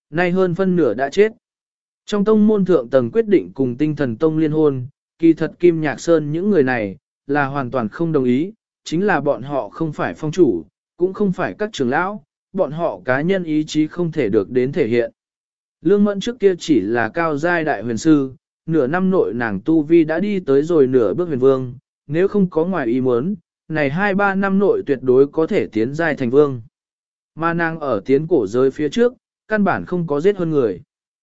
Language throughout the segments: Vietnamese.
nay hơn phân nửa đã chết. Trong tông môn thượng tầng quyết định cùng tinh thần tông liên hôn, kỳ thật Kim Nhạc Sơn những người này, là hoàn toàn không đồng ý, chính là bọn họ không phải phong chủ, cũng không phải các trưởng lão, bọn họ cá nhân ý chí không thể được đến thể hiện. Lương Mẫn trước kia chỉ là cao giai đại huyền sư, nửa năm nội nàng tu vi đã đi tới rồi nửa bước huyền vương, nếu không có ngoài ý muốn, này 2-3 năm nội tuyệt đối có thể tiến giai thành vương. Mà nàng ở tiến cổ giới phía trước, căn bản không có giết hơn người.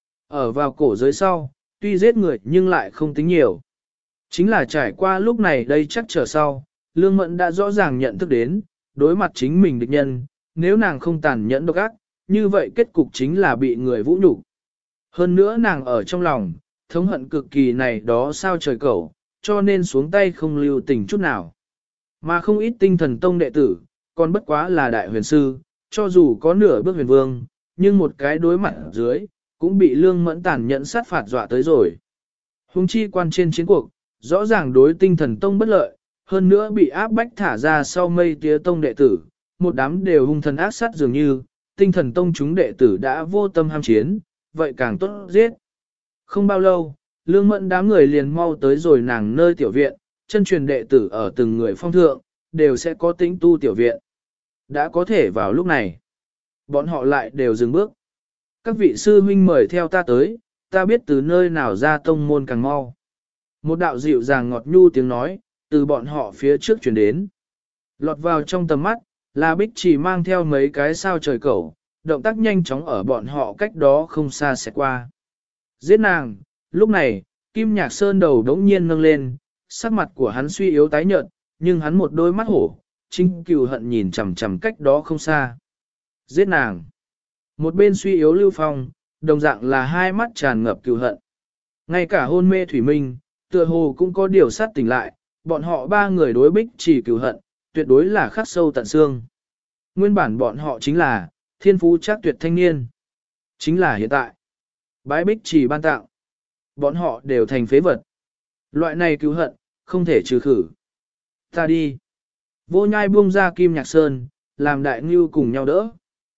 Ở vào cổ giới sau, tuy giết người nhưng lại không tính nhiều. Chính là trải qua lúc này đây chắc trở sau, Lương Mẫn đã rõ ràng nhận thức đến, đối mặt chính mình địch nhân, nếu nàng không tàn nhẫn độc ác, như vậy kết cục chính là bị người vũ nhục. Hơn nữa nàng ở trong lòng, thống hận cực kỳ này đó sao trời cẩu, cho nên xuống tay không lưu tình chút nào. Mà không ít tinh thần tông đệ tử, còn bất quá là đại huyền sư, cho dù có nửa bước huyền vương, nhưng một cái đối mặt dưới, cũng bị Lương Mẫn tàn nhẫn sát phạt dọa tới rồi. Hùng chi quan trên chiến cuộc, rõ ràng đối tinh thần tông bất lợi, hơn nữa bị áp bách thả ra sau mây tía tông đệ tử, một đám đều hung thần ác sát dường như, tinh thần tông chúng đệ tử đã vô tâm ham chiến, vậy càng tốt giết. Không bao lâu, Lương Mẫn đám người liền mau tới rồi nàng nơi tiểu viện, chân truyền đệ tử ở từng người phong thượng, đều sẽ có tính tu tiểu viện. Đã có thể vào lúc này. Bọn họ lại đều dừng bước. Các vị sư huynh mời theo ta tới, ta biết từ nơi nào ra tông môn càng mau. Một đạo dịu dàng ngọt nhu tiếng nói, từ bọn họ phía trước chuyển đến. Lọt vào trong tầm mắt, là Bích Chỉ mang theo mấy cái sao trời cẩu, động tác nhanh chóng ở bọn họ cách đó không xa sẽ qua. Giết nàng, lúc này, Kim Nhạc Sơn đầu đống nhiên nâng lên, sắc mặt của hắn suy yếu tái nhợt, nhưng hắn một đôi mắt hổ, Trinh Cừu hận nhìn chằm chằm cách đó không xa. Giết nàng. Một bên suy yếu Lưu Phong, đồng dạng là hai mắt tràn ngập cừu hận. Ngay cả hôn mê Thủy Minh, tựa hồ cũng có điều sát tỉnh lại, bọn họ ba người đối Bích Chỉ cừu hận, tuyệt đối là khắc sâu tận xương. Nguyên bản bọn họ chính là thiên phú chắc tuyệt thanh niên. Chính là hiện tại. Bái Bích Chỉ ban tạo. Bọn họ đều thành phế vật. Loại này cứu hận, không thể trừ khử. Ta đi. Vô Nhai buông ra Kim Nhạc Sơn, làm đại ngưu cùng nhau đỡ.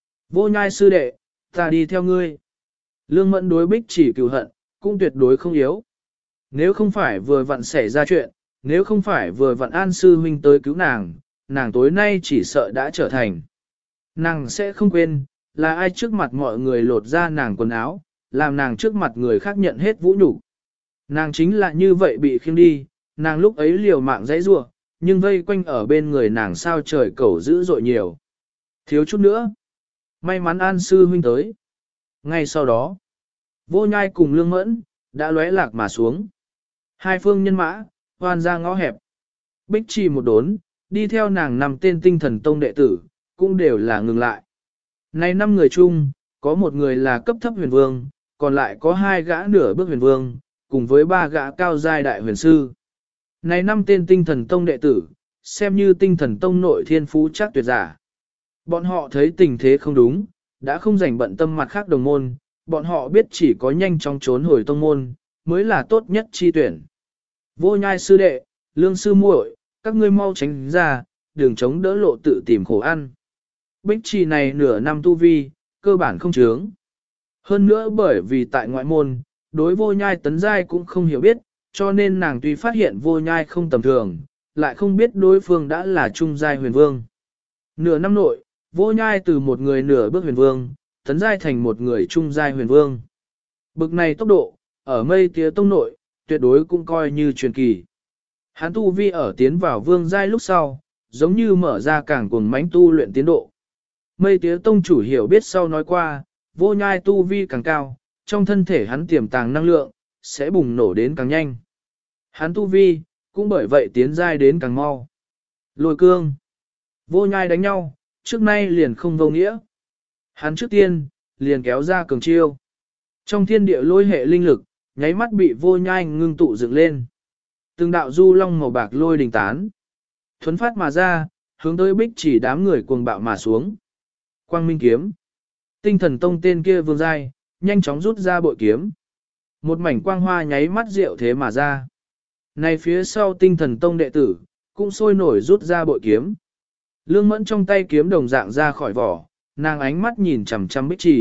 Vô Nhai sư đệ, ta đi theo ngươi. Lương Mẫn đối Bích Chỉ cứu hận, cũng tuyệt đối không yếu. Nếu không phải vừa vặn xảy ra chuyện, nếu không phải vừa vặn An sư huynh tới cứu nàng, nàng tối nay chỉ sợ đã trở thành. Nàng sẽ không quên, là ai trước mặt mọi người lột ra nàng quần áo, làm nàng trước mặt người khác nhận hết vũ nhục. Nàng chính là như vậy bị khiêng đi, nàng lúc ấy liều mạng dãy rủa, nhưng vây quanh ở bên người nàng sao trời cẩu dữ dội nhiều. Thiếu chút nữa. May mắn An sư huynh tới. Ngay sau đó, Vô Nhai cùng Lương Mẫn, đã lóe lạc mà xuống. Hai phương nhân mã, hoan ra ngõ hẹp. Bích Trì một đốn, đi theo nàng 5 tên tinh thần tông đệ tử, cũng đều là ngừng lại. Này 5 người chung, có một người là cấp thấp huyền vương, còn lại có 2 gã nửa bước huyền vương, cùng với 3 gã cao giai đại huyền sư. Này 5 tên tinh thần tông đệ tử, xem như tinh thần tông nội thiên phú chắc tuyệt giả. Bọn họ thấy tình thế không đúng, đã không rảnh bận tâm mặt khác đồng môn, bọn họ biết chỉ có nhanh chóng trốn hồi tông môn, mới là tốt nhất chi tuyển. Vô Nhai sư đệ, Lương sư muội, các ngươi mau tránh ra, đường chống đỡ lộ tự tìm khổ ăn. Bích Trì này nửa năm tu vi, cơ bản không chướng. Hơn nữa bởi vì tại ngoại môn, đối Vô Nhai tấn giai cũng không hiểu biết, cho nên nàng tuy phát hiện Vô Nhai không tầm thường, lại không biết đối phương đã là trung giai huyền vương. Nửa năm nội, Vô Nhai từ một người nửa bước huyền vương, tấn giai thành một người trung giai huyền vương. Bực này tốc độ, ở mây tía tông nội, tuyệt đối cũng coi như truyền kỳ. Hắn tu vi ở tiến vào vương giai lúc sau, giống như mở ra càng cuồng mãnh tu luyện tiến độ. Mây tía tông chủ hiểu biết sau nói qua, Vô Nhai tu vi càng cao, trong thân thể hắn tiềm tàng năng lượng, sẽ bùng nổ đến càng nhanh. Hắn tu vi, cũng bởi vậy tiến giai đến càng mau. Lôi cương. Vô Nhai đánh nhau, trước nay liền không vô nghĩa. Hắn trước tiên, liền kéo ra cường chiêu. Trong thiên địa lôi hệ linh lực, nháy mắt bị Vô Nhai ngưng tụ dựng lên. Từng đạo du long màu bạc lôi đình tán. Thuấn phát mà ra, hướng tới Bích Chỉ đám người cuồng bạo mà xuống. Quang Minh kiếm. Tinh thần tông tên kia vương giai, nhanh chóng rút ra bội kiếm. Một mảnh quang hoa nháy mắt rượu thế mà ra. Này phía sau tinh thần tông đệ tử, cũng sôi nổi rút ra bội kiếm. Lương Mẫn trong tay kiếm đồng dạng ra khỏi vỏ, nàng ánh mắt nhìn chằm chằm Bích Chỉ,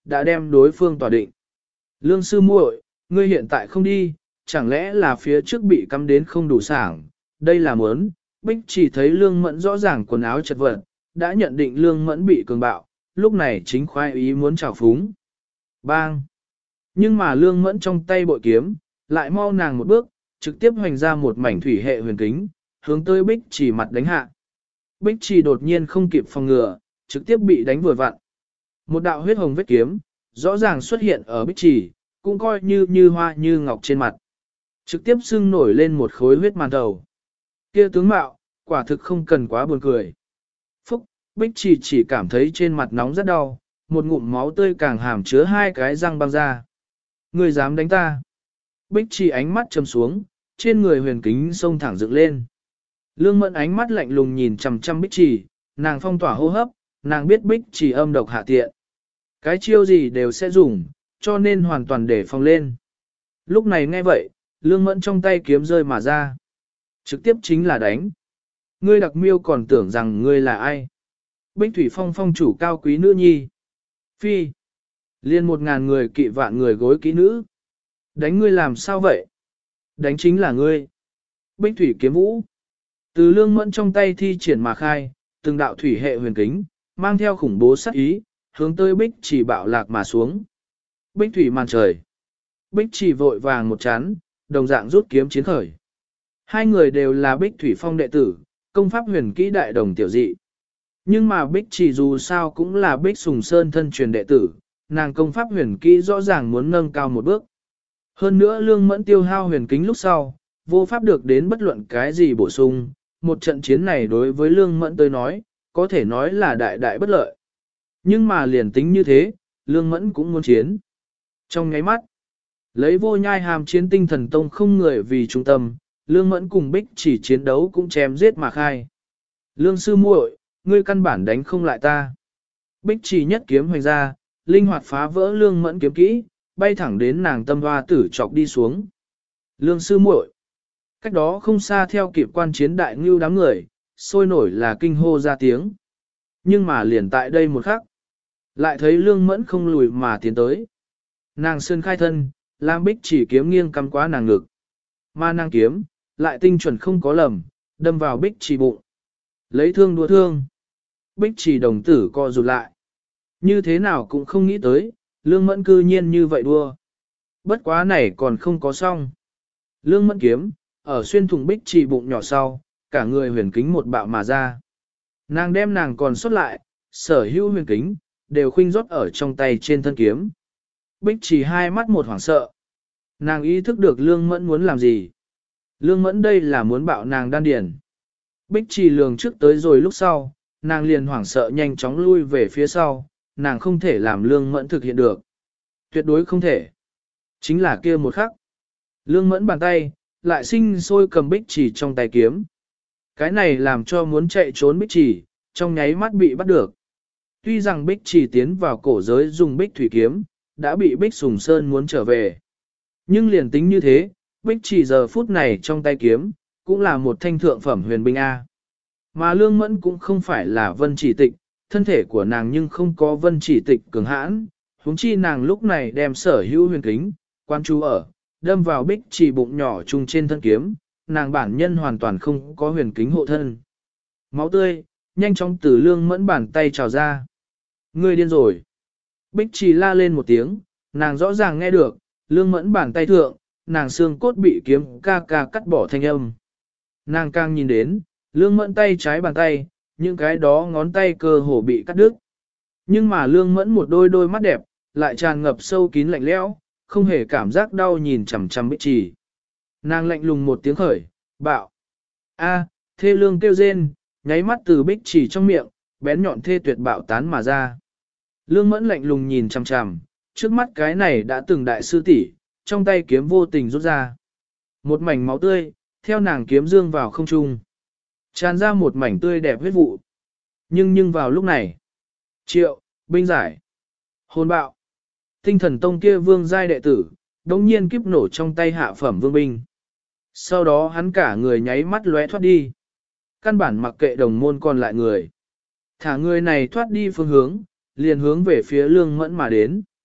đã đem đối phương tỏa định. Lương sư muội, ngươi hiện tại không đi, chẳng lẽ là phía trước bị cắm đến không đủ sảng, đây là muốn, Bích chỉ thấy Lương Mẫn rõ ràng quần áo chật vật, đã nhận định Lương Mẫn bị cường bạo, lúc này chính khoái ý muốn trào phúng. Bang! Nhưng mà Lương Mẫn trong tay bội kiếm, lại mau nàng một bước, trực tiếp hoành ra một mảnh thủy hệ huyền kính, hướng tới Bích chỉ mặt đánh hạ. Bích chỉ đột nhiên không kịp phòng ngừa, trực tiếp bị đánh vừa vặn. Một đạo huyết hồng vết kiếm, rõ ràng xuất hiện ở Bích chỉ, cũng coi như hoa như ngọc trên mặt. Trực tiếp sưng nổi lên một khối huyết màn đầu. Kia tướng mạo, quả thực không cần quá buồn cười. Phúc, Bích chỉ cảm thấy trên mặt nóng rất đau, một ngụm máu tươi càng hàm chứa hai cái răng băng ra. Người dám đánh ta. Bích chỉ ánh mắt trầm xuống, trên người huyền kính sông thẳng dựng lên. Lương Mẫn ánh mắt lạnh lùng nhìn chằm chằm Bích chỉ, nàng phong tỏa hô hấp, nàng biết Bích chỉ âm độc hạ tiện. Cái chiêu gì đều sẽ dùng, cho nên hoàn toàn để phòng lên. Lúc này nghe vậy, Lương Mẫn trong tay kiếm rơi mà ra. Trực tiếp chính là đánh. Ngươi đặc miêu còn tưởng rằng ngươi là ai? Bích Thủy Phong phong chủ cao quý nữ nhi. Phi. Liên 1000 người kỵ vạn người gối kỹ nữ. Đánh ngươi làm sao vậy? Đánh chính là ngươi. Bích Thủy kiếm vũ. Từ Lương Mẫn trong tay thi triển mà khai, từng đạo thủy hệ huyền kính, mang theo khủng bố sát ý, hướng tới Bích chỉ bạo lạc mà xuống. Bích Thủy màn trời. Bích chỉ vội vàng một chán, đồng dạng rút kiếm chiến khởi. Hai người đều là Bích Thủy Phong đệ tử, công pháp huyền kỹ đại đồng tiểu dị. Nhưng mà Bích chỉ dù sao cũng là Bích Sùng Sơn thân truyền đệ tử, nàng công pháp huyền kỹ rõ ràng muốn nâng cao một bước. Hơn nữa Lương Mẫn tiêu hao huyền kính lúc sau, vô pháp được đến bất luận cái gì bổ sung, một trận chiến này đối với Lương Mẫn tới nói, có thể nói là đại đại bất lợi. Nhưng mà liền tính như thế, Lương Mẫn cũng muốn chiến. Trong nháy mắt, lấy Vô Nhai Hàm Chiến Tinh Thần Tông không người vì trung tâm, Lương Mẫn cùng Bích chỉ chiến đấu cũng chém giết mà khai. Lương sư muội, ngươi căn bản đánh không lại ta. Bích chỉ nhất kiếm hoành ra, linh hoạt phá vỡ Lương Mẫn kiếm kỹ, bay thẳng đến nàng tâm hoa tử chọc đi xuống. Lương sư muội, cách đó không xa theo kịp quan chiến đại ngưu đám người, sôi nổi là kinh hô ra tiếng. Nhưng mà liền tại đây một khắc, lại thấy Lương Mẫn không lùi mà tiến tới. Nàng sơn khai thân, làm Bích chỉ kiếm nghiêng cắm quá nàng ngực. Mà nàng kiếm, lại tinh chuẩn không có lầm, đâm vào Bích chỉ bụng. Lấy thương đua thương. Bích chỉ đồng tử co rụt lại. Như thế nào cũng không nghĩ tới, Lương Mẫn cư nhiên như vậy đua. Bất quá này còn không có xong. Lương Mẫn kiếm, ở xuyên thủng Bích chỉ bụng nhỏ sau, cả người huyền kính một bạo mà ra. Nàng đem nàng còn xuất lại, sở hữu huyền kính, đều khuynh rót ở trong tay trên thân kiếm. Bích chỉ hai mắt một hoảng sợ. Nàng ý thức được Lương Mẫn muốn làm gì. Lương Mẫn đây là muốn bạo nàng đan điền. Bích chỉ lường trước tới rồi lúc sau, nàng liền hoảng sợ nhanh chóng lui về phía sau, nàng không thể làm Lương Mẫn thực hiện được. Tuyệt đối không thể. Chính là kia một khắc. Lương Mẫn bàn tay, lại sinh sôi cầm Bích chỉ trong tay kiếm. Cái này làm cho muốn chạy trốn Bích chỉ, trong nháy mắt bị bắt được. Tuy rằng Bích chỉ tiến vào cổ giới dùng Bích thủy kiếm, đã bị Bích Sùng Sơn muốn trở về. Nhưng liền tính như thế, Bích chỉ giờ phút này trong tay kiếm, cũng là một thanh thượng phẩm huyền binh A. Mà Lương Mẫn cũng không phải là vân chỉ tịch, thân thể của nàng nhưng không có vân chỉ tịch cường hãn, huống chi nàng lúc này đem sở hữu huyền kính, quan chú ở, đâm vào Bích chỉ bụng nhỏ chung trên thân kiếm, nàng bản nhân hoàn toàn không có huyền kính hộ thân. Máu tươi, nhanh chóng từ Lương Mẫn bàn tay trào ra. Ngươi điên rồi. Bích chỉ la lên một tiếng, nàng rõ ràng nghe được, Lương Mẫn bàn tay thượng, nàng xương cốt bị kiếm ca ca cắt bỏ thanh âm. Nàng càng nhìn đến, Lương Mẫn tay trái bàn tay, những cái đó ngón tay cơ hồ bị cắt đứt. Nhưng mà Lương Mẫn một đôi mắt đẹp, lại tràn ngập sâu kín lạnh lẽo, không hề cảm giác đau nhìn chằm chằm Bích chỉ. Nàng lạnh lùng một tiếng khởi, bạo. A, thê lương kêu rên, nháy mắt từ Bích chỉ trong miệng, bén nhọn thê tuyệt bạo tán mà ra. Lương Mẫn lạnh lùng nhìn chằm chằm, trước mắt cái này đã từng đại sư tỷ, trong tay kiếm vô tình rút ra. Một mảnh máu tươi, theo nàng kiếm dương vào không trung. Tràn ra một mảnh tươi đẹp huyết vụ. Nhưng vào lúc này, Triệu, binh giải, hồn bạo, Tinh Thần Tông kia vương giai đệ tử, đống nhiên kiếp nổ trong tay hạ phẩm vương binh. Sau đó hắn cả người nháy mắt lóe thoát đi. Căn bản mặc kệ đồng môn còn lại người. Thả người này thoát đi phương hướng, liền hướng về phía Lương Mẫn mà đến.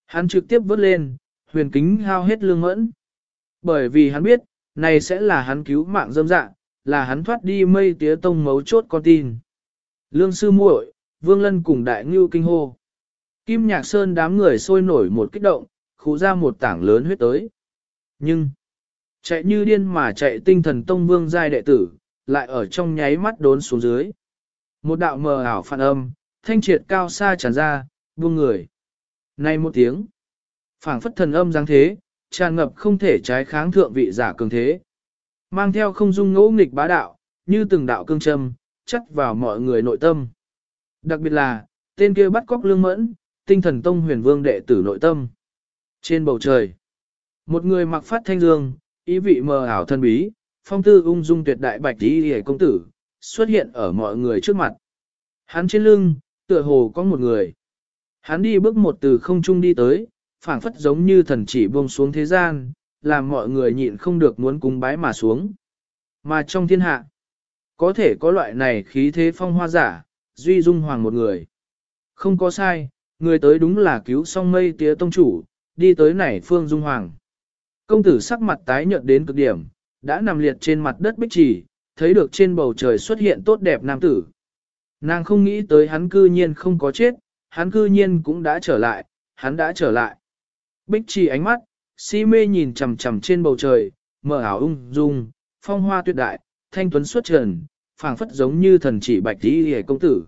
Hắn trực tiếp vớt lên, huyền kính hao hết lương mẫn. Bởi vì hắn biết, này sẽ là hắn cứu mạng dâm dạ, là hắn thoát đi mây tía tông mấu chốt con tin. Lương sư muội, Vương Lân cùng đại ngưu kinh hô. Kim Nhạc Sơn đám người sôi nổi một kích động, khú ra một tảng lớn huyết tới. Nhưng, chạy như điên mà chạy tinh thần tông vương giai đệ tử, lại ở trong nháy mắt đốn xuống dưới. Một đạo mờ ảo phản âm, thanh triệt cao xa tràn ra, buông người. Nay một tiếng, phảng phất thần âm giáng thế, tràn ngập không thể trái kháng thượng vị giả cường thế. Mang theo không dung ngỗ nghịch bá đạo, như từng đạo cương châm, chắc vào mọi người nội tâm. Đặc biệt là, tên kia bắt cóc lương mẫn, tinh thần tông huyền vương đệ tử nội tâm. Trên bầu trời, một người mặc phát thanh dương, ý vị mờ ảo thân bí, phong tư ung dung tuyệt đại bạch tí hề công tử, xuất hiện ở mọi người trước mặt. Hắn trên lưng, tựa hồ có một người. Hắn đi bước một từ không trung đi tới, phảng phất giống như thần chỉ buông xuống thế gian, làm mọi người nhịn không được muốn cúng bái mà xuống. Mà trong thiên hạ, có thể có loại này khí thế phong hoa giả, duy dung hoàng một người. Không có sai, người tới đúng là cứu song mây tía tông chủ, đi tới này phương dung hoàng. Công tử sắc mặt tái nhợt đến cực điểm, đã nằm liệt trên mặt đất bích chỉ, thấy được trên bầu trời xuất hiện tốt đẹp nam tử. Nàng không nghĩ tới hắn cư nhiên không có chết, hắn cư nhiên cũng đã trở lại, hắn đã trở lại. Bích chỉ ánh mắt, si mê nhìn chằm chằm trên bầu trời, mờ ảo ung dung, phong hoa tuyệt đại, thanh tuấn xuất trần, phảng phất giống như thần chỉ bạch tí hề công tử.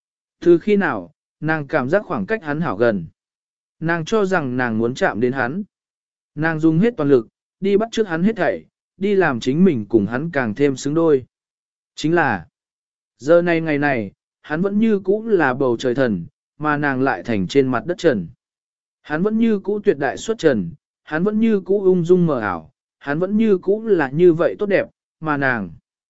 Từ khi nào, nàng cảm giác khoảng cách hắn hảo gần. Nàng cho rằng nàng muốn chạm đến hắn. Nàng dùng hết toàn lực, đi bắt trước hắn hết thảy, đi làm chính mình cùng hắn càng thêm xứng đôi. Chính là, giờ này ngày này, hắn vẫn như cũ là bầu trời thần, mà nàng lại thành trên mặt đất trần. Hắn vẫn như cũ tuyệt đại xuất trần, hắn vẫn như cũ ung dung mờ ảo, hắn vẫn như cũ là như vậy tốt đẹp, mà nàng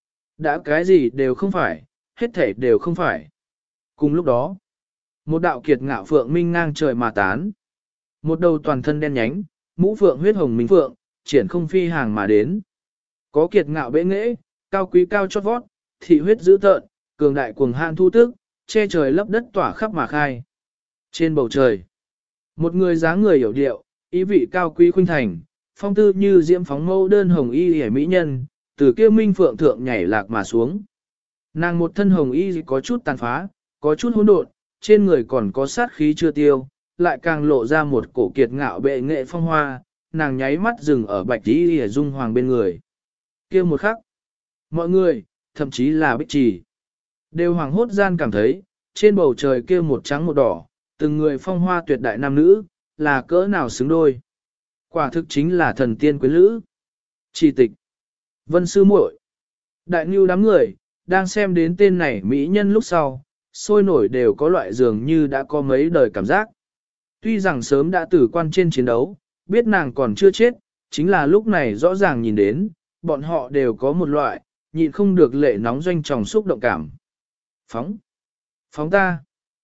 đã cái gì đều không phải, hết thảy đều không phải. Cùng lúc đó, một đạo kiệt ngạo phượng minh ngang trời mà tán. Một đầu toàn thân đen nhánh, mũ phượng huyết hồng minh phượng, triển không phi hàng mà đến. Có kiệt ngạo bệ nghệ, cao quý cao chót vót, thị huyết dữ tợn, cường đại cuồng hạn thu tức, che trời lấp đất tỏa khắp mà khai. Trên bầu trời, một người dáng người hiểu điệu, ý vị cao quý khuynh thành, phong tư như diễm phóng mâu đơn hồng y hề mỹ nhân, từ kia minh phượng thượng nhảy lạc mà xuống. Nàng một thân hồng y có chút tàn phá, có chút hỗn độn, trên người còn có sát khí chưa tiêu, lại càng lộ ra một cổ kiệt ngạo bệ nghệ phong hoa, nàng nháy mắt dừng ở bạch tí hề dung hoàng bên người. Kia một khắc, mọi người, thậm chí là bích trì, đều hoàng hốt gian cảm thấy, trên bầu trời kia một trắng một đỏ, từng người phong hoa tuyệt đại nam nữ, là cỡ nào xứng đôi. Quả thực chính là thần tiên quyến lữ. Chỉ tịch, Vân sư muội, đại ngưu đám người, đang xem đến tên này mỹ nhân lúc sau, sôi nổi đều có loại dường như đã có mấy đời cảm giác. Tuy rằng sớm đã tử quan trên chiến đấu, biết nàng còn chưa chết, chính là lúc này rõ ràng nhìn đến, bọn họ đều có một loại, nhịn không được lệ nóng doanh tròng xúc động cảm. Phóng! Phóng ta!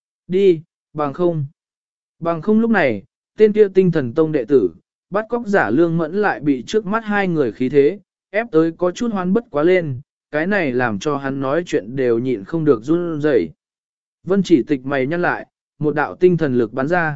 Đi, bằng không! Bằng không lúc này, tên kia tinh thần tông đệ tử, bắt cóc giả lương mẫn lại bị trước mắt hai người khí thế, ép tới có chút hoan bất quá lên, cái này làm cho hắn nói chuyện đều nhịn không được run rẩy. Vân chỉ tịch mày nhăn lại, một đạo tinh thần lực bắn ra.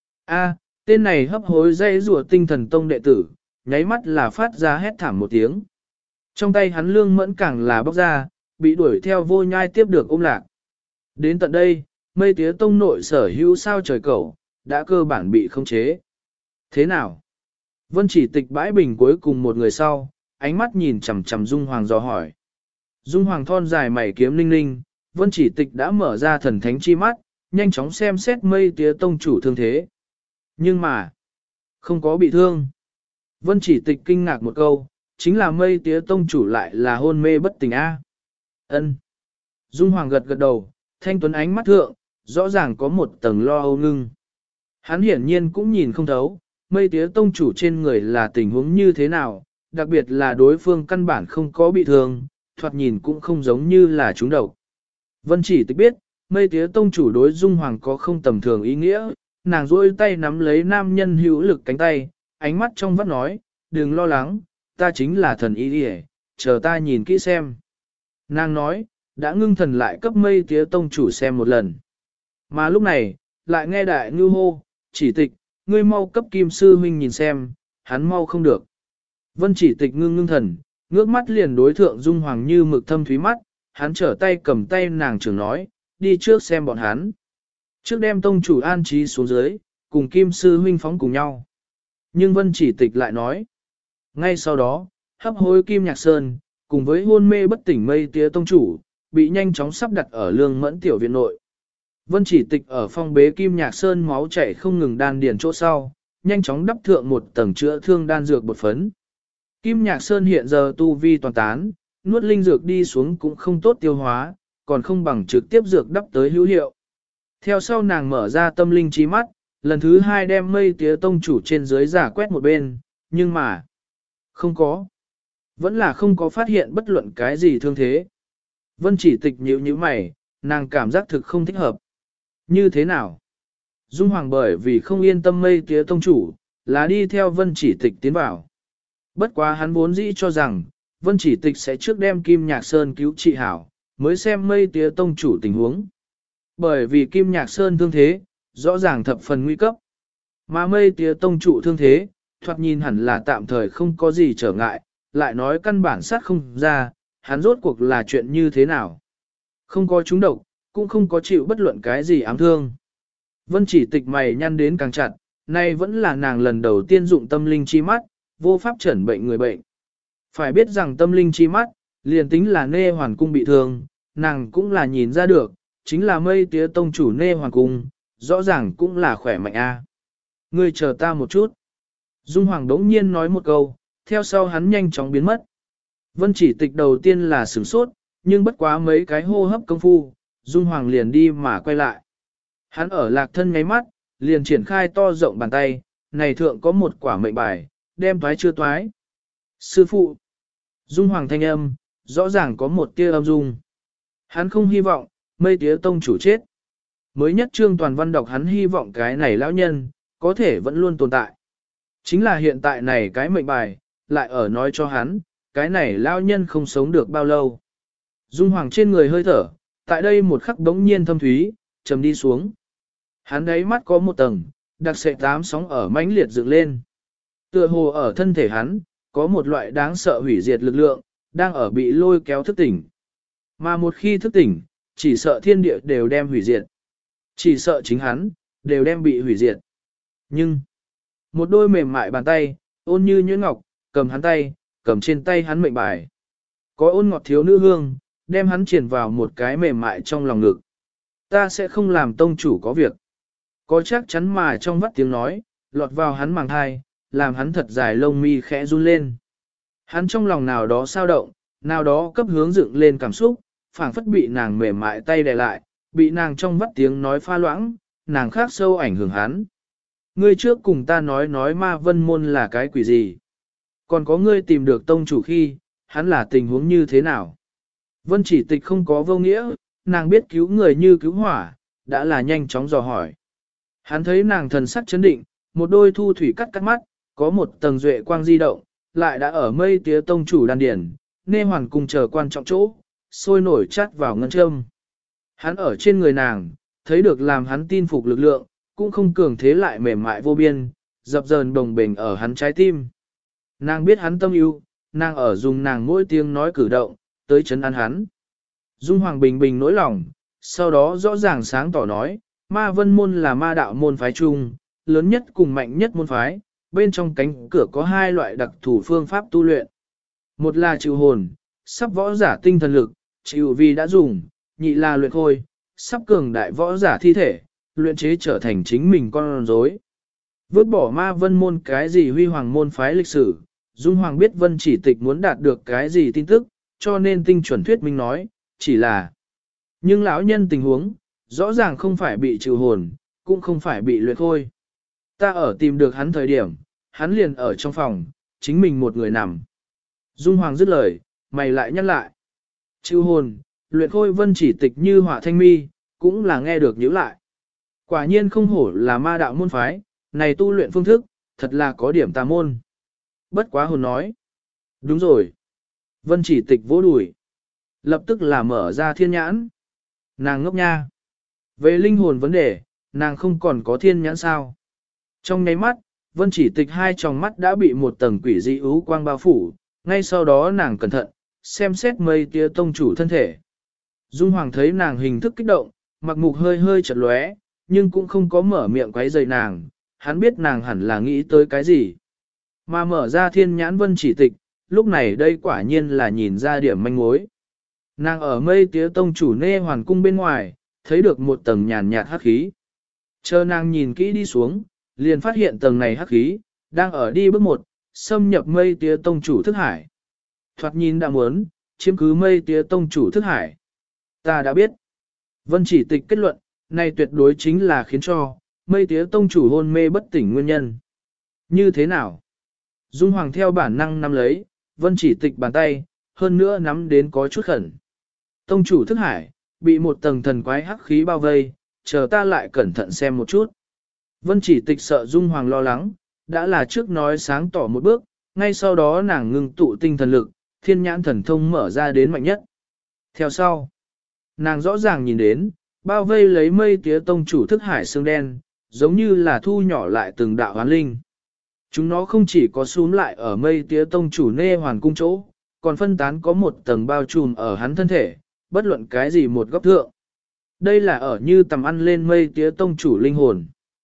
A, tên này hấp hối dây rùa tinh thần tông đệ tử, nháy mắt là phát ra hét thảm một tiếng. Trong tay hắn lương mẫn càng là bóc ra, bị đuổi theo vô nhai tiếp được ôm lạc. Đến tận đây, mây tía tông nội sở hữu sao trời cầu, đã cơ bản bị khống chế. Thế nào? Vân chỉ tịch bãi bình cuối cùng một người sau, ánh mắt nhìn chằm chằm Dung Hoàng dò hỏi. Dung Hoàng thon dài mày kiếm linh linh, Vân chỉ tịch đã mở ra thần thánh chi mắt, nhanh chóng xem xét mây tía tông chủ thương thế. Nhưng mà, không có bị thương. Vân chỉ tịch kinh ngạc một câu, chính là mây tía tông chủ lại là hôn mê bất tỉnh A. Ân. Dung Hoàng gật gật đầu, thanh tuấn ánh mắt thượng, rõ ràng có một tầng lo âu ngưng. Hắn hiển nhiên cũng nhìn không thấu, mây tía tông chủ trên người là tình huống như thế nào, đặc biệt là đối phương căn bản không có bị thương, thoạt nhìn cũng không giống như là chúng độc. Vân chỉ tịch biết, mây tía tông chủ đối Dung Hoàng có không tầm thường ý nghĩa, nàng duỗi tay nắm lấy nam nhân hữu lực cánh tay, ánh mắt trong vắt nói, đừng lo lắng, ta chính là thần y đi, chờ ta nhìn kỹ xem. Nàng nói, đã ngưng thần lại cấp mây tía tông chủ xem một lần. Mà lúc này, lại nghe đại ngư hô, chỉ tịch, ngươi mau cấp Kim sư huynh nhìn xem, hắn mau không được. Vân Chỉ Tịch ngưng ngưng thần, ngước mắt liền đối thượng Dung Hoàng như mực thâm thúy mắt, hắn trở tay cầm tay nàng trưởng nói, đi trước xem bọn hắn. Trước đem tông chủ an trí xuống dưới, cùng Kim sư huynh phóng cùng nhau. Nhưng Vân Chỉ Tịch lại nói, ngay sau đó, hấp hối Kim Nhạc Sơn, cùng với hôn mê bất tỉnh Mây Tía tông chủ, bị nhanh chóng sắp đặt ở Lương Mẫn tiểu viện nội. Vân Chỉ Tịch ở phong bế Kim Nhạc Sơn máu chảy không ngừng đan điền chỗ sau, nhanh chóng đắp thượng một tầng chữa thương đan dược bột phấn. Kim Nhạc Sơn hiện giờ tu vi toàn tán, nuốt linh dược đi xuống cũng không tốt tiêu hóa, còn không bằng trực tiếp dược đắp tới hữu hiệu. Theo sau nàng mở ra tâm linh trí mắt, lần thứ hai đem Mây Tía tông chủ trên dưới giả quét một bên, nhưng mà không có. Vẫn là không có phát hiện bất luận cái gì thương thế. Vân Chỉ Tịch nhíu nhíu mày, nàng cảm giác thực không thích hợp. Như thế nào? Dung Hoàng bởi vì không yên tâm Mây Tía tông chủ, là đi theo Vân Chỉ Tịch tiến vào. Bất quá hắn vốn dĩ cho rằng, Vân Chỉ Tịch sẽ trước đem Kim Nhạc Sơn cứu trị hảo, mới xem Mây Tía tông chủ tình huống. Bởi vì Kim Nhạc Sơn thương thế, rõ ràng thập phần nguy cấp. Mà Mây Tía tông chủ thương thế, thoạt nhìn hẳn là tạm thời không có gì trở ngại, lại nói căn bản sát không ra, hắn rốt cuộc là chuyện như thế nào. Không có trúng độc, cũng không có chịu bất luận cái gì ám thương. Vân Chỉ Tịch mày nhăn đến càng chặt, nay vẫn là nàng lần đầu tiên dụng tâm linh chi mắt, vô pháp chẩn bệnh người bệnh. Phải biết rằng tâm linh chi mắt, liền tính là Nê Hoàn Cung bị thương, nàng cũng là nhìn ra được, chính là Mây Tía tông chủ Nê Hoàn Cung, rõ ràng cũng là khỏe mạnh a. Ngươi chờ ta một chút. Dung Hoàng đống nhiên nói một câu, theo sau hắn nhanh chóng biến mất. Vân Chỉ Tịch đầu tiên là sửng sốt, nhưng bất quá mấy cái hô hấp công phu, Dung Hoàng liền đi mà quay lại. Hắn ở lạc thân nháy mắt, liền triển khai to rộng bàn tay, này thượng có một quả mệnh bài, đem toái chưa toái. Sư phụ, Dung Hoàng thanh âm, rõ ràng có một tia âm dung. Hắn không hy vọng, Mây Tía tông chủ chết. Mới nhất trương toàn văn đọc hắn hy vọng cái này lão nhân, có thể vẫn luôn tồn tại. Chính là hiện tại này cái mệnh bài, lại ở nói cho hắn, cái này lão nhân không sống được bao lâu. Dung Hoàng trên người hơi thở, tại đây một khắc đống nhiên thâm thúy, trầm đi xuống. Hắn đáy mắt có một tầng, đặc sệ tám sóng ở mãnh liệt dựng lên. Tựa hồ ở thân thể hắn, có một loại đáng sợ hủy diệt lực lượng, đang ở bị lôi kéo thức tỉnh. Mà một khi thức tỉnh, chỉ sợ thiên địa đều đem hủy diệt. Chỉ sợ chính hắn, đều đem bị hủy diệt. Nhưng, một đôi mềm mại bàn tay, ôn như nhuyễn ngọc, cầm hắn tay, cầm trên tay hắn mệnh bài. Có ôn ngọt thiếu nữ hương, đem hắn triển vào một cái mềm mại trong lòng ngực. Ta sẽ không làm tông chủ có việc. Có chắc chắn mà trong vắt tiếng nói, lọt vào hắn màng thai, làm hắn thật dài lông mi khẽ run lên. Hắn trong lòng nào đó sao động, nào đó cấp hướng dựng lên cảm xúc, phảng phất bị nàng mềm mại tay đè lại, bị nàng trong vắt tiếng nói pha loãng, nàng khác sâu ảnh hưởng hắn. Ngươi trước cùng ta nói ma vân môn là cái quỷ gì? Còn có ngươi tìm được tông chủ khi, hắn là tình huống như thế nào? Vân Chỉ Tịch không có vô nghĩa, nàng biết cứu người như cứu hỏa, đã là nhanh chóng dò hỏi. Hắn thấy nàng thần sắc chấn định, một đôi thu thủy cắt mắt, có một tầng duệ quang di động, lại đã ở Mây Tía tông chủ đan điển, Nê Hoàn cùng chờ quan trọng chỗ, sôi nổi chát vào ngân châm. Hắn ở trên người nàng, thấy được làm hắn tin phục lực lượng, cũng không cường thế lại mềm mại vô biên, dập dờn đồng bình ở hắn trái tim. Nàng biết hắn tâm yêu, nàng ở dùng nàng mỗi tiếng nói cử động, tới chấn an hắn. Dung Hoàng bình bình nỗi lòng, sau đó rõ ràng sáng tỏ nói, ma vân môn là ma đạo môn phái chung, lớn nhất cùng mạnh nhất môn phái, bên trong cánh cửa có hai loại đặc thủ phương pháp tu luyện. Một là chịu hồn, sắp võ giả tinh thần lực, chịu vì đã dùng, nhị là luyện khôi, sắp cường đại võ giả thi thể, luyện chế trở thành chính mình con rối. Vứt bỏ ma vân môn cái gì huy hoàng môn phái lịch sử, Dung Hoàng biết Vân Chỉ Tịch muốn đạt được cái gì tin tức, cho nên tinh chuẩn thuyết minh nói, chỉ là. Nhưng lão nhân tình huống, rõ ràng không phải bị trừ hồn, cũng không phải bị luyện khôi. Ta ở tìm được hắn thời điểm, hắn liền ở trong phòng, chính mình một người nằm. Dung Hoàng dứt lời, mày lại nhắc lại. Trừ hồn, luyện khôi Vân Chỉ Tịch như hỏa thanh mi, cũng là nghe được nhíu lại. Quả nhiên không hổ là ma đạo môn phái, này tu luyện phương thức, thật là có điểm tà môn. Bất quá hồn nói. Đúng rồi. Vân Chỉ Tịch vỗ đùi. Lập tức là mở ra thiên nhãn. Nàng ngốc nha. Về linh hồn vấn đề, nàng không còn có thiên nhãn sao. Trong nháy mắt, Vân Chỉ Tịch hai tròng mắt đã bị một tầng quỷ dị ưu quang bao phủ, ngay sau đó nàng cẩn thận, xem xét mây tía tông chủ thân thể. Dung Hoàng thấy nàng hình thức kích động, mặc mục hơi hơi chật lóe, nhưng cũng không có mở miệng quấy rầy nàng, hắn biết nàng hẳn là nghĩ tới cái gì. Mà mở ra thiên nhãn Vân Chỉ Tịch, lúc này đây quả nhiên là nhìn ra điểm manh mối. Nàng ở mây tía tông chủ nê hoàn cung bên ngoài, thấy được một tầng nhàn nhạt hắc khí. Chờ nàng nhìn kỹ đi xuống, liền phát hiện tầng này hắc khí, đang ở đi bước một, xâm nhập mây tía tông chủ thức hải. Thoạt nhìn đã muốn, chiếm cứ mây tía tông chủ thức hải. Ta đã biết. Vân Chỉ Tịch kết luận, này tuyệt đối chính là khiến cho, mây tía tông chủ hôn mê bất tỉnh nguyên nhân. Như thế nào? Dung Hoàng theo bản năng nắm lấy, Vân Chỉ Tịch bàn tay, hơn nữa nắm đến có chút khẩn. Tông chủ thức hải, bị một tầng thần quái hắc khí bao vây, chờ ta lại cẩn thận xem một chút. Vân Chỉ Tịch sợ Dung Hoàng lo lắng, đã là trước nói sáng tỏ một bước, ngay sau đó nàng ngừng tụ tinh thần lực, thiên nhãn thần thông mở ra đến mạnh nhất. Theo sau, nàng rõ ràng nhìn đến, bao vây lấy mây tía tông chủ thức hải xương đen, giống như là thu nhỏ lại từng đạo hoán linh. Chúng nó không chỉ có súm lại ở mây tía tông chủ nê hoàn cung chỗ, còn phân tán có một tầng bao trùm ở hắn thân thể, bất luận cái gì một góc thượng. Đây là ở như tầm ăn lên mây tía tông chủ linh hồn.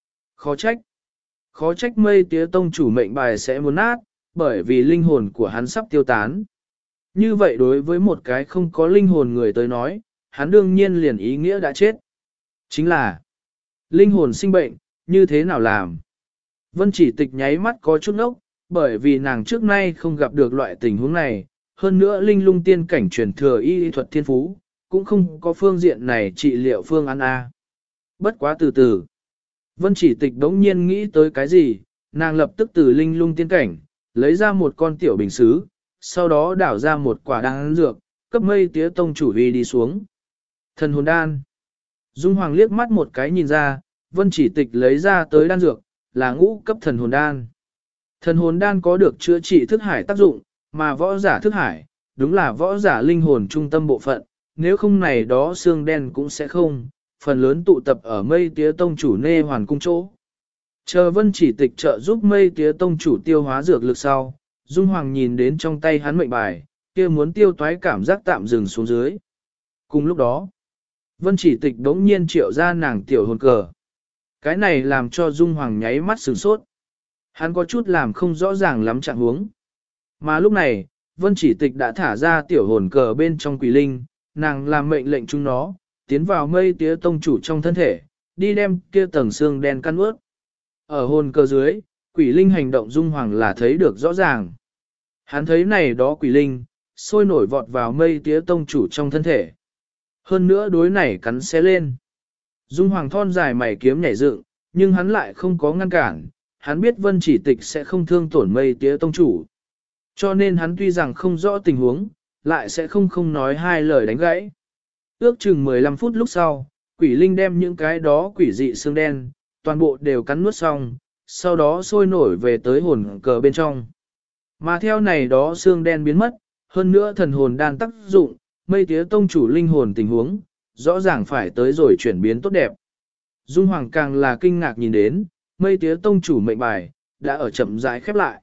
Khó trách mây tía tông chủ mệnh bài sẽ muốn nát, bởi vì linh hồn của hắn sắp tiêu tán. Như vậy đối với một cái không có linh hồn người tới nói, hắn đương nhiên liền ý nghĩa đã chết. Chính là, linh hồn sinh bệnh, như thế nào làm? Vân Chỉ Tịch nháy mắt có chút ốc, bởi vì nàng trước nay không gặp được loại tình huống này, hơn nữa linh lung tiên cảnh truyền thừa y thuật thiên phú, cũng không có phương diện này trị liệu phương án A. Bất quá từ từ. Vân Chỉ Tịch đống nhiên nghĩ tới cái gì, nàng lập tức từ linh lung tiên cảnh, lấy ra một con tiểu bình xứ, sau đó đảo ra một quả đan dược, cấp mây tía tông chủ uy đi xuống. Thần hồn đan. Dung Hoàng liếc mắt một cái nhìn ra, Vân Chỉ Tịch lấy ra tới đan dược, là ngũ cấp thần hồn đan. Thần hồn đan có được chữa trị thức hải tác dụng, mà võ giả thức hải, đúng là võ giả linh hồn trung tâm bộ phận, nếu không này đó xương đen cũng sẽ không, phần lớn tụ tập ở mây tía tông chủ nê hoàn cung chỗ. Chờ Vân Chỉ Tịch trợ giúp mây tía tông chủ tiêu hóa dược lực sau, Dung Hoàng nhìn đến trong tay hắn mệnh bài, kia muốn tiêu toái cảm giác tạm dừng xuống dưới. Cùng lúc đó, Vân Chỉ Tịch đống nhiên triệu ra nàng tiểu hồn cờ. Cái này làm cho Dung Hoàng nháy mắt sửng sốt. Hắn có chút làm không rõ ràng lắm trạng huống. Mà lúc này, Vân Chỉ Tịch đã thả ra tiểu hồn cờ bên trong quỷ linh, nàng làm mệnh lệnh chúng nó, tiến vào mây tía tông chủ trong thân thể, đi đem kia tầng xương đen căn ướt. Ở hồn cờ dưới, quỷ linh hành động Dung Hoàng là thấy được rõ ràng. Hắn thấy này đó quỷ linh, sôi nổi vọt vào mây tía tông chủ trong thân thể. Hơn nữa đối này cắn xé lên. Dung Hoàng thon dài mày kiếm nhảy dựng, nhưng hắn lại không có ngăn cản, hắn biết Vân Chỉ Tịch sẽ không thương tổn mây tía tông chủ. Cho nên hắn tuy rằng không rõ tình huống, lại sẽ không nói hai lời đánh gãy. Ước chừng 15 phút lúc sau, quỷ linh đem những cái đó quỷ dị xương đen, toàn bộ đều cắn nuốt xong, sau đó sôi nổi về tới hồn cờ bên trong. Mà theo này đó xương đen biến mất, hơn nữa thần hồn đan tác dụng, mây tía tông chủ linh hồn tình huống, rõ ràng phải tới rồi chuyển biến tốt đẹp. Dung Hoàng càng là kinh ngạc nhìn đến, mây tía tông chủ mệnh bài, đã ở chậm rãi khép lại.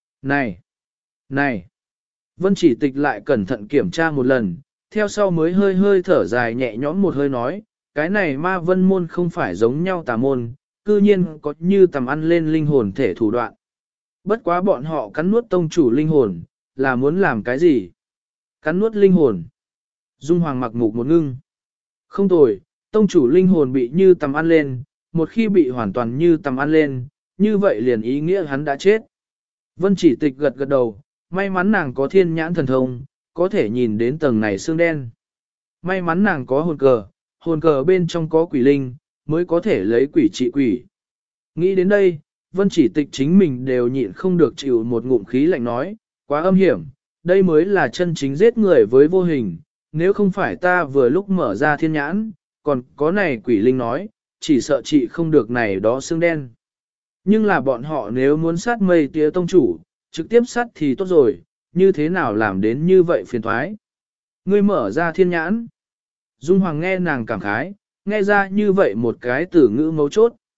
Này! Vân Chỉ Tịch lại cẩn thận kiểm tra một lần, theo sau mới hơi hơi thở dài nhẹ nhõm một hơi nói, cái này ma vân môn không phải giống nhau tà môn, cư nhiên có như tầm ăn lên linh hồn thể thủ đoạn. Bất quá bọn họ cắn nuốt tông chủ linh hồn, là muốn làm cái gì? Cắn nuốt linh hồn. Dung Hoàng mặc mục một ngưng. Không tồi, tông chủ linh hồn bị như tầm ăn lên, một khi bị hoàn toàn như tầm ăn lên, như vậy liền ý nghĩa hắn đã chết. Vân Chỉ Tịch gật gật đầu, may mắn nàng có thiên nhãn thần thông, có thể nhìn đến tầng này xương đen. May mắn nàng có hồn cờ bên trong có quỷ linh, mới có thể lấy quỷ trị quỷ. Nghĩ đến đây, Vân Chỉ Tịch chính mình đều nhịn không được chịu một ngụm khí lạnh nói, quá âm hiểm, đây mới là chân chính giết người với vô hình, nếu không phải ta vừa lúc mở ra thiên nhãn, còn có này quỷ linh nói, chỉ sợ chị không được này đó xương đen. Nhưng là bọn họ nếu muốn sát mây tía tông chủ, trực tiếp sát thì tốt rồi, như thế nào làm đến như vậy phiền thoái. Ngươi mở ra thiên nhãn. Dung Hoàng nghe nàng cảm khái, nghe ra như vậy một cái từ ngữ mấu chốt.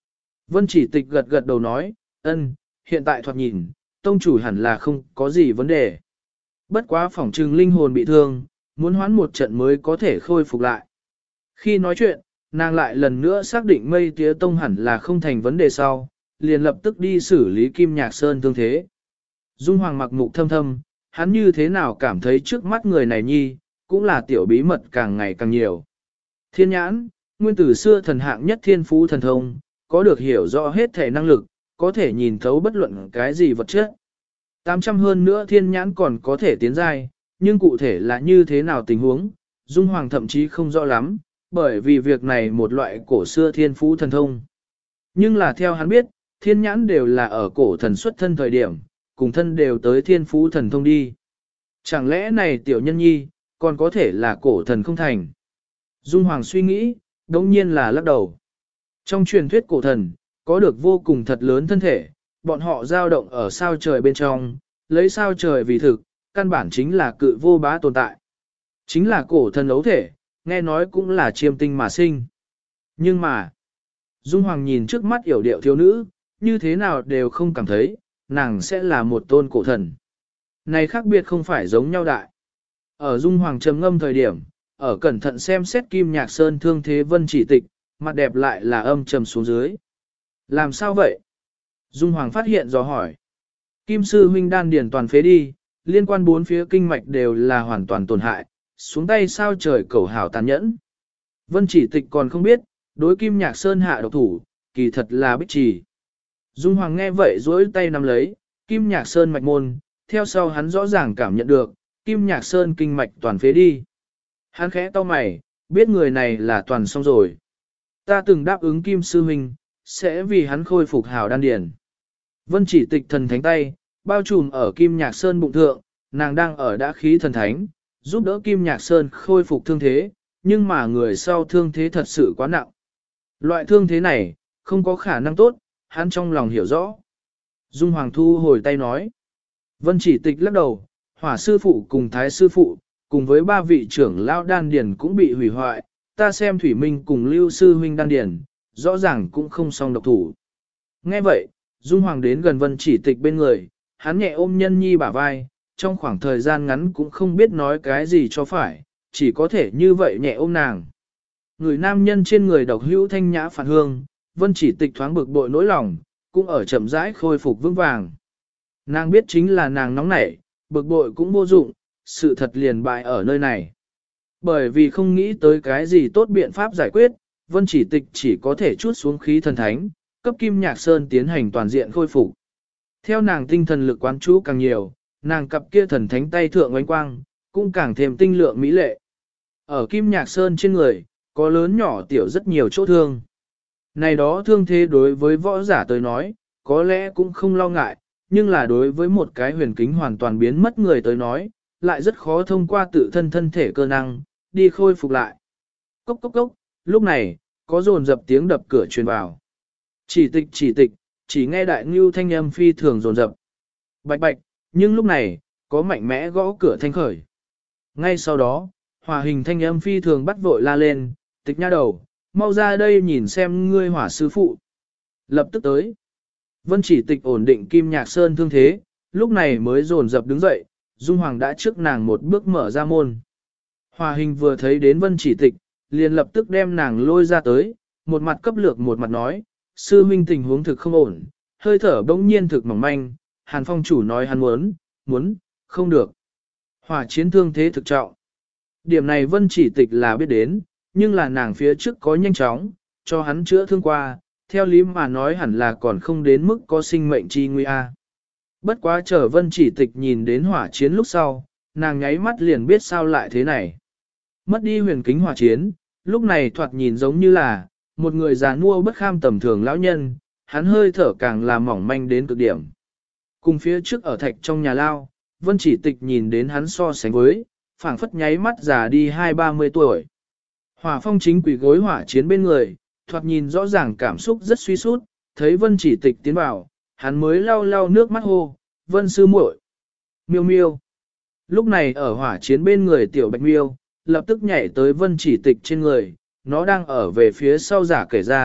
Vân Chỉ Tịch gật gật đầu nói, ân, hiện tại thoạt nhìn, tông chủ hẳn là không có gì vấn đề. Bất quá phỏng trừng linh hồn bị thương, muốn hoán một trận mới có thể khôi phục lại. Khi nói chuyện, nàng lại lần nữa xác định Mây Tía Tông hẳn là không thành vấn đề sau, liền lập tức đi xử lý Kim Nhạc Sơn thương thế. Dung Hoàng mặc mục thâm thâm, hắn như thế nào cảm thấy trước mắt người này nhi, cũng là tiểu bí mật càng ngày càng nhiều. Thiên nhãn, nguyên tử xưa thần hạng nhất thiên phú thần thông, có được hiểu rõ hết thể năng lực, có thể nhìn thấu bất luận cái gì vật chất. 800 hơn nữa thiên nhãn còn có thể tiến giai, nhưng cụ thể là như thế nào tình huống, Dung Hoàng thậm chí không rõ lắm, bởi vì việc này một loại cổ xưa thiên phú thần thông. Nhưng là theo hắn biết, thiên nhãn đều là ở cổ thần xuất thân thời điểm, cùng thân đều tới thiên phú thần thông đi. Chẳng lẽ này tiểu nhân nhi, còn có thể là cổ thần không thành? Dung Hoàng suy nghĩ, đống nhiên là lắc đầu. Trong truyền thuyết cổ thần, có được vô cùng thật lớn thân thể, bọn họ dao động ở sao trời bên trong, lấy sao trời vì thực, căn bản chính là cự vô bá tồn tại. Chính là cổ thần ấu thể, nghe nói cũng là chiêm tinh mà sinh. Nhưng mà, Dung Hoàng nhìn trước mắt yểu điệu thiếu nữ, như thế nào đều không cảm thấy, nàng sẽ là một tôn cổ thần. Này khác biệt không phải giống nhau đại. Ở Dung Hoàng trầm ngâm thời điểm, ở cẩn thận xem xét Kim Nhạc Sơn thương thế Vân Chỉ Tịch, mặt đẹp lại là âm trầm xuống dưới. Làm sao vậy? Dung Hoàng phát hiện dò hỏi. Kim sư huynh đan điền toàn phế đi, liên quan bốn phía kinh mạch đều là hoàn toàn tổn hại, xuống tay sao trời cầu hảo tàn nhẫn. Vân Chỉ Tịch còn không biết, đối Kim Nhạc Sơn hạ độc thủ, kỳ thật là Bích Trì. Dung Hoàng nghe vậy duỗi tay nắm lấy, Kim Nhạc Sơn mạch môn, theo sau hắn rõ ràng cảm nhận được, Kim Nhạc Sơn kinh mạch toàn phế đi. Hắn khẽ to mày, biết người này là toàn xong rồi. Ta từng đáp ứng Kim sư huynh, sẽ vì hắn khôi phục hảo đan điền. Vân Chỉ Tịch thần thánh tay, bao trùm ở Kim Nhạc Sơn bụng thượng, nàng đang ở đã khí thần thánh, giúp đỡ Kim Nhạc Sơn khôi phục thương thế, nhưng mà người sau thương thế thật sự quá nặng. Loại thương thế này, không có khả năng tốt, hắn trong lòng hiểu rõ. Dung Hoàng thu hồi tay nói. Vân Chỉ Tịch lắc đầu, Hỏa sư phụ cùng Thái sư phụ, cùng với ba vị trưởng lão đan điền cũng bị hủy hoại, ta xem Thủy Minh cùng Lưu sư huynh đan điền, rõ ràng cũng không song độc thủ. Nghe vậy, Dung Hoàng đến gần Vân Chỉ Tịch bên người, hắn nhẹ ôm Nhân Nhi bả vai, trong khoảng thời gian ngắn cũng không biết nói cái gì cho phải, chỉ có thể như vậy nhẹ ôm nàng. Người nam nhân trên người độc hữu thanh nhã phản hương, Vân Chỉ Tịch thoáng bực bội nỗi lòng, cũng ở chậm rãi khôi phục vững vàng. Nàng biết chính là nàng nóng nảy, bực bội cũng vô dụng, sự thật liền bại ở nơi này. Bởi vì không nghĩ tới cái gì tốt biện pháp giải quyết, Vân Chỉ Tịch chỉ có thể chút xuống khí thần thánh, cấp Kim Nhạc Sơn tiến hành toàn diện khôi phục. Theo nàng tinh thần lực quán chú càng nhiều, nàng cặp kia thần thánh tay thượng ánh quang, cũng càng thêm tinh lượng mỹ lệ. Ở Kim Nhạc Sơn trên người, có lớn nhỏ tiểu rất nhiều chỗ thương. Này đó thương thế đối với võ giả tới nói, có lẽ cũng không lo ngại, nhưng là đối với một cái huyền kính hoàn toàn biến mất người tới nói, lại rất khó thông qua tự thân thân thể cơ năng, đi khôi phục lại. Cốc cốc cốc, lúc này, có dồn dập tiếng đập cửa truyền vào. Chỉ tịch, chỉ nghe đại ngưu thanh âm phi thường dồn dập. Bạch bạch, nhưng lúc này, có mạnh mẽ gõ cửa thanh khởi. Ngay sau đó, hỏa hình thanh âm phi thường bắt vội la lên, tịch nha đầu, mau ra đây nhìn xem ngươi hỏa sư phụ. Lập tức tới. Vân Chỉ Tịch ổn định Kim Nhạc Sơn thương thế, lúc này mới dồn dập đứng dậy, Dung Hoàng đã trước nàng một bước mở ra môn. Hòa hình vừa thấy đến Vân Chỉ Tịch, liền lập tức đem nàng lôi ra tới, một mặt cấp lược một mặt nói, sư huynh tình huống thực không ổn, hơi thở bỗng nhiên thực mỏng manh, Hàn Phong chủ nói hắn muốn, không được. Hỏa chiến thương thế thực trọng. Điểm này Vân Chỉ Tịch là biết đến, nhưng là nàng phía trước có nhanh chóng, cho hắn chữa thương qua, theo lý mà nói hẳn là còn không đến mức có sinh mệnh chi nguy a. Bất quá chờ Vân Chỉ Tịch nhìn đến hỏa chiến lúc sau, nàng nháy mắt liền biết sao lại thế này. Mất đi huyền kính hỏa chiến, lúc này thoạt nhìn giống như là một người già nua bất kham tầm thường lão nhân, hắn hơi thở càng là mỏng manh đến cực điểm. Cùng phía trước ở thạch trong nhà lao, Vân Chỉ Tịch nhìn đến hắn so sánh với, phảng phất nháy mắt già đi 20-30 tuổi. Hỏa Phong chính quỷ gối hỏa chiến bên người, thoạt nhìn rõ ràng cảm xúc rất suy sút, thấy Vân Chỉ Tịch tiến vào, hắn mới lau lau nước mắt hô, Vân sư muội, miêu miêu. Lúc này ở hỏa chiến bên người tiểu bạch miêu, lập tức nhảy tới Vân Chỉ Tịch trên người, nó đang ở về phía sau giả kể ra,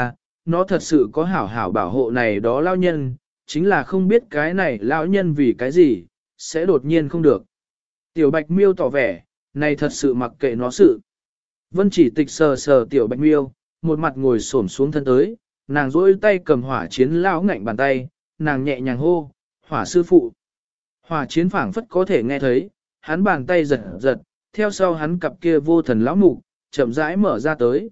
nó thật sự có hảo hảo bảo hộ này đó lao nhân, chính là không biết cái này lao nhân vì cái gì, sẽ đột nhiên không được. Tiểu Bạch Miêu tỏ vẻ, này thật sự mặc kệ nó sự. Vân Chỉ Tịch sờ sờ Tiểu Bạch Miêu, một mặt ngồi xổm xuống thân tới, nàng duỗi tay cầm hỏa chiến lão ngạnh bàn tay, nàng nhẹ nhàng hô, hỏa sư phụ. Hỏa chiến phảng phất có thể nghe thấy, hắn bàn tay giật giật, theo sau hắn cặp kia vô thần lão mục, chậm rãi mở ra tới.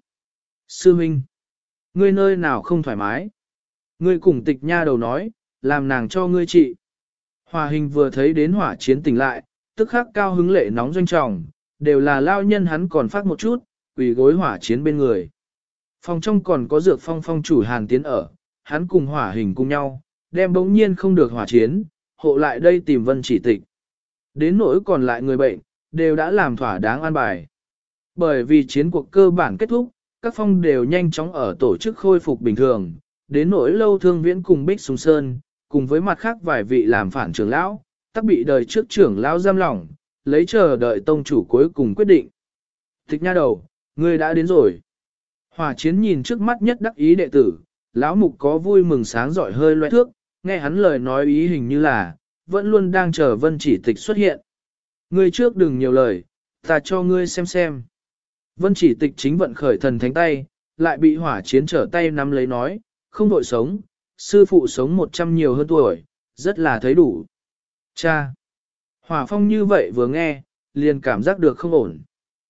Sư Minh, ngươi nơi nào không thoải mái? Ngươi cùng Tịch Nha đầu nói, làm nàng cho ngươi trị. Hỏa hình vừa thấy đến hỏa chiến tỉnh lại, tức khắc cao hứng lệ nóng doanh trọng, đều là lao nhân hắn còn phát một chút, quỳ gối hỏa chiến bên người. Phòng trong còn có dược phong phong chủ Hàn Tiến ở, hắn cùng hỏa hình cùng nhau, đem bỗng nhiên không được hỏa chiến, hộ lại đây tìm Vân Chỉ Tịch. Đến nỗi còn lại người bệnh, đều đã làm thỏa đáng an bài. Bởi vì chiến cuộc cơ bản kết thúc, các phong đều nhanh chóng ở tổ chức khôi phục bình thường, đến nỗi Lâu Thương Viễn cùng Bích Sùng Sơn, cùng với mặt khác vài vị làm phản trưởng lão, tắc bị đời trước trưởng lão giam lỏng, lấy chờ đợi tông chủ cuối cùng quyết định. Tịch Nha đầu, ngươi đã đến rồi. Hỏa chiến nhìn trước mắt nhất đắc ý đệ tử, lão mục có vui mừng sáng giỏi hơi loe thước, nghe hắn lời nói ý hình như là, vẫn luôn đang chờ Vân Chỉ Tịch xuất hiện. Ngươi trước đừng nhiều lời, ta cho ngươi xem. Vân Chỉ Tịch chính vận khởi thần thánh tay, lại bị hỏa chiến trở tay nắm lấy nói, không đội sống, sư phụ sống 100 nhiều hơn tuổi, rất là thấy đủ. Cha! Hỏa phong như vậy vừa nghe, liền cảm giác được không ổn.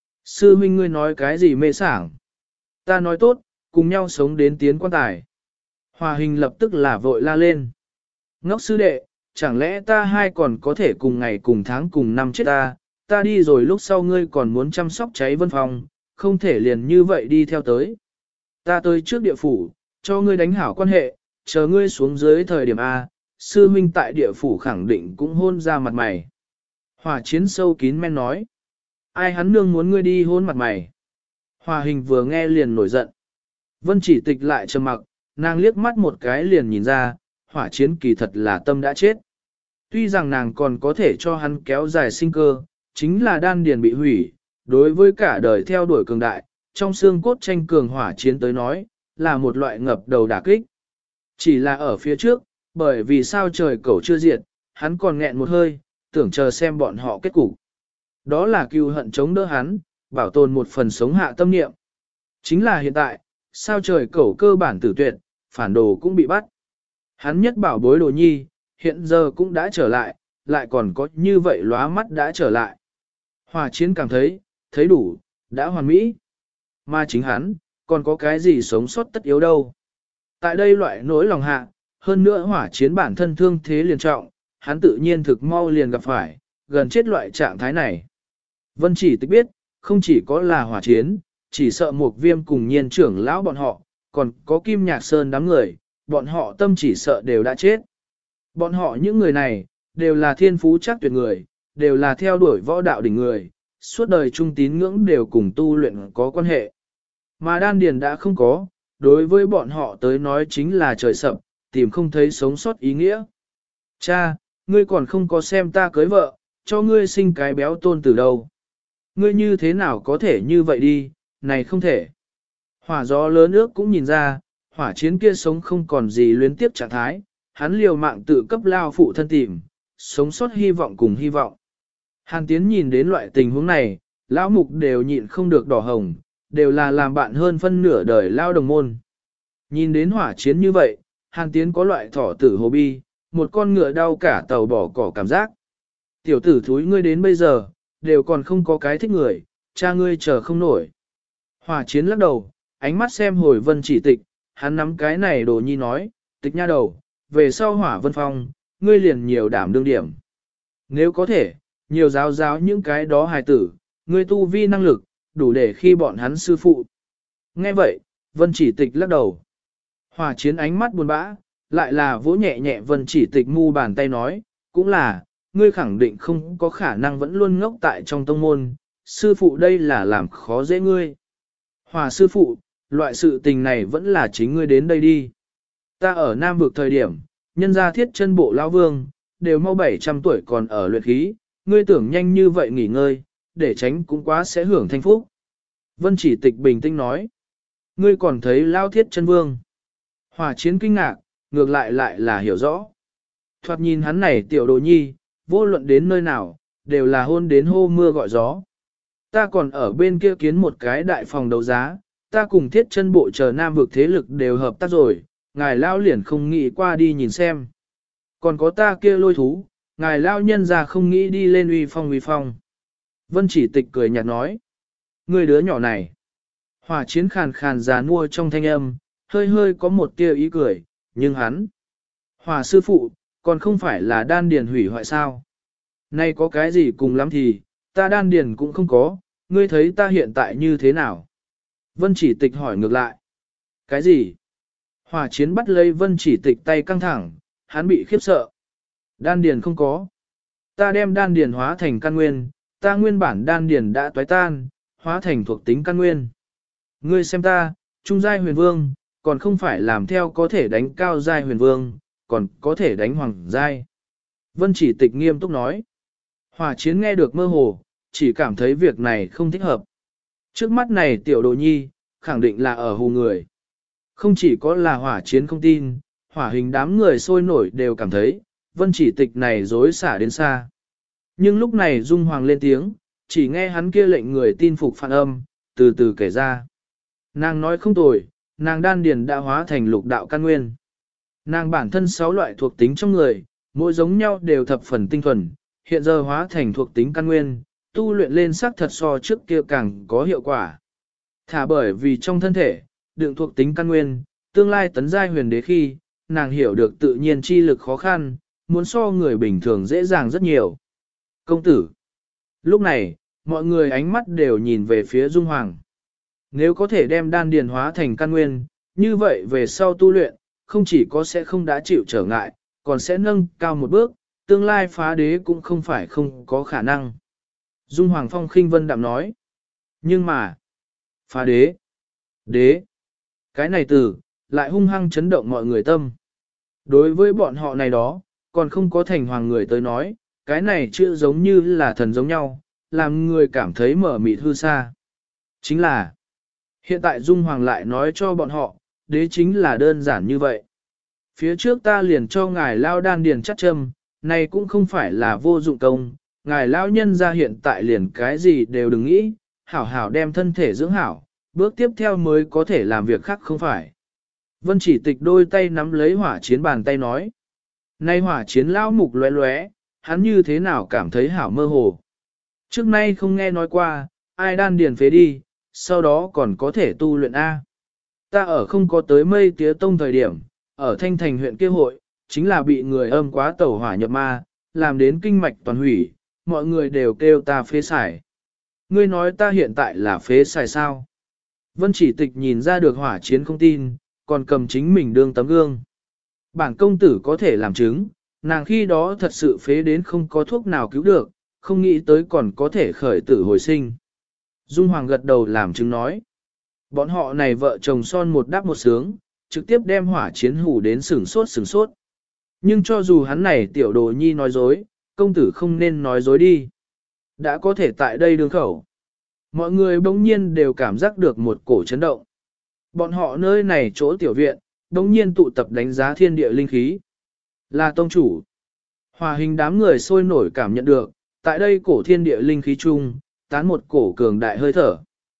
Sư huynh ngươi nói cái gì mê sảng? Ta nói tốt, cùng nhau sống đến tiến quan tài. Hòa hình lập tức là vội la lên. Ngốc sư đệ, chẳng lẽ ta hai còn có thể cùng ngày cùng tháng cùng năm chết ta đi rồi lúc sau ngươi còn muốn chăm sóc cháy vân phòng, không thể liền như vậy đi theo tới. Ta tới trước địa phủ, cho ngươi đánh hảo quan hệ, chờ ngươi xuống dưới thời điểm A, sư huynh tại địa phủ khẳng định cũng hôn ra mặt mày. Hòa chiến sâu kín men nói. Ai hắn nương muốn ngươi đi hôn mặt mày. Hòa hình vừa nghe liền nổi giận. Vân Chỉ Tịch lại trầm mặc, nàng liếc mắt một cái liền nhìn ra, hỏa chiến kỳ thật là tâm đã chết. Tuy rằng nàng còn có thể cho hắn kéo dài sinh cơ, chính là đan điền bị hủy, đối với cả đời theo đuổi cường đại, trong xương cốt tranh cường hỏa chiến tới nói, là một loại ngập đầu đả kích. Chỉ là ở phía trước, bởi vì sao trời cẩu chưa diệt, hắn còn nghẹn một hơi, tưởng chờ xem bọn họ kết cục. Đó là cừu hận chống đỡ hắn, bảo tồn một phần sống hạ tâm niệm. Chính là hiện tại, sao trời cẩu cơ bản tử tuyệt, phản đồ cũng bị bắt. Hắn nhất bảo bối đồ nhi, hiện giờ cũng đã trở lại còn có như vậy lóa mắt đã trở lại. Hòa chiến cảm thấy đủ, đã hoàn mỹ. Mà chính hắn, còn có cái gì sống sót tất yếu đâu. Tại đây loại nỗi lòng hạ, hơn nữa hỏa chiến bản thân thương thế liền trọng, hắn tự nhiên thực mau liền gặp phải, gần chết loại trạng thái này. Vân Chỉ Tịch biết, không chỉ có là hỏa chiến, chỉ sợ một viêm cùng nhiên trưởng lão bọn họ, còn có Kim Nhạc Sơn đám người, bọn họ tâm chỉ sợ đều đã chết. Bọn họ những người này, đều là thiên phú chắc tuyệt người, đều là theo đuổi võ đạo đỉnh người, suốt đời trung tín ngưỡng đều cùng tu luyện có quan hệ. Mà đan điền đã không có, đối với bọn họ tới nói chính là trời sập, tìm không thấy sống sót ý nghĩa. Cha, ngươi còn không có xem ta cưới vợ, cho ngươi sinh cái béo tôn từ đâu. Ngươi như thế nào có thể như vậy đi, này không thể. Hỏa gió lớn ước cũng nhìn ra, hỏa chiến kia sống không còn gì luyến tiếp trạng thái, hắn liều mạng tự cấp lao phụ thân tìm, sống sót hy vọng cùng hy vọng. Hàn Tiến nhìn đến loại tình huống này, lão mục đều nhịn không được đỏ hồng, đều là làm bạn hơn phân nửa đời lao đồng môn. Nhìn đến hỏa chiến như vậy, Hàn Tiến có loại thỏ tử hồ bi, một con ngựa đau cả tàu bỏ cỏ cảm giác. Tiểu tử thúi ngươi đến bây giờ, đều còn không có cái thích người, cha ngươi chờ không nổi. Hỏa chiến lắc đầu, ánh mắt xem hồi Vân Chỉ Tịch, hắn nắm cái này đồ nhi nói, Tịch nha đầu, về sau hỏa vân phong, ngươi liền nhiều đảm đương điểm. Nếu có thể, nhiều giáo giáo những cái đó hài tử, ngươi tu vi năng lực, đủ để khi bọn hắn sư phụ. Nghe vậy, Vân Chỉ Tịch lắc đầu. Hỏa chiến ánh mắt buồn bã, lại là vỗ nhẹ nhẹ Vân Chỉ Tịch mu bàn tay nói, cũng là, ngươi khẳng định không có khả năng vẫn luôn ngốc tại trong tông môn, sư phụ đây là làm khó dễ ngươi. Hỏa sư phụ, loại sự tình này vẫn là chính ngươi đến đây đi. Ta ở Nam vực thời điểm, nhân gia thiết chân bộ lão vương, đều mau 700 tuổi còn ở luyện khí, ngươi tưởng nhanh như vậy nghỉ ngơi, để tránh cũng quá sẽ hưởng thanh phúc. Vân Chỉ Tịch bình tĩnh nói, ngươi còn thấy lao thiết chân vương. Hỏa chiến kinh ngạc, ngược lại lại là hiểu rõ. Thoạt nhìn hắn này tiểu đồ nhi, vô luận đến nơi nào, đều là hôn đến hô mưa gọi gió. Ta còn ở bên kia kiến một cái đại phòng đấu giá, ta cùng thiết chân bộ chờ nam vực thế lực đều hợp tác rồi, ngài lao liền không nghĩ qua đi nhìn xem. Còn có ta kia lôi thú, ngài lao nhân ra không nghĩ đi lên uy phong uy phong. Vân chỉ tịch cười nhạt nói. Người đứa nhỏ này. Hỏa chiến khàn khàn già nua trong thanh âm, hơi hơi có một tia ý cười, nhưng hắn. Hỏa sư phụ, còn không phải là đan điền hủy hoại sao. Nay có cái gì cùng lắm thì, ta đan điền cũng không có, ngươi thấy ta hiện tại như thế nào? Vân chỉ tịch hỏi ngược lại. Cái gì? Hỏa chiến bắt lấy vân chỉ tịch tay căng thẳng, hắn bị khiếp sợ. Đan điền không có. Ta đem đan điền hóa thành căn nguyên, ta nguyên bản đan điền đã toái tan, hóa thành thuộc tính căn nguyên. Ngươi xem ta, trung giai huyền vương, còn không phải làm theo có thể đánh cao giai huyền vương, còn có thể đánh hoàng giai. Vân chỉ tịch nghiêm túc nói. Hỏa chiến nghe được mơ hồ, chỉ cảm thấy việc này không thích hợp. Trước mắt này tiểu đồ nhi, khẳng định là ở hù người. Không chỉ có là hỏa chiến không tin, hỏa hình đám người sôi nổi đều cảm thấy, vân chỉ tịch này dối xả đến xa. Nhưng lúc này Dung Hoàng lên tiếng, chỉ nghe hắn kia lệnh người tin phục phản âm, từ từ kể ra. Nàng nói không tồi, nàng đan điền đã hóa thành lục đạo căn nguyên. Nàng bản thân 6 loại thuộc tính trong người, mỗi giống nhau đều thập phần tinh thuần, hiện giờ hóa thành thuộc tính căn nguyên, tu luyện lên sắc thật so trước kia càng có hiệu quả. Thả bởi vì trong thân thể, đựng thuộc tính căn nguyên, tương lai tấn giai huyền đế khi, nàng hiểu được tự nhiên chi lực khó khăn, muốn so người bình thường dễ dàng rất nhiều. Công tử. Lúc này, mọi người ánh mắt đều nhìn về phía Dung Hoàng. Nếu có thể đem đan điền hóa thành căn nguyên, như vậy về sau tu luyện, không chỉ có sẽ không đã chịu trở ngại, còn sẽ nâng cao một bước, tương lai phá đế cũng không phải không có khả năng. Dung Hoàng Phong khinh vân đạm nói. Nhưng mà, phá đế, đế, cái này từ, lại hung hăng chấn động mọi người tâm. Đối với bọn họ này đó, còn không có thành hoàng người tới nói, cái này chưa giống như là thần giống nhau, làm người cảm thấy mở mịt hư xa. Chính là, hiện tại Dung Hoàng lại nói cho bọn họ, đế chính là đơn giản như vậy. Phía trước ta liền cho ngài lao đan điền chắc châm, này cũng không phải là vô dụng công, ngài lao nhân ra hiện tại liền cái gì đều đừng nghĩ, hảo hảo đem thân thể dưỡng hảo, bước tiếp theo mới có thể làm việc khác không phải. Vân chỉ tịch đôi tay nắm lấy hỏa chiến bàn tay nói. Nay hỏa chiến lao mục lóe lóe, hắn như thế nào cảm thấy hảo mơ hồ. Trước nay không nghe nói qua, ai đan điền phế đi, sau đó còn có thể tu luyện A. Ta ở không có tới mây tía tông thời điểm, ở thanh thành huyện kia hội, chính là bị người âm quá tẩu hỏa nhập ma, làm đến kinh mạch toàn hủy, mọi người đều kêu ta phế xài. Ngươi nói ta hiện tại là phế xài sao? Vân chỉ tịch nhìn ra được hỏa chiến không tin, còn cầm chính mình đương tấm gương. Bản công tử có thể làm chứng, nàng khi đó thật sự phế đến không có thuốc nào cứu được, không nghĩ tới còn có thể khởi tử hồi sinh. Dung Hoàng gật đầu làm chứng nói. Bọn họ này vợ chồng son một đáp một sướng, trực tiếp đem hỏa chiến hủ đến sửng sốt sửng sốt. Nhưng cho dù hắn này tiểu đồ nhi nói dối, công tử không nên nói dối đi. Đã có thể tại đây đường khẩu. Mọi người bỗng nhiên đều cảm giác được một cổ chấn động. Bọn họ nơi này chỗ tiểu viện, bỗng nhiên tụ tập đánh giá thiên địa linh khí. Là tông chủ. Hòa hình đám người sôi nổi cảm nhận được, tại đây cổ thiên địa linh khí chung, tán một cổ cường đại hơi thở.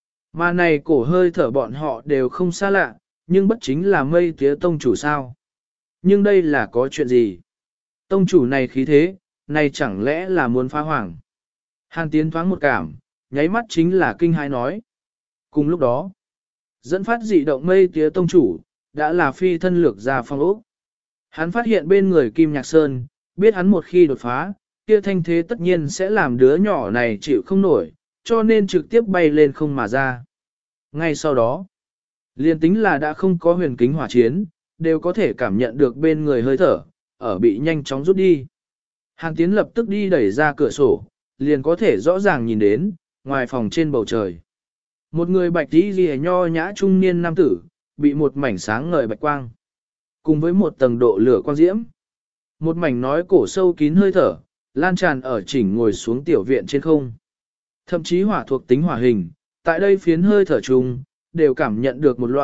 Mà này cổ hơi thở bọn họ đều không xa lạ, nhưng bất chính là mây tía tông chủ sao. Nhưng đây là có chuyện gì? Tông chủ này khí thế, này chẳng lẽ là muốn phá hoàng? Hàn Tiến thoáng một cảm, nháy mắt chính là kinh hãi nói. Cùng lúc đó, dẫn phát dị động mây tía tông chủ, đã là phi thân lược ra phong ốc. Hắn phát hiện bên người Kim Nhạc Sơn, biết hắn một khi đột phá, kia thanh thế tất nhiên sẽ làm đứa nhỏ này chịu không nổi, cho nên trực tiếp bay lên không mà ra. Ngay sau đó, liên tính là đã không có huyền kính hỏa chiến, đều có thể cảm nhận được bên người hơi thở, ở bị nhanh chóng rút đi. Hàn Tiến lập tức đi đẩy ra cửa sổ, liền có thể rõ ràng nhìn đến, ngoài phòng trên bầu trời. Một người bạch tí ghi nho nhã trung niên nam tử, bị một mảnh sáng ngời bạch quang, cùng với một tầng độ lửa quang diễm. Một mảnh nói cổ sâu kín hơi thở, lan tràn ở chỉnh ngồi xuống tiểu viện trên không. Thậm chí hỏa thuộc tính hỏa hình, tại đây phiến hơi thở chung, đều cảm nhận được một loại,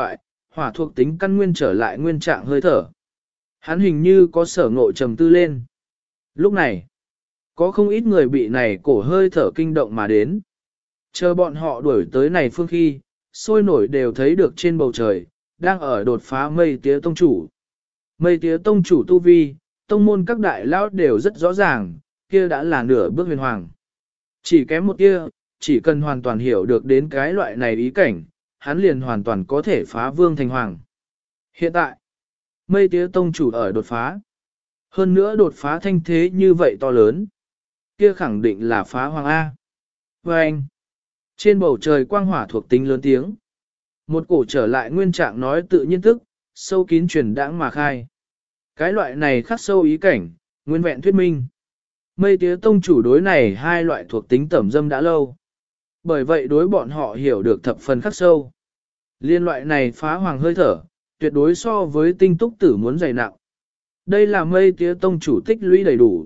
hỏa thuộc tính căn nguyên trở lại nguyên trạng hơi thở. Hắn hình như có sở ngộ trầm tư lên. Lúc này, có không ít người bị này cổ hơi thở kinh động mà đến. Chờ bọn họ đuổi tới này phương khi, sôi nổi đều thấy được trên bầu trời, đang ở đột phá mây tía tông chủ. Mây tía tông chủ tu vi, tông môn các đại lão đều rất rõ ràng, kia đã là nửa bước huyền hoàng. Chỉ kém một kia, chỉ cần hoàn toàn hiểu được đến cái loại này ý cảnh, hắn liền hoàn toàn có thể phá vương thành hoàng. Hiện tại, mây tía tông chủ ở đột phá. Hơn nữa đột phá thanh thế như vậy to lớn. Kia khẳng định là phá hoàng A. Và anh, trên bầu trời quang hỏa thuộc tính lớn tiếng. Một cổ trở lại nguyên trạng nói tự nhiên tức, sâu kín truyền đãng mà khai. Cái loại này khắc sâu ý cảnh, nguyên vẹn thuyết minh. Mây tía tông chủ đối này hai loại thuộc tính tẩm dâm đã lâu. Bởi vậy đối bọn họ hiểu được thập phần khắc sâu. Liên loại này phá hoàng hơi thở, tuyệt đối so với tinh túc tử muốn dày nặng. Đây là mây tía tông chủ tích lũy đầy đủ.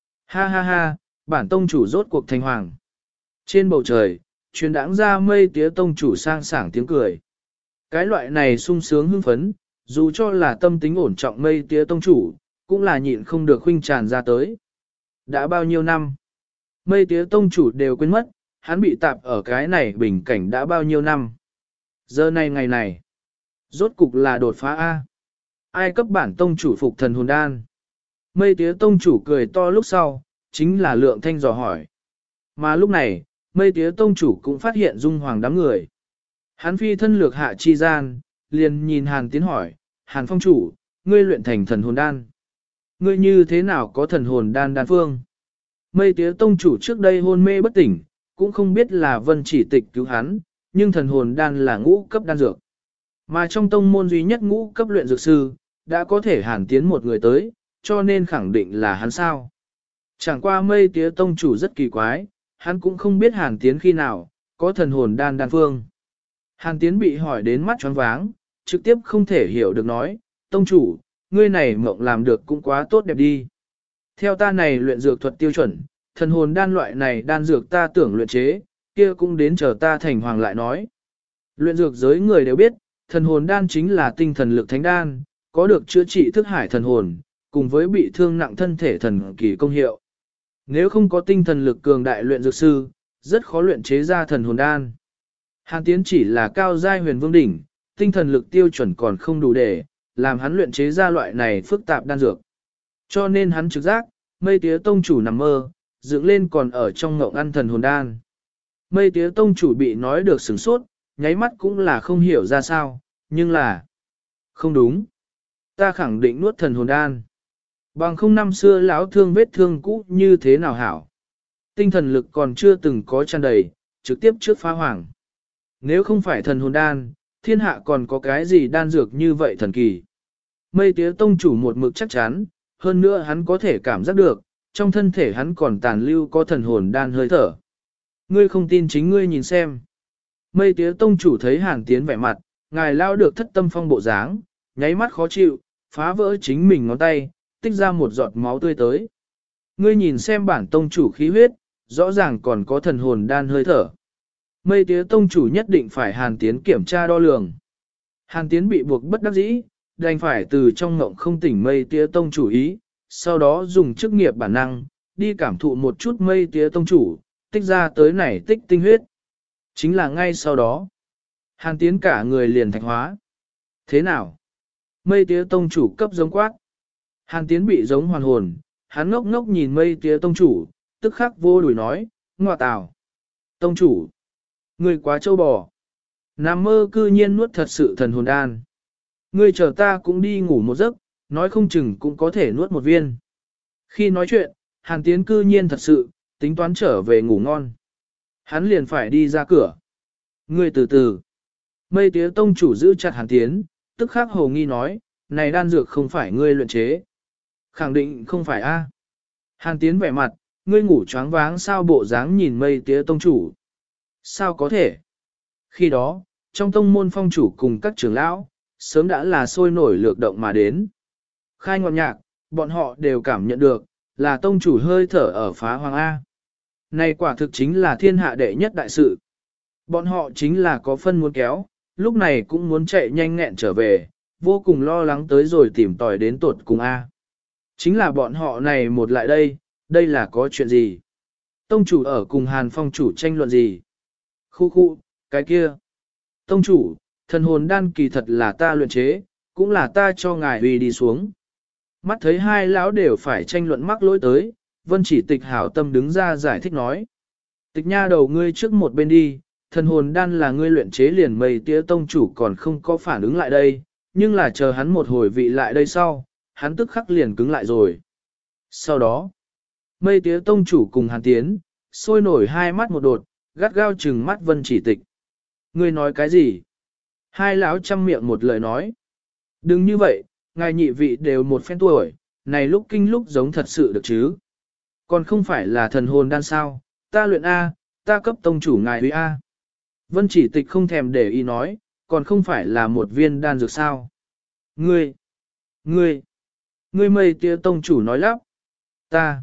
Ha ha ha, bản tông chủ rốt cuộc thành hoàng. Trên bầu trời, truyền đãng ra mây tía tông chủ sang sảng tiếng cười. Cái loại này sung sướng hưng phấn, dù cho là tâm tính ổn trọng mây tía tông chủ, cũng là nhịn không được khuynh tràn ra tới. Đã bao nhiêu năm, mây tía tông chủ đều quên mất, hắn bị tạp ở cái này bình cảnh đã bao nhiêu năm. Giờ này ngày này, rốt cục là đột phá A. Ai cấp bản tông chủ phục thần hồn đan? Mây tía tông chủ cười to lúc sau, chính là lượng thanh dò hỏi. Mà lúc này, mây tía tông chủ cũng phát hiện dung hoàng đám người. Hắn phi thân lược hạ chi gian, liền nhìn Hàn Tiến hỏi, Hàn phong chủ, ngươi luyện thành thần hồn đan. Ngươi như thế nào có thần hồn đan đan phương? Mây tía tông chủ trước đây hôn mê bất tỉnh, cũng không biết là vân chỉ tịch cứu hắn, nhưng thần hồn đan là ngũ cấp đan dược. Mà trong tông môn duy nhất ngũ cấp luyện dược sư, đã có thể Hàn Tiến một người tới, cho nên khẳng định là hắn sao. Chẳng qua mây tía tông chủ rất kỳ quái, hắn cũng không biết Hàn Tiến khi nào, có thần hồn đan đan phương. Hàn Tiến bị hỏi đến mắt choáng váng, trực tiếp không thể hiểu được nói, tông chủ, ngươi này mộng làm được cũng quá tốt đẹp đi. Theo ta này luyện dược thuật tiêu chuẩn, thần hồn đan loại này đan dược ta tưởng luyện chế, kia cũng đến chờ ta thành hoàng lại nói. Luyện dược giới người đều biết, thần hồn đan chính là tinh thần lực thánh đan, có được chữa trị thức hải thần hồn, cùng với bị thương nặng thân thể thần kỳ công hiệu. Nếu không có tinh thần lực cường đại luyện dược sư, rất khó luyện chế ra thần hồn đan. Hàn Tiến chỉ là cao giai huyền vương đỉnh, tinh thần lực tiêu chuẩn còn không đủ để làm hắn luyện chế ra loại này phức tạp đan dược. Cho nên hắn trực giác, mây tía tông chủ nằm mơ, dựng lên còn ở trong ngộng ăn thần hồn đan. Mây tía tông chủ bị nói được sửng sốt, nháy mắt cũng là không hiểu ra sao, nhưng là không đúng. Ta khẳng định nuốt thần hồn đan. Bằng không năm xưa lão thương vết thương cũ như thế nào hảo. Tinh thần lực còn chưa từng có tràn đầy, trực tiếp trước phá hoàng. Nếu không phải thần hồn đan, thiên hạ còn có cái gì đan dược như vậy thần kỳ. Mây tía tông chủ một mực chắc chắn, hơn nữa hắn có thể cảm giác được, trong thân thể hắn còn tàn lưu có thần hồn đan hơi thở. Ngươi không tin chính ngươi nhìn xem. Mây tía tông chủ thấy Hàn Tiến vẻ mặt, ngài lao được thất tâm phong bộ dáng, nháy mắt khó chịu, phá vỡ chính mình ngón tay, tích ra một giọt máu tươi tới. Ngươi nhìn xem bản tông chủ khí huyết, rõ ràng còn có thần hồn đan hơi thở. Mây tía tông chủ nhất định phải Hàn Tiến kiểm tra đo lường. Hàn Tiến bị buộc bất đắc dĩ, đành phải từ trong ngộng không tỉnh mây tía tông chủ ý, sau đó dùng chức nghiệp bản năng, đi cảm thụ một chút mây tía tông chủ, tích ra tới này tích tinh huyết. Chính là ngay sau đó, Hàn Tiến cả người liền thạch hóa. Thế nào? Mây tía tông chủ cấp giống quát. Hàn Tiến bị giống hoàn hồn, hắn ngốc ngốc nhìn mây tía tông chủ, tức khắc vô đuổi nói, ngọa tào. Tông chủ, ngươi quá trâu bò. Nằm mơ cư nhiên nuốt thật sự thần hồn đan. Ngươi chờ ta cũng đi ngủ một giấc, nói không chừng cũng có thể nuốt một viên. Khi nói chuyện, Hàn Tiến cư nhiên thật sự, tính toán trở về ngủ ngon. Hắn liền phải đi ra cửa. Ngươi từ từ. Mây tía tông chủ giữ chặt Hàn Tiến, tức khắc hồ nghi nói, này đan dược không phải ngươi luyện chế. Khẳng định không phải a. Hàn Tiến vẻ mặt, ngươi ngủ choáng váng sao bộ dáng nhìn mây tía tông chủ. Sao có thể? Khi đó, trong tông môn phong chủ cùng các trưởng lão, sớm đã là sôi nổi lược động mà đến. Khai ngọn nhạc, bọn họ đều cảm nhận được, là tông chủ hơi thở ở phá hoàng A. Này quả thực chính là thiên hạ đệ nhất đại sự. Bọn họ chính là có phân muốn kéo, lúc này cũng muốn chạy nhanh nghẹn trở về, vô cùng lo lắng tới rồi tìm tòi đến tột cùng A. Chính là bọn họ này một lại đây là có chuyện gì? Tông chủ ở cùng Hàn Phong chủ tranh luận gì? Khu khu, cái kia. Tông chủ, thần hồn đan kỳ thật là ta luyện chế, cũng là ta cho ngài uy đi xuống. Mắt thấy hai lão đều phải tranh luận mắc lỗi tới, Vân Chỉ Tịch hảo tâm đứng ra giải thích nói. Tịch nha đầu ngươi trước một bên đi, thần hồn đan là ngươi luyện chế liền mây tía tông chủ còn không có phản ứng lại đây, nhưng là chờ hắn một hồi vị lại đây sau, hắn tức khắc liền cứng lại rồi. Sau đó, mây tía tông chủ cùng Hàn Tiến, sôi nổi hai mắt một đột, gắt gao trừng mắt Vân Chỉ Tịch. Ngươi nói cái gì? Hai lão chăm miệng một lời nói. Đừng như vậy, ngài nhị vị đều một phen tuổi, này lúc kinh lúc giống thật sự được chứ. Còn không phải là thần hồn đan sao, ta luyện A, ta cấp tông chủ ngài huy A. Vân Chỉ Tịch không thèm để ý nói, còn không phải là một viên đan dược sao. Ngươi mây tía tông chủ nói lắp. Ta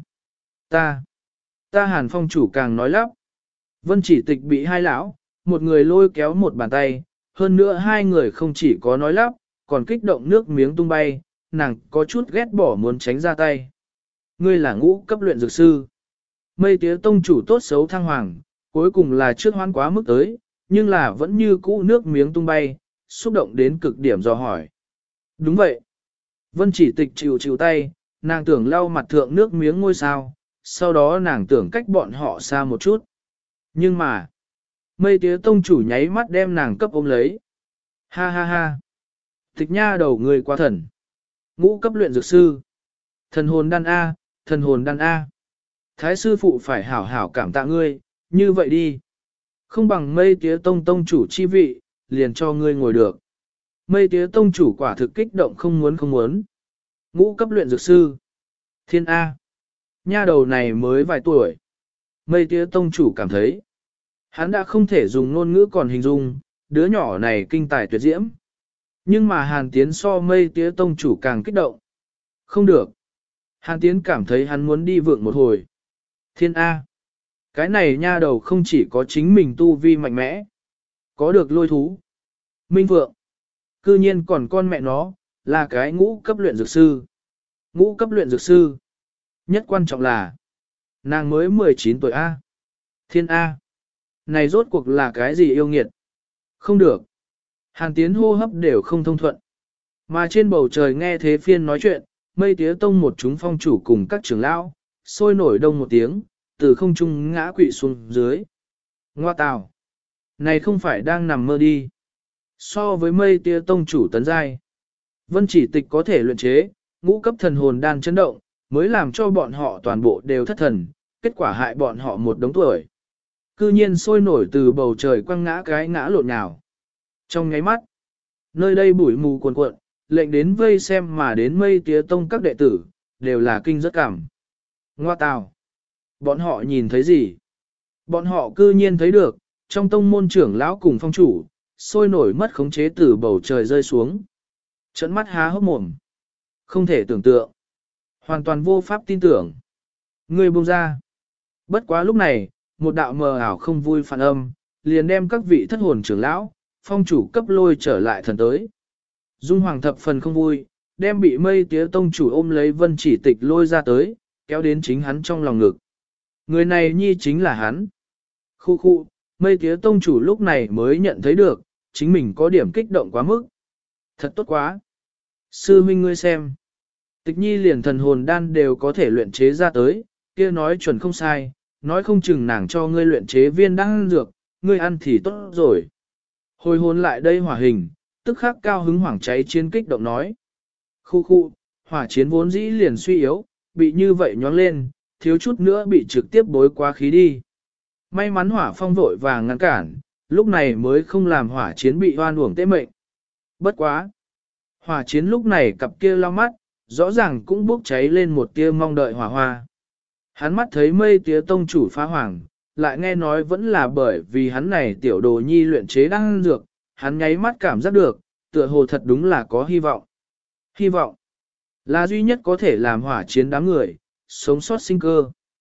Hàn Phong chủ càng nói lắp. Vân Chỉ Tịch bị hai lão, một người lôi kéo một bàn tay, hơn nữa hai người không chỉ có nói lắp, còn kích động nước miếng tung bay, nàng có chút ghét bỏ muốn tránh ra tay. Ngươi là ngũ cấp luyện dược sư. Mây tía tông chủ tốt xấu thăng hoàng, cuối cùng là trước hoan quá mức tới, nhưng là vẫn như cũ nước miếng tung bay, xúc động đến cực điểm do hỏi. Đúng vậy. Vân Chỉ Tịch chịu tay, nàng tưởng lau mặt thượng nước miếng ngôi sao, sau đó nàng tưởng cách bọn họ xa một chút. Nhưng mà, mây tía tông chủ nháy mắt đem nàng cấp ôm lấy. Ha ha ha. Tịch nha đầu người quá thần. Ngũ cấp luyện dược sư. Thần hồn đan A, thần hồn đan A. Thái sư phụ phải hảo hảo cảm tạ ngươi, như vậy đi. Không bằng mây tía tông chủ chi vị, liền cho ngươi ngồi được. Mây tía tông chủ quả thực kích động không muốn. Ngũ cấp luyện dược sư. Thiên A. Nha đầu này mới vài tuổi. Mây tía tông chủ cảm thấy. Hắn đã không thể dùng ngôn ngữ còn hình dung, đứa nhỏ này kinh tài tuyệt diễm. Nhưng mà Hàn Tiến so mây tía tông chủ càng kích động. Không được. Hàn Tiến cảm thấy hắn muốn đi vượng một hồi. Thiên A. Cái này nha đầu không chỉ có chính mình tu vi mạnh mẽ, có được lôi thú. Minh vượng. Cư nhiên còn con mẹ nó, là cái ngũ cấp luyện dược sư. Ngũ cấp luyện dược sư. Nhất quan trọng là, nàng mới 19 tuổi A. Thiên A. Này rốt cuộc là cái gì yêu nghiệt? Không được. Hàn Tiến hô hấp đều không thông thuận. Mà trên bầu trời nghe thế phiên nói chuyện, mây tía tông một chúng phong chủ cùng các trưởng lão, sôi nổi đông một tiếng, từ không trung ngã quỵ xuống dưới. Ngoa tào. Này không phải đang nằm mơ đi. So với mây tía tông chủ tấn giai, Vân Chỉ Tịch có thể luyện chế, ngũ cấp thần hồn đan chấn động, mới làm cho bọn họ toàn bộ đều thất thần, kết quả hại bọn họ một đống tuổi. Cư nhiên sôi nổi từ bầu trời quăng ngã cái ngã lộn nhào. Trong nháy mắt, nơi đây bụi mù cuồn cuộn, lệnh đến vây xem mà đến mây tía tông các đệ tử, đều là kinh rất cảm. Ngoa tào! Bọn họ nhìn thấy gì? Bọn họ cư nhiên thấy được, trong tông môn trưởng lão cùng phong chủ, sôi nổi mất khống chế từ bầu trời rơi xuống. Trận mắt há hốc mồm. Không thể tưởng tượng. Hoàn toàn vô pháp tin tưởng. Người buông ra. Bất quá lúc này, một đạo mờ ảo không vui phản âm, liền đem các vị thất hồn trưởng lão, phong chủ cấp lôi trở lại thần tới. Dung Hoàng thập phần không vui, đem bị mây tía tông chủ ôm lấy Vân Chỉ Tịch lôi ra tới, kéo đến chính hắn trong lòng ngực. Người này nhi chính là hắn. Khu, mây tía tông chủ lúc này mới nhận thấy được, chính mình có điểm kích động quá mức. Thật tốt quá. Sư huynh ngươi xem. Tịch nhi liền thần hồn đan đều có thể luyện chế ra tới, kia nói chuẩn không sai, nói không chừng nàng cho ngươi luyện chế viên đan dược, ngươi ăn thì tốt rồi. Hồi hồn lại đây hỏa hình, tức khắc cao hứng hoảng cháy chiến kích động nói. Khu, hỏa chiến vốn dĩ liền suy yếu, bị như vậy nhón lên, thiếu chút nữa bị trực tiếp bối quá khí đi. May mắn hỏa phong vội vàng ngăn cản, lúc này mới không làm hỏa chiến bị hoan uổng tế mệnh. Bất quá. Hỏa chiến lúc này cặp kia lao mắt, rõ ràng cũng bốc cháy lên một tia mong đợi hỏa hoa. Hắn mắt thấy mây tía tông chủ phá hoàng, lại nghe nói vẫn là bởi vì hắn này tiểu đồ nhi luyện chế đan dược, hắn nháy mắt cảm giác được, tựa hồ thật đúng là có hy vọng. Hy vọng là duy nhất có thể làm hỏa chiến đám người, sống sót sinh cơ.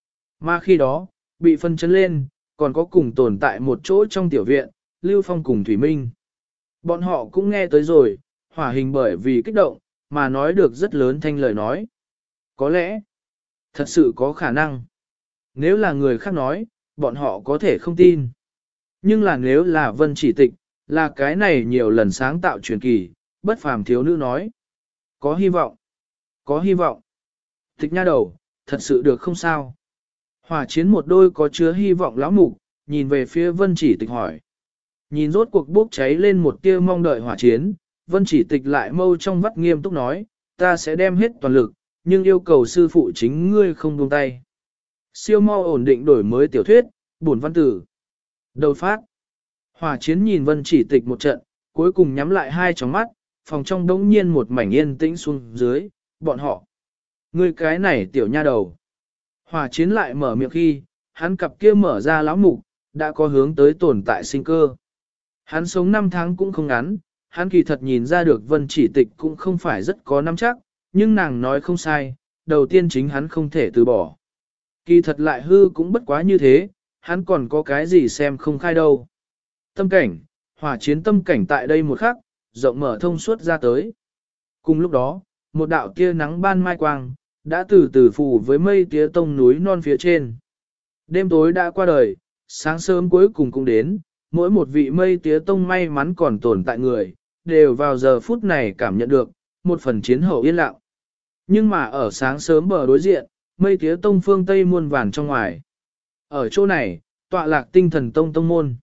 Mà khi đó, bị phân chấn lên, còn có cùng tồn tại một chỗ trong tiểu viện, Lưu Phong cùng Thủy Minh. Bọn họ cũng nghe tới rồi, hỏa hình bởi vì kích động, mà nói được rất lớn thanh lời nói. Có lẽ, thật sự có khả năng. Nếu là người khác nói, bọn họ có thể không tin. Nhưng là nếu là Vân Chỉ Tịch, là cái này nhiều lần sáng tạo truyền kỳ, bất phàm thiếu nữ nói. Có hy vọng, có hy vọng. Tịch nha đầu, thật sự được không sao? Hỏa chiến một đôi có chứa hy vọng lão mục, nhìn về phía Vân Chỉ Tịch hỏi. Nhìn rốt cuộc bốc cháy lên một tia mong đợi hỏa chiến, Vân Chỉ Tịch lại mâu trong vắt nghiêm túc nói, ta sẽ đem hết toàn lực, nhưng yêu cầu sư phụ chính ngươi không buông tay. Siêu mau ổn định đổi mới tiểu thuyết, bổn văn tử. Đầu phát. Hỏa chiến nhìn Vân Chỉ Tịch một trận, cuối cùng nhắm lại hai tròng mắt, phòng trong đống nhiên một mảnh yên tĩnh xuống dưới, bọn họ. Ngươi cái này tiểu nha đầu. Hỏa chiến lại mở miệng khi, hắn cặp kia mở ra lão mục, đã có hướng tới tồn tại sinh cơ. Hắn sống 5 tháng cũng không ngắn, hắn kỳ thật nhìn ra được Vân Chỉ Tịch cũng không phải rất có nắm chắc, nhưng nàng nói không sai, đầu tiên chính hắn không thể từ bỏ. Kỳ thật lại hư cũng bất quá như thế, hắn còn có cái gì xem không khai đâu. Tâm cảnh, hỏa chiến tâm cảnh tại đây một khắc, rộng mở thông suốt ra tới. Cùng lúc đó, một đạo tia nắng ban mai quang, đã từ từ phủ với mây tía tông núi non phía trên. Đêm tối đã qua đời, sáng sớm cuối cùng cũng đến, mỗi một vị mây tía tông may mắn còn tồn tại người, đều vào giờ phút này cảm nhận được, một phần chiến hậu yên lặng. Nhưng mà ở sáng sớm bờ đối diện, mây tía tông phương Tây muôn vàn trong ngoài. Ở chỗ này, tọa lạc tinh thần tông tông môn.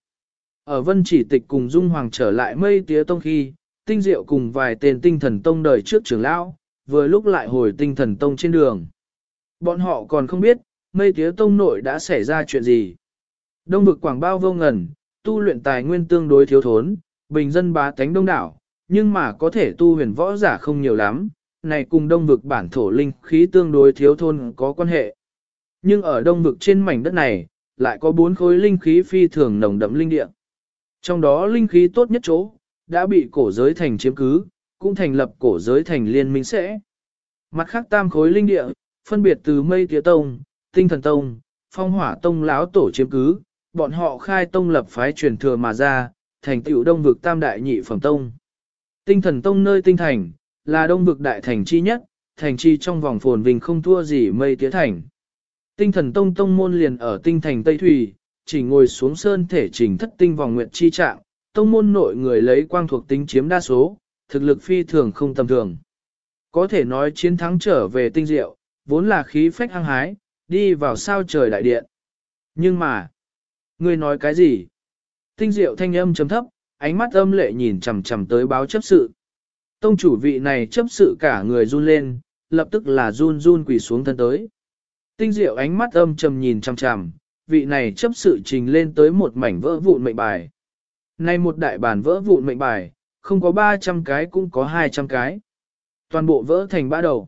Ở Vân Chỉ Tịch cùng Dung Hoàng trở lại mây tía tông khi, tinh diệu cùng vài tên tinh thần tông đời trước trưởng lão, vừa lúc lại hồi tinh thần tông trên đường. Bọn họ còn không biết, mây tía tông nội đã xảy ra chuyện gì. Đông vực quảng bao vô ngần, tu luyện tài nguyên tương đối thiếu thốn, bình dân bá tánh đông đảo, nhưng mà có thể tu huyền võ giả không nhiều lắm, này cùng đông vực bản thổ linh khí tương đối thiếu thôn có quan hệ. Nhưng ở đông vực trên mảnh đất này, lại có 4 khối linh khí phi thường nồng đậm linh địa. Trong đó linh khí tốt nhất chỗ, đã bị cổ giới thành chiếm cứ, cũng thành lập cổ giới thành liên minh sẽ. Mặt khác 3 khối linh địa, phân biệt từ mây tía tông, tinh thần tông, phong hỏa tông lão tổ chiếm cứ, bọn họ khai tông lập phái truyền thừa mà ra, thành tựu đông vực tam đại nhị phẩm tông. Tinh thần tông nơi tinh thành, là đông vực đại thành chi nhất, thành chi trong vòng phồn vinh không thua gì mây tía thành. Tinh thần tông tông môn liền ở tinh thành Tây Thủy, chỉ ngồi xuống sơn thể trình thất tinh vòng nguyệt chi trạng, tông môn nội người lấy quang thuộc tính chiếm đa số, thực lực phi thường không tầm thường. Có thể nói chiến thắng trở về tinh diệu, vốn là khí phách hăng hái, đi vào sao trời đại điện. Nhưng mà, ngươi nói cái gì? Tinh diệu thanh âm trầm thấp, ánh mắt âm lệ nhìn chằm chằm tới báo chấp sự. Tông chủ vị này chấp sự cả người run lên, lập tức là run run quỳ xuống thân tới. Tinh diệu ánh mắt âm trầm nhìn chằm chằm, vị này chấp sự trình lên tới một mảnh vỡ vụn mệnh bài. Nay một đại bản vỡ vụn mệnh bài, không có 300 cái cũng có 200 cái. Toàn bộ vỡ thành bã đầu.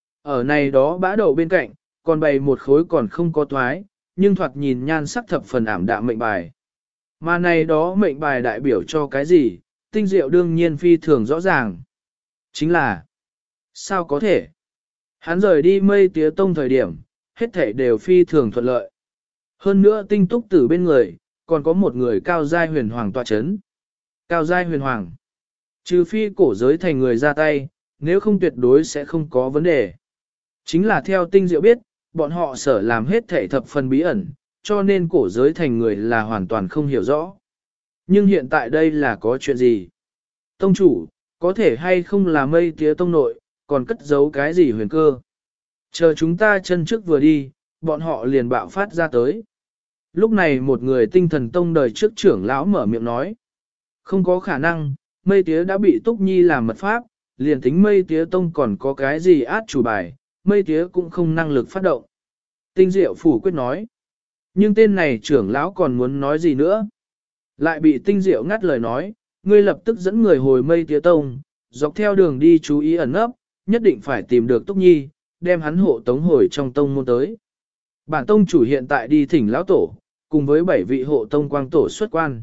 Ở này đó bã đầu bên cạnh, còn bày một khối còn không có thoái, nhưng thoạt nhìn nhan sắc thập phần ảm đạm mệnh bài. Mà này đó mệnh bài đại biểu cho cái gì, tinh diệu đương nhiên phi thường rõ ràng. Chính là, sao có thể? Hắn rời đi mây tía tông thời điểm, hết thể đều phi thường thuận lợi. Hơn nữa tinh túc tử bên người, còn có một người cao giai huyền hoàng tọa chấn. Cao giai huyền hoàng. Trừ phi cổ giới thành người ra tay, nếu không tuyệt đối sẽ không có vấn đề. Chính là theo tinh diệu biết, bọn họ sở làm hết thể thập phần bí ẩn, cho nên cổ giới thành người là hoàn toàn không hiểu rõ. Nhưng hiện tại đây là có chuyện gì? Tông chủ, có thể hay không là mây tía tông nội, còn cất giấu cái gì huyền cơ? Chờ chúng ta chân trước vừa đi, bọn họ liền bạo phát ra tới. Lúc này một người tinh thần tông đời trước trưởng lão mở miệng nói. Không có khả năng, mây tía đã bị Túc Nhi làm mật pháp, liền tính mây tía tông còn có cái gì át chủ bài, mây tía cũng không năng lực phát động. Tinh diệu phủ quyết nói. Nhưng tên này trưởng lão còn muốn nói gì nữa? Lại bị tinh diệu ngắt lời nói, ngươi lập tức dẫn người hồi mây tía tông, dọc theo đường đi chú ý ẩn nấp, nhất định phải tìm được Túc Nhi, đem hắn hộ tống hồi trong tông môn tới. Bản tông chủ hiện tại đi thỉnh lão tổ, cùng với 7 vị hộ tông quang tổ xuất quan.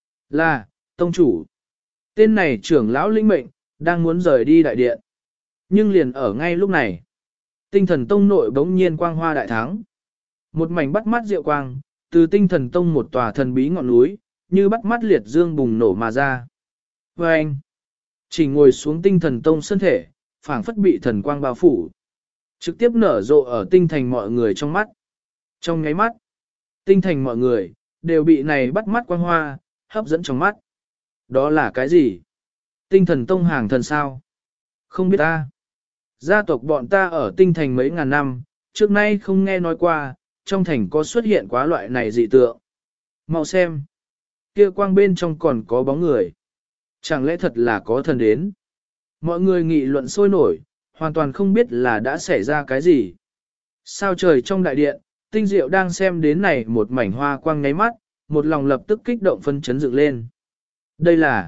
Là, tông chủ. Tên này trưởng lão lĩnh mệnh, đang muốn rời đi đại điện. Nhưng liền ở ngay lúc này, tinh thần tông nội bỗng nhiên quang hoa đại thắng. Một mảnh bắt mắt diệu quang, từ tinh thần tông một tòa thần bí ngọn núi, như bắt mắt liệt dương bùng nổ mà ra. Và anh, chỉ ngồi xuống tinh thần tông sân thể, phảng phất bị thần quang bao phủ. Trực tiếp nở rộ ở tinh thành mọi người trong mắt. Trong ngáy mắt, tinh thành mọi người, đều bị này bắt mắt quang hoa, hấp dẫn trong mắt. Đó là cái gì? Tinh thần tông hàng thần sao? Không biết ta. Gia tộc bọn ta ở tinh thành mấy ngàn năm, trước nay không nghe nói qua, trong thành có xuất hiện quá loại này dị tượng. Mau xem. Kia quang bên trong còn có bóng người. Chẳng lẽ thật là có thần đến? Mọi người nghị luận sôi nổi, hoàn toàn không biết là đã xảy ra cái gì. Sao trời trong đại điện, tinh diệu đang xem đến này một mảnh hoa quang nháy mắt, một lòng lập tức kích động phân chấn dựng lên. Đây là...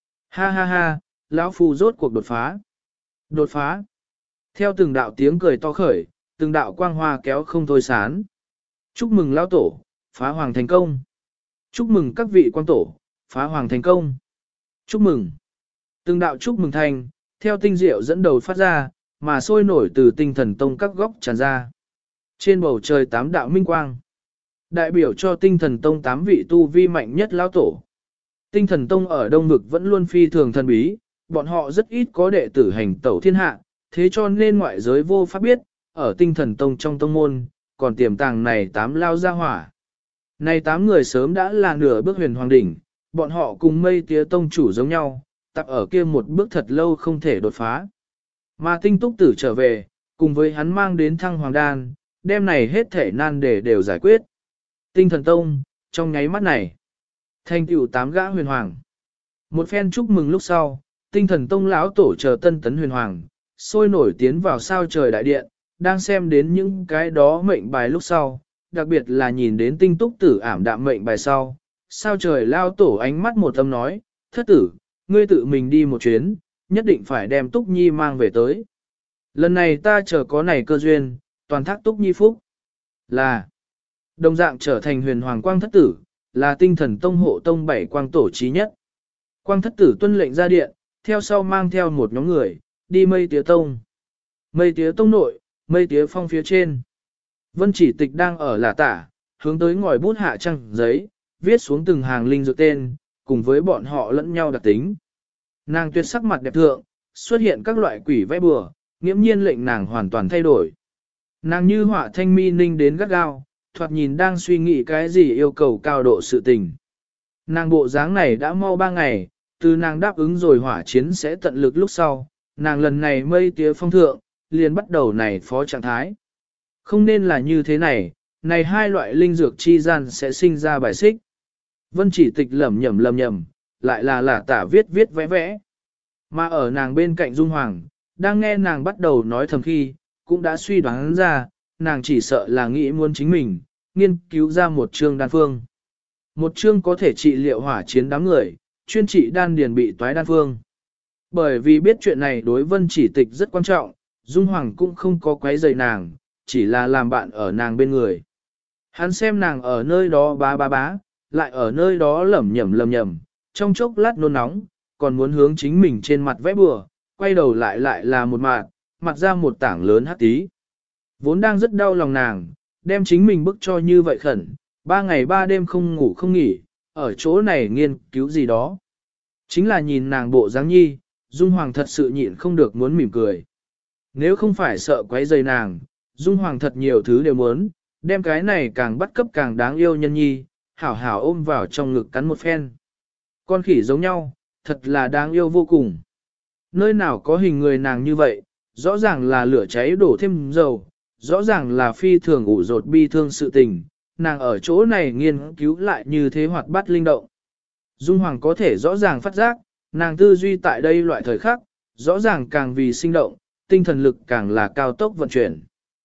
Ha ha ha, lão phu rốt cuộc đột phá. Đột phá. Theo từng đạo tiếng cười to khởi, từng đạo quang hoa kéo không thôi sán. Chúc mừng lão tổ, phá hoàng thành công. Chúc mừng các vị quan tổ, phá hoàng thành công. Chúc mừng. Từng đạo chúc mừng thành, theo tinh diệu dẫn đầu phát ra, mà sôi nổi từ tinh thần tông các góc tràn ra. Trên bầu trời 8 đạo minh quang, đại biểu cho tinh thần tông 8 vị tu vi mạnh nhất lão tổ. Tinh thần tông ở Đông Vực vẫn luôn phi thường thần bí, bọn họ rất ít có đệ tử hành tẩu thiên hạ, thế cho nên ngoại giới vô pháp biết, ở tinh thần tông trong tông môn, còn tiềm tàng này 8 lao gia hỏa. Này 8 người sớm đã là nửa bước huyền hoàng đỉnh, bọn họ cùng mây tía tông chủ giống nhau, tập ở kia một bước thật lâu không thể đột phá. Mà tinh túc tử trở về, cùng với hắn mang đến thăng hoàng đan, đêm này hết thể nan đề đều giải quyết. Tinh thần tông, trong nháy mắt này, thành tựu 8 gã huyền hoàng. Một phen chúc mừng lúc sau, tinh thần tông lão tổ chờ tân tấn huyền hoàng, sôi nổi tiến vào sao trời đại điện, đang xem đến những cái đó mệnh bài lúc sau, đặc biệt là nhìn đến tinh túc tử ảm đạm mệnh bài sau. Sao trời lao tổ ánh mắt một tâm nói, thất tử, ngươi tự mình đi một chuyến, nhất định phải đem Túc Nhi mang về tới. Lần này ta chờ có này cơ duyên, toàn thác Túc Nhi phúc. Là, đồng dạng trở thành huyền hoàng quang thất tử, là tinh thần tông hộ tông 7 quang tổ trí nhất. Quang thất tử tuân lệnh ra điện, theo sau mang theo một nhóm người, đi mây tía tông. Mây tía tông nội, mây tía phong phía trên. Vân chỉ tịch đang ở lả tả, hướng tới ngòi bút hạ trăng giấy, viết xuống từng hàng linh dược tên, cùng với bọn họ lẫn nhau đặc tính. Nàng tuyệt sắc mặt đẹp thượng, xuất hiện các loại quỷ vẽ bừa, nghiễm nhiên lệnh nàng hoàn toàn thay đổi. Nàng như họa thanh mi ninh đến gắt gao, thoạt nhìn đang suy nghĩ cái gì yêu cầu cao độ sự tình. Nàng bộ dáng này đã mau 3 ngày, từ nàng đáp ứng rồi hỏa chiến sẽ tận lực lúc sau, nàng lần này mây tía phong thượng, liền bắt đầu này phó trạng thái. Không nên là như thế này, này hai loại linh dược chi gian sẽ sinh ra bài xích. Vân chỉ tịch lẩm nhẩm, lại là tả viết vẽ vẽ. Mà ở nàng bên cạnh Dung Hoàng, đang nghe nàng bắt đầu nói thầm khi, cũng đã suy đoán ra, nàng chỉ sợ là nghĩ muốn chính mình, nghiên cứu ra một chương đan phương. Một chương có thể trị liệu hỏa chiến đám người, chuyên trị đan điền bị toái đan phương. Bởi vì biết chuyện này đối Vân chỉ tịch rất quan trọng, Dung Hoàng cũng không có quấy rầy nàng, chỉ là làm bạn ở nàng bên người. Hắn xem nàng ở nơi đó bá, lại ở nơi đó lẩm nhẩm, trong chốc lát nôn nóng, còn muốn hướng chính mình trên mặt vẽ bừa, quay đầu lại là một mặt ra một tảng lớn hắc tí. Vốn đang rất đau lòng nàng, đem chính mình bức cho như vậy khẩn, 3 ngày 3 đêm không ngủ không nghỉ, ở chỗ này nghiên cứu gì đó. Chính là nhìn nàng bộ dáng nhi, Dung Hoàng thật sự nhịn không được muốn mỉm cười. Nếu không phải sợ quấy rầy nàng, Dung Hoàng thật nhiều thứ đều muốn, đem cái này càng bắt cấp càng đáng yêu nhân nhi, hảo hảo ôm vào trong ngực cắn một phen. Con khỉ giống nhau, thật là đáng yêu vô cùng. Nơi nào có hình người nàng như vậy, rõ ràng là lửa cháy đổ thêm dầu, rõ ràng là phi thường ủ rột bi thương sự tình, nàng ở chỗ này nghiên cứu lại như thế hoạt bát linh động. Dung Hoàng có thể rõ ràng phát giác, nàng tư duy tại đây loại thời khắc, rõ ràng càng vì sinh động, tinh thần lực càng là cao tốc vận chuyển.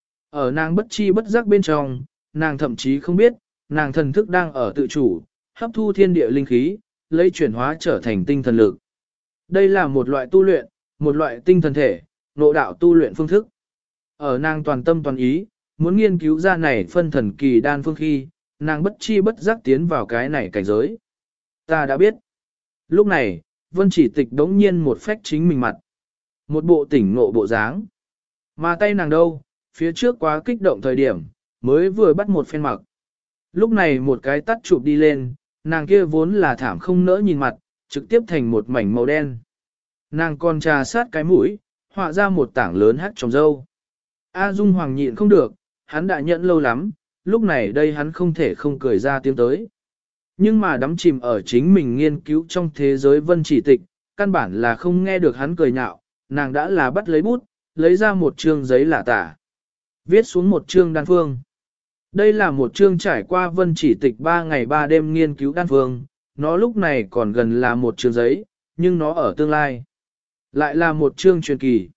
Ở nàng bất chi bất giác bên trong, nàng thậm chí không biết, nàng thần thức đang ở tự chủ, hấp thu thiên địa linh khí, lấy chuyển hóa trở thành tinh thần lực. Đây là một loại tu luyện, một loại tinh thần thể, nội đạo tu luyện phương thức. Ở nàng toàn tâm toàn ý, muốn nghiên cứu ra này phân thần kỳ đan phương khi, nàng bất chi bất giác tiến vào cái này cảnh giới. Ta đã biết. Lúc này, Vân chỉ tịch đống nhiên một phách chính mình mặt. Một bộ tỉnh ngộ bộ dáng. Mà tay nàng đâu, phía trước quá kích động thời điểm, mới vừa bắt một phen mặc. Lúc này một cái tắt chụp đi lên, nàng kia vốn là thảm không nỡ nhìn mặt, trực tiếp thành một mảnh màu đen. Nàng còn trà sát cái mũi, họa ra một tảng lớn hắt trong râu. A Dung Hoàng nhịn không được, hắn đã nhẫn lâu lắm, lúc này đây hắn không thể không cười ra tiếng tới. Nhưng mà đắm chìm ở chính mình nghiên cứu trong thế giới Vân Chỉ Tịch, căn bản là không nghe được hắn cười nhạo, nàng đã là bắt lấy bút, lấy ra một chương giấy lạ tả. Viết xuống một chương đan phương. Đây là một chương trải qua Vân Chỉ Tịch 3 ngày 3 đêm nghiên cứu đan phương, nó lúc này còn gần là một chương giấy, nhưng nó ở tương lai. Lại là một chương truyền kỳ.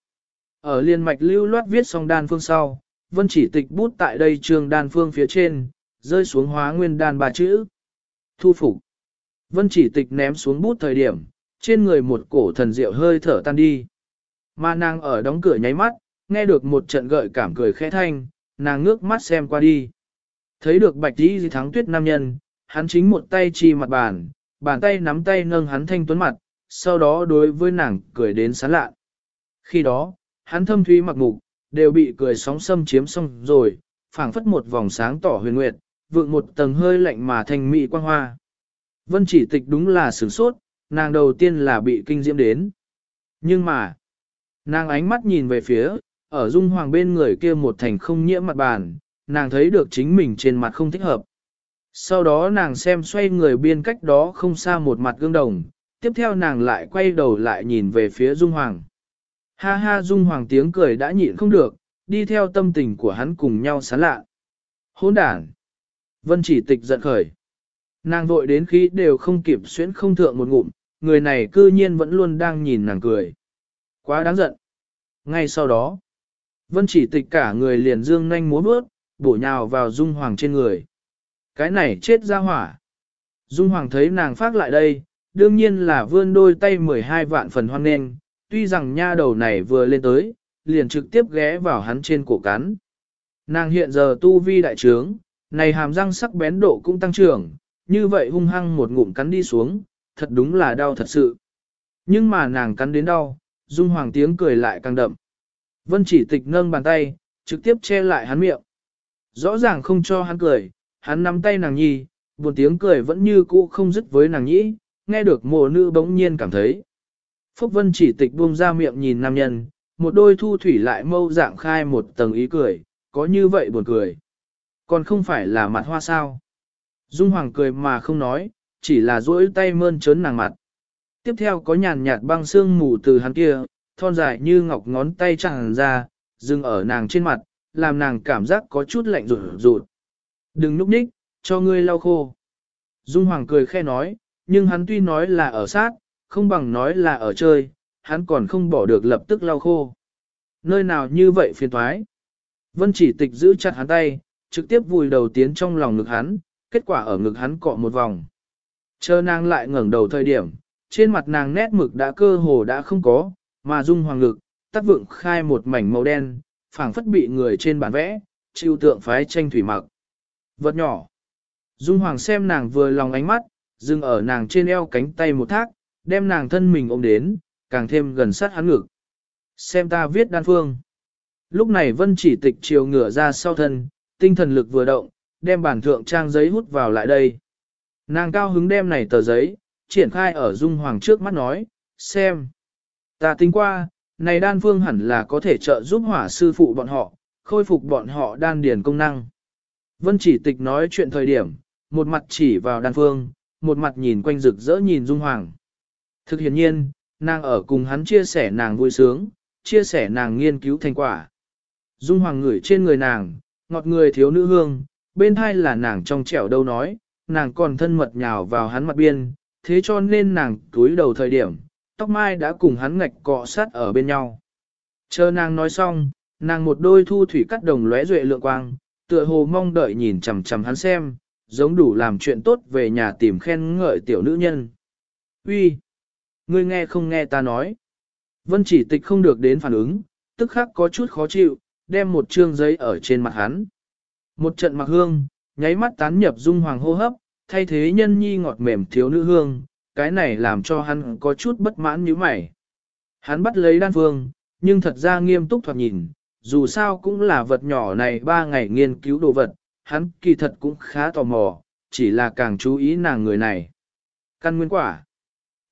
Ở liên mạch lưu loát viết xong đan phương sau, Vân Chỉ Tịch bút tại đây chương đan phương phía trên, rơi xuống hóa nguyên đan 3 chữ. Thu phục. Vân Chỉ Tịch ném xuống bút thời điểm, trên người một cổ thần diệu hơi thở tan đi. Mà nàng ở đóng cửa nháy mắt, nghe được một trận gợi cảm cười khẽ thanh, nàng ngước mắt xem qua đi. Thấy được bạch đi thắng tuyết nam nhân, hắn chính một tay chi mặt bàn, bàn tay nắm tay nâng hắn thanh tuấn mặt, sau đó đối với nàng cười đến sán lạ. Khi đó, hắn thâm thúy mặc mục, đều bị cười sóng xâm chiếm xong rồi, phảng phất một vòng sáng tỏ huyền nguyệt, vượng một tầng hơi lạnh mà thành mỹ quang hoa. Vân Chỉ Tịch đúng là sửng sốt, nàng đầu tiên là bị kinh diễm đến. Nhưng mà, nàng ánh mắt nhìn về phía, ở Dung Hoàng bên người kia một thành không nhiễm mặt bàn, nàng thấy được chính mình trên mặt không thích hợp. Sau đó nàng xem xoay người biên cách đó không xa một mặt gương đồng, tiếp theo nàng lại quay đầu lại nhìn về phía Dung Hoàng. Ha ha, Dung Hoàng tiếng cười đã nhịn không được, đi theo tâm tình của hắn cùng nhau sán lạ. Hỗn đản! Vân Chỉ Tịch giận khởi. Nàng vội đến khi đều không kịp xuyến không thượng một ngụm, người này cư nhiên vẫn luôn đang nhìn nàng cười. Quá đáng giận. Ngay sau đó, Vân Chỉ Tịch cả người liền dương nhanh múa bước, bổ nhào vào Dung Hoàng trên người. Cái này chết ra hỏa. Dung Hoàng thấy nàng phát lại đây, đương nhiên là vươn đôi tay 12 vạn phần hoan nghênh, tuy rằng nha đầu này vừa lên tới, liền trực tiếp ghé vào hắn trên cổ cắn. Nàng hiện giờ tu vi đại trướng, này hàm răng sắc bén độ cũng tăng trưởng, như vậy hung hăng một ngụm cắn đi xuống, thật đúng là đau thật sự. Nhưng mà nàng cắn đến đau, Dung Hoàng tiếng cười lại càng đậm. Vân Chỉ Tịch nâng bàn tay, trực tiếp che lại hắn miệng. Rõ ràng không cho hắn cười, hắn nắm tay nàng nhi, buồn tiếng cười vẫn như cũ không dứt với nàng nhĩ, nghe được mồ nữ bỗng nhiên cảm thấy. Phúc Vân Chỉ Tịch buông ra miệng nhìn nam nhân, một đôi thu thủy lại mâu dạng khai một tầng ý cười, có như vậy buồn cười. Còn không phải là mặt hoa sao. Dung Hoàng cười mà không nói, chỉ là duỗi tay mơn trớn nàng mặt. Tiếp theo có nhàn nhạt băng sương mù từ hắn kia, thon dài như ngọc ngón tay tràn ra, dừng ở nàng trên mặt, làm nàng cảm giác có chút lạnh rụt rụt. Đừng núp ních, cho ngươi lau khô. Dung Hoàng cười khe nói, nhưng hắn tuy nói là ở sát, không bằng nói là ở chơi, hắn còn không bỏ được lập tức lau khô. Nơi nào như vậy phiền thoái. Vân Chỉ Tịch giữ chặt hắn tay, trực tiếp vùi đầu tiến trong lòng ngực hắn, kết quả ở ngực hắn cọ một vòng. Chờ nàng lại ngẩng đầu thời điểm, trên mặt nàng nét mực đã cơ hồ đã không có, mà Dung Hoàng ngực, tắc vượng khai một mảnh màu đen, phảng phất bị người trên bản vẽ, chịu tượng phái tranh thủy mặc. Vật nhỏ. Dung Hoàng xem nàng vừa lòng ánh mắt, dừng ở nàng trên eo cánh tay một thác, đem nàng thân mình ôm đến, càng thêm gần sát hắn ngực. Xem ta viết đan phương. Lúc này Vân Chỉ Tịch chiều ngửa ra sau thân, tinh thần lực vừa động, đem bản thượng trang giấy hút vào lại đây. Nàng cao hứng đem này tờ giấy, triển khai ở Dung Hoàng trước mắt nói, xem. Ta tính qua, này đan phương hẳn là có thể trợ giúp hỏa sư phụ bọn họ, khôi phục bọn họ đan điền công năng. Vân Chỉ Tịch nói chuyện thời điểm, một mặt chỉ vào đan phương, một mặt nhìn quanh rực rỡ nhìn Dung Hoàng. Thực hiện nhiên, nàng ở cùng hắn chia sẻ nàng vui sướng, chia sẻ nàng nghiên cứu thành quả. Dung Hoàng ngửi trên người nàng, ngọt người thiếu nữ hương, bên hai là nàng trong trẻo đâu nói, nàng còn thân mật nhào vào hắn mặt biên, thế cho nên nàng túi đầu thời điểm, tóc mai đã cùng hắn ngạch cọ sát ở bên nhau. Chờ nàng nói xong, nàng một đôi thu thủy cắt đồng lóe duệ lượng quang, tựa hồ mong đợi nhìn chằm chằm hắn xem, giống đủ làm chuyện tốt về nhà tìm khen ngợi tiểu nữ nhân. Uy, ngươi nghe không nghe ta nói. Vân Chỉ Tịch không được đến phản ứng, tức khắc có chút khó chịu, đem một trương giấy ở trên mặt hắn. Một trận mặc hương, nháy mắt tán nhập Dung Hoàng hô hấp, thay thế nhân nhi ngọt mềm thiếu nữ hương, cái này làm cho hắn có chút bất mãn như mày. Hắn bắt lấy đan phương, nhưng thật ra nghiêm túc thoạt nhìn, dù sao cũng là vật nhỏ này 3 ngày nghiên cứu đồ vật, hắn kỳ thật cũng khá tò mò, chỉ là càng chú ý nàng người này. Căn nguyên quả.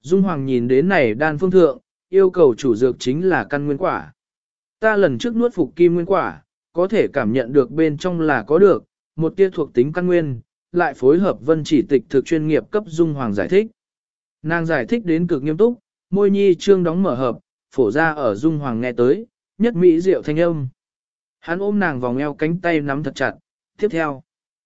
Dung Hoàng nhìn đến này đan phương thượng, yêu cầu chủ dược chính là căn nguyên quả. Ta lần trước nuốt phục kim nguyên quả, có thể cảm nhận được bên trong là có được, một tia thuộc tính căn nguyên, lại phối hợp vân chỉ tịch thực chuyên nghiệp cấp Dung Hoàng giải thích. Nàng giải thích đến cực nghiêm túc, môi nhi trương đóng mở hợp, phổ ra ở Dung Hoàng nghe tới, nhất mỹ diệu thanh âm. Hắn ôm nàng vòng eo cánh tay nắm thật chặt, tiếp theo.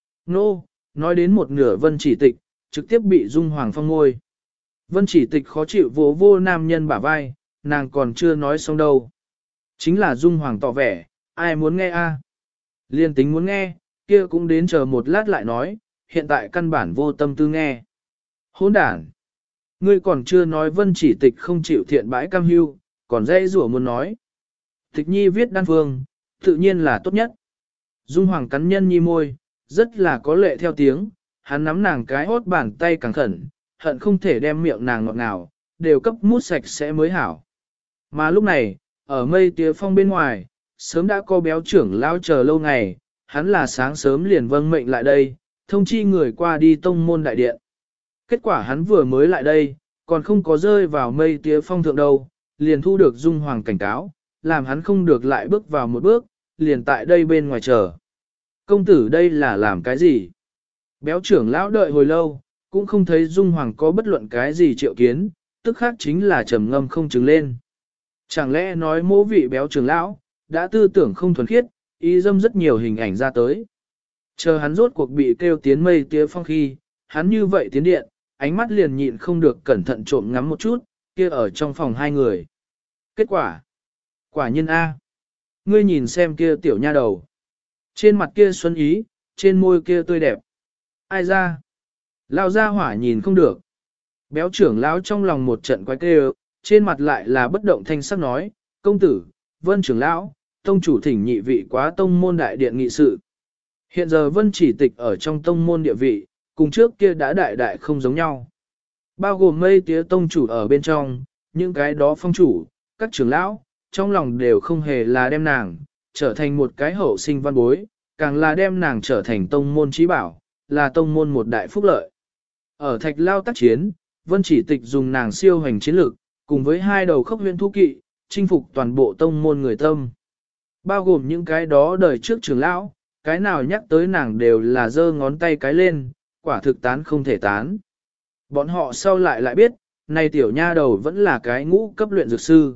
Nô, nói đến một nửa vân chỉ tịch, trực tiếp bị Dung Hoàng phong ngôi. Vân chỉ tịch khó chịu vô vô nam nhân bả vai, nàng còn chưa nói xong đâu. Chính là Dung Hoàng tỏ vẻ, ai muốn nghe a? Liên tính muốn nghe, kia cũng đến chờ một lát lại nói, hiện tại căn bản vô tâm tư nghe. Hỗn đản! Ngươi còn chưa nói vân chỉ tịch không chịu thiện bãi cam hưu, còn dây rủa muốn nói. Tịch nhi viết đan phương, tự nhiên là tốt nhất. Dung Hoàng cắn nhân nhi môi, rất là có lệ theo tiếng, hắn nắm nàng cái hốt bàn tay càng khẩn, hận không thể đem miệng nàng ngọt ngào, đều cấp mút sạch sẽ mới hảo. Mà lúc này, ở mây tía phong bên ngoài, sớm đã có béo trưởng lao chờ lâu ngày, hắn là sáng sớm liền vâng mệnh lại đây, thông chi người qua đi tông môn đại điện. Kết quả hắn vừa mới lại đây, còn không có rơi vào mây tía phong thượng đâu, liền thu được Dung Hoàng cảnh cáo, làm hắn không được lại bước vào một bước, liền tại đây bên ngoài chờ. Công tử đây là làm cái gì? Béo trưởng lão đợi hồi lâu, cũng không thấy Dung Hoàng có bất luận cái gì triệu kiến, tức khác chính là trầm ngâm không chứng lên. Chẳng lẽ nói mỗ vị béo trưởng lão, đã tư tưởng không thuần khiết, ý dâm rất nhiều hình ảnh ra tới. Chờ hắn rốt cuộc bị kêu tiến mây tía phong khi, hắn như vậy tiến điện, ánh mắt liền nhịn không được cẩn thận trộm ngắm một chút, kia ở trong phòng hai người. Kết quả? Quả nhiên A. Ngươi nhìn xem kia tiểu nha đầu. Trên mặt kia xuân ý, trên môi kia tươi đẹp. Ai ra? Lao ra hỏa nhìn không được. Béo trưởng lão trong lòng một trận quái kêu, trên mặt lại là bất động thanh sắc nói, công tử, vân trưởng lão, tông chủ thỉnh nhị vị quá tông môn đại điện nghị sự. Hiện giờ vân chỉ tịch ở trong tông môn địa vị, cùng trước kia đã đại đại không giống nhau. Bao gồm mây tía tông chủ ở bên trong, những cái đó phong chủ, các trưởng lão, trong lòng đều không hề là đem nàng, trở thành một cái hậu sinh văn bối, càng là đem nàng trở thành tông môn trí bảo, là tông môn một đại phúc lợi. Ở thạch lao tác chiến, vân chỉ tịch dùng nàng siêu hành chiến lược, cùng với hai đầu khốc huyễn thú kỵ, chinh phục toàn bộ tông môn người tâm. Bao gồm những cái đó đời trước trưởng lão, cái nào nhắc tới nàng đều là giơ ngón tay cái lên, quả thực tán không thể tán. Bọn họ sau lại biết, này tiểu nha đầu vẫn là cái ngũ cấp luyện dược sư.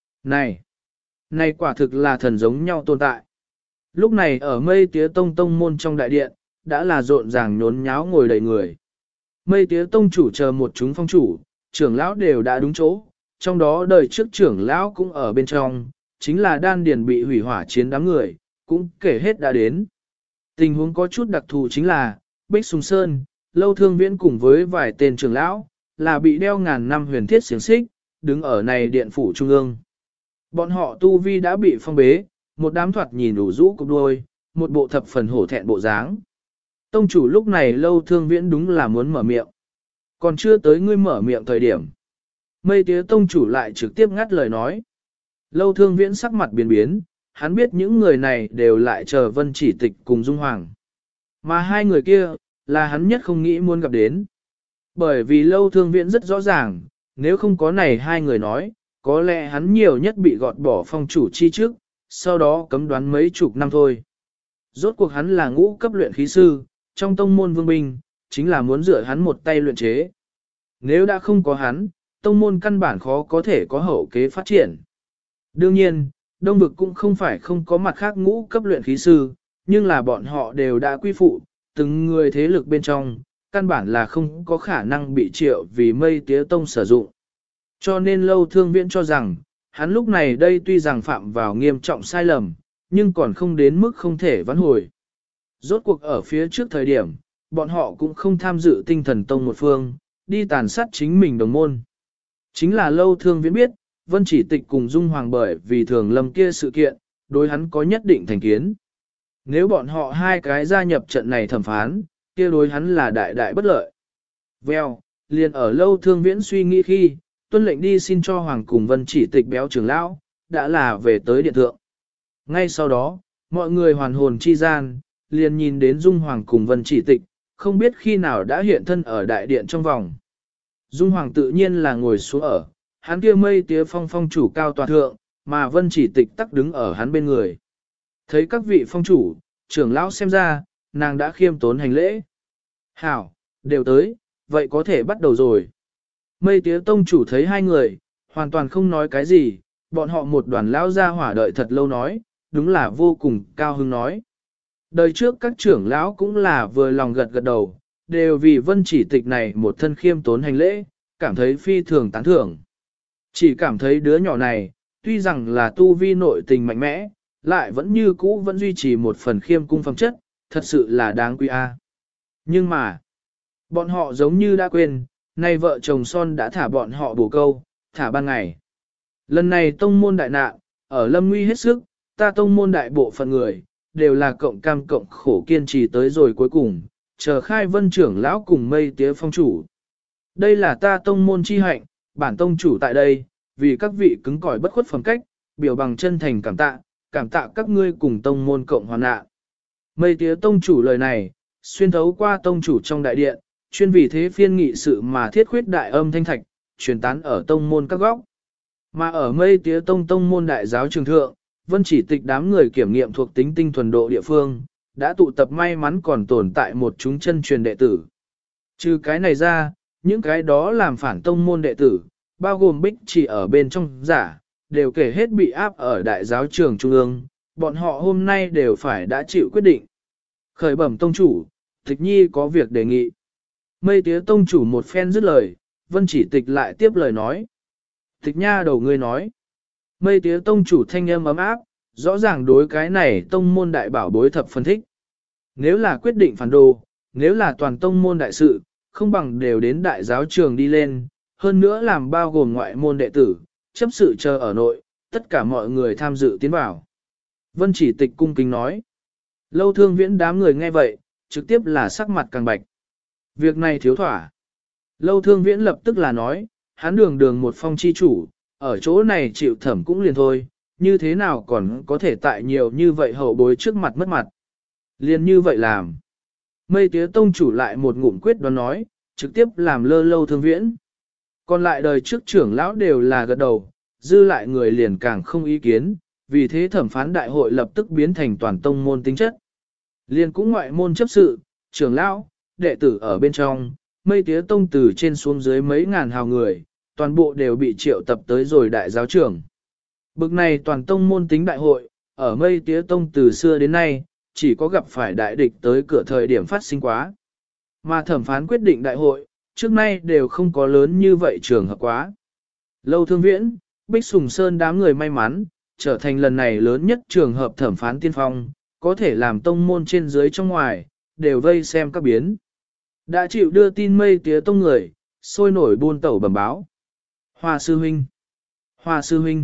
Này quả thực là thần giống nhau tồn tại. Lúc này ở mây tía tông môn trong đại điện, đã là rộn ràng nhốn nháo ngồi đầy người. Mây tía tông chủ chờ một chúng phong chủ, trưởng lão đều đã đúng chỗ, trong đó đời trước trưởng lão cũng ở bên trong, chính là đan điền bị hủy hỏa chiến đám người, cũng kể hết đã đến. Tình huống có chút đặc thù chính là, Bích Sùng Sơn, Lâu Thương Viễn cùng với vài tên trưởng lão, là bị đeo ngàn năm huyền thiết xiềng xích, đứng ở này điện phủ trung ương. Bọn họ tu vi đã bị phong bế, một đám thoạt nhìn đủ rũ cục đuôi, một bộ thập phần hổ thẹn bộ dáng. Tông chủ lúc này Lâu Thương Viễn đúng là muốn mở miệng. Còn chưa tới ngươi mở miệng thời điểm. Mây tía tông chủ lại trực tiếp ngắt lời nói. Lâu Thương Viễn sắc mặt biến biến, hắn biết những người này đều lại chờ vân chỉ tịch cùng Dung Hoàng. Mà hai người kia, là hắn nhất không nghĩ muốn gặp đến. Bởi vì Lâu Thương Viễn rất rõ ràng, nếu không có này hai người nói, có lẽ hắn nhiều nhất bị gọt bỏ phong chủ chi trước, sau đó cấm đoán mấy chục năm thôi. Rốt cuộc hắn là ngũ cấp luyện khí sư, trong tông môn vương binh, chính là muốn dựa hắn một tay luyện chế. Nếu đã không có hắn, tông môn căn bản khó có thể có hậu kế phát triển. Đương nhiên, Đông Vực cũng không phải không có mặt khác ngũ cấp luyện khí sư, nhưng là bọn họ đều đã quy phụ, từng người thế lực bên trong, căn bản là không có khả năng bị triệu vì mây tía tông sử dụng. Cho nên Lâu Thương Viễn cho rằng, hắn lúc này đây tuy rằng phạm vào nghiêm trọng sai lầm, nhưng còn không đến mức không thể vãn hồi. Rốt cuộc ở phía trước thời điểm, bọn họ cũng không tham dự tinh thần tông một phương, đi tàn sát chính mình đồng môn. Chính là Lâu Thương Viễn biết, Vân Chỉ Tịch cùng Dung Hoàng bởi vì thường lâm kia sự kiện, đối hắn có nhất định thành kiến. Nếu bọn họ hai cái gia nhập trận này thẩm phán, kia đối hắn là đại đại bất lợi. Vèo, liền ở Lâu Thương Viễn suy nghĩ khi, tuân lệnh đi xin cho Hoàng cùng Vân Chỉ Tịch béo trưởng lão, đã là về tới điện thượng. Ngay sau đó, mọi người hoàn hồn chi gian, liền nhìn đến Dung Hoàng cùng Vân Chỉ Tịch, không biết khi nào đã hiện thân ở đại điện trong vòng. Dung Hoàng tự nhiên là ngồi xuống ở, hắn kia mây tía phong phong chủ cao tòa thượng, mà Vân Chỉ Tịch tắc đứng ở hắn bên người. Thấy các vị phong chủ, trưởng lão xem ra, nàng đã khiêm tốn hành lễ. Hảo, đều tới, vậy có thể bắt đầu rồi. Mây tía tông chủ thấy hai người, hoàn toàn không nói cái gì, bọn họ một đoàn lão ra hỏa đợi thật lâu nói, đúng là vô cùng cao hứng nói. Đời trước các trưởng lão cũng là vừa lòng gật gật đầu, đều vì Vân Chỉ Tịch này một thân khiêm tốn hành lễ, cảm thấy phi thường tán thưởng. Chỉ cảm thấy đứa nhỏ này, tuy rằng là tu vi nội tình mạnh mẽ, lại vẫn như cũ vẫn duy trì một phần khiêm cung phẩm chất, thật sự là đáng quý a. Nhưng mà, bọn họ giống như đã quên, nay vợ chồng son đã thả bọn họ bổ câu, thả ban ngày. Lần này tông môn đại nạn, ở lâm nguy hết sức, ta tông môn đại bộ phận người, đều là cộng cam cộng khổ kiên trì tới rồi cuối cùng, chờ khai vân trưởng lão cùng mây tía phong chủ. Đây là ta tông môn chi hạnh, bản tông chủ tại đây, vì các vị cứng cỏi bất khuất phẩm cách, biểu bằng chân thành cảm tạ các ngươi cùng tông môn cộng hoàn nạn. Mây tía tông chủ lời này, xuyên thấu qua tông chủ trong đại điện, chuyên vì thế phiên nghị sự mà thiết khuyết đại âm thanh thạch, truyền tán ở tông môn các góc. Mà ở mây tía tông môn đại giáo trường thượng, Vân Chỉ Tịch đám người kiểm nghiệm thuộc tính tinh thuần độ địa phương, đã tụ tập may mắn còn tồn tại một chúng chân truyền đệ tử. Trừ cái này ra, những cái đó làm phản tông môn đệ tử, bao gồm bích chỉ ở bên trong giả, đều kể hết bị áp ở đại giáo trường trung ương, bọn họ hôm nay đều phải đã chịu quyết định. Khởi bẩm tông chủ, Tịch Nhi có việc đề nghị. Mây tía tông chủ một phen dứt lời, Vân Chỉ Tịch lại tiếp lời nói. Tịch nha đầu ngươi nói. Mây tía tông chủ thanh âm ấm áp, rõ ràng đối cái này tông môn đại bảo bối thập phân thích. Nếu là quyết định phản đồ, nếu là toàn tông môn đại sự, không bằng đều đến đại giáo trường đi lên, hơn nữa làm bao gồm ngoại môn đệ tử, chấp sự chờ ở nội, tất cả mọi người tham dự tiến vào. Vân Chỉ Tịch cung kính nói. Lâu Thương Viễn đám người nghe vậy, trực tiếp là sắc mặt càng bạch. Việc này thiếu thỏa. Lâu Thương Viễn lập tức là nói, hắn đường một phong chi chủ, ở chỗ này chịu thẩm cũng liền thôi, như thế nào còn có thể tại nhiều như vậy hậu bối trước mặt mất mặt. Liền như vậy làm. Mây tía tông chủ lại một ngụm quyết đoán nói, trực tiếp làm lơ Lâu Thương Viễn. Còn lại đời trước trưởng lão đều là gật đầu, dư lại người liền càng không ý kiến, vì thế thẩm phán đại hội lập tức biến thành toàn tông môn tính chất. Liền cũng ngoại môn chấp sự, trưởng lão, đệ tử ở bên trong, mây tía tông từ trên xuống dưới mấy ngàn hào người, toàn bộ đều bị triệu tập tới rồi đại giáo trưởng. Bực này toàn tông môn tính đại hội, ở mây tía tông từ xưa đến nay, chỉ có gặp phải đại địch tới cửa thời điểm phát sinh quá. Mà thẩm phán quyết định đại hội, trước nay đều không có lớn như vậy trường hợp quá. Lâu Thương Viễn, Bích Sùng Sơn đám người may mắn, trở thành lần này lớn nhất trường hợp thẩm phán tiên phong, có thể làm tông môn trên dưới trong ngoài, đều vây xem các biến. Đã chịu đưa tin mây tía tông người, sôi nổi buôn tẩu bẩm báo. Hoa sư huynh, Hoa sư huynh,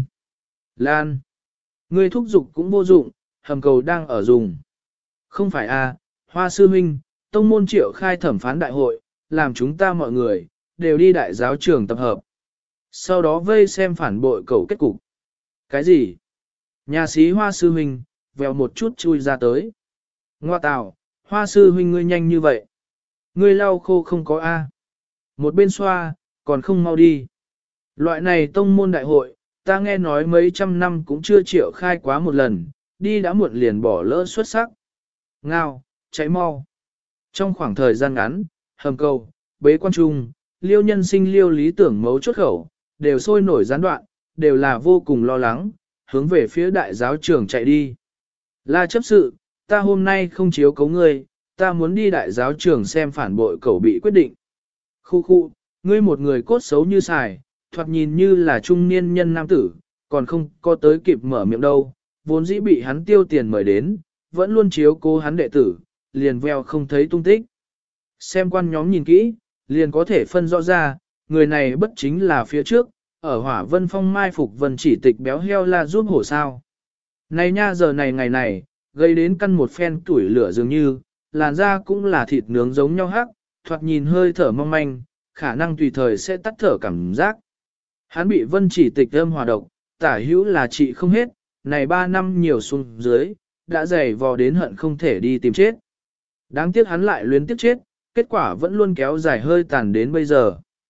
Lan, ngươi thúc giục cũng vô dụng, hầm cầu đang ở dùng. Không phải à, Hoa sư huynh, tông môn triệu khai thẩm phán đại hội, làm chúng ta mọi người, đều đi đại giáo trường tập hợp. Sau đó vây xem phản bội cầu kết cục. Cái gì? Nhà sĩ Hoa sư huynh, vèo một chút chui ra tới. Ngoa tào, Hoa sư huynh ngươi nhanh như vậy. Ngươi lau khô không có A. Một bên xoa, còn không mau đi. Loại này tông môn đại hội, ta nghe nói mấy trăm năm cũng chưa triệu khai quá một lần, đi đã muộn liền bỏ lỡ xuất sắc. Ngao, cháy mau. Trong khoảng thời gian ngắn, hầm cầu, bế quan trung, liêu nhân sinh liêu lý tưởng mấu chốt khẩu, đều sôi nổi gián đoạn, đều là vô cùng lo lắng, hướng về phía đại giáo trưởng chạy đi. La chấp sự, ta hôm nay không chiếu cấu ngươi, ta muốn đi đại giáo trưởng xem phản bội cẩu bị quyết định. Khu, ngươi một người cốt xấu như xài, thoạt nhìn như là trung niên nhân nam tử, còn không có tới kịp mở miệng đâu, vốn dĩ bị hắn tiêu tiền mời đến, vẫn luôn chiếu cố hắn đệ tử, liền veo không thấy tung tích. Xem quan nhóm nhìn kỹ, liền có thể phân rõ ra, người này bất chính là phía trước, ở Hỏa Vân Phong mai phục Vân Chỉ Tịch béo heo la giúp hổ sao. Này nha giờ này ngày này, gây đến căn một phen tuổi lửa dường như, làn da cũng là thịt nướng giống nhau hắc, thoạt nhìn hơi thở mong manh, khả năng tùy thời sẽ tắt thở cảm giác. Hắn bị Vân Chỉ Tịch âm hòa độc, tả hữu là trị không hết, này 3 năm nhiều xuống dưới, đã dày vò đến hận không thể đi tìm chết. Đáng tiếc hắn lại luyến tiếc chết, kết quả vẫn luôn kéo dài hơi tàn đến bây giờ.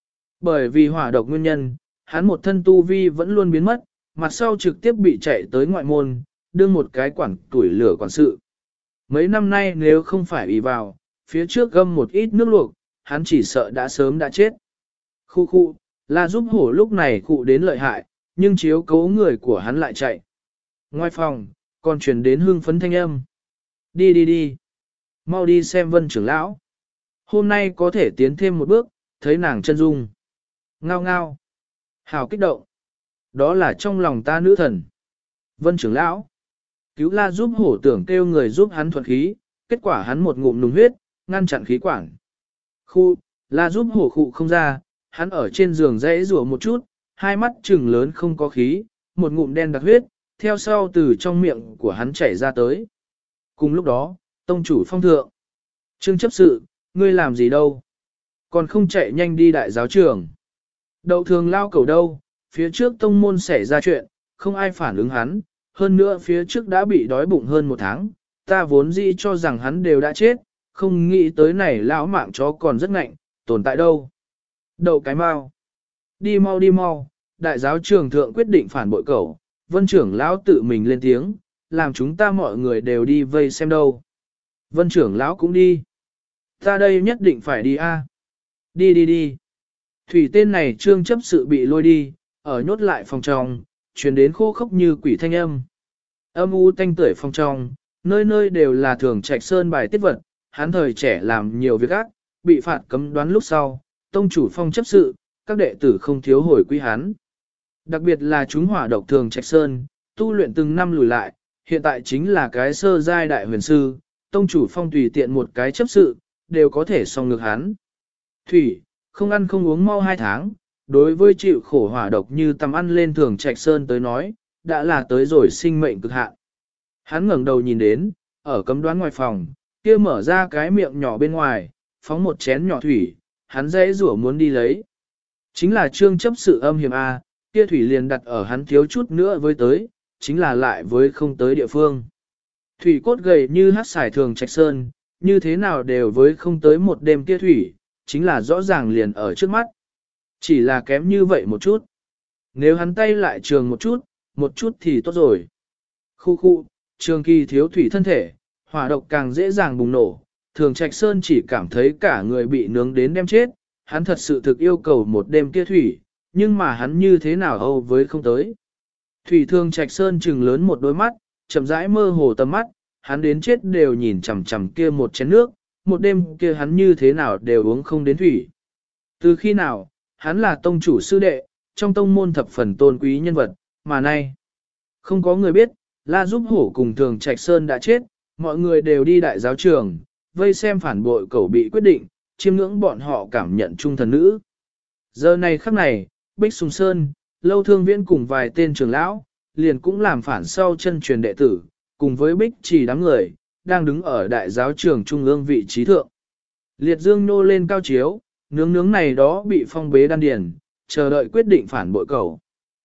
Bởi vì hỏa độc nguyên nhân, hắn một thân tu vi vẫn luôn biến mất, mặt sau trực tiếp bị chạy tới ngoại môn, đương một cái quản tuổi lửa quản sự. Mấy năm nay nếu không phải ủy vào, phía trước gâm một ít nước luộc, hắn chỉ sợ đã sớm đã chết. Khu khu, là giúp hổ lúc này cụ đến lợi hại, nhưng chiếu cố người của hắn lại chạy. Ngoài phòng, còn chuyển đến hương phấn thanh âm. Đi đi đi, mau đi xem Vân trưởng lão. Hôm nay có thể tiến thêm một bước, thấy nàng chân dung. Ngao ngao. Hào kích động. Đó là trong lòng ta nữ thần. Vân trưởng lão. Cứu la giúp hổ tưởng kêu người giúp hắn thuận khí, kết quả hắn một ngụm nùng huyết, ngăn chặn khí quản. Khu, la giúp hổ khụ không ra, hắn ở trên giường dãy rủa một chút, hai mắt trừng lớn không có khí, một ngụm đen đặc huyết, theo sau từ trong miệng của hắn chảy ra tới. Cùng lúc đó, tông chủ phong thượng. Trương chấp sự, ngươi làm gì đâu? Còn không chạy nhanh đi đại giáo trường. Đậu thường lao cầu đâu, phía trước tông môn xảy ra chuyện, không ai phản ứng hắn, hơn nữa phía trước đã bị đói bụng hơn một tháng, ta vốn dĩ cho rằng hắn đều đã chết, không nghĩ tới này lão mạng chó còn rất ngạnh, tồn tại đâu. Đậu cái mau. Đi mau đi mau, đại giáo trường thượng quyết định phản bội cậu, vân trưởng lão tự mình lên tiếng, làm chúng ta mọi người đều đi vây xem đâu. Vân trưởng lão cũng đi. Ta đây nhất định phải đi a. Đi đi đi. Thủy tên này trương chấp sự bị lôi đi, ở nhốt lại phòng trong, truyền đến khô khốc như quỷ thanh âm. Âm u tanh tưởi phòng trong, nơi nơi đều là thường trạch sơn bài tiết vật, hắn thời trẻ làm nhiều việc ác, bị phạt cấm đoán lúc sau, tông chủ phong chấp sự, các đệ tử không thiếu hồi quy hắn. Đặc biệt là chúng hỏa độc thường trạch sơn, tu luyện từng năm lùi lại, hiện tại chính là cái sơ giai đại huyền sư, tông chủ phong tùy tiện một cái chấp sự, đều có thể song ngược hắn. Thủy, không ăn không uống mau 2 tháng, đối với chịu khổ hỏa độc như tầm ăn lên thường trạch sơn tới nói, đã là tới rồi sinh mệnh cực hạn. Hắn ngẩng đầu nhìn đến, ở cấm đoán ngoài phòng, kia mở ra cái miệng nhỏ bên ngoài, phóng một chén nhỏ thủy, hắn dễ rủa muốn đi lấy. Chính là trương chấp sự âm hiểm A, kia thủy liền đặt ở hắn thiếu chút nữa với tới, chính là lại với không tới địa phương. Thủy cốt gầy như hát xài thường trạch sơn, như thế nào đều với không tới một đêm kia thủy, chính là rõ ràng liền ở trước mắt. Chỉ là kém như vậy một chút. Nếu hắn tay lại trường một chút thì tốt rồi. Khu khu, trường kỳ thiếu thủy thân thể, hỏa độc càng dễ dàng bùng nổ, thường trạch sơn chỉ cảm thấy cả người bị nướng đến đem chết, hắn thật sự thực yêu cầu một đêm kia thủy, nhưng mà hắn như thế nào âu với không tới. Thủy thường trạch sơn trừng lớn một đôi mắt, chậm rãi mơ hồ tầm mắt, hắn đến chết đều nhìn chằm chằm kia một chén nước, một đêm kia hắn như thế nào đều uống không đến thủy. Từ khi nào, hắn là tông chủ sư đệ, trong tông môn thập phần tôn quý nhân vật, mà nay, không có người biết, La Giúp Hổ cùng Thường Trạch Sơn đã chết, mọi người đều đi đại giáo trường, vây xem phản bội cẩu bị quyết định, chiêm ngưỡng bọn họ cảm nhận trung thần nữ. Giờ này khắc này, Bích Sùng Sơn, Lâu Thương Viễn cùng vài tên trưởng lão, liền cũng làm phản sau chân truyền đệ tử, cùng với Bích Chỉ đám người, đang đứng ở đại giáo trường trung ương vị trí thượng. Liệt dương nô lên cao chiếu, nướng này đó bị phong bế đan điền, chờ đợi quyết định phản bội cẩu.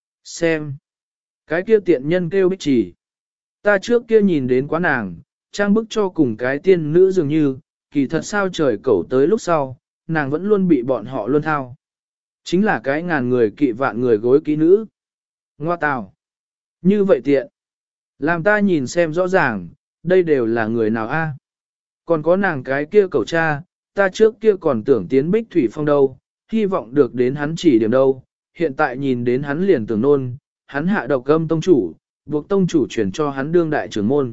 Xem, cái kia tiện nhân kêu Bích Chỉ. Ta trước kia nhìn đến quá nàng, trang bức cho cùng cái tiên nữ dường như, kỳ thật sao trời cẩu tới lúc sau, nàng vẫn luôn bị bọn họ luôn thao. Chính là cái ngàn người kỵ vạn người gối kỹ nữ. Ngoa tào. Như vậy tiện. Làm ta nhìn xem rõ ràng, đây đều là người nào a? Còn có nàng cái kia cẩu cha, ta trước kia còn tưởng tiến Bích Thủy Phong đâu, hy vọng được đến hắn chỉ điểm đâu, hiện tại nhìn đến hắn liền tưởng nôn, hắn hạ độc âm tông chủ, buộc tông chủ chuyển cho hắn đương đại trưởng môn.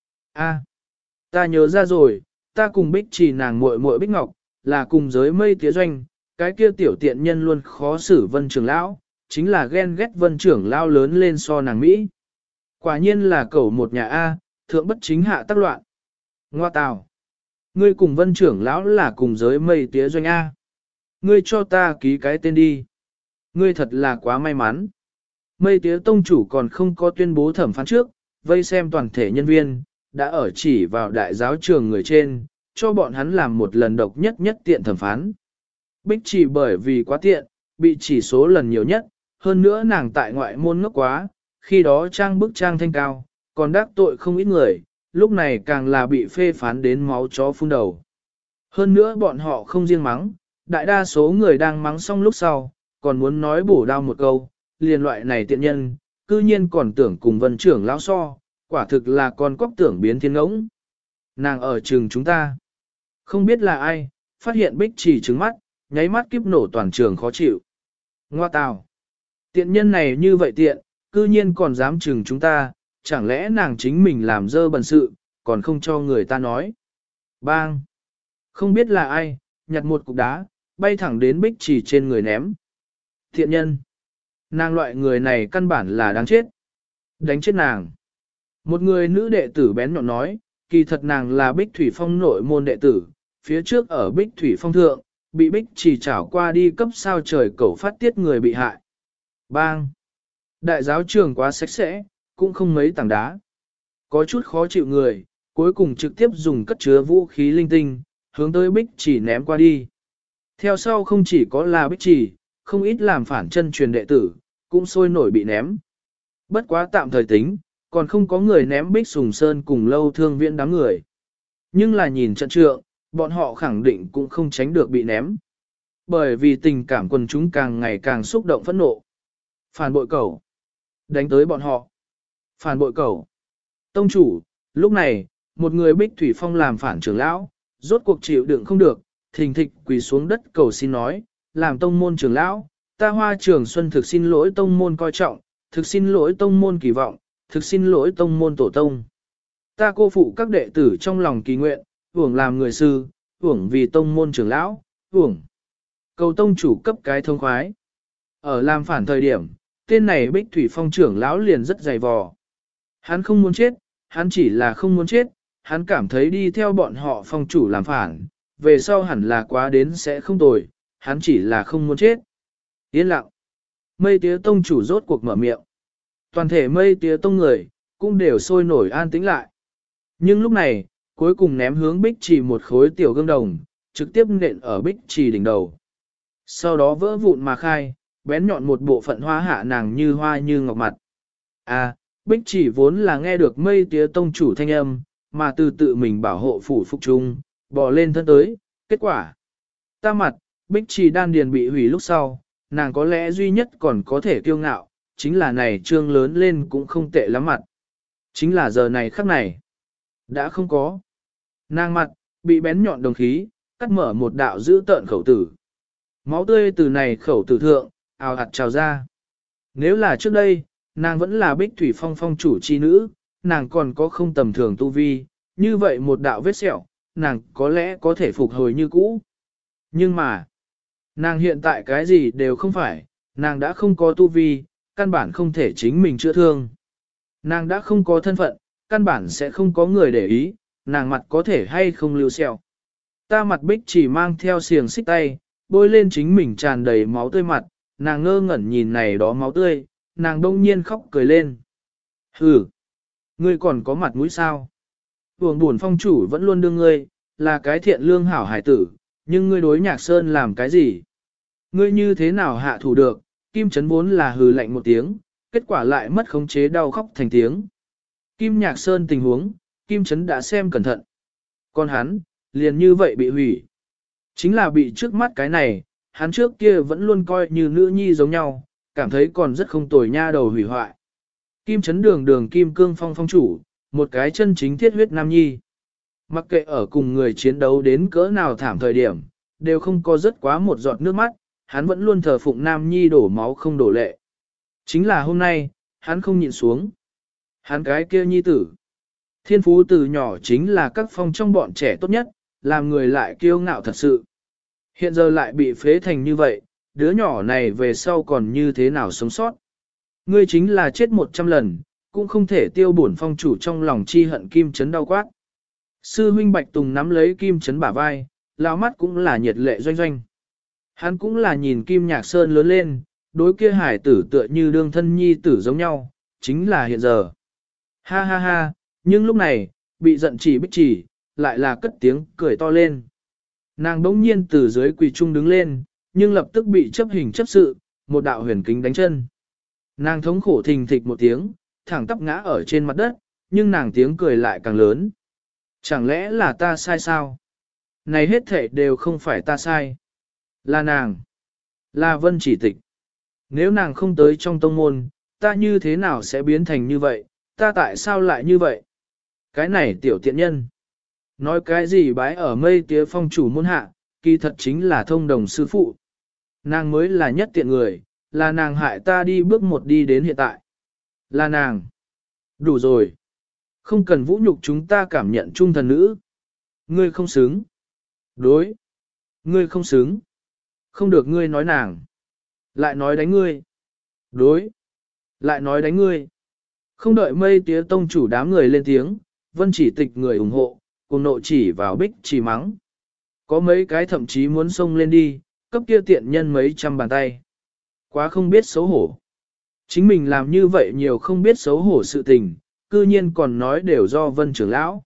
A, ta nhớ ra rồi, ta cùng Bích Chỉ nàng muội muội Bích Ngọc, là cùng giới mây tía doanh, cái kia tiểu tiện nhân luôn khó xử Vân trưởng lão, chính là ghen ghét Vân trưởng lão lớn lên so nàng Mỹ. Quả nhiên là cẩu một nhà A, thượng bất chính hạ tác loạn. Ngoa tào. Ngươi cùng Vân trưởng lão là cùng giới mây tía doanh A. Ngươi cho ta ký cái tên đi. Ngươi thật là quá may mắn. Mây tía tông chủ còn không có tuyên bố thẩm phán trước, vây xem toàn thể nhân viên, đã ở chỉ vào đại giáo trường người trên, cho bọn hắn làm một lần độc nhất tiện thẩm phán. Bích chỉ bởi vì quá tiện, bị chỉ số lần nhiều nhất, hơn nữa nàng tại ngoại môn ngốc quá, khi đó trang bức trang thanh cao, còn đắc tội không ít người, lúc này càng là bị phê phán đến máu chó phun đầu. Hơn nữa bọn họ không riêng mắng, đại đa số người đang mắng xong lúc sau, còn muốn nói bổ đao một câu, liền loại này tiện nhân, cư nhiên còn tưởng cùng vân trưởng lão so, quả thực là con cóc tưởng biến thiên ngỗng. Nàng ở trường chúng ta, không biết là ai, phát hiện Bích Trì trứng mắt, nháy mắt kiếp nổ toàn trường khó chịu. Ngoa tào, tiện nhân này như vậy tiện, cư nhiên còn dám trừng chúng ta, chẳng lẽ nàng chính mình làm dơ bẩn sự, còn không cho người ta nói. Bang! Không biết là ai, nhặt một cục đá, bay thẳng đến Bích Trì trên người ném. Thiện nhân! Nàng loại người này căn bản là đáng chết. Đánh chết nàng. Một người nữ đệ tử bén nhọn nói, kỳ thật nàng là Bích Thủy Phong nội môn đệ tử, phía trước ở Bích Thủy Phong thượng, bị Bích Trì chảo qua đi cấp sao trời cẩu phát tiết người bị hại. Bang! Đại giáo trường quá sạch sẽ, cũng không mấy tảng đá. Có chút khó chịu người, cuối cùng trực tiếp dùng cất chứa vũ khí linh tinh, hướng tới Bích Trì ném qua đi. Theo sau không chỉ có là Bích Trì, không ít làm phản chân truyền đệ tử, cũng sôi nổi bị ném. Bất quá tạm thời tính, còn không có người ném Bích Sùng Sơn cùng Lâu Thương Viễn đám người. Nhưng là nhìn trận trượng, bọn họ khẳng định cũng không tránh được bị ném. Bởi vì tình cảm quần chúng càng ngày càng xúc động phẫn nộ. Phản bội cẩu. Đánh tới bọn họ. Phản bội cẩu. Tông chủ, lúc này, một người Bích Thủy Phong làm phản trưởng lão, rốt cuộc chịu đựng không được, thình thịch quỳ xuống đất cầu xin nói, làm tông môn trưởng lão, ta Hoa Trường Xuân thực xin lỗi tông môn coi trọng, thực xin lỗi tông môn kỳ vọng, thực xin lỗi tông môn tổ tông. Ta cô phụ các đệ tử trong lòng kỳ nguyện, uổng làm người sư, uổng vì tông môn trưởng lão, uổng. Cầu tông chủ cấp cái thông khoái. Ở làm phản thời điểm, tên này Bích Thủy Phong trưởng lão liền rất dày vò. Hắn không muốn chết, hắn chỉ là không muốn chết, hắn cảm thấy đi theo bọn họ phong chủ làm phản, về sau hẳn là quá đến sẽ không tồi, hắn chỉ là không muốn chết. Yên lặng. Mây tía tông chủ rốt cuộc mở miệng. Toàn thể mây tía tông người, cũng đều sôi nổi an tĩnh lại. Nhưng lúc này, cuối cùng ném hướng Bích Trì một khối tiểu gương đồng, trực tiếp nện ở Bích Trì đỉnh đầu. Sau đó vỡ vụn mà khai, bén nhọn một bộ phận hoa hạ nàng như hoa như ngọc mặt. À, Bích Trì vốn là nghe được mây tía tông chủ thanh âm, mà từ tự mình bảo hộ phủ phục trung, bò lên thân tới, kết quả. Ta mặt, Bích Trì đan điền bị hủy lúc sau, nàng có lẽ duy nhất còn có thể kiêu ngạo, chính là này trương lớn lên cũng không tệ lắm mặt. Chính là giờ này khắc này. Đã không có. Nàng mặt, bị bén nhọn đồng khí, cắt mở một đạo dữ tợn khẩu tử. Máu tươi từ này khẩu tử thượng, ào ạt trào ra. Nếu là trước đây, nàng vẫn là Bích Thủy Phong phong chủ chi nữ, nàng còn có không tầm thường tu vi, như vậy một đạo vết sẹo, nàng có lẽ có thể phục hồi như cũ. Nhưng mà, nàng hiện tại cái gì đều không phải, nàng đã không có tu vi, căn bản không thể chính mình chữa thương. Nàng đã không có thân phận, căn bản sẽ không có người để ý, nàng mặt có thể hay không lưu sẹo. Ta mặt Bích chỉ mang theo xiềng xích tay, bôi lên chính mình tràn đầy máu tươi mặt, nàng ngơ ngẩn nhìn này đó máu tươi, nàng đông nhiên khóc cười lên. Hừ, ngươi còn có mặt mũi sao? Buồn buồn phong chủ vẫn luôn đương ngươi, là cái thiện lương hảo hải tử, nhưng ngươi đối Nhạc Sơn làm cái gì? Ngươi như thế nào hạ thủ được? Kim Chấn vốn là hừ lạnh một tiếng, kết quả lại mất khống chế đau khóc thành tiếng. Kim Nhạc Sơn tình huống, Kim Chấn đã xem cẩn thận. Còn hắn, liền như vậy bị hủy. Chính là bị trước mắt cái này, hắn trước kia vẫn luôn coi như nữ nhi giống nhau, cảm thấy còn rất không tồi nha đầu hủy hoại. Kim Chấn đường Kim Cương Phong phong chủ, một cái chân chính thiết huyết nam nhi. Mặc kệ ở cùng người chiến đấu đến cỡ nào thảm thời điểm, đều không có rất quá một giọt nước mắt, hắn vẫn luôn thờ phụng nam nhi đổ máu không đổ lệ. Chính là hôm nay, hắn không nhịn xuống. Hắn cái kia nhi tử. Thiên phú từ nhỏ chính là các phong trong bọn trẻ tốt nhất, làm người lại kiêu ngạo thật sự. Hiện giờ lại bị phế thành như vậy, đứa nhỏ này về sau còn như thế nào sống sót. Ngươi chính là chết 100 lần, cũng không thể tiêu bổn phong chủ trong lòng chi hận Kim Chấn đau quát. Sư huynh Bạch Tùng nắm lấy Kim Chấn bả vai, lao mắt cũng là nhiệt lệ doanh doanh. Hắn cũng là nhìn Kim Nhạc Sơn lớn lên, đối kia hải tử tựa như đương thân nhi tử giống nhau, chính là hiện giờ. Ha ha ha, nhưng lúc này, bị giận chỉ Bích Chỉ, lại là cất tiếng cười to lên. Nàng đống nhiên từ dưới quỳ trung đứng lên, nhưng lập tức bị chấp hình chấp sự, một đạo huyền kính đánh chân. Nàng thống khổ thình thịch một tiếng, thẳng tắp ngã ở trên mặt đất, nhưng nàng tiếng cười lại càng lớn. Chẳng lẽ là ta sai sao? Này hết thể đều không phải ta sai. Là nàng. Là Vân Chỉ Tịch. Nếu nàng không tới trong tông môn, ta như thế nào sẽ biến thành như vậy, ta tại sao lại như vậy? Cái này tiểu tiện nhân. Nói cái gì bái ở mây tía phong chủ môn hạ, kỳ thật chính là thông đồng sư phụ. Nàng mới là nhất tiện người, là nàng hại ta đi bước một đi đến hiện tại. Là nàng. Đủ rồi. Không cần vũ nhục chúng ta cảm nhận trung thần nữ. Ngươi không xứng. Đối. Ngươi không xứng. Không được ngươi nói nàng. Lại nói đánh ngươi. Đối. Lại nói đánh ngươi. Không đợi mây tía tông chủ đám người lên tiếng, Vân Chỉ Tịch người ủng hộ, cùng nộ chỉ vào Bích Chỉ mắng. Có mấy cái thậm chí muốn xông lên đi, cấp kia tiện nhân mấy trăm bàn tay. Quá không biết xấu hổ. Chính mình làm như vậy nhiều không biết xấu hổ sự tình, cư nhiên còn nói đều do Vân trưởng lão.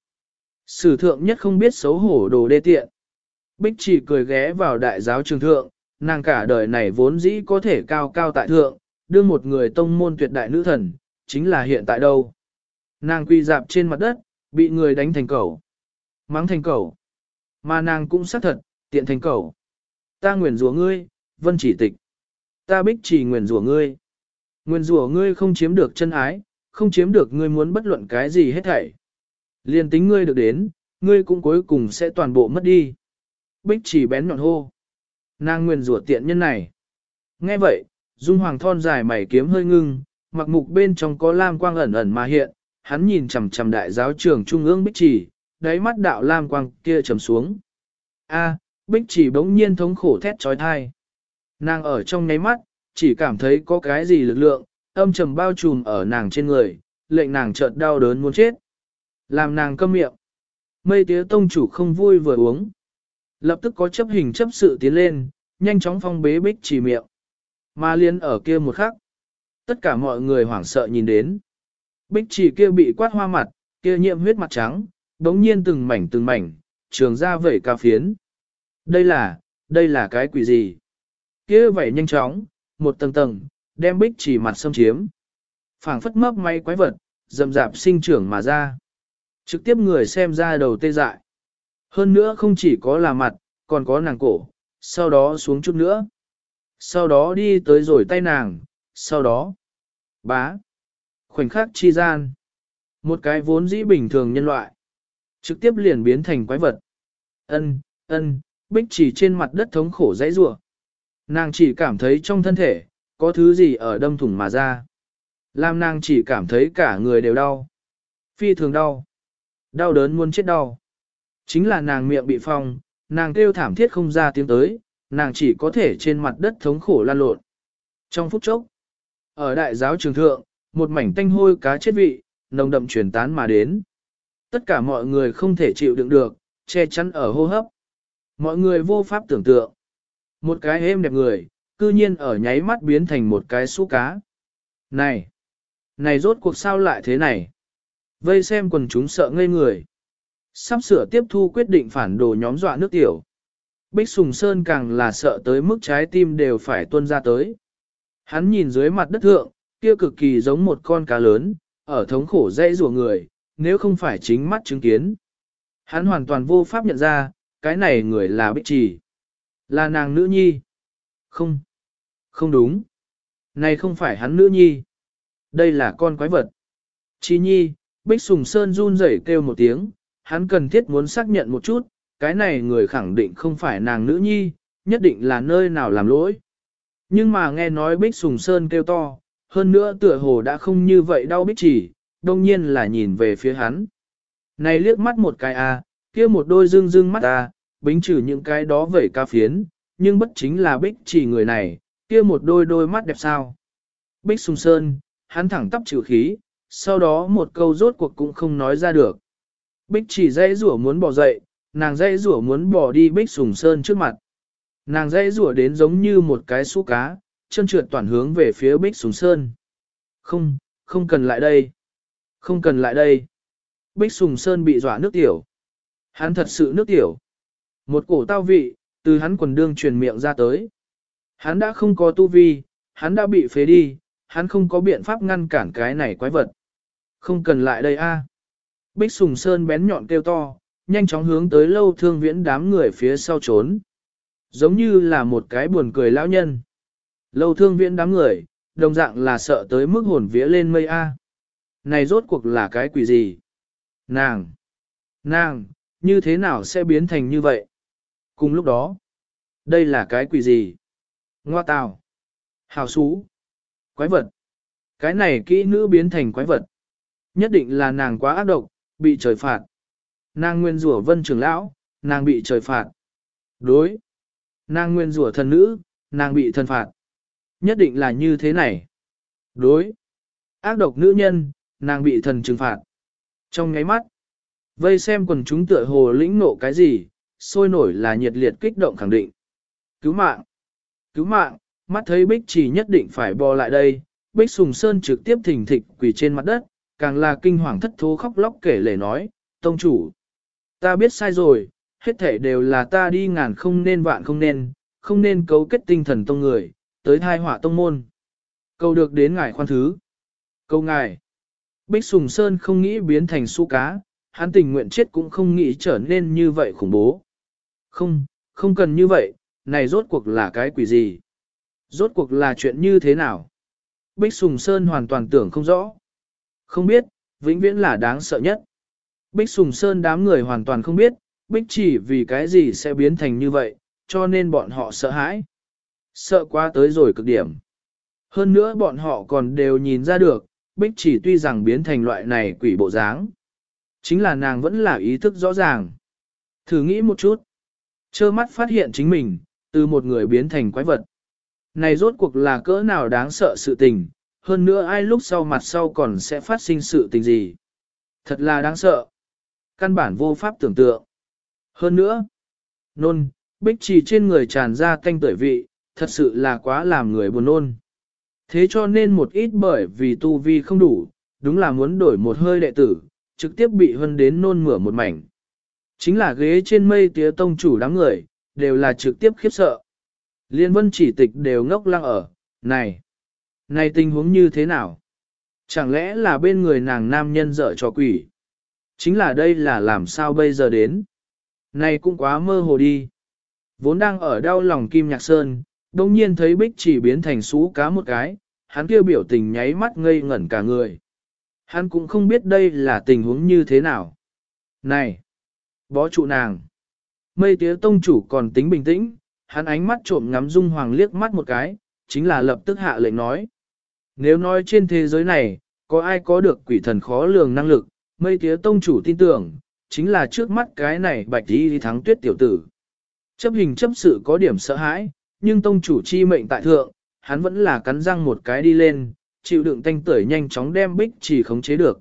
Sử thượng nhất không biết xấu hổ đồ đê tiện. Bích Chỉ cười ghé vào đại giáo trường thượng, nàng cả đời này vốn dĩ có thể cao cao tại thượng, đương một người tông môn tuyệt đại nữ thần, chính là hiện tại đâu. Nàng quỳ dạp trên mặt đất, bị người đánh thành cẩu, mắng thành cẩu. Mà nàng cũng xác thật, tiện thành cẩu. Ta nguyền rủa ngươi, Vân Chỉ Tịch. Ta Bích Chỉ nguyền rủa ngươi. Nguyền rủa ngươi không chiếm được chân ái, không chiếm được ngươi muốn bất luận cái gì hết thảy. Liên tính ngươi được đến, ngươi cũng cuối cùng sẽ toàn bộ mất đi. Bích Chỉ bén nhọn hô. Nàng nguyền rủa tiện nhân này. Nghe vậy, Dung Hoàng thon dài mày kiếm hơi ngưng, mặc mục bên trong có lam quang ẩn ẩn mà hiện, hắn nhìn chằm chằm đại giáo trưởng trung ương Bích Chỉ, đáy mắt đạo lam quang kia trầm xuống. A, Bích Chỉ bỗng nhiên thống khổ thét trói thai. Nàng ở trong nháy mắt, chỉ cảm thấy có cái gì lực lượng, âm trầm bao trùm ở nàng trên người, lệnh nàng chợt đau đớn muốn chết. Làm nàng câm miệng. Mây tía tông chủ không vui vừa uống. Lập tức có chấp hình chấp sự tiến lên, nhanh chóng phong bế Bích Chỉ miệng. Mà liên ở kia một khắc. Tất cả mọi người hoảng sợ nhìn đến. Bích Chỉ kia bị quát hoa mặt, kia nhiễm huyết mặt trắng, đống nhiên từng mảnh, trường ra vẩy ca phiến. Đây là cái quỷ gì? Kia vẩy nhanh chóng, một tầng tầng, đem Bích Chỉ mặt xâm chiếm. Phảng phất mấp may quái vật, rậm rạp sinh trưởng mà ra. Trực tiếp người xem ra đầu tê dại. Hơn nữa không chỉ có là mặt, còn có nàng cổ, sau đó xuống chút nữa. Sau đó đi tới rồi tay nàng, sau đó, bá, khoảnh khắc chi gian. Một cái vốn dĩ bình thường nhân loại, trực tiếp liền biến thành quái vật. Ân, Bích Chỉ trên mặt đất thống khổ dãy rủa. Nàng chỉ cảm thấy trong thân thể, có thứ gì ở đâm thủng mà ra. Làm nàng chỉ cảm thấy cả người đều đau. Phi thường đau. Đau đớn muốn chết đau. Chính là nàng miệng bị phong, nàng kêu thảm thiết không ra tiếng tới, nàng chỉ có thể trên mặt đất thống khổ lan lộn. Trong phút chốc, ở đại giáo trường thượng, một mảnh tanh hôi cá chết vị, nồng đậm truyền tán mà đến. Tất cả mọi người không thể chịu đựng được, che chắn ở hô hấp. Mọi người vô pháp tưởng tượng. Một cái êm đẹp người, cư nhiên ở nháy mắt biến thành một cái xú cá. Này rốt cuộc sao lại thế này? Vây xem quần chúng sợ ngây người. Sắp sửa tiếp thu quyết định phản đồ nhóm dọa nước tiểu. Bích Sùng Sơn càng là sợ tới mức trái tim đều phải tuôn ra tới. Hắn nhìn dưới mặt đất thượng, kia cực kỳ giống một con cá lớn, ở thống khổ dãy rủa người, nếu không phải chính mắt chứng kiến. Hắn hoàn toàn vô pháp nhận ra, cái này người là Bích Chỉ. Là nàng nữ nhi. Không đúng. Này không phải hắn nữ nhi. Đây là con quái vật. Chi nhi, Bích Sùng Sơn run rẩy kêu một tiếng, hắn cần thiết muốn xác nhận một chút, cái này người khẳng định không phải nàng nữ nhi, nhất định là nơi nào làm lỗi. Nhưng mà nghe nói Bích Sùng Sơn kêu to, hơn nữa tựa hồ đã không như vậy đau Bích Chỉ, đông nhiên là nhìn về phía hắn. Này liếc mắt một cái kia một đôi dương mắt bính trừ những cái đó vẩy ca phiến, nhưng bất chính là Bích Chỉ người này, kia một đôi mắt đẹp sao. Bích Sùng Sơn, hắn thẳng tắp chịu khí, sau đó một câu rốt cuộc cũng không nói ra được. Bích Chỉ dãy rủa muốn bỏ dậy, nàng dãy rủa muốn bỏ đi Bích Sùng Sơn trước mặt. Nàng dãy rủa đến giống như một cái xú cá, chân trượt toàn hướng về phía Bích Sùng Sơn. Không cần lại đây. Không cần lại đây. Bích Sùng Sơn bị dọa nước tiểu. Hắn thật sự nước tiểu. Một cổ tao vị, từ hắn quần đương truyền miệng ra tới. Hắn đã không có tu vi, hắn đã bị phế đi, hắn không có biện pháp ngăn cản cái này quái vật. Không cần lại đây Bích Sùng Sơn bén nhọn kêu to, nhanh chóng hướng tới Lâu Thương Viễn đám người phía sau trốn. Giống như là một cái buồn cười lão nhân. Lâu Thương Viễn đám người, đồng dạng là sợ tới mức hồn vía lên mây A. Này rốt cuộc là cái quỷ gì? Nàng, như thế nào sẽ biến thành như vậy? Cùng lúc đó, đây là cái quỷ gì? Ngoa tào, hào xú, quái vật. Cái này kỹ nữ biến thành quái vật. Nhất định là nàng quá ác độc, bị trời phạt. Nàng nguyên rủa Vân trưởng lão, nàng bị trời phạt. Đối. Nàng nguyên rủa thần nữ, nàng bị thần phạt. Nhất định là như thế này. Đối. Ác độc nữ nhân, nàng bị thần trừng phạt. Trong nháy mắt, vây xem quần chúng tựa hồ lĩnh nộ cái gì, sôi nổi là nhiệt liệt kích động khẳng định. Cứu mạng! Cứu mạng! Mắt thấy Bích Chỉ nhất định phải bò lại đây, Bích Sùng Sơn trực tiếp thình thịch quỳ trên mặt đất, càng là kinh hoàng thất thố khóc lóc kể lể nói, tông chủ, ta biết sai rồi, hết thể đều là ta đi ngàn không nên vạn không nên cấu kết tinh thần tông người, tới thai họa tông môn. Cầu được đến ngài khoan thứ. Cầu ngài. Bích Sùng Sơn không nghĩ biến thành su cá, hắn tình nguyện chết cũng không nghĩ trở nên như vậy khủng bố. Không cần như vậy, này rốt cuộc là cái quỷ gì? Rốt cuộc là chuyện như thế nào? Bích Sùng Sơn hoàn toàn tưởng không rõ. Không biết, vĩnh viễn là đáng sợ nhất. Bích Sùng Sơn đám người hoàn toàn không biết, Bích chỉ vì cái gì sẽ biến thành như vậy, cho nên bọn họ sợ hãi. Sợ quá tới rồi cực điểm. Hơn nữa bọn họ còn đều nhìn ra được, Bích chỉ tuy rằng biến thành loại này quỷ bộ dáng. Chính là nàng vẫn là ý thức rõ ràng. Thử nghĩ một chút. Trơ mắt phát hiện chính mình, từ một người biến thành quái vật. Này rốt cuộc là cỡ nào đáng sợ sự tình, hơn nữa ai lúc sau mặt sau còn sẽ phát sinh sự tình gì. Thật là đáng sợ. Căn bản vô pháp tưởng tượng. Hơn nữa, nôn, Bích chỉ trên người tràn ra canh tưởi vị, thật sự là quá làm người buồn nôn. Thế cho nên một ít bởi vì tu vi không đủ, đúng là muốn đổi một hơi đệ tử, trực tiếp bị hân đến nôn mửa một mảnh. Chính là ghế trên mây tía tông chủ đám người, đều là trực tiếp khiếp sợ. Liên Vân Chỉ Tịch đều ngốc lăng ở, này tình huống như thế nào? Chẳng lẽ là bên người nàng nam nhân dở trò quỷ? Chính là đây là làm sao bây giờ đến? Này cũng quá mơ hồ đi. Vốn đang ở đau lòng Kim Nhạc Sơn, đồng nhiên thấy Bích chỉ biến thành sú cá một cái, hắn kêu biểu tình nháy mắt ngây ngẩn cả người. Hắn cũng không biết đây là tình huống như thế nào. Này! Bó trụ nàng! Mây tía tông chủ còn tính bình tĩnh, hắn ánh mắt trộm ngắm Dung Hoàng liếc mắt một cái, chính là lập tức hạ lệnh nói. Nếu nói trên thế giới này, có ai có được quỷ thần khó lường năng lực, mây tía tông chủ tin tưởng, chính là trước mắt cái này bạch đi thắng tuyết tiểu tử. Chấp hình chấp sự có điểm sợ hãi, nhưng tông chủ chi mệnh tại thượng, hắn vẫn là cắn răng một cái đi lên, chịu đựng tanh tưởi nhanh chóng đem Bích chỉ khống chế được.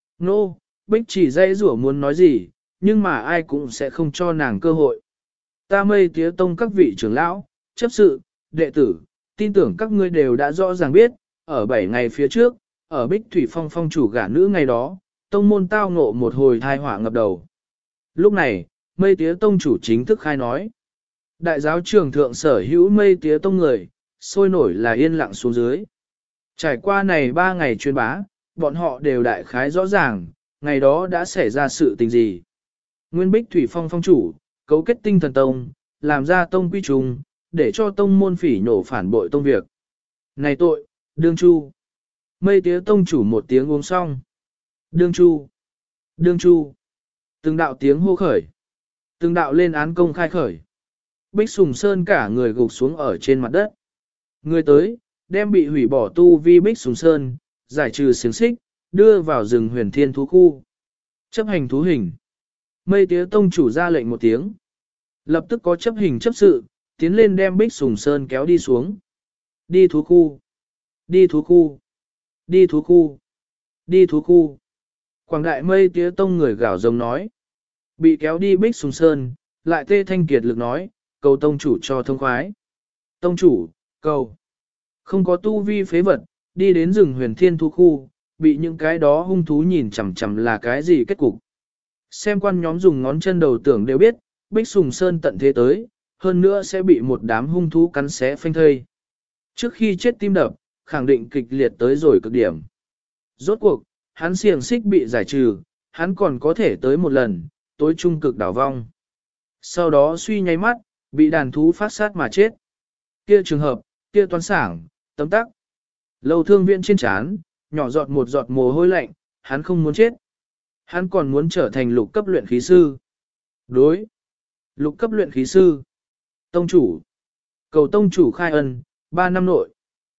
Nô, Bích chỉ dây rủa muốn nói gì, nhưng mà ai cũng sẽ không cho nàng cơ hội. Ta mây tía tông các vị trưởng lão, chấp sự, đệ tử, tin tưởng các ngươi đều đã rõ ràng biết, ở 7 ngày phía trước, ở Bích Thủy Phong phong chủ gả nữ ngày đó, tông môn tao ngộ một hồi thai họa ngập đầu. Lúc này, mây tía tông chủ chính thức khai nói. Đại giáo trưởng thượng sở hữu mây tía tông người, sôi nổi là yên lặng xuống dưới. Trải qua này 3 ngày chuyên bá, bọn họ đều đại khái rõ ràng, ngày đó đã xảy ra sự tình gì. Nguyên Bích Thủy Phong phong chủ, cấu kết tinh thần tông, làm ra tông quy trùng, để cho tông môn phỉ nhổ phản bội tông việc. Này tội, đương chu. Mây tía tông chủ một tiếng uống xong. Đương chu. Đương chu. Từng đạo tiếng hô khởi. Từng đạo lên án công khai khởi. Bích Sùng Sơn cả người gục xuống ở trên mặt đất. Người tới, đem bị hủy bỏ tu vi Bích Sùng Sơn, giải trừ xiềng xích, đưa vào rừng huyền thiên thú khu. Chấp hành thú hình. Mây tía tông chủ ra lệnh một tiếng. Lập tức có chấp hình chấp sự, tiến lên đem Bích Sùng Sơn kéo đi xuống. Đi thú khu. Đi thú khu. Đi thú khu. Đi thú khu. Quảng đại mây tía tông người gào giống nói. Bị kéo đi Bích Sùng Sơn, lại tê thanh kiệt lực nói, cầu tông chủ cho thông khoái. Tông chủ, cầu. Không có tu vi phế vật, đi đến rừng huyền thiên thú khu, bị những cái đó hung thú nhìn chằm chằm là cái gì kết cục. Xem quan nhóm dùng ngón chân đầu tưởng đều biết, Bích Sùng Sơn tận thế tới, hơn nữa sẽ bị một đám hung thú cắn xé phanh thây. Trước khi chết tim đập, khẳng định kịch liệt tới rồi cực điểm. Rốt cuộc, hắn xiềng xích bị giải trừ, hắn còn có thể tới một lần, tối trung cực đảo vong. Sau đó suy nháy mắt, bị đàn thú phát sát mà chết. Kia trường hợp, kia toán sảng, tấm tắc. Lâu Thương Viễn trên trán, nhỏ giọt một giọt mồ hôi lạnh, hắn không muốn chết. Hắn còn muốn trở thành lục cấp luyện khí sư. Đối. Lục cấp luyện khí sư. Tông chủ. Cầu tông chủ khai ân, 3 năm nội.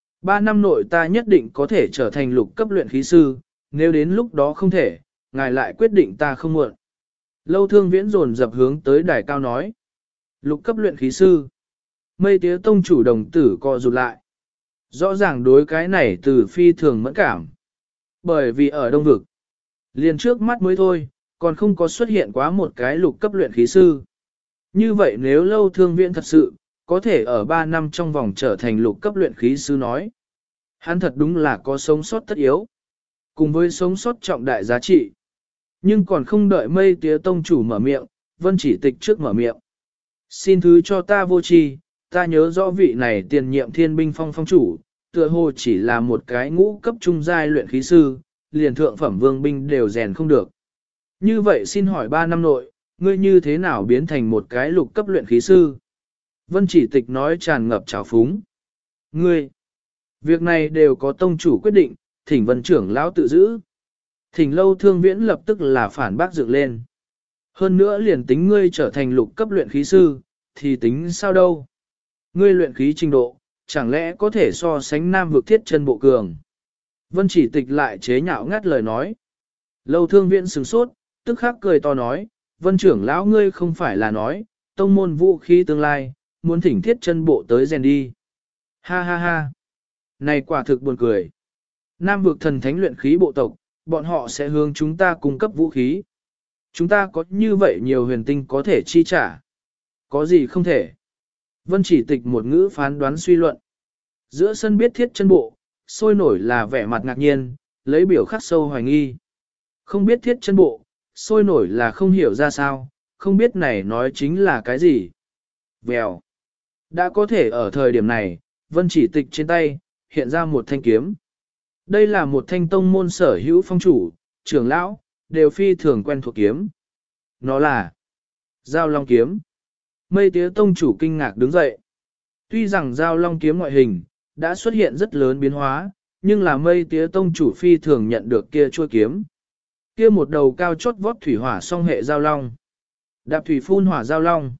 3 năm nội ta nhất định có thể trở thành lục cấp luyện khí sư, nếu đến lúc đó không thể, ngài lại quyết định ta không muộn. Lâu Thương Viễn dồn dập hướng tới đài cao nói. Lục cấp luyện khí sư. Mây Tía tông chủ đồng tử co rụt lại. Rõ ràng đối cái này từ phi thường mẫn cảm. Bởi vì ở Đông Vực, liền trước mắt mới thôi, còn không có xuất hiện quá một cái lục cấp luyện khí sư. Như vậy nếu Lâu Thương Viễn thật sự, có thể ở 3 năm trong vòng trở thành lục cấp luyện khí sư nói. Hắn thật đúng là có sống sót tất yếu. Cùng với sống sót trọng đại giá trị. Nhưng còn không đợi Mây Tía tông chủ mở miệng, Vân Chỉ Tịch trước mở miệng. Xin thứ cho ta vô tri, ta nhớ rõ vị này tiền nhiệm Thiên Binh Phong phong chủ, tựa hồ chỉ là một cái ngũ cấp trung giai luyện khí sư, liền thượng phẩm vương binh đều rèn không được. Như vậy xin hỏi 3 năm nội, ngươi như thế nào biến thành một cái lục cấp luyện khí sư? Vân Chỉ Tịch nói tràn ngập trào phúng. Ngươi, việc này đều có tông chủ quyết định, thỉnh Vân trưởng lão tự giữ. Thỉnh Lâu Thương Viễn lập tức là phản bác dựng lên. Hơn nữa liền tính ngươi trở thành lục cấp luyện khí sư, thì tính sao đâu? Ngươi luyện khí trình độ, chẳng lẽ có thể so sánh nam vực Thiết Chân Bộ cường? Vân Chỉ Tịch lại chế nhạo ngắt lời nói. Lâu Thương Viễn sửng sốt, tức khắc cười to nói, Vân trưởng lão ngươi không phải là nói, tông môn vũ khí tương lai, muốn thỉnh Thiết Chân Bộ tới rèn đi. Ha ha ha. Này quả thực buồn cười. Nam vực thần thánh luyện khí bộ tộc, bọn họ sẽ hướng chúng ta cung cấp vũ khí. Chúng ta có như vậy nhiều huyền tinh có thể chi trả. Có gì không thể. Vân Chỉ Tịch một ngữ phán đoán suy luận. Giữa sân biết Thiết Chân Bộ, sôi nổi là vẻ mặt ngạc nhiên, lấy biểu khắc sâu hoài nghi. Không biết Thiết Chân Bộ, sôi nổi là không hiểu ra sao, không biết này nói chính là cái gì. Vèo. Đã có thể ở thời điểm này, Vân Chỉ Tịch trên tay, hiện ra một thanh kiếm. Đây là một thanh tông môn sở hữu phong chủ, trưởng lão, đều phi thường quen thuộc kiếm. Nó là Giao Long kiếm. Mây Tía tông chủ kinh ngạc đứng dậy. Tuy rằng Giao Long kiếm ngoại hình đã xuất hiện rất lớn biến hóa, nhưng là Mây Tía tông chủ phi thường nhận được kia chuôi kiếm. Kia một đầu cao chót vót thủy hỏa song hệ Giao Long. Đạp thủy phun hỏa Giao Long.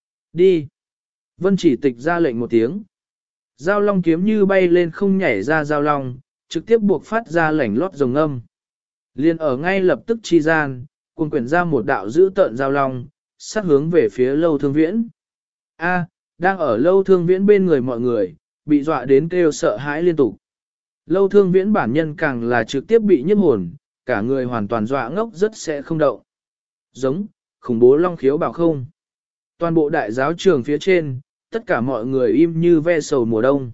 Đi. Vân Chỉ Tịch ra lệnh một tiếng. Giao Long kiếm như bay lên không nhảy ra Giao Long, trực tiếp buộc phát ra lảnh lót rồng âm. Liên ở ngay lập tức chi gian, cuồng quyển ra một đạo dữ tợn Giao Long, sát hướng về phía Lâu Thương Viễn. A, đang ở Lâu Thương Viễn bên người mọi người, bị dọa đến kêu sợ hãi liên tục. Lâu Thương Viễn bản nhân càng là trực tiếp bị nhiếp hồn, cả người hoàn toàn dọa ngốc rất sẽ không động. Giống, khủng bố long khiếu bảo không. Toàn bộ đại giáo trường phía trên, tất cả mọi người im như ve sầu mùa đông.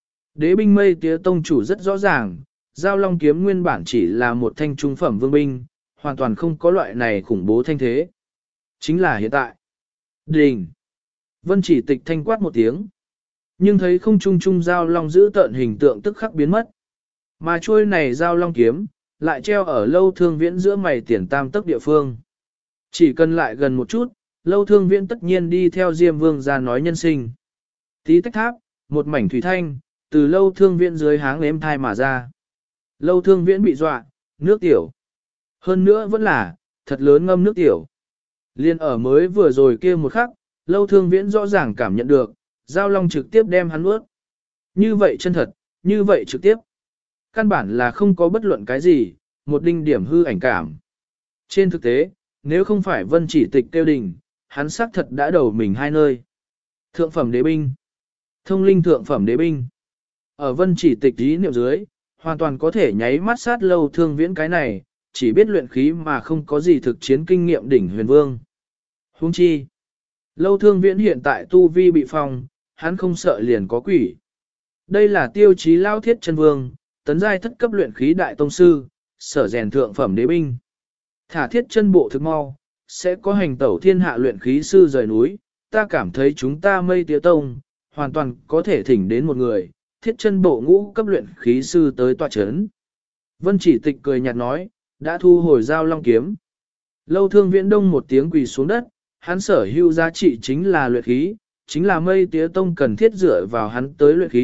Đế binh Mây Tía tông chủ rất rõ ràng, Giao Long kiếm nguyên bản chỉ là một thanh trung phẩm vương binh, hoàn toàn không có loại này khủng bố thanh thế. Chính là hiện tại. Đình. Vân Chỉ Tịch thanh quát một tiếng. Nhưng thấy không trung trung Giao Long giữ tợn hình tượng tức khắc biến mất. Mà chuôi này Giao Long kiếm, lại treo ở Lâu Thương Viễn giữa mày tiền tam tấc địa phương. Chỉ cần lại gần một chút, Lâu Thương Viễn tất nhiên đi theo Diêm Vương ra nói nhân sinh. Tí tách tháp, một mảnh thủy thanh, từ Lâu Thương Viễn dưới háng êm thai mà ra. Lâu Thương Viễn bị dọa, nước tiểu. Hơn nữa vẫn là, thật lớn ngâm nước tiểu. Liên ở mới vừa rồi kia một khắc, Lâu Thương Viễn rõ ràng cảm nhận được, Giao Long trực tiếp đem hắn ướt. Như vậy chân thật, như vậy trực tiếp. Căn bản là không có bất luận cái gì, một đinh điểm hư ảnh cảm. Trên thực tế, nếu không phải Vân Chỉ Tịch tiêu đình, hắn xác thật đã đầu mình hai nơi. Thượng phẩm đế binh. Thông linh thượng phẩm đế binh. Ở Vân Chỉ Tịch ý niệm dưới, hoàn toàn có thể nháy mắt sát Lâu Thương Viễn cái này, chỉ biết luyện khí mà không có gì thực chiến kinh nghiệm đỉnh huyền vương. Huống chi. Lâu Thương Viễn hiện tại tu vi bị phong, hắn không sợ liền có quỷ. Đây là tiêu chí lao Thiết Chân Vương, tấn giai thất cấp luyện khí đại tông sư, sở rèn thượng phẩm đế binh. Thả Thiết Chân Bộ thực mau, sẽ có hành tẩu thiên hạ luyện khí sư rời núi, ta cảm thấy chúng ta Mây Tía tông, hoàn toàn có thể thỉnh đến một người, Thiết Chân Bộ ngũ cấp luyện khí sư tới tọa chấn. Vân Chỉ Tịch cười nhạt nói, đã thu hồi Giao Long kiếm. Lâu Thương Viễn đông một tiếng quỳ xuống đất, hắn sở hữu giá trị chính là luyện khí, chính là Mây Tía tông cần thiết dựa vào hắn tới luyện khí,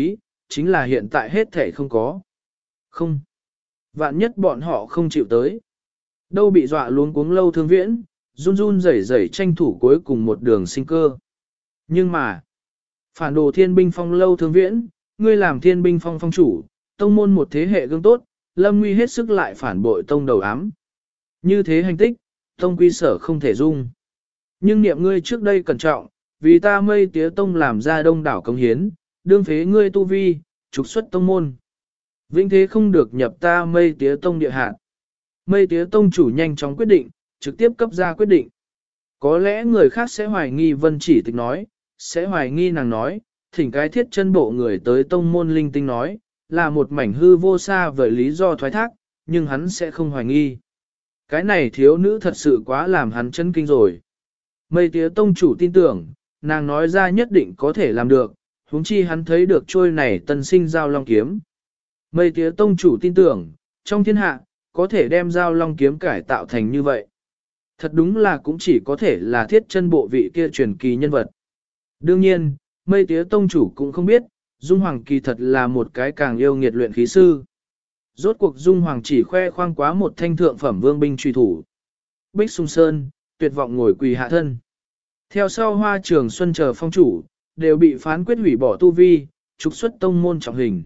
chính là hiện tại hết thể không có. Không. Vạn nhất bọn họ không chịu tới. Đâu bị dọa luống cuống Lâu Thương Viễn, run run rẩy rẩy tranh thủ cuối cùng một đường sinh cơ. Nhưng mà, phản đồ thiên binh phong Lâu Thương Viễn, ngươi làm thiên binh phong phong chủ, tông môn một thế hệ gương tốt, lâm nguy hết sức lại phản bội tông đầu ám. Như thế hành tích, tông quy sở không thể dung. Nhưng niệm ngươi trước đây cẩn trọng, vì ta Mây Tía Tông làm ra đông đảo công hiến, đương phế ngươi tu vi, trục xuất tông môn. Vĩnh thế không được nhập ta Mây Tía Tông địa hạt. Mây Tía Tông chủ nhanh chóng quyết định, trực tiếp cấp ra quyết định. Có lẽ người khác sẽ hoài nghi Vân Chỉ Tịch nói, sẽ hoài nghi nàng nói, thỉnh cái thiết chân bộ người tới tông môn linh tinh nói, là một mảnh hư vô xa với lý do thoái thác, nhưng hắn sẽ không hoài nghi. Cái này thiếu nữ thật sự quá làm hắn chấn kinh rồi. Mây Tía Tông chủ tin tưởng, nàng nói ra nhất định có thể làm được, huống chi hắn thấy được trôi này tân sinh giao long kiếm. Mây Tía Tông chủ tin tưởng, trong thiên hạ, có thể đem giao long kiếm cải tạo thành như vậy. Thật đúng là cũng chỉ có thể là thiết chân bộ vị kia truyền kỳ nhân vật. Đương nhiên, Mây Tía Tông chủ cũng không biết, Dung Hoàng kỳ thật là một cái càng yêu nghiệt luyện khí sư. Rốt cuộc Dung Hoàng chỉ khoe khoang quá một thanh thượng phẩm vương binh truy thủ. Bích Sung Sơn, tuyệt vọng ngồi quỳ hạ thân. Theo sau Hoa Trường Xuân chờ phong chủ, đều bị phán quyết hủy bỏ tu vi, trục xuất tông môn trọng hình.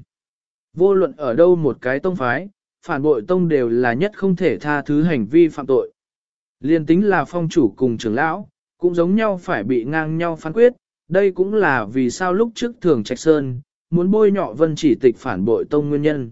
Vô luận ở đâu một cái tông phái, phản bội tông đều là nhất không thể tha thứ hành vi phạm tội. Liên tính là phong chủ cùng trưởng lão, cũng giống nhau phải bị ngang nhau phán quyết, đây cũng là vì sao lúc trước Thường Trạch Sơn, muốn bôi nhọ Vân Chỉ Tịch phản bội tông nguyên nhân.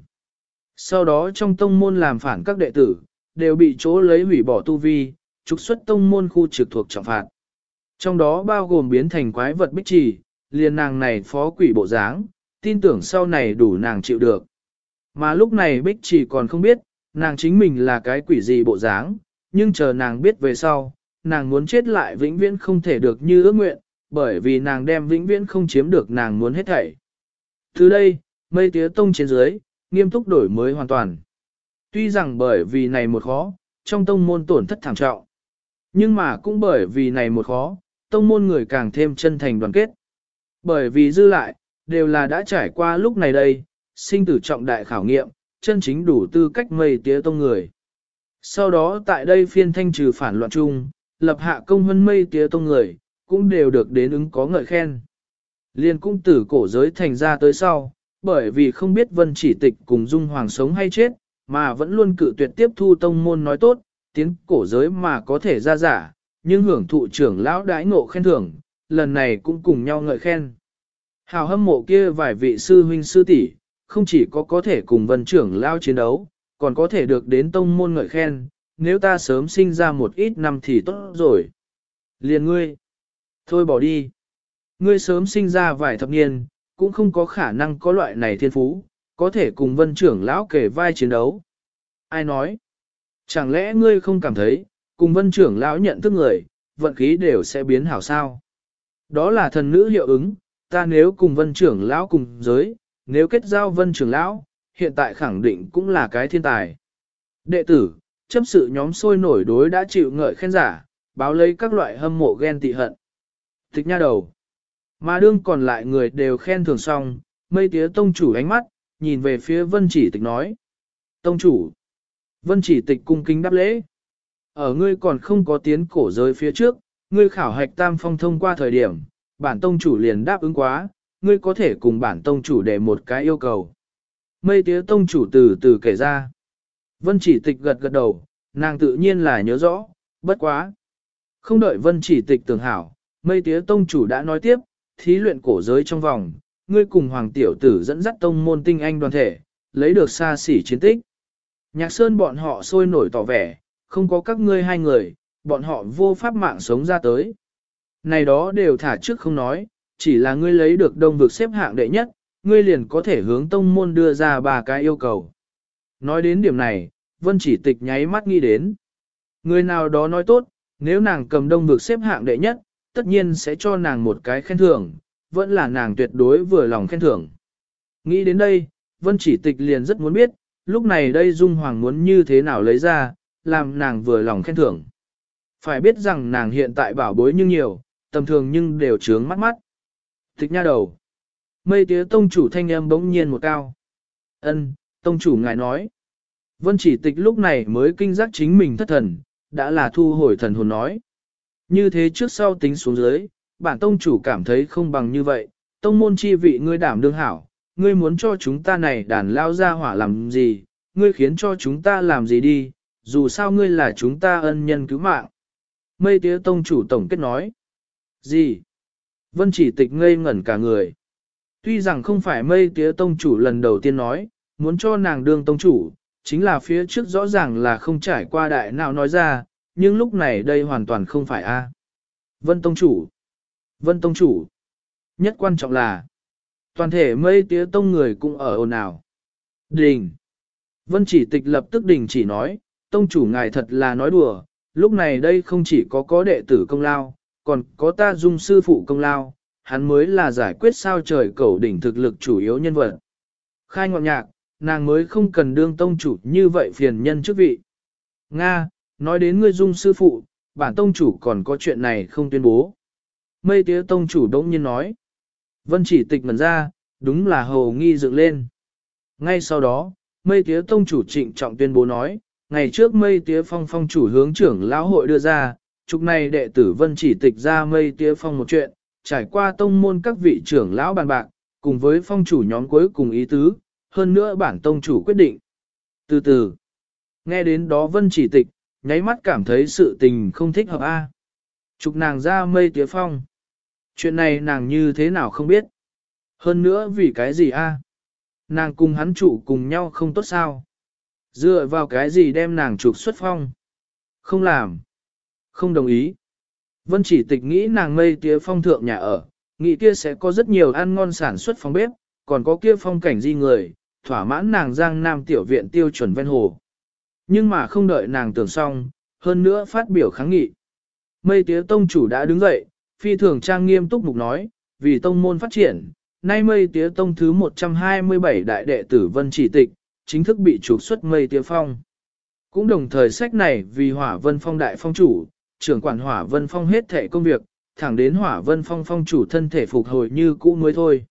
Sau đó trong tông môn làm phản các đệ tử, đều bị chỗ lấy hủy bỏ tu vi, trục xuất tông môn khu trực thuộc trọng phạt. Trong đó bao gồm biến thành quái vật Bích Trì, liền nàng này phó quỷ bộ dáng, tin tưởng sau này đủ nàng chịu được. Mà lúc này Bích Trì còn không biết, nàng chính mình là cái quỷ gì bộ dáng, nhưng chờ nàng biết về sau, nàng muốn chết lại vĩnh viễn không thể được như ước nguyện, bởi vì nàng đem vĩnh viễn không chiếm được nàng muốn hết thảy. Từ đây, Mây Tía Tông trên dưới, nghiêm túc đổi mới hoàn toàn. Tuy rằng bởi vì này một khó, trong tông môn tổn thất thảm trọng, nhưng mà cũng bởi vì này một khó, tông môn người càng thêm chân thành đoàn kết. Bởi vì dư lại, đều là đã trải qua lúc này đây, sinh tử trọng đại khảo nghiệm, chân chính đủ tư cách Mây Tía Tông người. Sau đó tại đây phiên thanh trừ phản loạn chung, lập hạ công hơn Mây Tía Tông người, cũng đều được đến ứng có ngợi khen. Liên cung tử cổ giới thành ra tới sau, bởi vì không biết Vân Chỉ Tịch cùng Dung Hoàng sống hay chết, mà vẫn luôn cự tuyệt tiếp thu tông môn nói tốt, tiến cổ giới mà có thể ra giả, nhưng hưởng thụ trưởng lão đãi ngộ khen thưởng, lần này cũng cùng nhau ngợi khen. Hào hâm mộ kia vài vị sư huynh sư tỷ, không chỉ có thể cùng Vân trưởng lão chiến đấu, còn có thể được đến tông môn ngợi khen, nếu ta sớm sinh ra một ít năm thì tốt rồi. Liền ngươi, thôi bỏ đi. Ngươi sớm sinh ra vài thập niên, cũng không có khả năng có loại này thiên phú, có thể cùng Vân trưởng lão kể vai chiến đấu. Ai nói? Chẳng lẽ ngươi không cảm thấy, cùng Vân trưởng lão nhận thức người, vận khí đều sẽ biến hảo sao? Đó là thần nữ hiệu ứng, ta nếu cùng Vân trưởng lão cùng giới, nếu kết giao Vân trưởng lão, hiện tại khẳng định cũng là cái thiên tài. Đệ tử, chấp sự nhóm sôi nổi đối đã chịu ngợi khen giả, báo lấy các loại hâm mộ ghen tị hận. Tịch nha đầu. Mà đương còn lại người đều khen thưởng xong, Mây Tía Tông chủ ánh mắt, nhìn về phía Vân Chỉ Tịch nói. Tông chủ. Vân Chỉ Tịch cung kính đáp lễ. Ở ngươi còn không có tiến cổ giới phía trước, ngươi khảo hạch tam phong thông qua thời điểm, bản tông chủ liền đáp ứng quá, ngươi có thể cùng bản tông chủ để một cái yêu cầu. Mây Tía Tông chủ từ từ kể ra. Vân Chỉ Tịch gật gật đầu, nàng tự nhiên là nhớ rõ, bất quá. Không đợi Vân Chỉ Tịch tưởng hảo, Mây Tía Tông chủ đã nói tiếp, thí luyện cổ giới trong vòng, ngươi cùng Hoàng Tiểu Tử dẫn dắt tông môn tinh anh đoàn thể, lấy được xa xỉ chiến tích. Nhạc Sơn bọn họ sôi nổi tỏ vẻ, không có các ngươi hai người, bọn họ vô pháp mạng sống ra tới. Này đó đều thả trước không nói, chỉ là ngươi lấy được đông vực xếp hạng đệ nhất, ngươi liền có thể hướng tông môn đưa ra 3 cái yêu cầu. Nói đến điểm này, Vân Chỉ Tịch nháy mắt nghĩ đến. Người nào đó nói tốt, nếu nàng cầm đông vực xếp hạng đệ nhất, tất nhiên sẽ cho nàng một cái khen thưởng, vẫn là nàng tuyệt đối vừa lòng khen thưởng. Nghĩ đến đây, Vân Chỉ Tịch liền rất muốn biết, lúc này đây Dung Hoàng muốn như thế nào lấy ra, làm nàng vừa lòng khen thưởng. Phải biết rằng nàng hiện tại bảo bối nhưng nhiều, tầm thường nhưng đều trướng mắt mắt. Tịch nha đầu. Mây tía tông chủ thanh âm bỗng nhiên một cao. Ân, tông chủ ngài nói. Vân Chỉ Tịch lúc này mới kinh giác chính mình thất thần, đã là thu hồi thần hồn nói. Như thế trước sau tính xuống dưới, bản tông chủ cảm thấy không bằng như vậy, tông môn chi vị ngươi đảm đương hảo, ngươi muốn cho chúng ta này đàn lao ra hỏa làm gì, ngươi khiến cho chúng ta làm gì đi, dù sao ngươi là chúng ta ân nhân cứu mạng. Mây tía tông chủ tổng kết nói. Gì? Vân Chỉ Tịch ngây ngẩn cả người. Tuy rằng không phải mây tía tông chủ lần đầu tiên nói, muốn cho nàng đương tông chủ, chính là phía trước rõ ràng là không trải qua đại nào nói ra, nhưng lúc này đây hoàn toàn không phải a. Vân tông chủ. Vân tông chủ. Nhất quan trọng là, toàn thể mây tía tông người cũng ở ồn ào. Đình. Vân Chỉ Tịch lập tức đình chỉ nói, tông chủ ngài thật là nói đùa, lúc này đây không chỉ có đệ tử công lao, còn có ta dung sư phụ công lao, hắn mới là giải quyết sao trời cầu đỉnh thực lực chủ yếu nhân vật. Khai ngọn nhạc, nàng mới không cần đương tông chủ như vậy phiền nhân chức vị. Nga, nói đến ngươi dung sư phụ, bản tông chủ còn có chuyện này không tuyên bố. Mây tía tông chủ đống nhiên nói. Vân Chỉ Tịch ngẩn ra, đúng là hầu nghi dựng lên. Ngay sau đó, mây tía tông chủ trịnh trọng tuyên bố nói, ngày trước mây tía phong phong chủ hướng trưởng lão hội đưa ra, chục này đệ tử Vân Chỉ Tịch ra mây tía phong một chuyện, trải qua tông môn các vị trưởng lão bàn bạc, cùng với phong chủ nhóm cuối cùng ý tứ, hơn nữa bản tông chủ quyết định. Từ từ, nghe đến đó Vân Chỉ Tịch, nháy mắt cảm thấy sự tình không thích hợp a. Chục nàng ra mây tía phong. Chuyện này nàng như thế nào không biết. Hơn nữa vì cái gì a? Nàng cùng hắn chủ cùng nhau không tốt sao? Dựa vào cái gì đem nàng trục xuất phong? Không làm. Không đồng ý. Vân Chỉ Tịch nghĩ nàng mây tía phong thượng nhà ở, nghĩ kia sẽ có rất nhiều ăn ngon sản xuất phòng bếp, còn có kia phong cảnh di người, thỏa mãn nàng giang nam tiểu viện tiêu chuẩn ven hồ. Nhưng mà không đợi nàng tưởng xong, hơn nữa phát biểu kháng nghị. Mây tía tông chủ đã đứng dậy, phi thường trang nghiêm túc mục nói, vì tông môn phát triển, nay mây tía tông thứ 127 đại đệ tử Vân Chỉ Tịch, chính thức bị trục xuất mây tía phong. Cũng đồng thời sách này vì Hỏa Vân Phong đại phong chủ, trưởng quản Hỏa Vân Phong hết thể công việc, thẳng đến Hỏa Vân Phong phong chủ thân thể phục hồi như cũ mới thôi.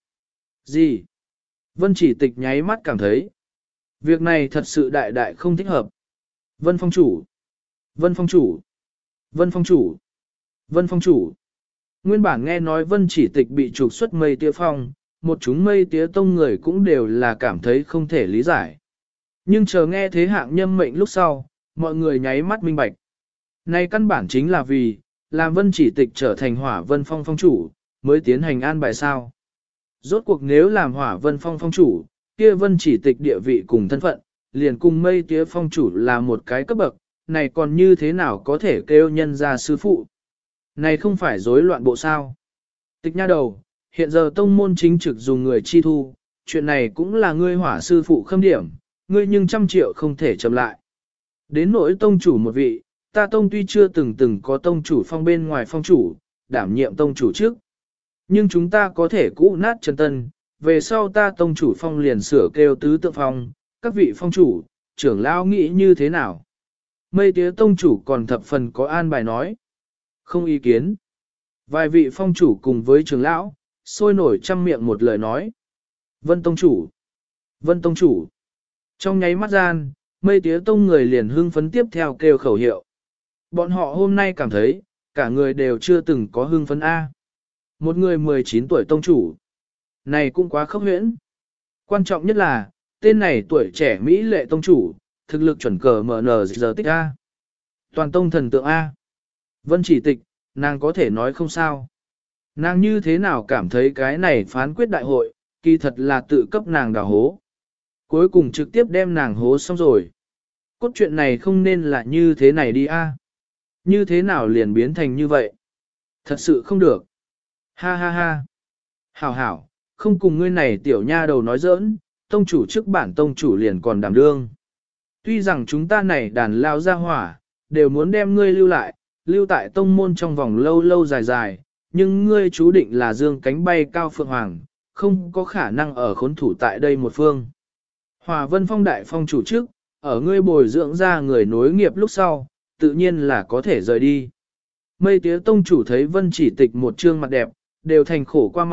Gì? Vân Chỉ Tịch nháy mắt cảm thấy. Việc này thật sự đại đại không thích hợp. Vân Phong chủ. Vân Phong chủ. Vân Phong chủ. Vân Phong chủ. Nguyên bản nghe nói Vân Chỉ Tịch bị trục xuất mây tía phong, một chúng mây tía tông người cũng đều là cảm thấy không thể lý giải. Nhưng chờ nghe thế hạng nhâm mệnh lúc sau, mọi người nháy mắt minh bạch. Này căn bản chính là vì, làm Vân Chỉ Tịch trở thành Hỏa Vân Phong phong chủ, mới tiến hành an bài sao. Rốt cuộc nếu làm Hỏa Vân Phong phong chủ, kia Vân Chỉ Tịch địa vị cùng thân phận, liền cùng mây tía phong chủ là một cái cấp bậc, này còn như thế nào có thể kêu nhân ra sư phụ. Này không phải rối loạn bộ sao. Tịch nha đầu, hiện giờ tông môn chính trực dùng người chi thu, chuyện này cũng là ngươi Hỏa sư phụ khâm điểm, ngươi nhưng 100 triệu không thể chậm lại. Đến nỗi tông chủ một vị, ta tông tuy chưa từng có tông chủ phong bên ngoài phong chủ, đảm nhiệm tông chủ trước. Nhưng chúng ta có thể cũ nát chân tân, về sau ta tông chủ phong liền sửa kêu tứ tượng phong, các vị phong chủ, trưởng lão nghĩ như thế nào? Mây tía tông chủ còn thập phần có an bài nói. Không ý kiến. Vài vị phong chủ cùng với trưởng lão, sôi nổi trăm miệng một lời nói. Vân tông chủ. Vân tông chủ. Trong nháy mắt gian, mây tía tông người liền hưng phấn tiếp theo kêu khẩu hiệu. Bọn họ hôm nay cảm thấy, cả người đều chưa từng có hưng phấn A. Một người 19 tuổi tông chủ. Này cũng quá khốc huyễn. Quan trọng nhất là, tên này tuổi trẻ Mỹ lệ tông chủ, thực lực chuẩn cờ MN giờ tích A. Toàn tông thần tượng A. Vân Chỉ Tịch, nàng có thể nói không sao. Nàng như thế nào cảm thấy cái này phán quyết đại hội, kỳ thật là tự cấp nàng đào hố. Cuối cùng trực tiếp đem nàng hố xong rồi. Cốt truyện này không nên là như thế này đi a. Như thế nào liền biến thành như vậy? Thật sự không được. Ha ha ha. Hảo hảo, không cùng ngươi này tiểu nha đầu nói giỡn, tông chủ trước bản tông chủ liền còn đảm đương. Tuy rằng chúng ta này đàn lao ra hỏa, đều muốn đem ngươi lưu tại tông môn trong vòng lâu lâu dài dài, nhưng ngươi chú định là dương cánh bay cao phượng hoàng, không có khả năng ở khốn thủ tại đây một phương. Hòa Vân Phong đại phong chủ trước, ở ngươi bồi dưỡng ra người nối nghiệp lúc sau, tự nhiên là có thể rời đi. Mây tía tông chủ thấy Vân Chỉ Tịch một trương mặt đẹp, đều thành khổ qua mặt,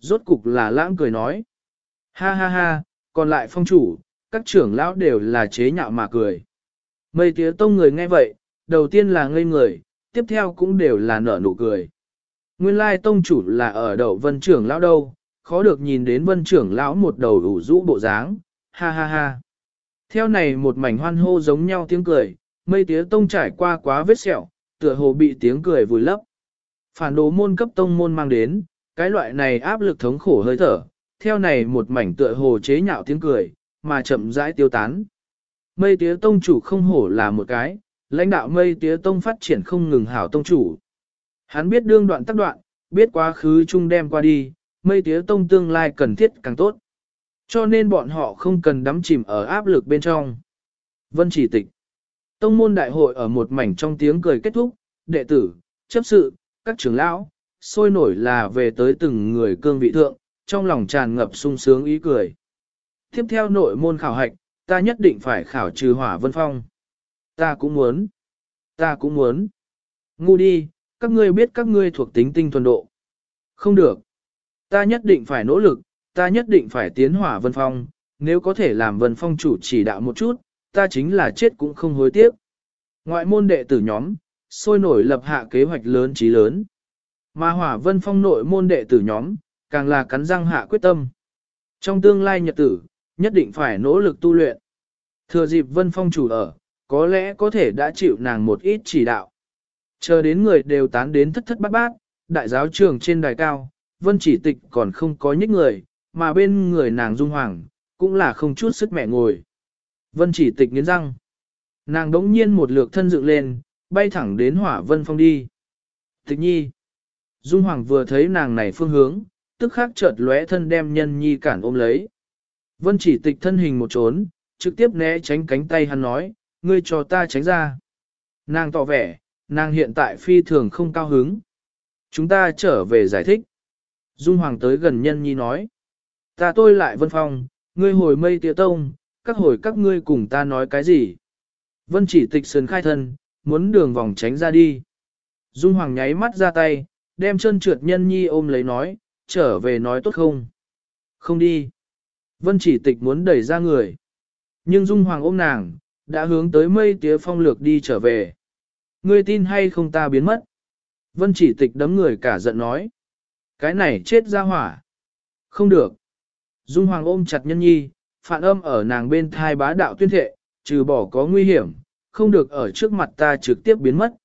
rốt cục là lãng cười nói. Ha ha ha, còn lại phong chủ, các trưởng lão đều là chế nhạo mà cười. Mây tía tông người nghe vậy, đầu tiên là ngây người, tiếp theo cũng đều là nở nụ cười. Nguyên lai tông chủ là ở đầu vân trưởng lão đâu, khó được nhìn đến vân trưởng lão một đầu ủ rũ bộ dáng, ha ha ha. Theo này một mảnh hoan hô giống nhau tiếng cười, mây tía tông trải qua quá vết sẹo, tựa hồ bị tiếng cười vùi lấp. Phản đồ môn cấp tông môn mang đến, cái loại này áp lực thống khổ hơi thở, theo này một mảnh tựa hồ chế nhạo tiếng cười, mà chậm rãi tiêu tán. Mây tía tông chủ không hổ là một cái, lãnh đạo mây tía tông phát triển không ngừng hảo tông chủ. Hắn biết đương đoạn tắc đoạn, biết quá khứ chung đem qua đi, mây tía tông tương lai cần thiết càng tốt. Cho nên bọn họ không cần đắm chìm ở áp lực bên trong. Vân chỉ tịch. Tông môn đại hội ở một mảnh trong tiếng cười kết thúc, đệ tử, chấp sự, các trưởng lão, sôi nổi là về tới từng người cương vị thượng, trong lòng tràn ngập sung sướng ý cười. Tiếp theo nội môn khảo hạch, ta nhất định phải khảo trừ Hỏa Vân Phong. Ta cũng muốn. Ta cũng muốn. Ngu đi, các ngươi biết các ngươi thuộc tính tinh thuần độ. Không được. Ta nhất định phải nỗ lực, ta nhất định phải tiến Hỏa Vân Phong, nếu có thể làm Vân Phong chủ chỉ đạo một chút, ta chính là chết cũng không hối tiếc. Ngoại môn đệ tử nhóm, sôi nổi lập hạ kế hoạch lớn chí lớn. Mà Hỏa Vân Phong nội môn đệ tử nhóm, càng là cắn răng hạ quyết tâm. Trong tương lai nhật tử, nhất định phải nỗ lực tu luyện. Thừa dịp Vân Phong chủ ở, có lẽ có thể đã chịu nàng một ít chỉ đạo. Chờ đến người đều tán đến thất thất bát bát, đại giáo trường trên đài cao, Vân chỉ tịch còn không có nhích người, mà bên người nàng Dung Hoàng, cũng là không chút sức mẹ ngồi. Vân chỉ tịch nghiến răng. Nàng đống nhiên một lượt thân dựng lên, bay thẳng đến Hỏa Vân Phong đi. Tịch nhi. Dung Hoàng vừa thấy nàng này phương hướng, tức khắc chợt lóe thân đem nhân nhi cản ôm lấy. Vân chỉ tịch thân hình một trốn, trực tiếp né tránh cánh tay hắn nói, ngươi cho ta tránh ra. Nàng tỏ vẻ, nàng hiện tại phi thường không cao hứng. Chúng ta trở về giải thích. Dung Hoàng tới gần nhân nhi nói, ta tôi lại Vân Phong, ngươi hồi mây tía tông, các hồi các ngươi cùng ta nói cái gì. Vân chỉ tịch sườn khai thân, muốn đường vòng tránh ra đi. Dung Hoàng nháy mắt ra tay, đem chân trượt nhân nhi ôm lấy nói, trở về nói tốt không? Không đi. Vân chỉ tịch muốn đẩy ra người. Nhưng Dung Hoàng ôm nàng, đã hướng tới mây tía phong lược đi trở về. Ngươi tin hay không ta biến mất? Vân chỉ tịch đấm người cả giận nói. Cái này chết ra hỏa. Không được. Dung Hoàng ôm chặt nhân nhi, phản âm ở nàng bên thai bá đạo tuyên thệ, trừ bỏ có nguy hiểm, không được ở trước mặt ta trực tiếp biến mất.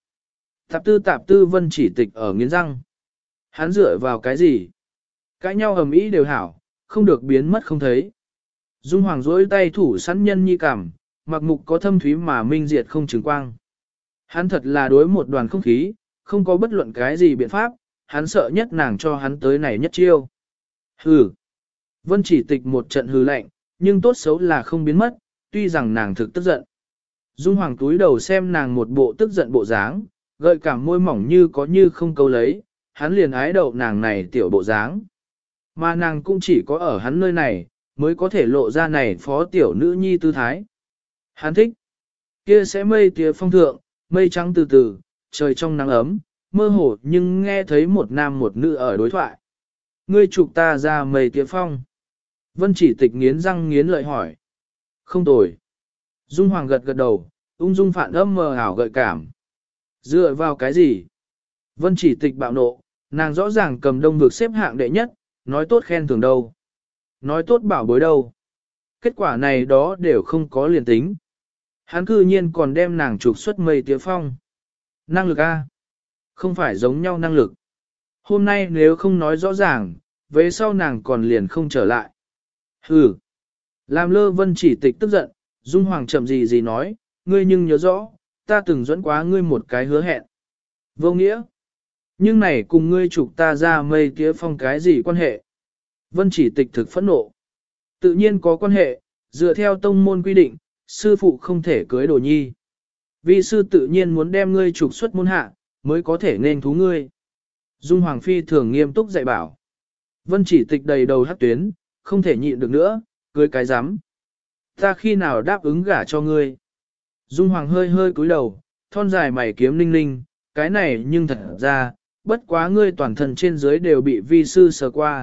Tạp tư Vân chỉ tịch ở nghiến răng. Hắn dựa vào cái gì? Cãi nhau ầm ĩ đều hảo, không được biến mất không thấy. Dung Hoàng duỗi tay thủ sẵn nhân nhi cảm, mặc mục có thâm thúy mà minh diệt không chứng quang. Hắn thật là đối một đoàn không khí, không có bất luận cái gì biện pháp, hắn sợ nhất nàng cho hắn tới này nhất chiêu. Hừ. Vân chỉ tịch một trận hừ lạnh, nhưng tốt xấu là không biến mất, tuy rằng nàng thực tức giận. Dung Hoàng túi đầu xem nàng một bộ tức giận bộ dáng, gợi cảm môi mỏng như có như không câu lấy, hắn liền ái đậu nàng này tiểu bộ dáng. Mà nàng cũng chỉ có ở hắn nơi này, mới có thể lộ ra này phó tiểu nữ nhi tư thái. Hắn thích. Kia sẽ mây tía phong thượng, mây trắng từ từ, trời trong nắng ấm, mơ hồ nhưng nghe thấy một nam một nữ ở đối thoại. Ngươi chụp ta ra mây tía phong. Vân chỉ tịch nghiến răng nghiến lợi hỏi. Không tồi. Dung Hoàng gật gật đầu, ung dung phản âm mờ ảo gợi cảm. Dựa vào cái gì? Vân chỉ tịch bạo nộ, nàng rõ ràng cầm đông vực xếp hạng đệ nhất, nói tốt khen thưởng đâu. Nói tốt bảo bối đâu. Kết quả này đó đều không có liền tính. Hắn cư nhiên còn đem nàng trục xuất mây tía phong. Năng lực A. Không phải giống nhau năng lực. Hôm nay nếu không nói rõ ràng, về sau nàng còn liền không trở lại. Hừ. Làm lơ Vân chỉ tịch tức giận, Dung Hoàng chậm gì nói, ngươi nhưng nhớ rõ, ta từng dẫn quá ngươi một cái hứa hẹn. Vô nghĩa. Nhưng này cùng ngươi chụp ta ra mây tía phong cái gì quan hệ? Vân chỉ tịch thực phẫn nộ. Tự nhiên có quan hệ, dựa theo tông môn quy định, sư phụ không thể cưới đồ nhi. Vì sư tự nhiên muốn đem ngươi trục xuất môn hạ, mới có thể nên thú ngươi. Dung Hoàng Phi thường nghiêm túc dạy bảo. Vân chỉ tịch đầy đầu hắc tuyến, không thể nhịn được nữa, cưới cái rắm. Ta khi nào đáp ứng gả cho ngươi? Dung Hoàng hơi hơi cúi đầu, thon dài mày kiếm ninh ninh, cái này nhưng thật ra, bất quá ngươi toàn thân trên dưới đều bị vi sư sờ qua,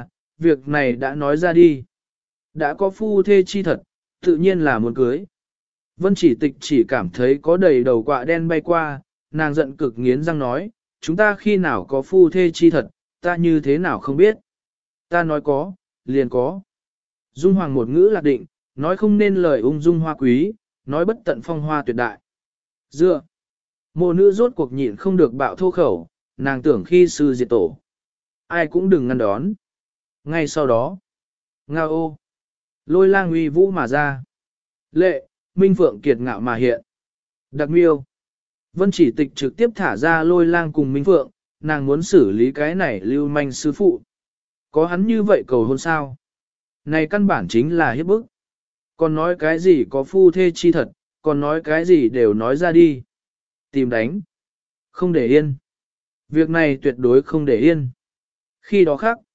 việc này đã nói ra đi. Đã có phu thê chi thật, tự nhiên là muốn cưới. Vân chỉ tịch chỉ cảm thấy có đầy đầu quạ đen bay qua, nàng giận cực nghiến răng nói, chúng ta khi nào có phu thê chi thật, ta như thế nào không biết. Ta nói có, liền có. Dung Hoàng một ngữ lạc định, nói không nên lời ung dung hoa quý, nói bất tận phong hoa tuyệt đại. Dựa. Mộ nữ rốt cuộc nhịn không được bạo thô khẩu, nàng tưởng khi sư diệt tổ. Ai cũng đừng ngăn đón. Ngay sau đó. Ngao ô. Lôi lang uy vũ mà ra. Lệ, minh phượng kiệt ngạo mà hiện. Đặc miêu. Vân chỉ tịch trực tiếp thả ra lôi lang cùng minh phượng, nàng muốn xử lý cái này lưu manh sư phụ. Có hắn như vậy cầu hôn sao? Này căn bản chính là hiếp bức. Còn nói cái gì có phu thê chi thật, còn nói cái gì đều nói ra đi. Tìm đánh. Không để yên. Việc này tuyệt đối không để yên. Khi đó khác,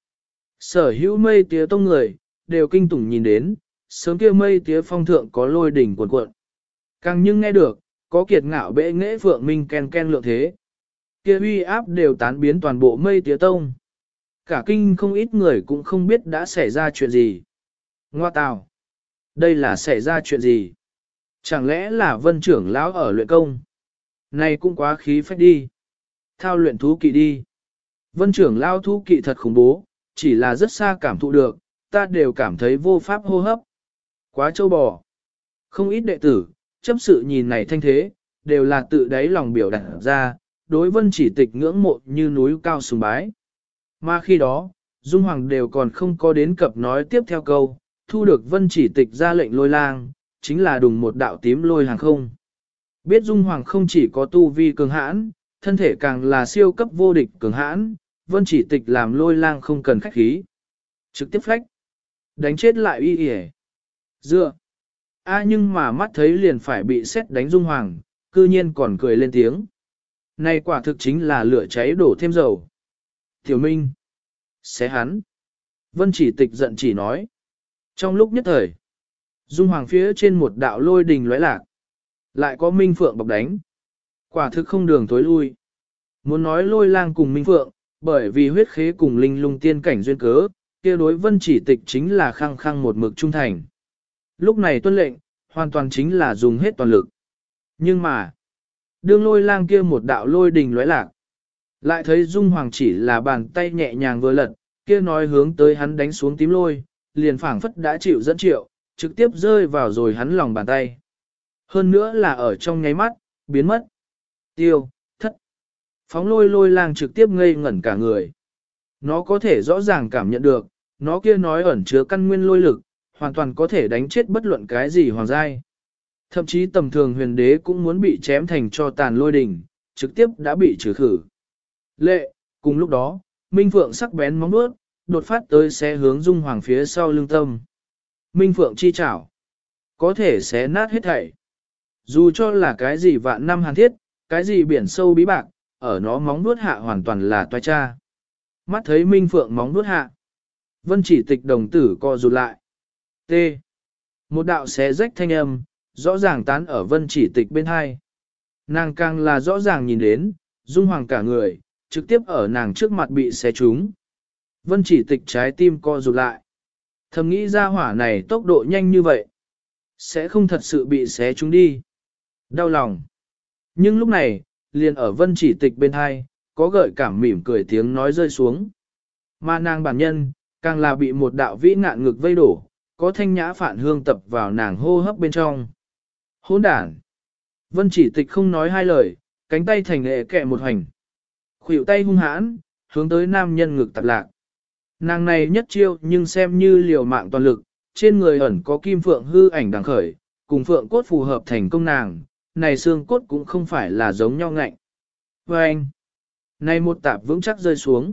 sở hữu mây tía tông người, đều kinh tủng nhìn đến, sớm kia mây tía phong thượng có lôi đỉnh cuộn cuộn. Càng nhưng nghe được, có kiệt ngạo bệ nghệ phượng minh ken ken lượng thế. Kia uy áp đều tán biến toàn bộ mây tía tông. Cả kinh không ít người cũng không biết đã xảy ra chuyện gì. Ngoa tào. Đây là xảy ra chuyện gì? Chẳng lẽ là vân trưởng lão ở luyện công? Này cũng quá khí phách đi. Thao luyện thú kỵ đi. Vân trưởng lão thú kỵ thật khủng bố, chỉ là rất xa cảm thụ được, ta đều cảm thấy vô pháp hô hấp. Quá trâu bò. Không ít đệ tử, chấp sự nhìn này thanh thế, đều là tự đáy lòng biểu đạt ra, đối vân chỉ tịch ngưỡng mộ như núi cao sùng bái. Mà khi đó, Dung Hoàng đều còn không có đến cập nói tiếp theo câu, thu được vân chỉ tịch ra lệnh lôi lang, chính là đùng một đạo tím lôi hàng không. Biết Dung Hoàng không chỉ có tu vi cường hãn, thân thể càng là siêu cấp vô địch cường hãn, vân chỉ tịch làm lôi lang không cần khách khí. Trực tiếp phách. Đánh chết lại uy hề. Dựa. Nhưng mà mắt thấy liền phải bị xét đánh Dung Hoàng, cư nhiên còn cười lên tiếng. Này quả thực chính là lửa cháy đổ thêm dầu. Tiểu Minh. Xé hắn. Vân chỉ tịch giận chỉ nói. Trong lúc nhất thời, Dung Hoàng phía trên một đạo lôi đình lóe lạc. Lại có Minh Phượng bọc đánh. Quả thực không đường tối lui. Muốn nói lôi lang cùng Minh Phượng, bởi vì huyết khế cùng linh lung tiên cảnh duyên cớ, kia đối vân chỉ tịch chính là khăng khăng một mực trung thành. Lúc này tuân lệnh, hoàn toàn chính là dùng hết toàn lực. Nhưng mà, đương lôi lang kia một đạo lôi đình lóe lạc. Lại thấy Dung Hoàng chỉ là bàn tay nhẹ nhàng vừa lật, kia nói hướng tới hắn đánh xuống tím lôi, liền phảng phất đã chịu dẫn triệu, trực tiếp rơi vào rồi hắn lòng bàn tay. Hơn nữa là ở trong nháy mắt, biến mất. Tiêu, thất. Phóng lôi lôi lang trực tiếp ngây ngẩn cả người. Nó có thể rõ ràng cảm nhận được, nó kia nói ẩn chứa căn nguyên lôi lực, hoàn toàn có thể đánh chết bất luận cái gì hoàng giai. Thậm chí tầm thường huyền đế cũng muốn bị chém thành cho tàn lôi đỉnh, trực tiếp đã bị trừ khử. Lệ, cùng lúc đó, Minh Phượng sắc bén móng vuốt, đột phát tới xé hướng Dung Hoàng phía sau lưng tâm. Minh Phượng chi chảo, có thể xé nát hết thảy. Dù cho là cái gì vạn năm hàn thiết, cái gì biển sâu bí bạc, ở nó móng vuốt hạ hoàn toàn là toai cha. Mắt thấy Minh Phượng móng vuốt hạ. Vân chỉ tịch đồng tử co rụt lại. T. Một đạo xé rách thanh âm, rõ ràng tán ở vân chỉ tịch bên hai. Nàng càng là rõ ràng nhìn đến, Dung Hoàng cả người, trực tiếp ở nàng trước mặt bị xé trúng. Vân chỉ tịch trái tim co rụt lại. Thầm nghĩ ra hỏa này tốc độ nhanh như vậy. Sẽ không thật sự bị xé trúng đi. Đau lòng. Nhưng lúc này, liền ở vân chỉ tịch bên hai, có gợi cảm mỉm cười tiếng nói rơi xuống. Mà nàng bản nhân, càng là bị một đạo vĩ ngạn ngực vây đổ, có thanh nhã phản hương tập vào nàng hô hấp bên trong. Hỗn đản. Vân chỉ tịch không nói hai lời, cánh tay thành nghệ kẹ một hành. Khuỷu tay hung hãn, hướng tới nam nhân ngực tạp lạc. Nàng này nhất chiêu nhưng xem như liều mạng toàn lực, trên người ẩn có kim phượng hư ảnh đằng khởi, cùng phượng cốt phù hợp thành công nàng, này xương cốt cũng không phải là giống nhau ngạnh. Và anh, này một tạp vững chắc rơi xuống.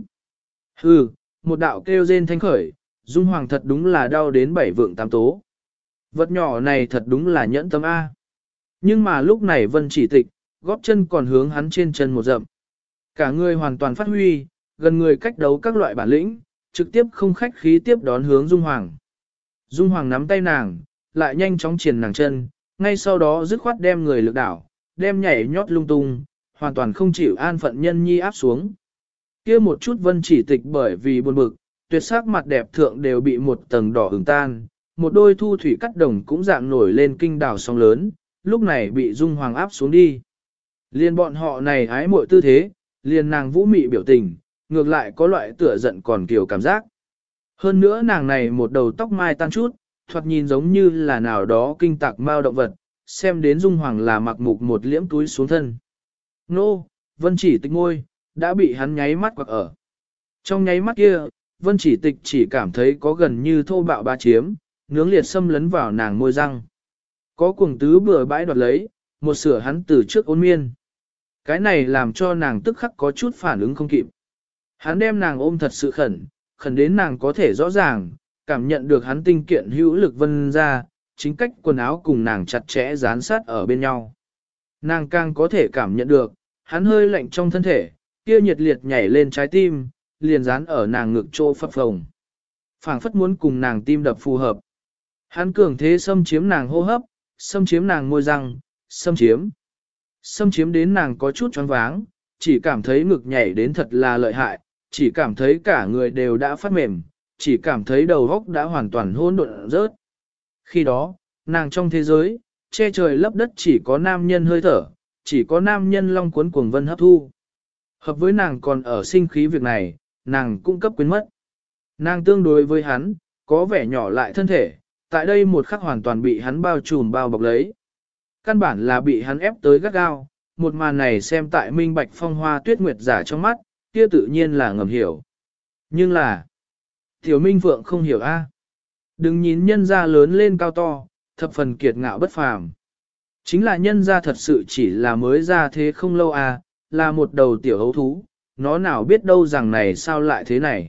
Hừ, một đạo kêu rên thanh khởi, Dung Hoàng thật đúng là đau đến bảy vượng tám tố. Vật nhỏ này thật đúng là nhẫn tâm A. Nhưng mà lúc này Vân chỉ tịch, góp chân còn hướng hắn trên chân một dậm. Cả người hoàn toàn phát huy, gần người cách đấu các loại bản lĩnh, trực tiếp không khách khí tiếp đón hướng Dung Hoàng. Dung Hoàng nắm tay nàng, lại nhanh chóng triển nàng chân, ngay sau đó dứt khoát đem người lực đảo, đem nhảy nhót lung tung, hoàn toàn không chịu an phận nhân nhi áp xuống. Kia một chút Vân chỉ tịch bởi vì buồn bực, tuyệt sắc mặt đẹp thượng đều bị một tầng đỏ ửng tan, một đôi thu thủy cắt đồng cũng dạng nổi lên kinh đảo sóng lớn, lúc này bị Dung Hoàng áp xuống đi. Liên bọn họ này ái muội tư thế, liền nàng vũ mị biểu tình, ngược lại có loại tựa giận còn kiểu cảm giác. Hơn nữa nàng này một đầu tóc mai tan chút, thoạt nhìn giống như là nào đó kinh tạc mao động vật, xem đến Dung Hoàng là mặc mục một liễm túi xuống thân. Nô, Vân Chỉ Tịch ngôi, đã bị hắn nháy mắt quặc ở. Trong nháy mắt kia, Vân Chỉ Tịch chỉ cảm thấy có gần như thô bạo ba chiếm, nướng liệt xâm lấn vào nàng môi răng. Có cuồng tứ bừa bãi đoạt lấy, một sửa hắn từ trước ôn miên. Cái này làm cho nàng tức khắc có chút phản ứng không kịp. Hắn đem nàng ôm thật sự khẩn đến nàng có thể rõ ràng, cảm nhận được hắn tinh kiện hữu lực vân ra, chính cách quần áo cùng nàng chặt chẽ dán sát ở bên nhau. Nàng càng có thể cảm nhận được, hắn hơi lạnh trong thân thể, kia nhiệt liệt nhảy lên trái tim, liền dán ở nàng ngực trô phập phồng. Phảng phất muốn cùng nàng tim đập phù hợp. Hắn cường thế xâm chiếm nàng hô hấp, xâm chiếm nàng môi răng, xâm chiếm đến nàng có chút choáng váng, chỉ cảm thấy ngực nhảy đến thật là lợi hại, chỉ cảm thấy cả người đều đã phát mềm, chỉ cảm thấy đầu óc đã hoàn toàn hỗn độn rớt. Khi đó, nàng trong thế giới, che trời lấp đất chỉ có nam nhân hơi thở, chỉ có nam nhân long cuốn cuồng vân hấp thu. Hợp với nàng còn ở sinh khí việc này, nàng cũng cấp quên mất. Nàng tương đối với hắn, có vẻ nhỏ lại thân thể, tại đây một khắc hoàn toàn bị hắn bao trùm bao bọc lấy. Căn bản là bị hắn ép tới gắt gao, một màn này xem tại minh bạch phong hoa tuyết nguyệt giả trong mắt, kia tự nhiên là ngầm hiểu. Nhưng là, Tiểu Minh Phượng không hiểu a. Đừng nhìn nhân gia lớn lên cao to, thập phần kiệt ngạo bất phàm. Chính là nhân gia thật sự chỉ là mới ra thế không lâu a, là một đầu tiểu hấu thú, nó nào biết đâu rằng này sao lại thế này.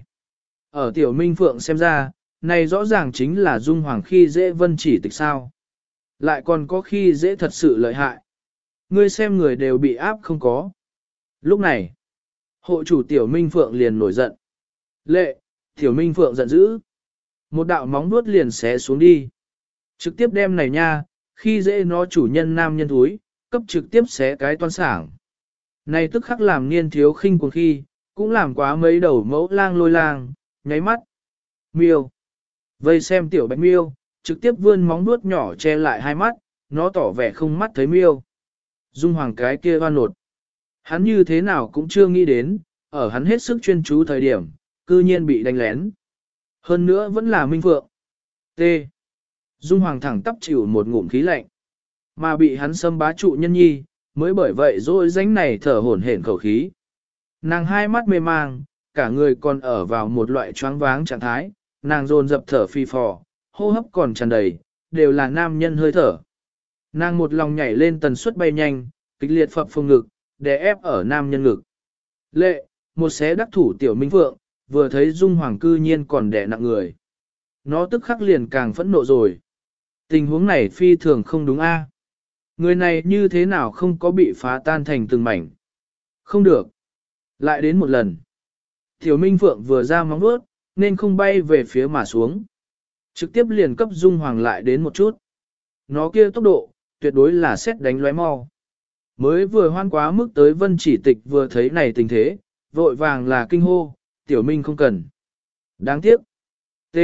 Ở Tiểu Minh Phượng xem ra, này rõ ràng chính là Dung Hoàng khi dễ Vân Chỉ Tịch sao. Lại còn có khi dễ thật sự lợi hại. Ngươi xem người đều bị áp không có. Lúc này, hộ chủ Tiểu Minh Phượng liền nổi giận. Lệ, Tiểu Minh Phượng giận dữ. Một đạo móng vuốt liền xé xuống đi. Trực tiếp đem này nha, khi dễ nó chủ nhân nam nhân thúi, cấp trực tiếp xé cái toan sảng. Này tức khắc làm niên thiếu khinh cuồng khi, cũng làm quá mấy đầu mẫu lang lôi lang, nháy mắt. Miêu. Vây xem Tiểu Bạch Miêu, trực tiếp vươn móng vuốt nhỏ che lại hai mắt, nó tỏ vẻ không mắt thấy Miêu. Dung Hoàng cái kia oan nột. Hắn như thế nào cũng chưa nghĩ đến, ở hắn hết sức chuyên chú thời điểm, cư nhiên bị đánh lén. Hơn nữa vẫn là Minh Phượng. T. Dung Hoàng thẳng tắp chịu một ngụm khí lạnh. Mà bị hắn xâm bá trụ nhân nhi, mới bởi vậy rồi danh này thở hổn hển khẩu khí. Nàng hai mắt mê mang, cả người còn ở vào một loại choáng váng trạng thái, nàng dồn dập thở phi phò, hô hấp còn tràn đầy, đều là nam nhân hơi thở. Nàng một lòng nhảy lên tần suất bay nhanh, kịch liệt phập phồng ngực, đè ép ở nam nhân ngực. Lệ, một xé đắc thủ Tiểu Minh Phượng, vừa thấy Dung Hoàng cư nhiên còn đè nặng người. Nó tức khắc liền càng phẫn nộ rồi. Tình huống này phi thường không đúng a. Người này như thế nào không có bị phá tan thành từng mảnh. Không được. Lại đến một lần. Tiểu Minh Phượng vừa ra móng vuốt, nên không bay về phía mà xuống. Trực tiếp liền cấp Dung Hoàng lại đến một chút. Nó kia tốc độ, tuyệt đối là xét đánh lóe mau. Mới vừa hoan quá mức tới Vân Chỉ Tịch vừa thấy này tình thế, vội vàng là kinh hô, Tiểu Minh không cần. Đáng tiếc. T.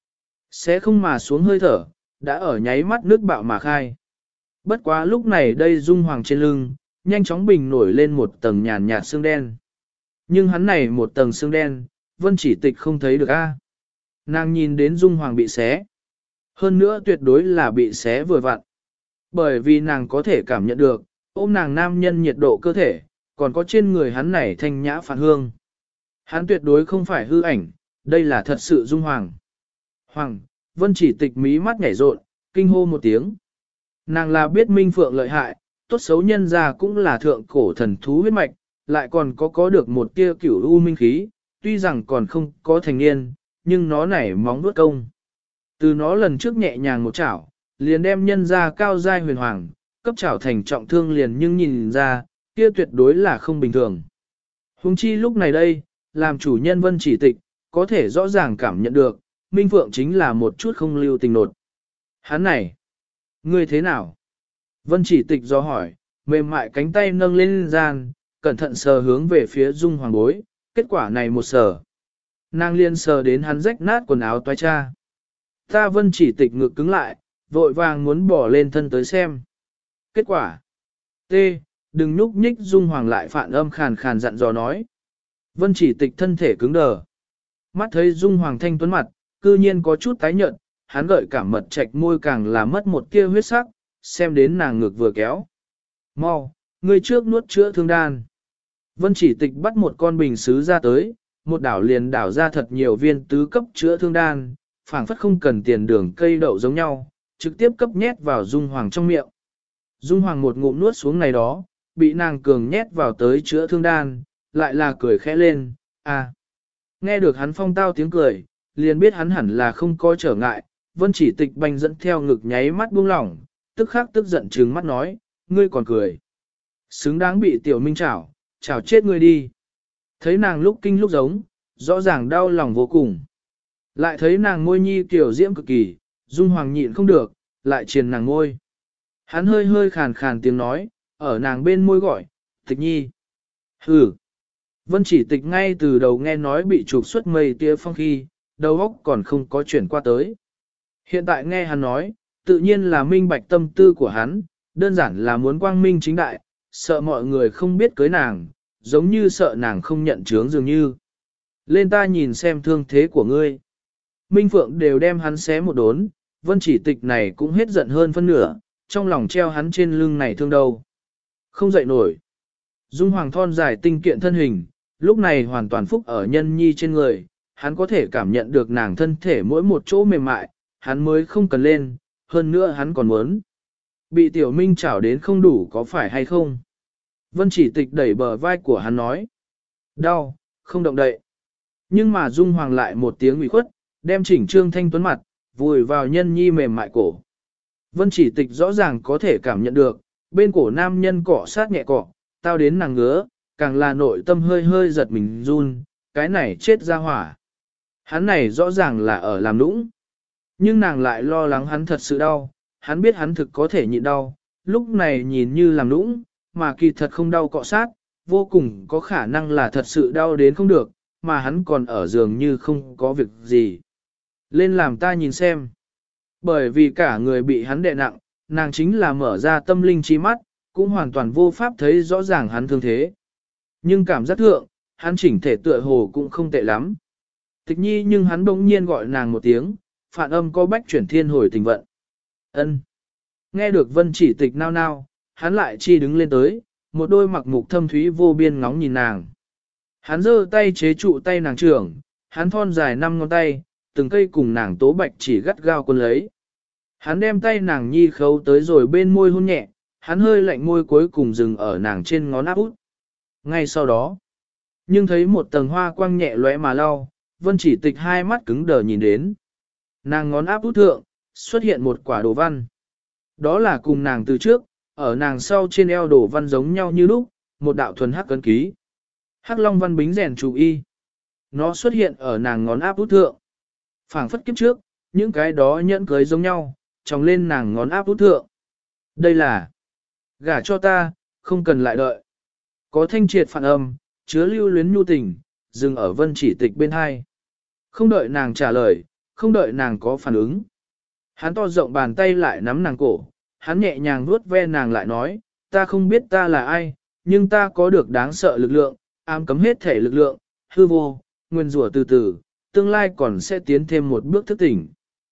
Sẽ không mà xuống hơi thở, đã ở nháy mắt nước bạo mà khai. Bất quá lúc này đây Dung Hoàng trên lưng, nhanh chóng bình nổi lên một tầng nhàn nhạt xương đen. Nhưng hắn này một tầng xương đen, Vân Chỉ Tịch không thấy được a. Nàng nhìn đến Dung Hoàng bị xé. Hơn nữa tuyệt đối là bị xé vừa vặn. Bởi vì nàng có thể cảm nhận được, ôm nàng nam nhân nhiệt độ cơ thể, còn có trên người hắn này thanh nhã phản hương. Hắn tuyệt đối không phải hư ảnh, đây là thật sự Dung Hoàng. Hoàng, Vân Chỉ Tịch mí mắt nhảy rộn, kinh hô một tiếng. Nàng là biết Minh Phượng lợi hại, tốt xấu nhân ra cũng là thượng cổ thần thú huyết mạch, lại còn có được một tia cửu u minh khí, tuy rằng còn không có thành niên, nhưng nó nảy móng vuốt công. Từ nó lần trước nhẹ nhàng một chảo, liền đem nhân ra cao giai huyền hoàng, cấp chảo thành trọng thương liền nhưng nhìn ra, kia tuyệt đối là không bình thường. Huống chi lúc này đây, làm chủ nhân Vân Chỉ Tịch, có thể rõ ràng cảm nhận được, Minh Phượng chính là một chút không lưu tình nột. Hắn này, ngươi thế nào? Vân Chỉ Tịch do hỏi, mềm mại cánh tay nâng lên gian, cẩn thận sờ hướng về phía Dung Hoàng bối, kết quả này một sờ. Nàng liên sờ đến hắn rách nát quần áo toái cha. Ta Vân Chỉ Tịch ngực cứng lại, vội vàng muốn bỏ lên thân tới xem. Kết quả. T. Đừng nhúc nhích. Dung Hoàng lại phản âm khàn khàn dặn dò nói. Vân Chỉ Tịch thân thể cứng đờ. Mắt thấy Dung Hoàng thanh tuấn mặt, cư nhiên có chút tái nhợt, hắn gợi cảm mật trạch môi càng là mất một tia huyết sắc, xem đến nàng ngực vừa kéo. Mau, ngươi trước nuốt chữa thương đan. Vân Chỉ Tịch bắt một con bình sứ ra tới, một đảo liền đảo ra thật nhiều viên tứ cấp chữa thương đan, phảng phất không cần tiền đường cây đậu giống nhau, trực tiếp cấp nhét vào Dung Hoàng trong miệng. Dung Hoàng một ngụm nuốt xuống này đó, bị nàng cường nhét vào tới chữa thương đan, lại là cười khẽ lên, à. Nghe được hắn phong tao tiếng cười, liền biết hắn hẳn là không có trở ngại, Vân Chỉ Tịch banh dẫn theo ngực nháy mắt buông lỏng, tức khắc tức giận trừng mắt nói, ngươi còn cười. Xứng đáng bị tiểu minh chảo chết ngươi đi. Thấy nàng lúc kinh lúc giống, rõ ràng đau lòng vô cùng. Lại thấy nàng môi nhi tiểu diễm cực kỳ, Dung Hoàng nhịn không được, lại triền nàng môi. Hắn hơi hơi khàn khàn tiếng nói, ở nàng bên môi gọi, Tịch nhi. Hừ. Vân Chỉ Tịch ngay từ đầu nghe nói bị trục xuất mây tia phong khi, đầu óc còn không có chuyển qua tới. Hiện tại nghe hắn nói, tự nhiên là minh bạch tâm tư của hắn, đơn giản là muốn quang minh chính đại, sợ mọi người không biết cưới nàng, giống như sợ nàng không nhận chướng dường như. Lên ta nhìn xem thương thế của ngươi. Minh Phượng đều đem hắn xé một đốn, Vân Chỉ Tịch này cũng hết giận hơn phân nửa, trong lòng treo hắn trên lưng này thương đâu. Không dậy nổi. Dung Hoàng thon dài tinh kiện thân hình, lúc này hoàn toàn phúc ở nhân nhi trên người, hắn có thể cảm nhận được nàng thân thể mỗi một chỗ mềm mại, hắn mới không cần lên, hơn nữa hắn còn muốn. Bị tiểu minh chảo đến không đủ có phải hay không? Vân Chỉ Tịch đẩy bờ vai của hắn nói. Đau, không động đậy. Nhưng mà Dung Hoàng lại một tiếng ủy khuất, đem chỉnh trương thanh tuấn mặt, vùi vào nhân nhi mềm mại cổ. Vân Chỉ Tịch rõ ràng có thể cảm nhận được, bên cổ nam nhân cọ sát nhẹ cọ, tao đến nàng ngứa, càng là nội tâm hơi hơi giật mình run, cái này chết ra hỏa. Hắn này rõ ràng là ở làm nũng. Nhưng nàng lại lo lắng hắn thật sự đau, hắn biết hắn thực có thể nhịn đau, lúc này nhìn như làm nũng, mà kỳ thật không đau cọ sát, vô cùng có khả năng là thật sự đau đến không được, mà hắn còn ở giường như không có việc gì. Lên làm ta nhìn xem. Bởi vì cả người bị hắn đè nặng, nàng chính là mở ra tâm linh chi mắt, cũng hoàn toàn vô pháp thấy rõ ràng hắn thương thế. Nhưng cảm giác thượng, hắn chỉnh thể tựa hồ cũng không tệ lắm. Tịch nhi nhưng hắn bỗng nhiên gọi nàng một tiếng, phản âm có bách chuyển thiên hồi tình vận. Ân. Nghe được Vân Chỉ Tịch nao nao, hắn lại chi đứng lên tới, một đôi mặc mục thâm thúy vô biên ngóng nhìn nàng. Hắn giơ tay chế trụ tay nàng trưởng, hắn thon dài 5 ngón tay, từng cây cùng nàng tố bạch chỉ gắt gao quân lấy. Hắn đem tay nàng nhi khấu tới rồi bên môi hôn nhẹ, hắn hơi lạnh môi cuối cùng dừng ở nàng trên ngón áp út. Ngay sau đó, nhưng thấy một tầng hoa quang nhẹ lóe mà lau, Vân Chỉ Tịch hai mắt cứng đờ nhìn đến. Nàng ngón áp út thượng, xuất hiện một quả đồ văn. Đó là cùng nàng từ trước, ở nàng sau trên eo đồ văn giống nhau như lúc, một đạo thuần hắc cấn ký. Hắc long văn bính rèn chủ y. Nó xuất hiện ở nàng ngón áp út thượng. Phảng phất kiếp trước, những cái đó nhẫn cưới giống nhau, tròng lên nàng ngón áp út thượng. Đây là gả cho ta, không cần lại đợi. Có thanh triệt phản âm, chứa lưu luyến nhu tình, dừng ở Vân Chỉ Tịch bên hai. Không đợi nàng trả lời, không đợi nàng có phản ứng. Hắn to rộng bàn tay lại nắm nàng cổ, hắn nhẹ nhàng vuốt ve nàng lại nói, ta không biết ta là ai, nhưng ta có được đáng sợ lực lượng, ám cấm hết thể lực lượng, hư vô, nguyên rủa từ từ, tương lai còn sẽ tiến thêm một bước thức tỉnh.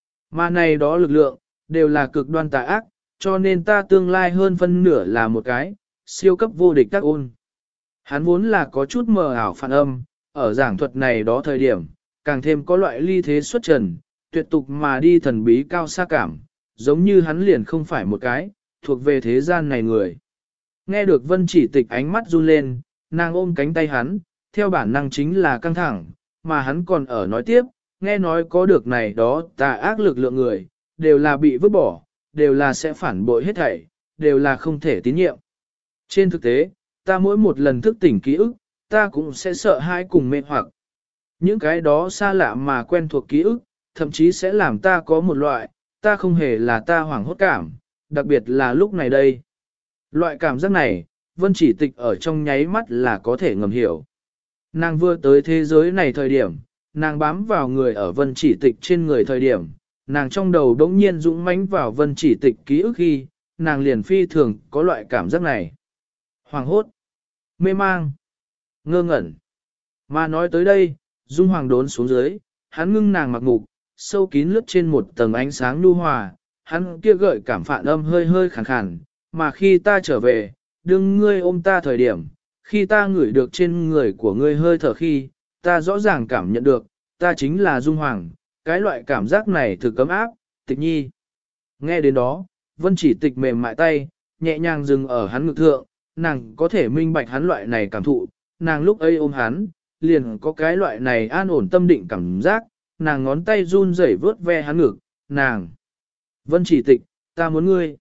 Mà này đó lực lượng, đều là cực đoan tà ác, cho nên ta tương lai hơn phân nửa là một cái, siêu cấp vô địch tác ôn. Hắn vốn là có chút mờ ảo phản âm, ở giảng thuật này đó thời điểm, càng thêm có loại ly thế xuất trần, tuyệt tục mà đi thần bí cao xa cảm, giống như hắn liền không phải một cái, thuộc về thế gian này người. Nghe được Vân Chỉ Tịch ánh mắt run lên, nàng ôm cánh tay hắn, theo bản năng chính là căng thẳng, mà hắn còn ở nói tiếp, nghe nói có được này đó tà ác lực lượng người, đều là bị vứt bỏ, đều là sẽ phản bội hết thảy, đều là không thể tín nhiệm. Trên thực tế, ta mỗi một lần thức tỉnh ký ức, ta cũng sẽ sợ hãi cùng mê hoặc. Những cái đó xa lạ mà quen thuộc ký ức, thậm chí sẽ làm ta có một loại, ta không hề là ta hoảng hốt cảm, đặc biệt là lúc này đây. Loại cảm giác này, Vân Chỉ Tịch ở trong nháy mắt là có thể ngầm hiểu. Nàng vừa tới thế giới này thời điểm, nàng bám vào người ở Vân Chỉ Tịch trên người thời điểm, nàng trong đầu đống nhiên dũng mãnh vào Vân Chỉ Tịch ký ức khi, nàng liền phi thường có loại cảm giác này. Hoàng hốt, mê mang, ngơ ngẩn. Mà nói tới đây, Dung Hoàng đốn xuống dưới, hắn ngưng nàng mặc ngục, sâu kín lướt trên một tầng ánh sáng nhu hòa, hắn kia gợi cảm phản âm hơi hơi khàn khàn, mà khi ta trở về, đương ngươi ôm ta thời điểm, khi ta ngửi được trên người của ngươi hơi thở khi, ta rõ ràng cảm nhận được, ta chính là Dung Hoàng, cái loại cảm giác này thực cấm áp, Tịch Nhi. Nghe đến đó, Vân Chỉ Tịch mềm mại tay, nhẹ nhàng dừng ở hắn ngực thượng, nàng có thể minh bạch hắn loại này cảm thụ, nàng lúc ấy ôm hắn, liền có cái loại này an ổn tâm định cảm giác, nàng ngón tay run rẩy vớt ve hắn ngực, nàng. Vân Chỉ Tịch, ta muốn ngươi.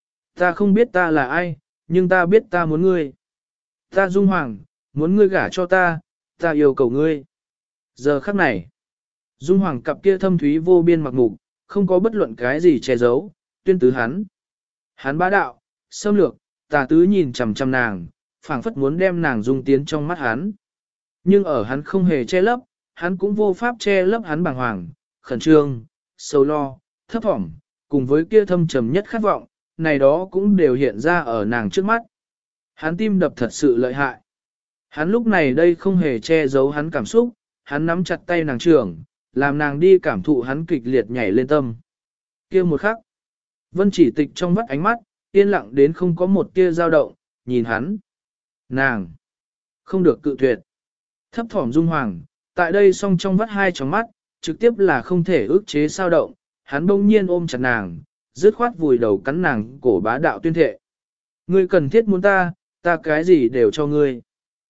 Ta không biết ta là ai, nhưng ta biết ta muốn ngươi. Ta Dung Hoàng, muốn ngươi gả cho ta, ta yêu cầu ngươi. Giờ khắc này, Dung Hoàng cặp kia thâm thúy vô biên mặc mục, không có bất luận cái gì che giấu, tuyên tứ hắn. Hắn bá đạo, xâm lược, tà tứ nhìn chằm chằm nàng, phảng phất muốn đem nàng dung tiến trong mắt hắn. Nhưng ở hắn không hề che lấp, hắn cũng vô pháp che lấp hắn bàng hoàng, khẩn trương, sầu lo, thấp thỏm, cùng với kia thâm trầm nhất khát vọng, này đó cũng đều hiện ra ở nàng trước mắt. Hắn tim đập thật sự lợi hại. Hắn lúc này đây không hề che giấu hắn cảm xúc, hắn nắm chặt tay nàng trưởng, làm nàng đi cảm thụ hắn kịch liệt nhảy lên tâm. Kia một khắc, Vân Chỉ Tịch trong mắt ánh mắt, yên lặng đến không có một tia dao động, nhìn hắn. Nàng, không được cự tuyệt. Thấp thỏm Dung Hoàng, tại đây song trong vắt hai tròng mắt, trực tiếp là không thể ức chế sao động, hắn bỗng nhiên ôm chặt nàng, dứt khoát vùi đầu cắn nàng cổ bá đạo tuyên thệ. Ngươi cần thiết muốn ta, ta cái gì đều cho ngươi.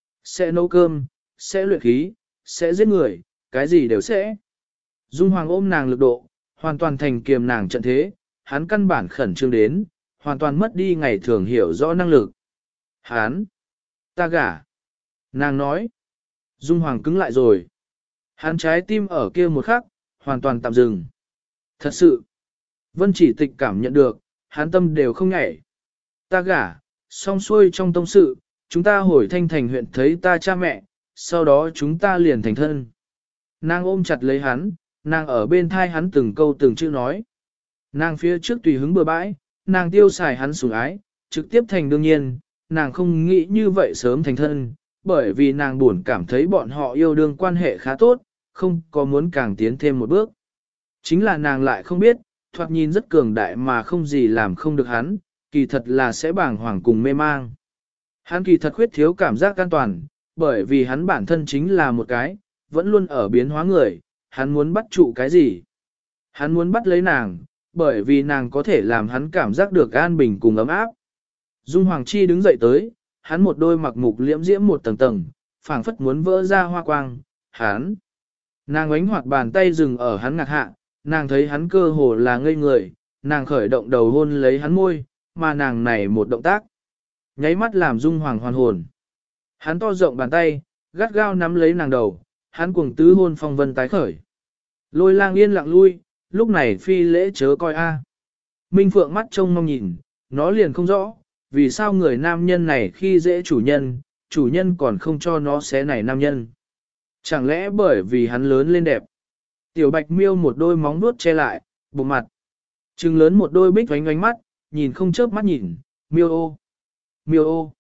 Sẽ nấu cơm, sẽ luyện khí, sẽ giết người, cái gì đều sẽ. Dung Hoàng ôm nàng lực độ, hoàn toàn thành kiềm nàng trận thế, hắn căn bản khẩn trương đến, hoàn toàn mất đi ngày thường hiểu rõ năng lực. Hắn, ta gả. Nàng nói, Dung Hoàng cứng lại rồi. Hắn trái tim ở kia một khắc, hoàn toàn tạm dừng. Thật sự, Vân Chỉ Tịch cảm nhận được, hắn tâm đều không nhảy. Ta gả, xong xuôi trong tông sự, chúng ta hồi Thanh Thành huyện thấy ta cha mẹ, sau đó chúng ta liền thành thân. Nàng ôm chặt lấy hắn, nàng ở bên thai hắn từng câu từng chữ nói. Nàng phía trước tùy hứng bừa bãi, nàng tiêu xài hắn sủng ái, trực tiếp thành đương nhiên, nàng không nghĩ như vậy sớm thành thân, bởi vì nàng buồn cảm thấy bọn họ yêu đương quan hệ khá tốt, không có muốn càng tiến thêm một bước. Chính là nàng lại không biết, thoạt nhìn rất cường đại mà không gì làm không được hắn, kỳ thật là sẽ bàng hoàng cùng mê mang. Hắn kỳ thật khuyết thiếu cảm giác an toàn, bởi vì hắn bản thân chính là một cái, vẫn luôn ở biến hóa người, hắn muốn bắt trụ cái gì? Hắn muốn bắt lấy nàng, bởi vì nàng có thể làm hắn cảm giác được an bình cùng ấm áp. Dung Hoàng Chi đứng dậy tới, hắn một đôi mặc mục liễm diễm một tầng tầng, phảng phất muốn vỡ ra hoa quang, hắn. Nàng ánh hoạt bàn tay dừng ở hắn ngạc hạ, nàng thấy hắn cơ hồ là ngây người, nàng khởi động đầu hôn lấy hắn môi, mà nàng này một động tác. Nháy mắt làm Dung Hoàng hoàn hồn. Hắn to rộng bàn tay, gắt gao nắm lấy nàng đầu, hắn cuồng tứ hôn phong vân tái khởi. Lôi lang yên lặng lui, lúc này phi lễ chớ coi a. Minh Phượng mắt trông mong nhìn, nó liền không rõ, vì sao người nam nhân này khi dễ chủ nhân còn không cho nó xé này nam nhân. Chẳng lẽ bởi vì hắn lớn lên đẹp. Tiểu Bạch Miêu một đôi móng vuốt che lại, bụng mặt. Trừng lớn một đôi bích vánh vánh mắt, nhìn không chớp mắt nhìn, Miêu ô. Miêu ô.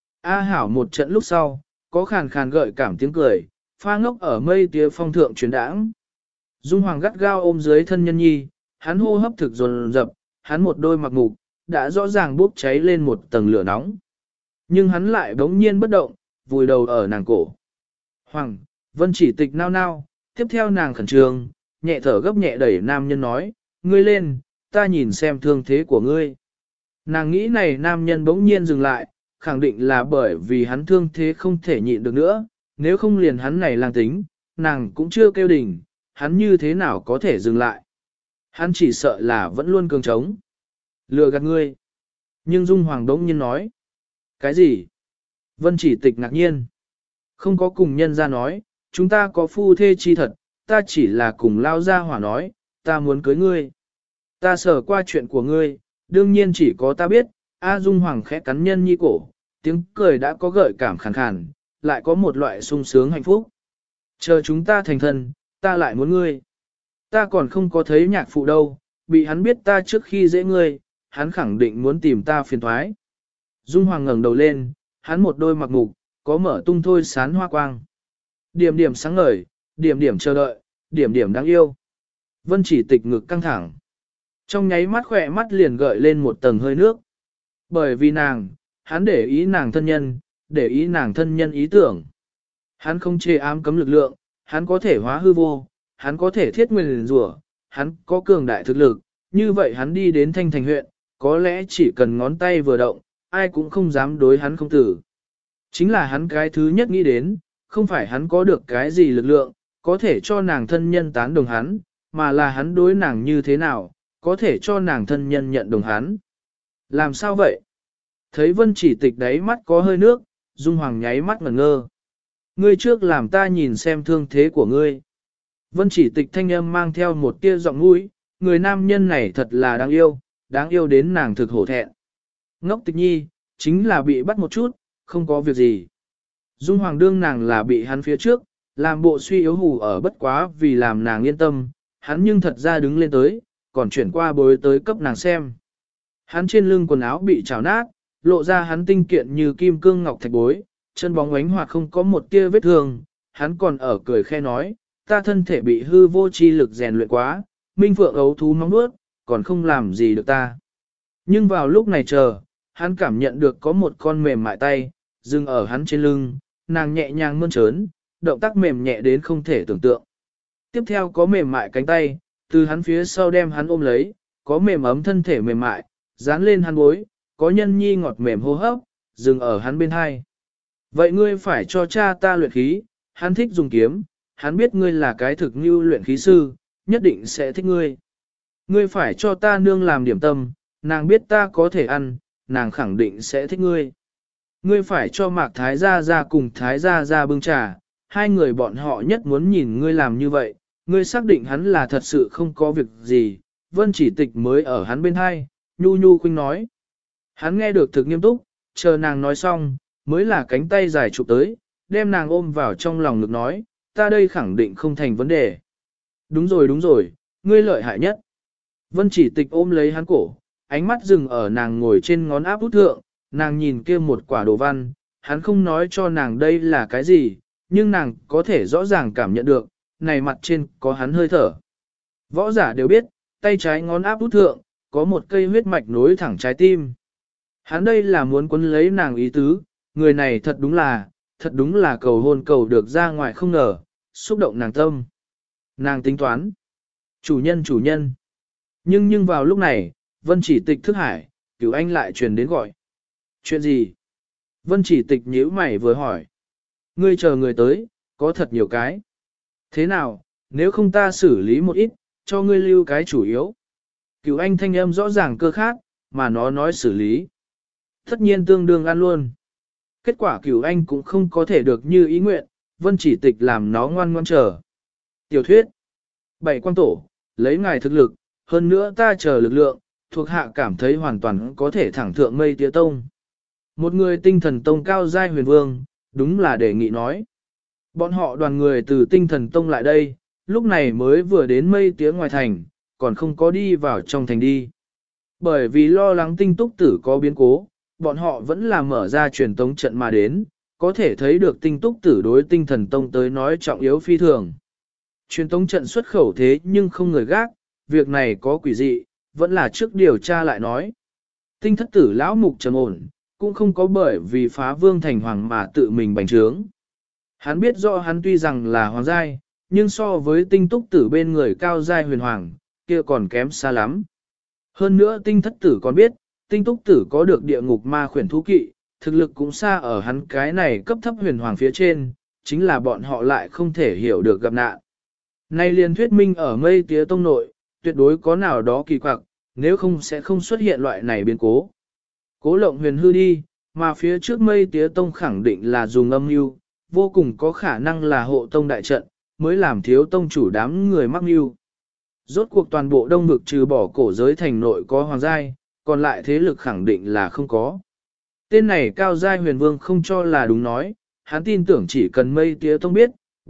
A Hảo một trận lúc sau, có khàn khàn gợi cảm tiếng cười, pha ngốc ở mây tía phong thượng truyền đãng. Dung Hoàng gắt gao ôm dưới thân nhân nhi, hắn hô hấp thực dồn dập, hắn một đôi mặc mục, đã rõ ràng bốc cháy lên một tầng lửa nóng. Nhưng hắn lại bỗng nhiên bất động, vùi đầu ở nàng cổ. Hoàng, Vân Chỉ Tịch nao nao, tiếp theo nàng khẩn trương, nhẹ thở gấp nhẹ đẩy nam nhân nói, ngươi lên, ta nhìn xem thương thế của ngươi. Nàng nghĩ này nam nhân bỗng nhiên dừng lại, khẳng định là bởi vì hắn thương thế không thể nhịn được nữa, nếu không liền hắn này lang tính, nàng cũng chưa kêu đỉnh, hắn như thế nào có thể dừng lại. Hắn chỉ sợ là vẫn luôn cường trống. Lừa gạt ngươi. Nhưng Dung Hoàng đống nhiên nói. Cái gì? Vân Chỉ Tịch ngạc nhiên. Không có cùng nhân ra nói, chúng ta có phu thê chi thật, ta chỉ là cùng lao ra hỏa nói, ta muốn cưới ngươi. Ta sở qua chuyện của ngươi, đương nhiên chỉ có ta biết, A Dung Hoàng khẽ cắn nhân nhi cổ, tiếng cười đã có gợi cảm khàn khàn, lại có một loại sung sướng hạnh phúc. Chờ chúng ta thành thân, ta lại muốn ngươi. Ta còn không có thấy nhạc phụ đâu, bị hắn biết ta trước khi dễ ngươi, hắn khẳng định muốn tìm ta phiền thoái. Dung Hoàng ngẩng đầu lên, hắn một đôi mặc mục, có mở tung thôi sán hoa quang. Điểm điểm sáng ngời, điểm điểm chờ đợi, điểm điểm đáng yêu. Vân Chỉ Tịch ngực căng thẳng. Trong nháy mắt khỏe mắt liền gợi lên một tầng hơi nước. Bởi vì nàng, hắn để ý nàng thân nhân, để ý nàng thân nhân ý tưởng. Hắn không chê ám cấm lực lượng, hắn có thể hóa hư vô, hắn có thể thiết nguyên rủa, hắn có cường đại thực lực, như vậy hắn đi đến Thanh Thành huyện, có lẽ chỉ cần ngón tay vừa động, ai cũng không dám đối hắn không tử. Chính là hắn cái thứ nhất nghĩ đến, không phải hắn có được cái gì lực lượng, có thể cho nàng thân nhân tán đồng hắn, mà là hắn đối nàng như thế nào, có thể cho nàng thân nhân nhận đồng hắn. Làm sao vậy? Thấy Vân Chỉ Tịch đáy mắt có hơi nước, Dung Hoàng nháy mắt ngẩn ngơ. Ngươi trước làm ta nhìn xem thương thế của ngươi. Vân Chỉ Tịch thanh âm mang theo một tia giọng mũi, người nam nhân này thật là đáng yêu đến nàng thực hổ thẹn. Ngốc Tịch Nhi, chính là bị bắt một chút, không có việc gì. Dung Hoàng đương nàng là bị hắn phía trước, làm bộ suy yếu hù ở bất quá vì làm nàng yên tâm, hắn nhưng thật ra đứng lên tới, còn chuyển qua bối tới cấp nàng xem. Hắn trên lưng quần áo bị trào nát, lộ ra hắn tinh kiện như kim cương ngọc thạch bối, chân bóng ánh hoạt không có một tia vết thương, hắn còn ở cười khe nói, ta thân thể bị hư vô chi lực rèn luyện quá, minh phượng ấu thú móng nuốt, còn không làm gì được ta. Nhưng vào lúc này chờ, hắn cảm nhận được có một con mềm mại tay, dừng ở hắn trên lưng, nàng nhẹ nhàng mơn trớn, động tác mềm nhẹ đến không thể tưởng tượng. Tiếp theo có mềm mại cánh tay, từ hắn phía sau đem hắn ôm lấy, có mềm ấm thân thể mềm mại, dán lên hắn bối, có nhân nhi ngọt mềm hô hấp, dừng ở hắn bên hai. Vậy ngươi phải cho cha ta luyện khí, hắn thích dùng kiếm, hắn biết ngươi là cái thực như luyện khí sư, nhất định sẽ thích ngươi. Ngươi phải cho ta nương làm điểm tâm, nàng biết ta có thể ăn, nàng khẳng định sẽ thích ngươi. Ngươi phải cho Mạc Thái Gia Gia cùng Thái Gia Gia bưng trà, hai người bọn họ nhất muốn nhìn ngươi làm như vậy, ngươi xác định hắn là thật sự không có việc gì, Vân Chỉ Tịch mới ở hắn bên hai, nhu nhu khuynh nói. Hắn nghe được thực nghiêm túc, chờ nàng nói xong, mới là cánh tay dài chụp tới, đem nàng ôm vào trong lòng ngực nói, ta đây khẳng định không thành vấn đề. Đúng rồi, ngươi lợi hại nhất. Vân Chỉ Tịch ôm lấy hắn cổ, ánh mắt dừng ở nàng ngồi trên ngón áp út thượng, nàng nhìn kia một quả đồ văn, hắn không nói cho nàng đây là cái gì, nhưng nàng có thể rõ ràng cảm nhận được, này mặt trên có hắn hơi thở. Võ giả đều biết, tay trái ngón áp út thượng, có một cây huyết mạch nối thẳng trái tim. Hắn đây là muốn quấn lấy nàng ý tứ, người này thật đúng là cầu hôn cầu được ra ngoài không ngờ, xúc động nàng tâm. Nàng tính toán. Chủ nhân. Nhưng vào lúc này, Vân Chỉ Tịch thức hải, Cửu Anh lại truyền đến gọi. Chuyện gì? Vân Chỉ Tịch nhíu mày vừa hỏi. Ngươi chờ người tới, có thật nhiều cái. Thế nào, nếu không ta xử lý một ít, cho ngươi lưu cái chủ yếu. Cửu Anh thanh âm rõ ràng cơ khát, mà nó nói xử lý. Tất nhiên tương đương ăn luôn. Kết quả Cửu Anh cũng không có thể được như ý nguyện, Vân Chỉ Tịch làm nó ngoan ngoan chờ. Tiểu thuyết. 7 quan tổ, lấy ngài thực lực, hơn nữa ta chờ lực lượng, thuộc hạ cảm thấy hoàn toàn có thể thẳng thượng mây tía tông. Một người tinh thần tông cao giai huyền vương, đúng là đề nghị nói. Bọn họ đoàn người từ tinh thần tông lại đây, lúc này mới vừa đến mây tía ngoài thành, còn không có đi vào trong thành đi. Bởi vì lo lắng tinh túc tử có biến cố, bọn họ vẫn là mở ra truyền tống trận mà đến, có thể thấy được tinh túc tử đối tinh thần tông tới nói trọng yếu phi thường. Truyền tống trận xuất khẩu thế nhưng không người gác, việc này có quỷ dị, vẫn là trước điều tra lại nói. Tinh thất tử lão mục trầm ổn, cũng không có bởi vì phá vương thành hoàng mà tự mình bành trướng. Hắn biết rõ hắn tuy rằng là hoàng giai, nhưng so với tinh túc tử bên người cao giai huyền hoàng, kia còn kém xa lắm. Hơn nữa tinh thất tử còn biết, tinh túc tử có được địa ngục ma khuyển thú kỵ, thực lực cũng xa ở hắn cái này cấp thấp huyền hoàng phía trên, chính là bọn họ lại không thể hiểu được gặp nạn. Nay liền thuyết minh ở mây tía tông nội, tuyệt đối có nào đó kỳ quặc, nếu không sẽ không xuất hiện loại này biến cố. Cố lộng huyền hư đi, mà phía trước mây tía tông khẳng định là dùng âm mưu, vô cùng có khả năng là hộ tông đại trận, mới làm thiếu tông chủ đám người mắc mưu. Rốt cuộc toàn bộ đông vực trừ bỏ cổ giới thành nội có hoàng giai, còn lại thế lực khẳng định là không có. Tên này cao giai huyền vương không cho là đúng nói, hắn tin tưởng chỉ cần mây tía tông biết,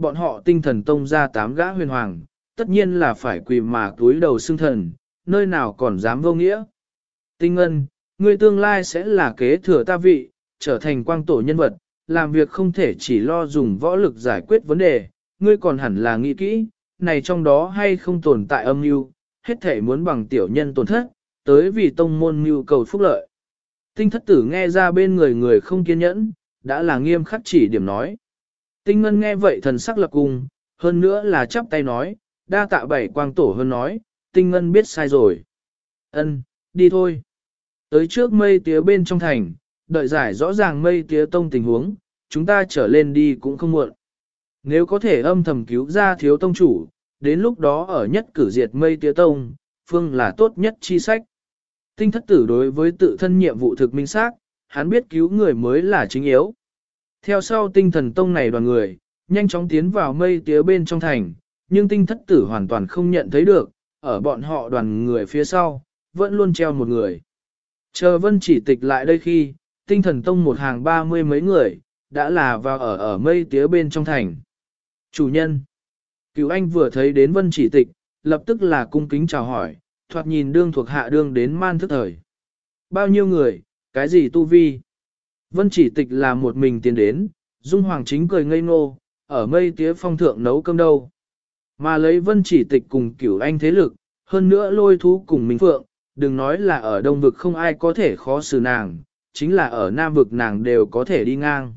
bọn họ tinh thần tông ra 8 gã huyền hoàng, tất nhiên là phải quỳ mà túi đầu xưng thần, nơi nào còn dám vô nghĩa. Tinh Ngân, ngươi tương lai sẽ là kế thừa ta vị, trở thành quang tổ nhân vật, làm việc không thể chỉ lo dùng võ lực giải quyết vấn đề, ngươi còn hẳn là nghĩ kỹ, này trong đó hay không tồn tại âm mưu, hết thể muốn bằng tiểu nhân tổn thất, tới vì tông môn mưu cầu phúc lợi. Tinh thất tử nghe ra bên người người không kiên nhẫn, đã là nghiêm khắc chỉ điểm nói. Tinh Ngân nghe vậy thần sắc lập cùng, hơn nữa là chắp tay nói, đa tạ bảy quang tổ hơn nói, Tinh Ngân biết sai rồi. Ân, đi thôi. Tới trước mây tía bên trong thành, đợi giải rõ ràng mây tía tông tình huống, chúng ta trở lên đi cũng không muộn. Nếu có thể âm thầm cứu ra thiếu tông chủ, đến lúc đó ở nhất cử diệt mây tía tông, phương là tốt nhất chi sách. Tinh thất tử đối với tự thân nhiệm vụ thực minh xác, hắn biết cứu người mới là chính yếu. Theo sau tinh thần tông này đoàn người, nhanh chóng tiến vào mây tía bên trong thành, nhưng tinh thất tử hoàn toàn không nhận thấy được, ở bọn họ đoàn người phía sau, vẫn luôn treo một người. Chờ Vân Chỉ Tịch lại đây khi, tinh thần tông một hàng 30 mấy người, đã là vào ở mây tía bên trong thành. Chủ nhân, Cửu Anh vừa thấy đến Vân Chỉ Tịch, lập tức là cung kính chào hỏi, thoạt nhìn đương thuộc hạ đương đến man thức thời. Bao nhiêu người, cái gì tu vi? Vân Chỉ Tịch là một mình tiến đến, Dung Hoàng chính cười ngây ngô, ở mây tía phong thượng nấu cơm đâu. Mà lấy Vân Chỉ Tịch cùng Cửu Anh thế lực, hơn nữa lôi thú cùng Minh Phượng, đừng nói là ở Đông Vực không ai có thể khó xử nàng, chính là ở Nam Vực nàng đều có thể đi ngang.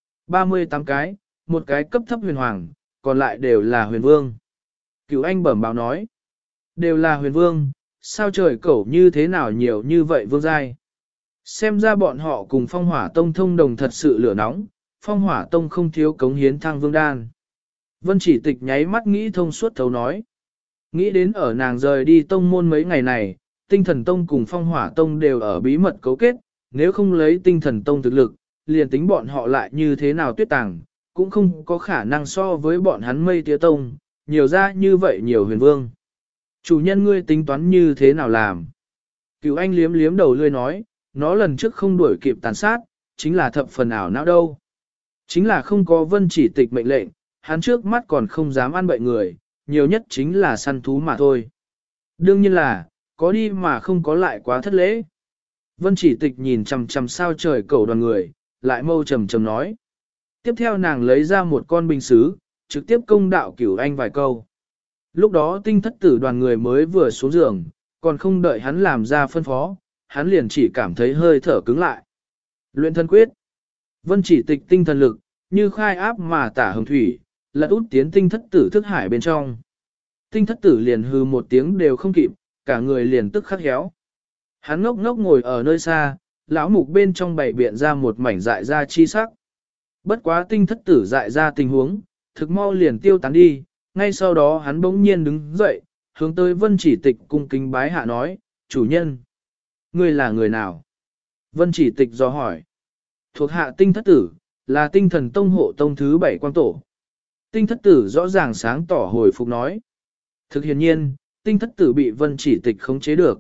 38 cái, một cái cấp thấp huyền hoàng, còn lại đều là huyền vương. Cửu Anh bẩm báo nói, đều là huyền vương, sao trời cẩu như thế nào nhiều như vậy vương giai. Xem ra bọn họ cùng phong hỏa tông thông đồng thật sự lửa nóng, phong hỏa tông không thiếu cống hiến thăng vương đan. Vân Chỉ Tịch nháy mắt nghĩ thông suốt thấu nói. Nghĩ đến ở nàng rời đi tông môn mấy ngày này, tinh thần tông cùng phong hỏa tông đều ở bí mật cấu kết, nếu không lấy tinh thần tông thực lực, liền tính bọn họ lại như thế nào tuyết tàng, cũng không có khả năng so với bọn hắn mây tía tông, nhiều ra như vậy nhiều huyền vương. Chủ nhân ngươi tính toán như thế nào làm? Cửu Anh liếm liếm đầu lươi nói, nó lần trước không đuổi kịp tàn sát, chính là thập phần ảo não đâu. Chính là không có Vân Chỉ Tịch mệnh lệnh, hắn trước mắt còn không dám ăn bậy người, nhiều nhất chính là săn thú mà thôi. Đương nhiên là, có đi mà không có lại quá thất lễ. Vân Chỉ Tịch nhìn chằm chằm sao trời cẩu đoàn người, lại mâu trầm trầm nói. Tiếp theo nàng lấy ra một con bình sứ, trực tiếp công đạo Cửu Anh vài câu. Lúc đó tinh thất tử đoàn người mới vừa xuống giường, còn không đợi hắn làm ra phân phó, hắn liền chỉ cảm thấy hơi thở cứng lại. Luyện thân quyết. Vân Chỉ Tịch tinh thần lực, như khai áp mà tả hồng thủy, lật út tiến tinh thất tử thức hải bên trong. Tinh thất tử liền hư một tiếng đều không kịp, cả người liền tức khắc héo. Hắn ngốc ngốc ngồi ở nơi xa, lão mục bên trong bày biện ra một mảnh dại ra chi sắc. Bất quá tinh thất tử dại ra tình huống, thực mau liền tiêu tán đi, ngay sau đó hắn bỗng nhiên đứng dậy, hướng tới Vân Chỉ Tịch cung kính bái hạ nói, chủ nhân, ngươi là người nào? Vân Chỉ Tịch do hỏi, thuộc hạ tinh thất tử, là tinh thần tông hộ tông thứ 7 quang tổ. Tinh thất tử rõ ràng sáng tỏ hồi phục nói. Thực hiện nhiên, tinh thất tử bị Vân Chỉ Tịch khống chế được.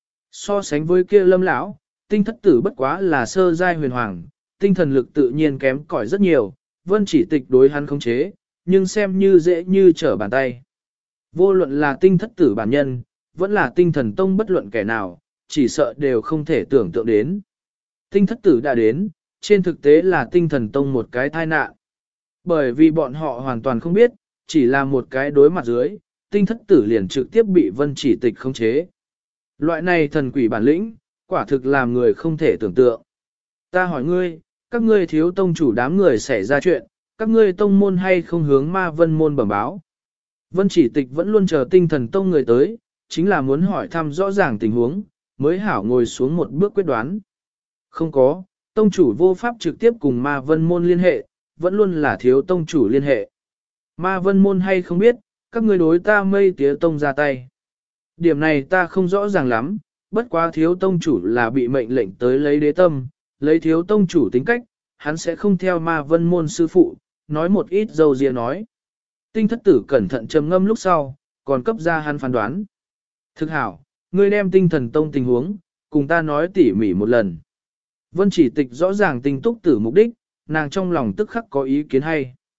So sánh với kia Lâm lão, tinh thất tử bất quá là sơ giai huyền hoàng, tinh thần lực tự nhiên kém cỏi rất nhiều, Vân Chỉ Tịch đối hắn khống chế, nhưng xem như dễ như trở bàn tay. Vô luận là tinh thất tử bản nhân, vẫn là tinh thần tông bất luận kẻ nào, chỉ sợ đều không thể tưởng tượng đến. Tinh thất tử đã đến, trên thực tế là tinh thần tông một cái tai nạn. Bởi vì bọn họ hoàn toàn không biết, chỉ là một cái đối mặt dưới, tinh thất tử liền trực tiếp bị Vân Chỉ Tịch khống chế. Loại này thần quỷ bản lĩnh, quả thực làm người không thể tưởng tượng. Ta hỏi ngươi, các ngươi thiếu tông chủ đám người xảy ra chuyện, các ngươi tông môn hay không hướng ma vân môn bẩm báo. Vân Chỉ Tịch vẫn luôn chờ tinh thần tông người tới, chính là muốn hỏi thăm rõ ràng tình huống, mới hảo ngồi xuống một bước quyết đoán. Không có, tông chủ vô pháp trực tiếp cùng ma vân môn liên hệ, vẫn luôn là thiếu tông chủ liên hệ. Ma vân môn hay không biết, các ngươi đối ta mây tía tông ra tay. Điểm này ta không rõ ràng lắm, bất quá thiếu tông chủ là bị mệnh lệnh tới lấy đế tâm, lấy thiếu tông chủ tính cách, hắn sẽ không theo ma vân môn sư phụ, nói một ít dâu ria nói. Tinh thất tử cẩn thận trầm ngâm lúc sau, còn cấp ra hắn phán đoán. Thực hảo, ngươi đem tinh thần tông tình huống, cùng ta nói tỉ mỉ một lần. Vân Chỉ Tịch rõ ràng tinh túc tử mục đích, nàng trong lòng tức khắc có ý kiến hay.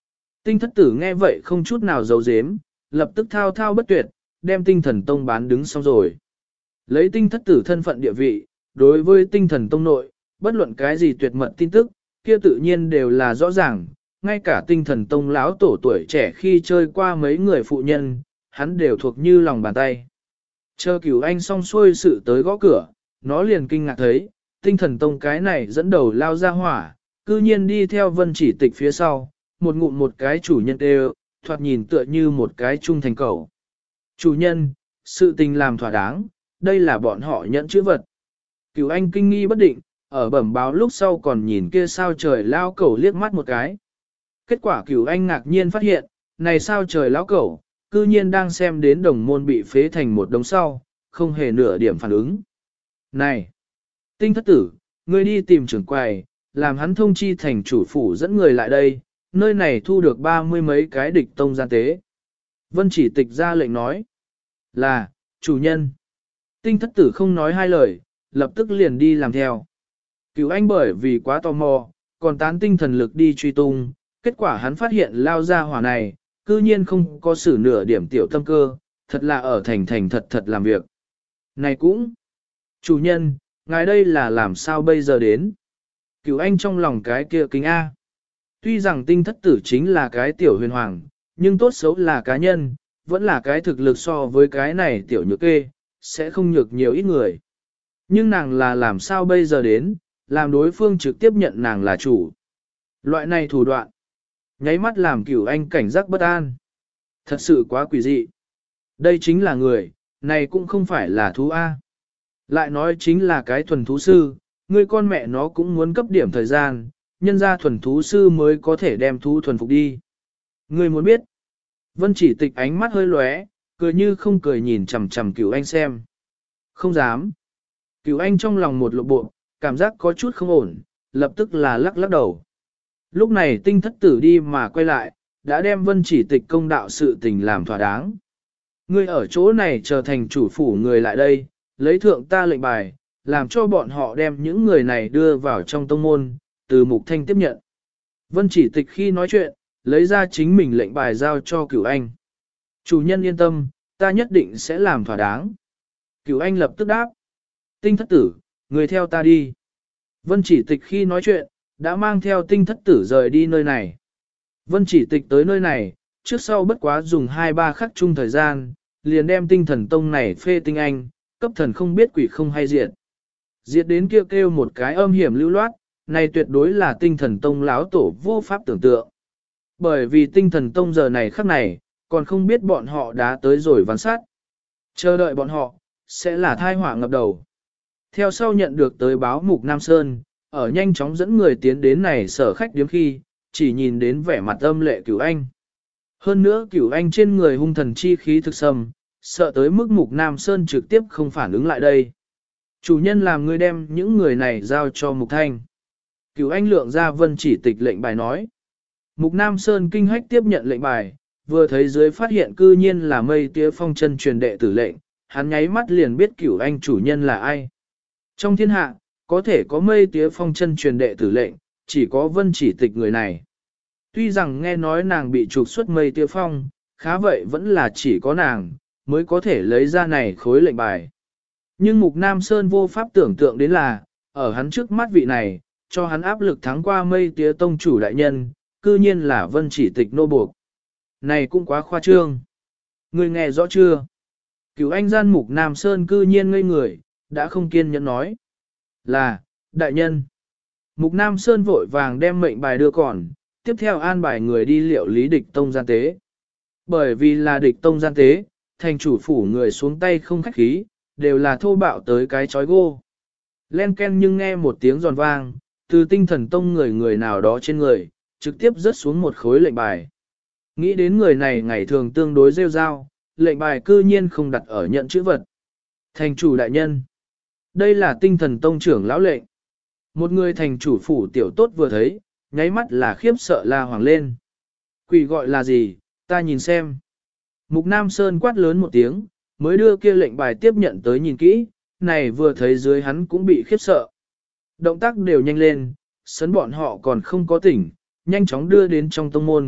Tinh thất tử nghe vậy không chút nào giấu giếm, lập tức thao thao bất tuyệt, đem tinh thần tông bán đứng xong rồi. Lấy tinh thất tử thân phận địa vị, đối với tinh thần tông nội, bất luận cái gì tuyệt mật tin tức, kia tự nhiên đều là rõ ràng, ngay cả tinh thần tông lão tổ tuổi trẻ khi chơi qua mấy người phụ nhân, hắn đều thuộc như lòng bàn tay. Chờ Cửu Anh xong xuôi sự tới gõ cửa, nó liền kinh ngạc thấy, tinh thần tông cái này dẫn đầu lao ra hỏa, cư nhiên đi theo Vân Chỉ Tịch phía sau, một ngụm một cái chủ nhân đều, thoạt nhìn tựa như một cái trung thành cầu. Chủ nhân, sự tình làm thỏa đáng, đây là bọn họ nhận chữ vật. Cửu Anh kinh nghi bất định, ở bẩm báo lúc sau còn nhìn kia sao trời lao cẩu liếc mắt một cái. Kết quả Cửu Anh ngạc nhiên phát hiện, này sao trời lao cẩu, cư nhiên đang xem đến đồng môn bị phế thành một đống sau, không hề nửa điểm phản ứng. Này! Tinh thất tử, ngươi đi tìm trưởng quầy, làm hắn thông chi thành chủ phủ dẫn người lại đây, nơi này thu được 30 mấy cái địch tông gian tế. Vân Chỉ Tịch ra lệnh nói là, chủ nhân. Tinh thất tử không nói hai lời, lập tức liền đi làm theo. Cửu Anh bởi vì quá tò mò, còn tán tinh thần lực đi truy tung, kết quả hắn phát hiện lao ra hỏa này, cư nhiên không có sử nửa điểm tiểu tâm cơ, thật là ở thành thật làm việc. Này cũng, chủ nhân, ngài đây là làm sao bây giờ đến? Cửu Anh trong lòng cái kia kính A. Tuy rằng tinh thất tử chính là cái tiểu huyền hoàng, nhưng tốt xấu là cá nhân, vẫn là cái thực lực so với cái này tiểu nhược kê, sẽ không nhược nhiều ít người. Nhưng nàng là làm sao bây giờ đến, làm đối phương trực tiếp nhận nàng là chủ. Loại này thủ đoạn, nháy mắt làm Cửu Anh cảnh giác bất an. Thật sự quá quỷ dị. Đây chính là người, này cũng không phải là thú A. Lại nói chính là cái thuần thú sư, người con mẹ nó cũng muốn cấp điểm thời gian, nhân ra thuần thú sư mới có thể đem thú thuần phục đi. Người muốn biết. Vân Chỉ Tịch ánh mắt hơi lóe, cười như không cười nhìn chằm chằm Cửu Anh xem. Không dám. Cửu Anh trong lòng một lộ bộ, cảm giác có chút không ổn, lập tức là lắc đầu. Lúc này tinh thất tử đi mà quay lại, đã đem Vân Chỉ Tịch công đạo sự tình làm thỏa đáng. Ngươi ở chỗ này trở thành chủ phủ người lại đây, lấy thượng ta lệnh bài, làm cho bọn họ đem những người này đưa vào trong tông môn, từ Mục Thanh tiếp nhận. Vân Chỉ Tịch khi nói chuyện, lấy ra chính mình lệnh bài giao cho Cửu Anh. Chủ nhân yên tâm, ta nhất định sẽ làm thỏa đáng. Cửu Anh lập tức đáp. Tinh thất tử, người theo ta đi. Vân Chỉ Tịch khi nói chuyện, đã mang theo tinh thất tử rời đi nơi này. Vân Chỉ Tịch tới nơi này, trước sau bất quá dùng 2-3 khắc chung thời gian, liền đem tinh thần tông này phê tinh anh, cấp thần không biết quỷ không hay diệt. Diệt đến kêu một cái âm hiểm lưu loát, này tuyệt đối là tinh thần tông láo tổ vô pháp tưởng tượng. Bởi vì tinh thần tông giờ này khắc này, còn không biết bọn họ đã tới rồi ván sát. Chờ đợi bọn họ, sẽ là thai họa ngập đầu. Theo sau nhận được tới báo Mục Nam Sơn, ở nhanh chóng dẫn người tiến đến này sở khách điếm khi, chỉ nhìn đến vẻ mặt âm lệ Cửu Anh. Hơn nữa Cửu Anh trên người hung thần chi khí thực sầm, sợ tới mức Mục Nam Sơn trực tiếp không phản ứng lại đây. Chủ nhân làm người đem những người này giao cho Mục Thanh. Cửu Anh lượng ra Vân Chỉ Tịch lệnh bài nói. Mục Nam Sơn kinh hách tiếp nhận lệnh bài, vừa thấy dưới phát hiện cư nhiên là Mây Tía Phong chân truyền đệ tử lệnh, hắn nháy mắt liền biết Cửu Anh chủ nhân là ai. Trong thiên hạ, có thể có Mây Tía Phong chân truyền đệ tử lệnh, chỉ có Vân Chỉ Tịch người này. Tuy rằng nghe nói nàng bị trục xuất Mây Tía Phong, khá vậy vẫn là chỉ có nàng, mới có thể lấy ra này khối lệnh bài. Nhưng Mục Nam Sơn vô pháp tưởng tượng đến là, ở hắn trước mắt vị này, cho hắn áp lực thắng qua Mây Tía Tông chủ đại nhân, cư nhiên là Vân Chỉ Tịch nô buộc. Này cũng quá khoa trương. Người nghe rõ chưa? Cửu Anh gian Mục Nam Sơn cư nhiên ngây người, đã không kiên nhẫn nói. Là, đại nhân. Mục Nam Sơn vội vàng đem mệnh bài đưa còn, tiếp theo an bài người đi liệu lý địch tông gian tế. Bởi vì là địch tông gian tế, thành chủ phủ người xuống tay không khách khí, đều là thô bạo tới cái chói gô. Len ken nhưng nghe một tiếng giòn vang, từ tinh thần tông người nào đó trên người, trực tiếp rớt xuống một khối lệnh bài. Nghĩ đến người này ngày thường tương đối rêu rao, lệnh bài cư nhiên không đặt ở nhận chữ vật. Thành chủ đại nhân. Đây là tinh thần tông trưởng lão lệnh. Một người thành chủ phủ tiểu tốt vừa thấy, nháy mắt là khiếp sợ la hoàng lên. Quỷ gọi là gì, ta nhìn xem. Mục Nam Sơn quát lớn một tiếng, mới đưa kia lệnh bài tiếp nhận tới nhìn kỹ, này vừa thấy dưới hắn cũng bị khiếp sợ. Động tác đều nhanh lên, sấn bọn họ còn không có tỉnh, nhanh chóng đưa đến trong tông môn,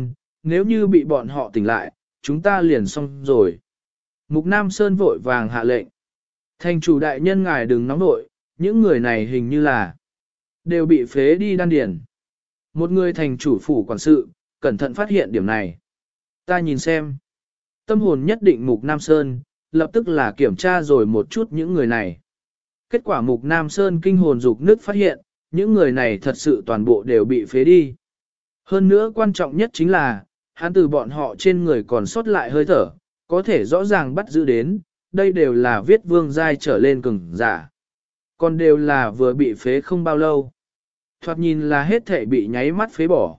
nếu như bị bọn họ tỉnh lại, chúng ta liền xong rồi. Mục Nam Sơn vội vàng hạ lệnh. Thành chủ đại nhân ngài đừng nóng nội, những người này hình như là đều bị phế đi đan điền. Một người thành chủ phủ quản sự, cẩn thận phát hiện điểm này. Ta nhìn xem. Tâm hồn nhất định Mục Nam Sơn, lập tức là kiểm tra rồi một chút những người này. Kết quả Mục Nam Sơn kinh hồn dục nứt phát hiện, những người này thật sự toàn bộ đều bị phế đi. Hơn nữa quan trọng nhất chính là, hắn từ bọn họ trên người còn sót lại hơi thở, có thể rõ ràng bắt giữ đến, đây đều là viết vương giai trở lên cường giả. Còn đều là vừa bị phế không bao lâu. Thoạt nhìn là hết thể bị nháy mắt phế bỏ.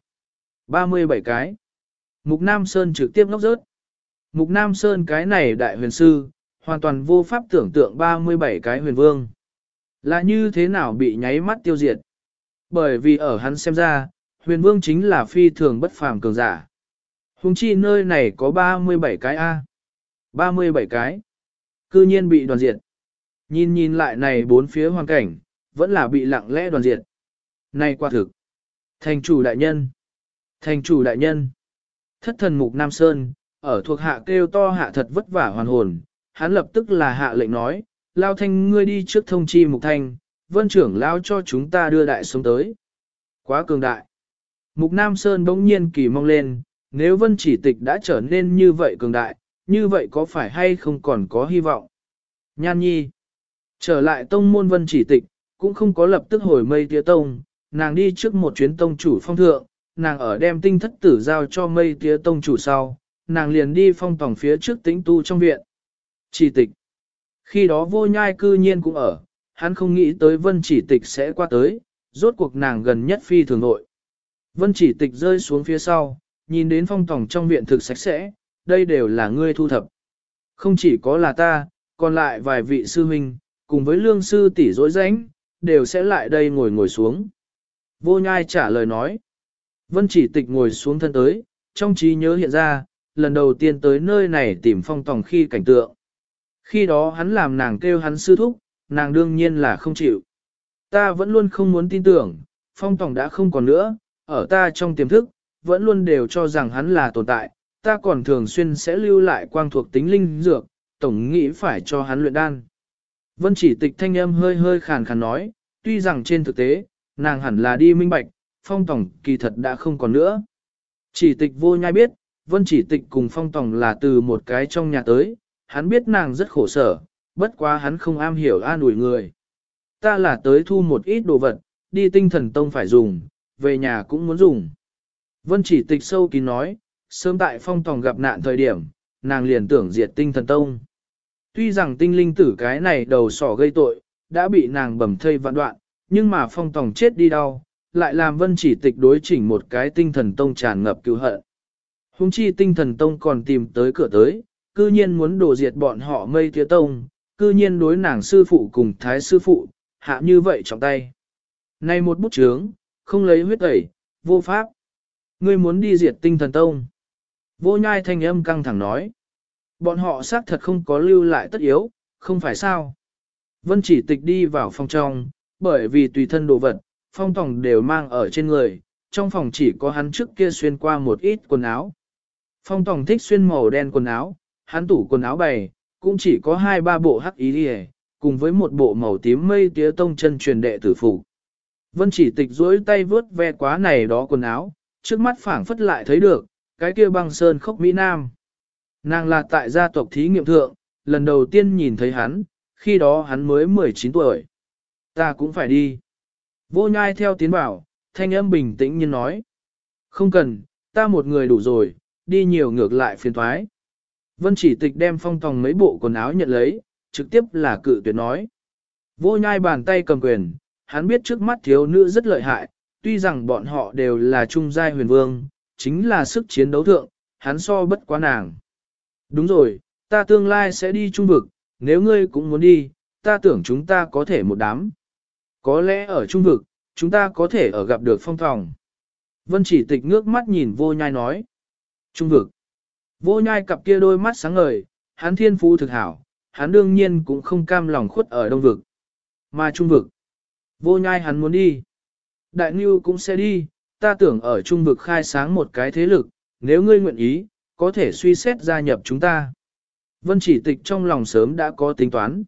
37 cái. Mục Nam Sơn trực tiếp ngốc rớt. Mục Nam Sơn cái này đại huyền sư, hoàn toàn vô pháp tưởng tượng 37 cái huyền vương. Là như thế nào bị nháy mắt tiêu diệt. Bởi vì ở hắn xem ra, huyền vương chính là phi thường bất phàm cường giả. Hùng chi nơi này có 37 cái A. 37 cái. Cư nhiên bị đoàn diệt. Nhìn lại này bốn phía hoàn cảnh, vẫn là bị lặng lẽ đoàn diệt. Này quả thực. Thành chủ đại nhân. Thành chủ đại nhân. Thất thần Mục Nam Sơn, ở thuộc hạ kêu to hạ thật vất vả hoàn hồn. Hắn lập tức là hạ lệnh nói, Lao Thanh ngươi đi trước thông chi Mục Thanh, vân trưởng Lao cho chúng ta đưa đại sống tới. Quá cường đại. Mục Nam Sơn bỗng nhiên kỳ mong lên, nếu vân chỉ tịch đã trở nên như vậy cường đại, như vậy có phải hay không còn có hy vọng? Nhan nhi. Trở lại tông môn vân chỉ tịch, cũng không có lập tức hồi mây tía tông, nàng đi trước một chuyến tông chủ phong thượng, nàng ở đem tinh thất tử giao cho mây tía tông chủ sau, nàng liền đi phong tòng phía trước tĩnh tu trong viện. Chỉ tịch. Khi đó vô nhai cư nhiên cũng ở, hắn không nghĩ tới vân chỉ tịch sẽ qua tới, rốt cuộc nàng gần nhất phi thường nội. Vân chỉ tịch rơi xuống phía sau, nhìn đến phong tòng trong viện thực sạch sẽ, đây đều là ngươi thu thập. Không chỉ có là ta, còn lại vài vị sư huynh, cùng với lương sư tỷ dối rãnh, đều sẽ lại đây ngồi xuống. Vô nhai trả lời nói. Vân chỉ tịch ngồi xuống thân tới, trong trí nhớ hiện ra, lần đầu tiên tới nơi này tìm phong tòng khi cảnh tượng. Khi đó hắn làm nàng kêu hắn sư thúc, nàng đương nhiên là không chịu. Ta vẫn luôn không muốn tin tưởng, phong tòng đã không còn nữa, ở ta trong tiềm thức, vẫn luôn đều cho rằng hắn là tồn tại, ta còn thường xuyên sẽ lưu lại quang thuộc tính linh dược, tổng nghĩ phải cho hắn luyện đan. Vân chỉ tịch thanh âm hơi hơi khàn khàn nói, tuy rằng trên thực tế, nàng hẳn là đi minh bạch, phong tòng kỳ thật đã không còn nữa. Chỉ tịch vô nhai biết, vân chỉ tịch cùng phong tòng là từ một cái trong nhà tới, hắn biết nàng rất khổ sở, bất quá hắn không am hiểu an ủi người. Ta là tới thu một ít đồ vật, đi tinh thần tông phải dùng, về nhà cũng muốn dùng. Vân chỉ tịch sâu kín nói, sớm tại phong tòng gặp nạn thời điểm, nàng liền tưởng diệt tinh thần tông. Tuy rằng tinh linh tử cái này đầu sỏ gây tội, đã bị nàng bầm thây vạn đoạn, nhưng mà phong tòng chết đi đau, lại làm vân chỉ tịch đối chỉnh một cái tinh thần tông tràn ngập cứu hận. Hùng chi tinh thần tông còn tìm tới cửa tới, cư nhiên muốn đổ diệt bọn họ mây tía tông, cư nhiên đối nàng sư phụ cùng thái sư phụ, hạ như vậy trong tay. Này một bút chướng, không lấy huyết tẩy, vô pháp. Ngươi muốn đi diệt tinh thần tông. Vô nhai thanh âm căng thẳng nói. Bọn họ xác thật không có lưu lại tất yếu, không phải sao. Vân chỉ tịch đi vào phòng trong, bởi vì tùy thân đồ vật, phong tòng đều mang ở trên người, trong phòng chỉ có hắn trước kia xuyên qua một ít quần áo. Phong tòng thích xuyên màu đen quần áo, hắn tủ quần áo bày, cũng chỉ có 2-3 bộ hắc ý đi cùng với một bộ màu tím mây tía tông chân truyền đệ tử phụ. Vân chỉ tịch duỗi tay vướt ve quá này đó quần áo, trước mắt phảng phất lại thấy được, cái kia băng sơn khốc Mỹ Nam. Nàng là tại gia tộc thí nghiệm thượng, lần đầu tiên nhìn thấy hắn, khi đó hắn mới 19 tuổi. Ta cũng phải đi. Vô nhai theo tiến bảo, thanh âm bình tĩnh như nói. Không cần, ta một người đủ rồi, đi nhiều ngược lại phiền thoái. Vân chỉ tịch đem phong tòng mấy bộ quần áo nhận lấy, trực tiếp là cự tuyệt nói. Vô nhai bàn tay cầm quyền, hắn biết trước mắt thiếu nữ rất lợi hại, tuy rằng bọn họ đều là trung giai huyền vương, chính là sức chiến đấu thượng, hắn so bất quá nàng. Đúng rồi, ta tương lai sẽ đi trung vực, nếu ngươi cũng muốn đi, ta tưởng chúng ta có thể một đám. Có lẽ ở trung vực, chúng ta có thể ở gặp được phong tòng. Vân chỉ tịch ngước mắt nhìn vô nhai nói. Trung vực. Vô nhai cặp kia đôi mắt sáng ngời, hắn thiên phú thực hảo, hắn đương nhiên cũng không cam lòng khuất ở đông vực. Mà trung vực. Vô nhai hắn muốn đi. Đại Ngưu cũng sẽ đi, ta tưởng ở trung vực khai sáng một cái thế lực, nếu ngươi nguyện ý, có thể suy xét gia nhập chúng ta. Vân Chỉ Tịch trong lòng sớm đã có tính toán.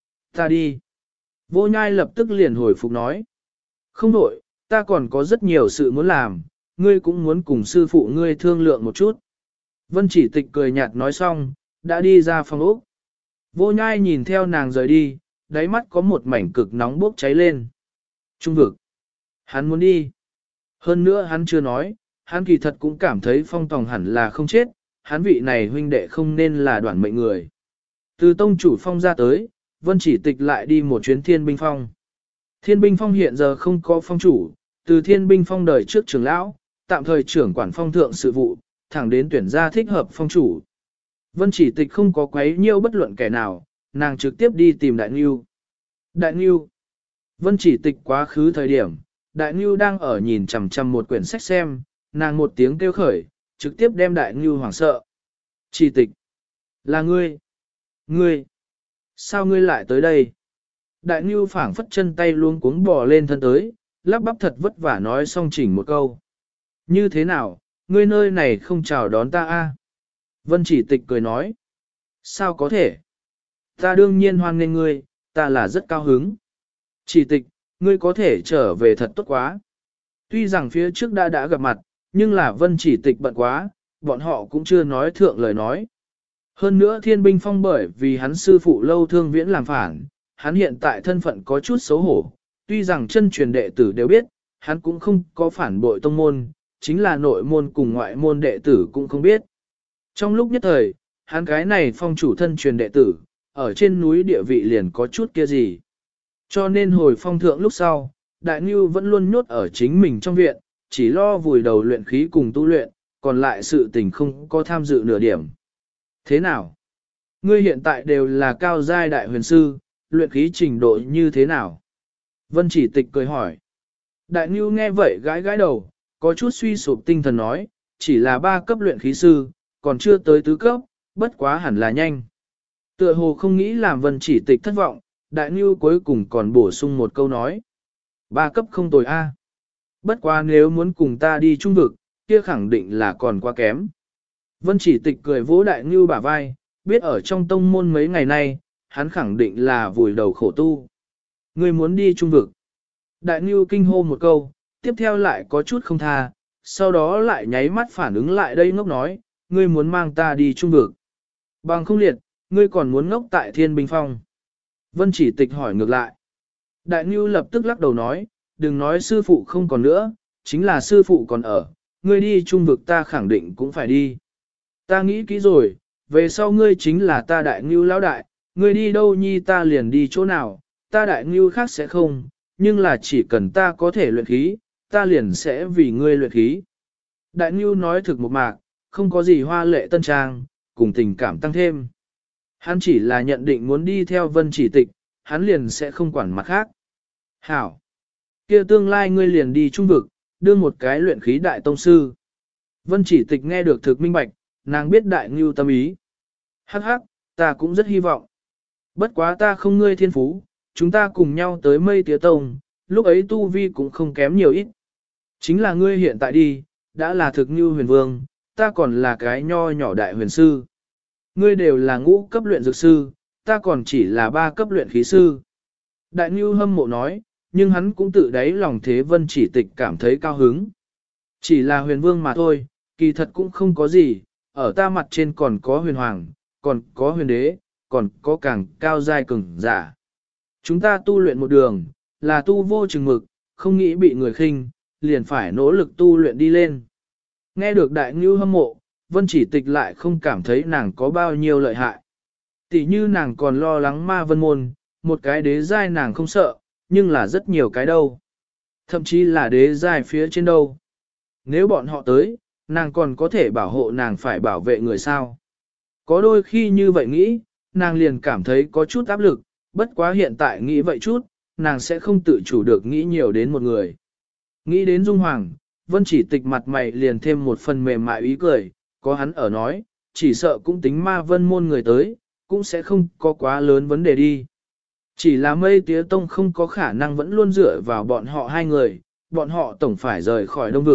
Ta đi. Vô Nhai lập tức liền hồi phục nói. Không đổi, ta còn có rất nhiều sự muốn làm, ngươi cũng muốn cùng sư phụ ngươi thương lượng một chút. Vân Chỉ Tịch cười nhạt nói xong, đã đi ra phòng ốc. Vô Nhai nhìn theo nàng rời đi, đáy mắt có một mảnh cực nóng bốc cháy lên. Trung vực. Hắn muốn đi. Hơn nữa hắn chưa nói, hắn kỳ thật cũng cảm thấy Phong Tòng hẳn là không chết, hắn vị này huynh đệ không nên là đoạn mệnh người. Từ tông chủ Phong ra tới, Vân Chỉ Tịch lại đi một chuyến Thiên Binh Phong. Thiên Binh Phong hiện giờ không có phong chủ, từ Thiên Binh Phong đời trước trưởng lão, tạm thời trưởng quản phong thượng sự vụ, thẳng đến tuyển ra thích hợp phong chủ. Vân Chỉ Tịch không có quấy nhiêu bất luận kẻ nào, nàng trực tiếp đi tìm Đại Ngưu. Đại Ngưu. Vân Chỉ Tịch quá khứ thời điểm, Đại Ngưu đang ở nhìn chằm chằm một quyển sách xem, nàng một tiếng kêu khởi, trực tiếp đem Đại Ngưu hoảng sợ. Chỉ Tịch. Là ngươi. Ngươi. Sao ngươi lại tới đây? Đại Ngưu phảng phất chân tay luống cuống bò lên thân tới, lắp bắp thật vất vả nói xong chỉnh một câu. Như thế nào, ngươi nơi này không chào đón ta a? Vân Chỉ Tịch cười nói. Sao có thể? Ta đương nhiên hoan nghênh ngươi, ta là rất cao hứng. Chỉ Tịch, ngươi có thể trở về thật tốt quá. Tuy rằng phía trước đã gặp mặt, nhưng là Vân Chỉ Tịch bận quá, bọn họ cũng chưa nói thượng lời nói. Hơn nữa Thiên Binh Phong bởi vì hắn sư phụ Lâu Thương Viễn làm phản, hắn hiện tại thân phận có chút xấu hổ, tuy rằng chân truyền đệ tử đều biết, hắn cũng không có phản bội tông môn, chính là nội môn cùng ngoại môn đệ tử cũng không biết. Trong lúc nhất thời, hắn cái này phong chủ thân truyền đệ tử, ở trên núi địa vị liền có chút kia gì. Cho nên hồi phong thượng lúc sau, Đại Ngưu vẫn luôn nhốt ở chính mình trong viện, chỉ lo vùi đầu luyện khí cùng tu luyện, còn lại sự tình không có tham dự nửa điểm. Thế nào? Ngươi hiện tại đều là cao giai đại huyền sư, luyện khí trình độ như thế nào? Vân Chỉ Tịch cười hỏi. Đại Ngưu nghe vậy gãi gãi đầu, có chút suy sụp tinh thần nói, chỉ là 3 cấp luyện khí sư, còn chưa tới tứ cấp, bất quá hẳn là nhanh. Tựa hồ không nghĩ làm Vân Chỉ Tịch thất vọng, Đại Ngưu cuối cùng còn bổ sung một câu nói. 3 cấp không tồi a. Bất quá nếu muốn cùng ta đi trung vực, kia khẳng định là còn quá kém. Vân Chỉ Tịch cười vỗ Đại Ngưu bả vai, biết ở trong tông môn mấy ngày nay, hắn khẳng định là vùi đầu khổ tu. Ngươi muốn đi trung vực. Đại Ngưu kinh hô một câu, tiếp theo lại có chút không tha, sau đó lại nháy mắt phản ứng lại đây ngốc nói, ngươi muốn mang ta đi trung vực. Bằng không liệt, ngươi còn muốn ngốc tại Thiên Binh Phong. Vân Chỉ Tịch hỏi ngược lại. Đại Ngưu lập tức lắc đầu nói, đừng nói sư phụ không còn nữa, chính là sư phụ còn ở, ngươi đi trung vực ta khẳng định cũng phải đi. Ta nghĩ kỹ rồi, về sau ngươi chính là ta Đại Ngưu lão đại, ngươi đi đâu nhi ta liền đi chỗ nào, ta Đại Ngưu khác sẽ không, nhưng là chỉ cần ta có thể luyện khí, ta liền sẽ vì ngươi luyện khí. Đại Ngưu nói thực một mạc, không có gì hoa lệ tân trang, cùng tình cảm tăng thêm. Hắn chỉ là nhận định muốn đi theo Vân Chỉ Tịch, hắn liền sẽ không quản mặt khác. Hảo! Kia tương lai ngươi liền đi trung vực, đưa một cái luyện khí đại tông sư. Vân Chỉ Tịch nghe được thực minh bạch, nàng biết Đại Ngưu tâm ý. Hắc hắc, ta cũng rất hy vọng. Bất quá ta không ngươi thiên phú, chúng ta cùng nhau tới Mây Tía Tông, lúc ấy tu vi cũng không kém nhiều ít. Chính là ngươi hiện tại đi, đã là thực như huyền vương, ta còn là cái nho nhỏ đại huyền sư. Ngươi đều là ngũ cấp luyện dược sư, ta còn chỉ là 3 cấp luyện khí sư. Đại Ngưu hâm mộ nói, nhưng hắn cũng tự đáy lòng thế Vân Chỉ Tịch cảm thấy cao hứng. Chỉ là huyền vương mà thôi, kỳ thật cũng không có gì, ở ta mặt trên còn có huyền hoàng, còn có huyền đế, còn có càng cao giai cường giả. Chúng ta tu luyện một đường, là tu vô chừng mực, không nghĩ bị người khinh, liền phải nỗ lực tu luyện đi lên. Nghe được Đại Ngưu hâm mộ, Vân Chỉ Tịch lại không cảm thấy nàng có bao nhiêu lợi hại. Tỷ như nàng còn lo lắng ma vân môn, một cái đế giai nàng không sợ, nhưng là rất nhiều cái đâu. Thậm chí là đế giai phía trên đâu. Nếu bọn họ tới, nàng còn có thể bảo hộ nàng phải bảo vệ người sao. Có đôi khi như vậy nghĩ, nàng liền cảm thấy có chút áp lực, bất quá hiện tại nghĩ vậy chút, nàng sẽ không tự chủ được nghĩ nhiều đến một người. Nghĩ đến Dung Hoàng, Vân Chỉ Tịch mặt mày liền thêm một phần mềm mại ý cười, có hắn ở nói, chỉ sợ cũng tính ma vân môn người tới, cũng sẽ không có quá lớn vấn đề đi. Chỉ là Mây Tía Tông không có khả năng vẫn luôn dựa vào bọn họ hai người, bọn họ tổng phải rời khỏi đông vực,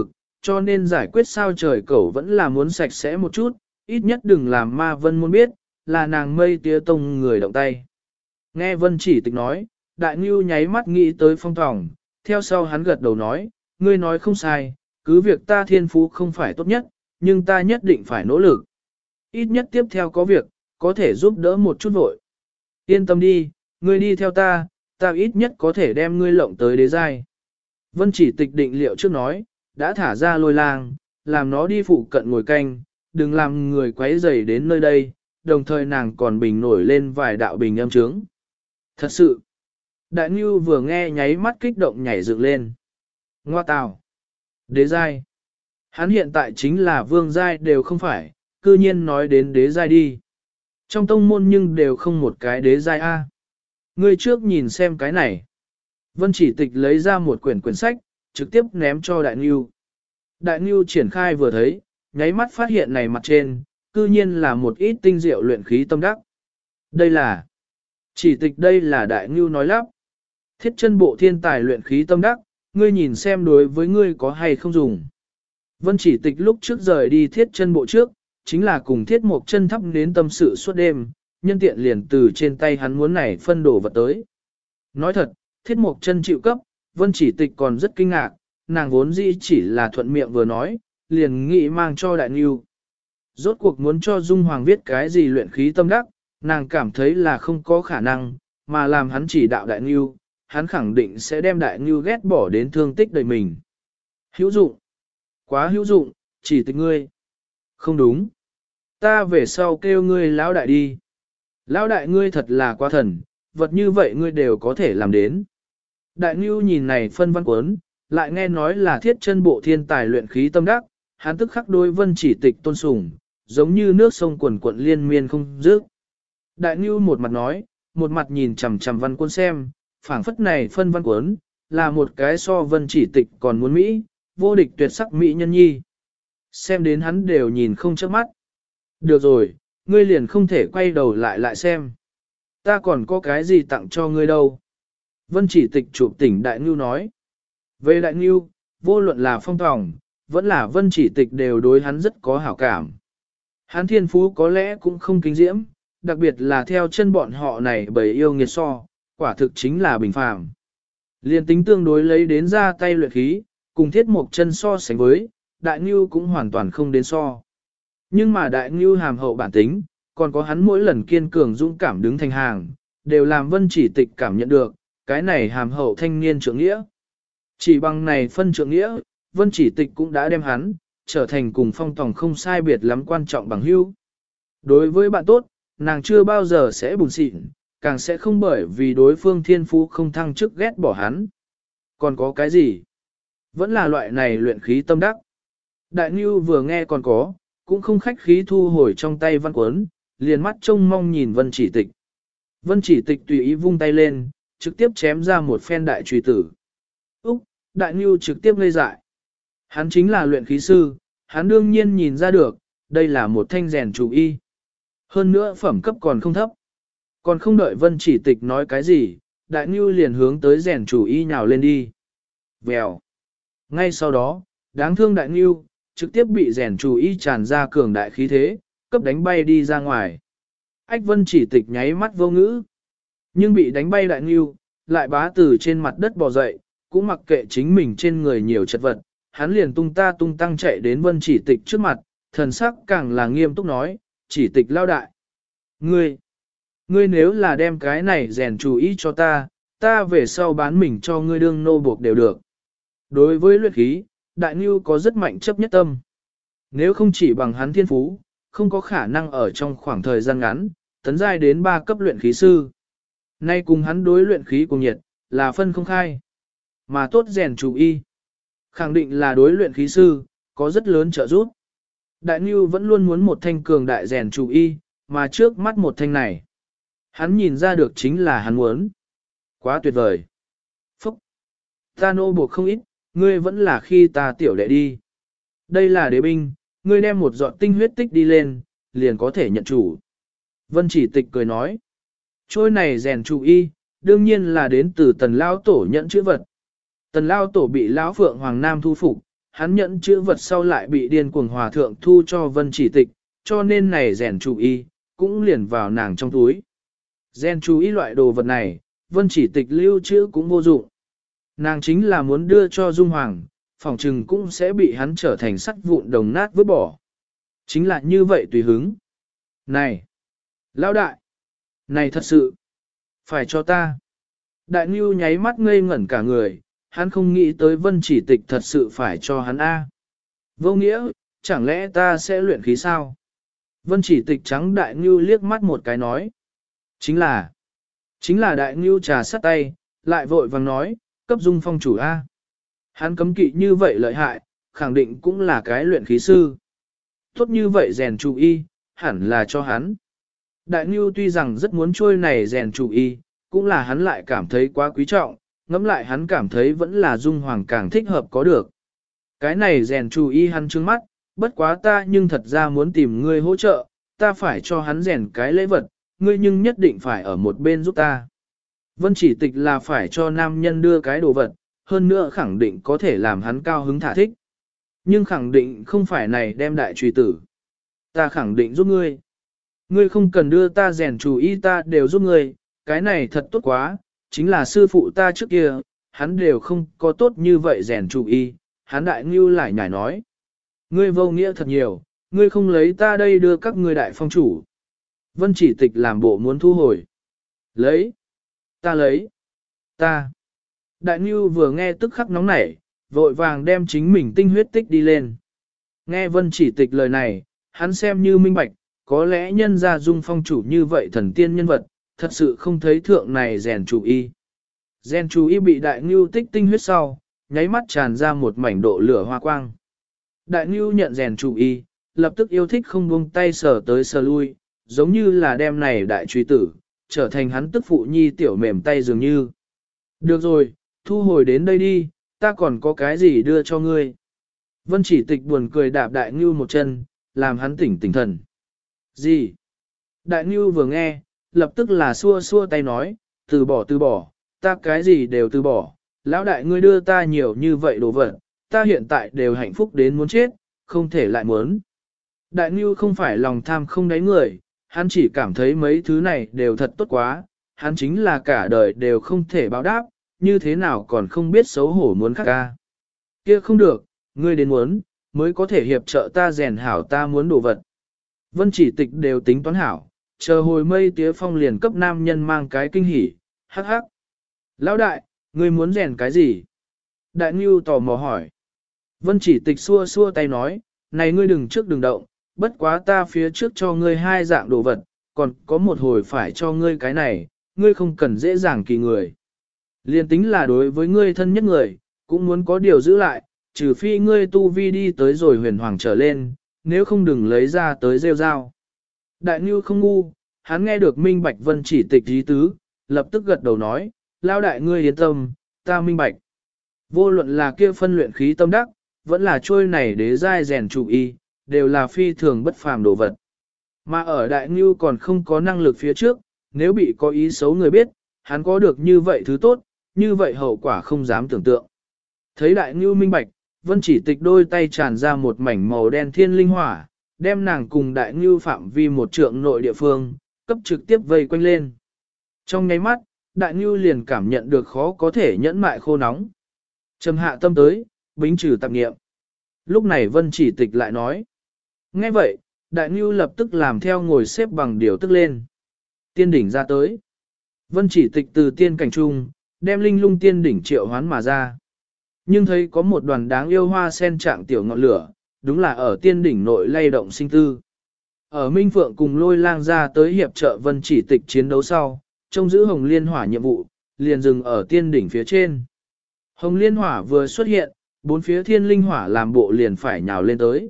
cho nên giải quyết sao trời cẩu vẫn là muốn sạch sẽ một chút, ít nhất đừng làm ma vân muốn biết, là nàng mây tía tông người động tay. Nghe vân chỉ tịch nói, đại ngưu nháy mắt nghĩ tới phong thỏng, theo sau hắn gật đầu nói, ngươi nói không sai, cứ việc ta thiên phú không phải tốt nhất, nhưng ta nhất định phải nỗ lực. Ít nhất tiếp theo có việc, có thể giúp đỡ một chút vội. Yên tâm đi, ngươi đi theo ta, ta ít nhất có thể đem ngươi lộng tới đế giai. Vân chỉ tịch định liệu trước nói, đã thả ra lôi lang, làm nó đi phụ cận ngồi canh, đừng làm người quấy rầy đến nơi đây, đồng thời nàng còn bình nổi lên vài đạo bình âm trướng. Thật sự, đại ngưu vừa nghe nháy mắt kích động nhảy dựng lên. Ngoa tào, đế giai. Hắn hiện tại chính là vương giai đều không phải, cư nhiên nói đến đế giai đi. Trong tông môn nhưng đều không một cái đế giai A. Ngươi trước nhìn xem cái này. Vân chỉ tịch lấy ra một quyển sách, trực tiếp ném cho đại ngưu. Đại ngưu triển khai vừa thấy, nháy mắt phát hiện này mặt trên, cư nhiên là một ít tinh diệu luyện khí tâm đắc. Đây là, chỉ tịch đây là đại ngưu nói lắp. Thiết chân bộ thiên tài luyện khí tâm đắc, ngươi nhìn xem đối với ngươi có hay không dùng. Vân chỉ tịch lúc trước rời đi thiết chân bộ trước, chính là cùng thiết một chân thắp đến tâm sự suốt đêm, nhân tiện liền từ trên tay hắn muốn này phân đổ vật tới. Nói thật, thiết một chân chịu cấp, vân chỉ tịch còn rất kinh ngạc, nàng vốn dĩ chỉ là thuận miệng vừa nói, liền nghĩ mang cho đại ngưu. Rốt cuộc muốn cho Dung Hoàng viết cái gì luyện khí tâm đắc, nàng cảm thấy là không có khả năng, mà làm hắn chỉ đạo đại ngưu, hắn khẳng định sẽ đem đại ngưu ghét bỏ đến thương tích đời mình. Hữu dụng. Quá hữu dụng, chỉ tịch ngươi. Không đúng. Ta về sau kêu ngươi lão đại đi. Lão đại ngươi thật là quá thần, vật như vậy ngươi đều có thể làm đến. Đại ngưu nhìn này phân văn cuốn, lại nghe nói là thiết chân bộ thiên tài luyện khí tâm đắc, hắn tức khắc đôi vân chỉ tịch tôn sùng, giống như nước sông quần quận liên miên không dứt. Đại ngưu một mặt nói, một mặt nhìn chằm chằm văn cuốn xem, phảng phất này phân văn cuốn, là một cái so vân chỉ tịch còn muốn Mỹ, vô địch tuyệt sắc Mỹ nhân nhi. Xem đến hắn đều nhìn không chớp mắt. Được rồi, ngươi liền không thể quay đầu lại xem. Ta còn có cái gì tặng cho ngươi đâu. Vân chỉ tịch chụp tỉnh đại ngưu nói. Về đại ngưu, vô luận là phong tòng, vẫn là vân chỉ tịch đều đối hắn rất có hảo cảm. Hắn thiên phú có lẽ cũng không kinh diễm, đặc biệt là theo chân bọn họ này bởi yêu nghiệt so, quả thực chính là bình phàm. Liên tính tương đối lấy đến ra tay luyện khí, cùng thiết mộc chân so sánh với, đại ngưu cũng hoàn toàn không đến so. Nhưng mà đại ngưu hàm hậu bản tính, còn có hắn mỗi lần kiên cường dũng cảm đứng thành hàng, đều làm vân chỉ tịch cảm nhận được, cái này hàm hậu thanh niên trượng nghĩa. Chỉ bằng này phân trượng nghĩa, vân chỉ tịch cũng đã đem hắn, trở thành cùng phong tòng không sai biệt lắm quan trọng bằng hữu. Đối với bạn tốt, nàng chưa bao giờ sẽ buồn xịn, càng sẽ không bởi vì đối phương thiên phú không thăng chức ghét bỏ hắn. Còn có cái gì? Vẫn là loại này luyện khí tâm đắc. Đại Ngưu vừa nghe còn có, cũng không khách khí thu hồi trong tay văn cuốn, liền mắt trông mong nhìn vân chỉ tịch. Vân chỉ tịch tùy ý vung tay lên, trực tiếp chém ra một phen đại trùy tử. Úc, Đại Ngưu trực tiếp ngây dại. Hắn chính là luyện khí sư, hắn đương nhiên nhìn ra được, đây là một thanh rèn chủ y. Hơn nữa phẩm cấp còn không thấp. Còn không đợi vân chỉ tịch nói cái gì, Đại Ngưu liền hướng tới rèn chủ y nhào lên đi. Vèo. Ngay sau đó, đáng thương Đại Ngưu, trực tiếp bị rèn chủ y tràn ra cường đại khí thế, cấp đánh bay đi ra ngoài. Ách vân chỉ tịch nháy mắt vô ngữ. Nhưng bị đánh bay Đại Ngưu, lại bá từ trên mặt đất bò dậy, cũng mặc kệ chính mình trên người nhiều chất vật, hắn liền tung ta tung tăng chạy đến vân chỉ tịch trước mặt, thần sắc càng là nghiêm túc nói, chỉ tịch lao đại. Ngươi nếu là đem cái này rèn chủ ý cho ta, ta về sau bán mình cho ngươi đương nô buộc đều được. Đối với luyện khí, Đại Ngưu có rất mạnh chấp nhất tâm. Nếu không chỉ bằng hắn thiên phú, không có khả năng ở trong khoảng thời gian ngắn, tấn giai đến 3 cấp luyện khí sư. Nay cùng hắn đối luyện khí cùng nhiệt, là phân không khai. Mà tốt rèn chủ y, khẳng định là đối luyện khí sư, có rất lớn trợ giúp. Đại Ngưu vẫn luôn muốn một thanh cường đại rèn chủ y, mà trước mắt một thanh này. Hắn nhìn ra được chính là hắn muốn. Quá tuyệt vời. Phúc! Ta nô buộc không ít, ngươi vẫn là khi ta tiểu đệ đi. Đây là đế binh, ngươi đem một giọt tinh huyết tích đi lên, liền có thể nhận chủ. Vân chỉ tịch cười nói. Trôi này rèn chủ y, đương nhiên là đến từ tần lao tổ nhận chữ vật. Tần lao tổ bị lão Phượng Hoàng Nam thu phục, hắn nhận chữ vật sau lại bị điên cuồng hòa thượng thu cho Vân Chỉ Tịch, cho nên này rèn chủ y, cũng liền vào nàng trong túi. Rèn chủ y loại đồ vật này, Vân Chỉ Tịch lưu trữ cũng vô dụng. Nàng chính là muốn đưa cho Dung Hoàng, phòng trừng cũng sẽ bị hắn trở thành sắt vụn đồng nát vứt bỏ. Chính là như vậy tùy hứng. Này! Lão đại! Này thật sự! Phải cho ta! Đại Ngưu nháy mắt ngây ngẩn cả người, hắn không nghĩ tới Vân Chỉ Tịch thật sự phải cho hắn A. Vô nghĩa, chẳng lẽ ta sẽ luyện khí sao? Vân Chỉ Tịch trắng Đại Ngưu liếc mắt một cái nói. Chính là Đại Ngưu trà sắt tay, lại vội vàng nói, cấp Dung Phong chủ A. Hắn cấm kỵ như vậy lợi hại, khẳng định cũng là cái luyện khí sư. Tốt như vậy rèn chủ y, hẳn là cho hắn. Đại Ngưu tuy rằng rất muốn trôi này rèn chủ y, cũng là hắn lại cảm thấy quá quý trọng, ngẫm lại hắn cảm thấy vẫn là Dung Hoàng càng thích hợp có được. Cái này rèn chủ y hắn trương mắt, bất quá ta nhưng thật ra muốn tìm ngươi hỗ trợ, ta phải cho hắn rèn cái lễ vật, ngươi nhưng nhất định phải ở một bên giúp ta. Vân Chỉ Tịch là phải cho nam nhân đưa cái đồ vật, hơn nữa khẳng định có thể làm hắn cao hứng thả thích. Nhưng khẳng định không phải này đem đại truy tử. Ta khẳng định giúp ngươi. Ngươi không cần đưa ta rèn chủ y ta đều giúp ngươi, cái này thật tốt quá, chính là sư phụ ta trước kia, hắn đều không có tốt như vậy rèn chủ y, hắn Đại Ngưu lại nhảy nói. Ngươi vô nghĩa thật nhiều, ngươi không lấy ta đây đưa các ngươi đại phong chủ. Vân Chỉ Tịch làm bộ muốn thu hồi. Lấy. Ta lấy. Ta. Đại Ngưu vừa nghe tức khắc nóng nảy, vội vàng đem chính mình tinh huyết tích đi lên. Nghe Vân Chỉ Tịch lời này, hắn xem như minh bạch, có lẽ nhân ra Dung Phong chủ như vậy thần tiên nhân vật, thật sự không thấy thượng này rèn chủ y. Rèn chủ y bị Đại Ngưu tích tinh huyết sau, nháy mắt tràn ra một mảnh độ lửa hoa quang. Đại Ngưu nhận rèn chủ y, lập tức yêu thích không buông tay sờ tới sờ lui, giống như là đem này đại truy tử, trở thành hắn tức phụ nhi tiểu mềm tay dường như. Được rồi, thu hồi đến đây đi, ta còn có cái gì đưa cho ngươi. Vân Chỉ Tịch buồn cười đạp Đại Ngưu một chân, làm hắn tỉnh tỉnh thần. Gì? Đại Ngưu vừa nghe, lập tức là xua xua tay nói, từ bỏ, ta cái gì đều từ bỏ, lão đại ngươi đưa ta nhiều như vậy đồ vật, ta hiện tại đều hạnh phúc đến muốn chết, không thể lại muốn. Đại Ngưu không phải lòng tham không đáy người, hắn chỉ cảm thấy mấy thứ này đều thật tốt quá, hắn chính là cả đời đều không thể báo đáp, như thế nào còn không biết xấu hổ muốn khác ca. Kia không được, ngươi đến muốn, mới có thể hiệp trợ ta rèn hảo ta muốn đồ vật. Vân Chỉ Tịch đều tính toán hảo, chờ hồi mây tía phong liền cấp nam nhân mang cái kinh hỉ, hắc hắc. Lão đại, ngươi muốn rèn cái gì? Đại Ngưu tò mò hỏi. Vân Chỉ Tịch xua xua tay nói, này ngươi đừng trước đừng động, bất quá ta phía trước cho ngươi hai dạng đồ vật, còn có một hồi phải cho ngươi cái này, ngươi không cần dễ dàng kỳ người. Liên tính là đối với ngươi thân nhất người, cũng muốn có điều giữ lại, trừ phi ngươi tu vi đi tới rồi huyền hoàng trở lên, nếu không đừng lấy ra tới rêu rao. Đại Ngưu không ngu, hắn nghe được minh bạch Vân Chỉ Tịch ý tứ, lập tức gật đầu nói, lao đại ngươi yên tâm, ta minh bạch. Vô luận là kia phân luyện khí tâm đắc, vẫn là trôi này đế giai rèn chủ y, đều là phi thường bất phàm đồ vật. Mà ở Đại Ngưu còn không có năng lực phía trước, nếu bị có ý xấu người biết, hắn có được như vậy thứ tốt, như vậy hậu quả không dám tưởng tượng. Thấy Đại Ngưu minh bạch, Vân Chỉ Tịch đôi tay tràn ra một mảnh màu đen thiên linh hỏa, đem nàng cùng Đại Ngưu phạm vi một trượng nội địa phương, cấp trực tiếp vây quanh lên. Trong nháy mắt, Đại Ngưu liền cảm nhận được khó có thể nhẫn mại khô nóng. Trầm hạ tâm tới, bính trừ tạp nghiệm. Lúc này Vân Chỉ Tịch lại nói. Nghe vậy, Đại Ngưu lập tức làm theo ngồi xếp bằng điều tức lên. Tiên đỉnh ra tới. Vân Chỉ Tịch từ tiên cảnh trung, đem linh lung tiên đỉnh triệu hoán mà ra. Nhưng thấy có một đoàn đáng yêu hoa sen trạng tiểu ngọn lửa, đúng là ở tiên đỉnh nội lay động sinh tư. Ở Minh Phượng cùng Lôi Lang ra tới hiệp trợ Vân Chỉ Tịch chiến đấu sau, trông giữ Hồng Liên Hỏa nhiệm vụ, liền dừng ở tiên đỉnh phía trên. Hồng Liên Hỏa vừa xuất hiện, bốn phía thiên linh hỏa làm bộ liền phải nhào lên tới.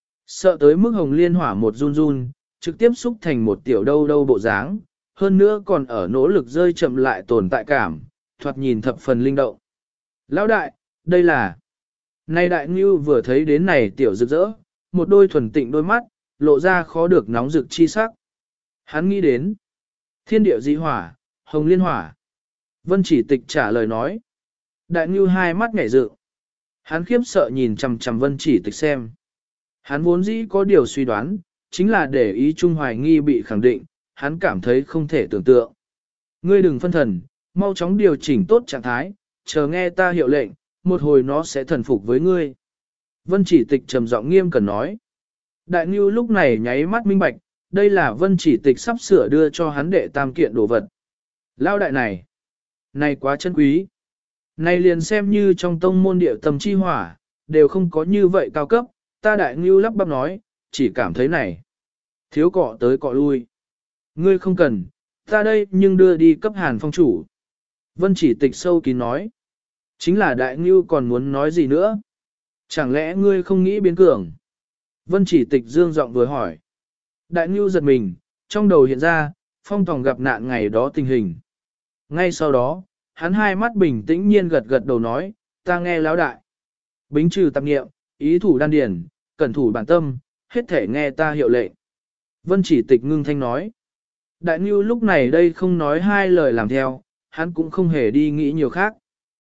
Sợ tới mức Hồng Liên Hỏa một run run, trực tiếp xúc thành một tiểu đâu đâu bộ dáng, hơn nữa còn ở nỗ lực rơi chậm lại tồn tại cảm, thoạt nhìn thập phần linh động. Lão đại, đây là... Nay Đại Ngưu vừa thấy đến này tiểu rực rỡ, một đôi thuần tịnh đôi mắt, lộ ra khó được nóng rực chi sắc. Hắn nghĩ đến thiên địa dị hỏa, Hồng Liên Hỏa. Vân Chỉ Tịch trả lời nói. Đại Ngưu hai mắt nhảy dựng. Hắn khiếp sợ nhìn chằm chằm Vân Chỉ Tịch xem. Hắn vốn dĩ có điều suy đoán, chính là để ý Trung hoài nghi bị khẳng định, hắn cảm thấy không thể tưởng tượng. Ngươi đừng phân thần, mau chóng điều chỉnh tốt trạng thái, chờ nghe ta hiệu lệnh, một hồi nó sẽ thần phục với ngươi. Vân Chỉ Tịch trầm giọng nghiêm cẩn nói. Đại Ngưu lúc này nháy mắt minh bạch, đây là Vân Chỉ Tịch sắp sửa đưa cho hắn đệ tam kiện đồ vật. Lao đại này quá chân quý. Này liền xem như trong tông môn địa tâm chi hỏa, đều không có như vậy cao cấp, ta Đại Ngưu lắp bắp nói, chỉ cảm thấy này. Thiếu cọ tới cọ lui. Ngươi không cần, ta đây nhưng đưa đi cấp Hàn Phong chủ. Vân Chỉ Tịch sâu kín nói. Chính là Đại Ngưu còn muốn nói gì nữa? Chẳng lẽ ngươi không nghĩ biến cường? Vân Chỉ Tịch dương giọng vừa hỏi. Đại Ngưu giật mình, trong đầu hiện ra, Phong Tòng gặp nạn ngày đó tình hình. Ngay sau đó, hắn hai mắt bình tĩnh nhiên gật gật đầu nói, ta nghe lão đại. Bính trừ tạp nghiệm, ý thủ đan điển, cẩn thủ bản tâm, hết thể nghe ta hiệu lệnh. Vân Chỉ Tịch ngưng thanh nói. Đại Ngưu lúc này đây không nói hai lời làm theo, hắn cũng không hề đi nghĩ nhiều khác.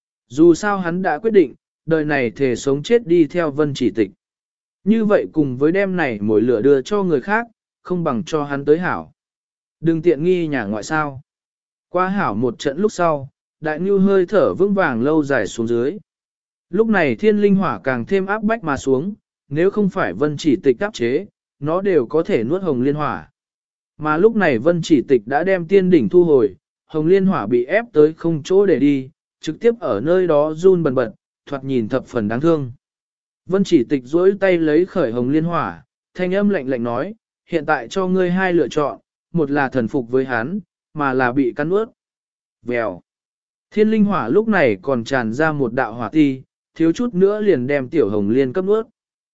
Dù sao hắn đã quyết định, đời này thể sống chết đi theo Vân Chỉ Tịch. Như vậy cùng với đêm này mỗi lửa đưa cho người khác, không bằng cho hắn tới hảo. Đừng tiện nghi nhà ngoại sao. Qua hảo một trận lúc sau, Đại Ngưu hơi thở vững vàng lâu dài xuống dưới. Lúc này thiên linh hỏa càng thêm áp bách mà xuống, nếu không phải Vân Chỉ Tịch áp chế, nó đều có thể nuốt hồng liên hỏa. Mà lúc này Vân Chỉ Tịch đã đem tiên đỉnh thu hồi, hồng liên hỏa bị ép tới không chỗ để đi, trực tiếp ở nơi đó run bần bật, thoạt nhìn thập phần đáng thương. Vân Chỉ Tịch duỗi tay lấy khởi hồng liên hỏa, thanh âm lạnh lạnh nói, hiện tại cho ngươi hai lựa chọn, một là thần phục với hắn, mà là bị cắn ướt. Vèo. Thiên linh hỏa lúc này còn tràn ra một đạo hỏa ti, thiếu chút nữa liền đem tiểu hồng liên cấp nuốt.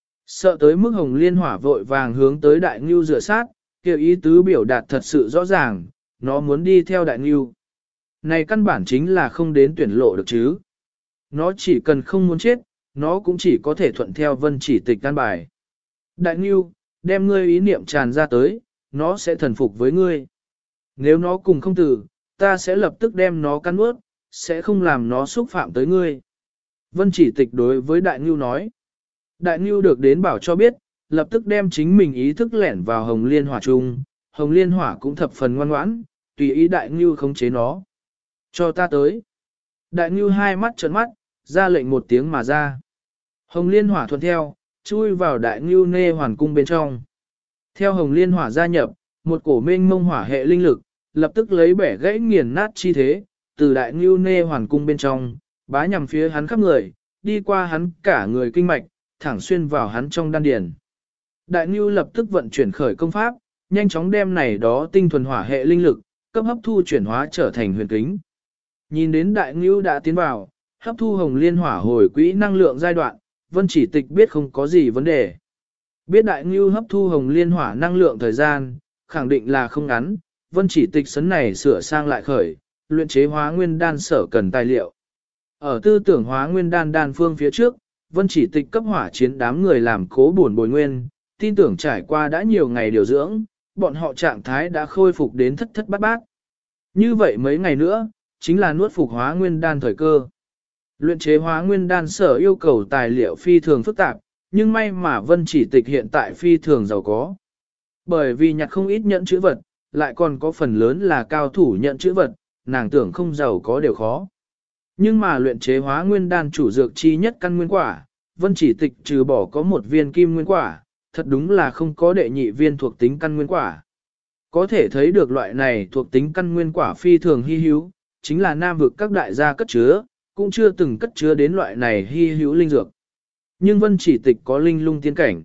Sợ tới mức hồng liên hỏa vội vàng hướng tới Đại Ngưu rửa sát, kêu ý tứ biểu đạt thật sự rõ ràng, nó muốn đi theo Đại Ngưu. Này căn bản chính là không đến tuyển lộ được chứ. Nó chỉ cần không muốn chết, nó cũng chỉ có thể thuận theo Vân Chỉ Tịch căn bài. Đại Ngưu, đem ngươi ý niệm tràn ra tới, nó sẽ thần phục với ngươi. Nếu nó cùng không tử, ta sẽ lập tức đem nó cắn nuốt, sẽ không làm nó xúc phạm tới ngươi. Vân Chỉ Tịch đối với Đại Ngưu nói. Đại Ngưu được đến bảo cho biết, lập tức đem chính mình ý thức lẻn vào hồng liên hỏa chung, hồng liên hỏa cũng thập phần ngoan ngoãn, tùy ý Đại Ngưu khống chế nó. Cho ta tới. Đại Ngưu hai mắt trợn mắt, ra lệnh một tiếng mà ra. Hồng liên hỏa thuận theo, chui vào Đại Ngưu nê hoàn cung bên trong. Theo hồng liên hỏa gia nhập, một cổ mênh mông hỏa hệ linh lực, lập tức lấy bẻ gãy nghiền nát chi thế, từ Đại Ngưu nê hoàn cung bên trong, bá nhằm phía hắn khắp người, đi qua hắn cả người kinh mạch, thẳng xuyên vào hắn trong đan điền. Đại Ngưu lập tức vận chuyển khởi công pháp, nhanh chóng đem này đó tinh thuần hỏa hệ linh lực, cấp hấp thu chuyển hóa trở thành huyền kính. Nhìn đến Đại Ngưu đã tiến vào, hấp thu hồng liên hỏa hồi quỹ năng lượng giai đoạn, Vân Chỉ Tịch biết không có gì vấn đề. Biết Đại Ngưu hấp thu hồng liên hỏa năng lượng thời gian, khẳng định là không ngắn, Vân Chỉ Tịch sấn này sửa sang lại khởi, luyện chế hóa nguyên đan sở cần tài liệu. Ở tư tưởng hóa nguyên đan đan phương phía trước, Vân Chỉ Tịch cấp hỏa chiến đám người làm cố bổn bồi nguyên, tin tưởng trải qua đã nhiều ngày điều dưỡng, bọn họ trạng thái đã khôi phục đến thất thất bát bát. Như vậy mấy ngày nữa, chính là nuốt phục hóa nguyên đan thời cơ. Luyện chế hóa nguyên đan sở yêu cầu tài liệu phi thường phức tạp, nhưng may mà Vân Chỉ Tịch hiện tại phi thường giàu có. Bởi vì nhặt không ít nhận chữ vật, lại còn có phần lớn là cao thủ nhận chữ vật, nàng tưởng không giàu có đều khó. Nhưng mà luyện chế hóa nguyên đan chủ dược chi nhất căn nguyên quả, Vân Chỉ Tịch trừ bỏ có một viên kim nguyên quả, thật đúng là không có đệ nhị viên thuộc tính căn nguyên quả. Có thể thấy được loại này thuộc tính căn nguyên quả phi thường hy hữu, chính là nam vực các đại gia cất chứa, cũng chưa từng cất chứa đến loại này hy hữu linh dược. Nhưng Vân Chỉ Tịch có linh lung tiên cảnh.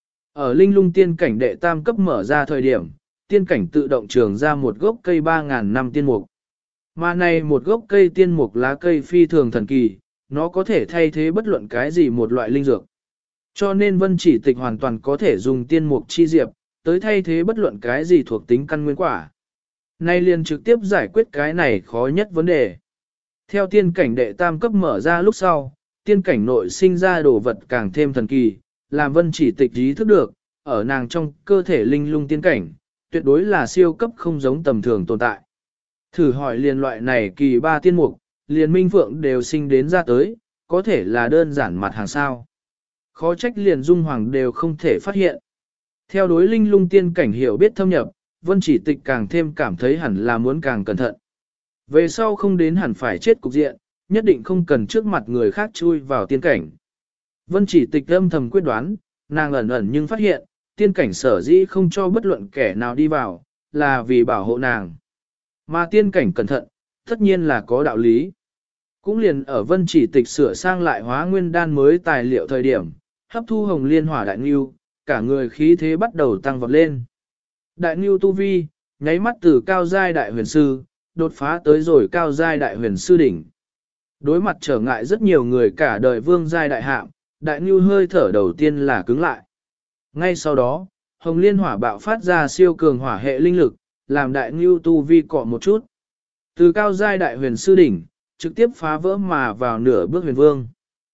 Ở linh lung tiên cảnh đệ tam cấp mở ra thời điểm, tiên cảnh tự động trường ra một gốc cây 3.000 năm tiên mục. Mà này một gốc cây tiên mục lá cây phi thường thần kỳ, nó có thể thay thế bất luận cái gì một loại linh dược. Cho nên Vân Chỉ Tịch hoàn toàn có thể dùng tiên mục chi diệp, tới thay thế bất luận cái gì thuộc tính căn nguyên quả. Nay liền trực tiếp giải quyết cái này khó nhất vấn đề. Theo tiên cảnh đệ tam cấp mở ra lúc sau, tiên cảnh nội sinh ra đồ vật càng thêm thần kỳ, làm Vân Chỉ Tịch ý thức được, ở nàng trong cơ thể linh lung tiên cảnh, tuyệt đối là siêu cấp không giống tầm thường tồn tại. Thử hỏi liền loại này kỳ ba tiên mục, liền minh phượng đều sinh đến ra tới, có thể là đơn giản mặt hàng sao. Khó trách liền Dung Hoàng đều không thể phát hiện. Theo đối linh lung tiên cảnh hiểu biết thâm nhập, Vân Chỉ Tịch càng thêm cảm thấy hẳn là muốn càng cẩn thận. Về sau không đến hẳn phải chết cục diện, nhất định không cần trước mặt người khác chui vào tiên cảnh. Vân Chỉ Tịch âm thầm quyết đoán, nàng ẩn ẩn nhưng phát hiện, tiên cảnh sở dĩ không cho bất luận kẻ nào đi vào, là vì bảo hộ nàng. Mà tiên cảnh cẩn thận, tất nhiên là có đạo lý. Cũng liền ở Vân Chỉ Tịch sửa sang lại hóa nguyên đan mới tài liệu thời điểm, hấp thu hồng liên hỏa đại ngưu, cả người khí thế bắt đầu tăng vọt lên. Đại ngưu tu vi, nháy mắt từ cao giai đại huyền sư, đột phá tới rồi cao giai đại huyền sư đỉnh. Đối mặt trở ngại rất nhiều người cả đời vương giai đại hạm, đại ngưu hơi thở đầu tiên là cứng lại. Ngay sau đó, hồng liên hỏa bạo phát ra siêu cường hỏa hệ linh lực, làm đại ngưu tu vi cọ một chút. Từ cao giai đại huyền sư đỉnh, trực tiếp phá vỡ mà vào nửa bước huyền vương.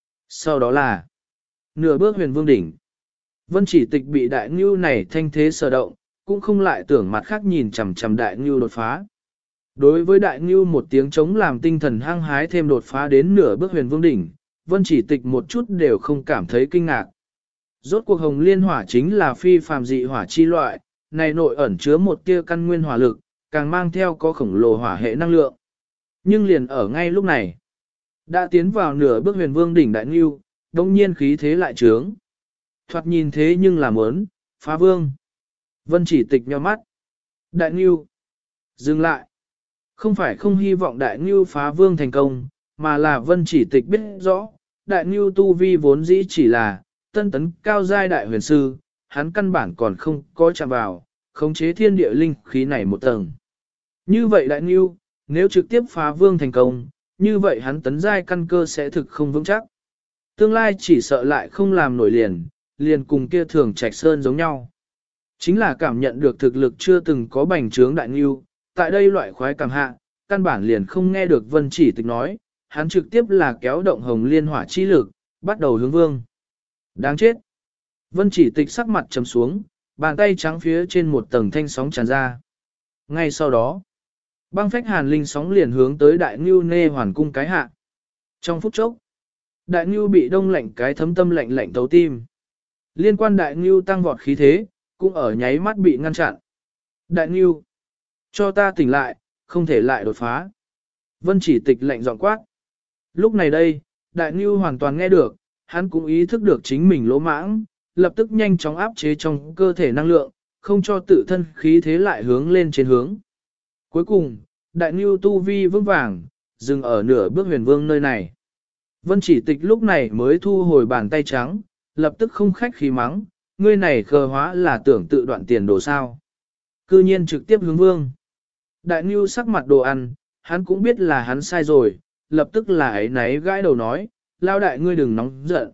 Sau đó là nửa bước huyền vương đỉnh. Vân Chỉ Tịch bị đại ngưu này thanh thế sở động, cũng không lại tưởng mặt khác nhìn chằm chằm đại ngưu đột phá. Đối với đại ngưu một tiếng chống làm tinh thần hăng hái thêm đột phá đến nửa bước huyền vương đỉnh, Vân Chỉ Tịch một chút đều không cảm thấy kinh ngạc. Rốt cuộc hồng liên hỏa chính là phi phàm dị hỏa chi loại, này nội ẩn chứa một tia căn nguyên hỏa lực, càng mang theo có khổng lồ hỏa hệ năng lượng. Nhưng liền ở ngay lúc này, đã tiến vào nửa bước huyền vương đỉnh đại ngưu, đông nhiên khí thế lại trướng. Thoạt nhìn thế nhưng làm ớn, phá vương. Vân Chỉ Tịch nhíu mắt. Đại ngưu, dừng lại. Không phải không hy vọng đại ngưu phá vương thành công, mà là Vân Chỉ Tịch biết rõ, đại ngưu tu vi vốn dĩ chỉ là tân tấn cao giai đại huyền sư, hắn căn bản còn không có chạm vào, khống chế thiên địa linh khí này một tầng. Như vậy đại ngưu, nếu trực tiếp phá vương thành công, như vậy hắn tấn giai căn cơ sẽ thực không vững chắc. Tương lai chỉ sợ lại không làm nổi liền cùng kia thường trạch sơn giống nhau. Chính là cảm nhận được thực lực chưa từng có bành trướng đại ngưu, tại đây loại khoái cảm hạ, căn bản liền không nghe được Vân Chỉ Tịch nói, hắn trực tiếp là kéo động hồng liên hỏa chi lực, bắt đầu hướng vương. Đáng chết! Vân Chỉ Tịch sắc mặt trầm xuống, bàn tay trắng phía trên một tầng thanh sóng tràn ra. Ngay sau đó, băng phách hàn linh sóng liền hướng tới đại ngưu nê hoàn cung cái hạ. Trong phút chốc, đại ngưu bị đông lạnh cái thấm tâm lạnh lạnh tấu tim. Liên quan đại ngưu tăng vọt khí thế, cũng ở nháy mắt bị ngăn chặn. Đại ngưu, cho ta tỉnh lại, không thể lại đột phá. Vân Chỉ Tịch lạnh giọng quát. Lúc này đây, đại ngưu hoàn toàn nghe được, hắn cũng ý thức được chính mình lỗ mãng, lập tức nhanh chóng áp chế trong cơ thể năng lượng, không cho tự thân khí thế lại hướng lên trên hướng. Cuối cùng, đại ngưu tu vi vững vàng, dừng ở nửa bước huyền vương nơi này. Vân Chỉ Tịch lúc này mới thu hồi bàn tay trắng, lập tức không khách khí mắng, ngươi này khờ hóa là tưởng tự đoạn tiền đồ sao. Cư nhiên trực tiếp hướng vương. Đại ngưu sắc mặt đồ ăn, hắn cũng biết là hắn sai rồi, lập tức là ấy náy gãi đầu nói, lao đại ngươi đừng nóng giận,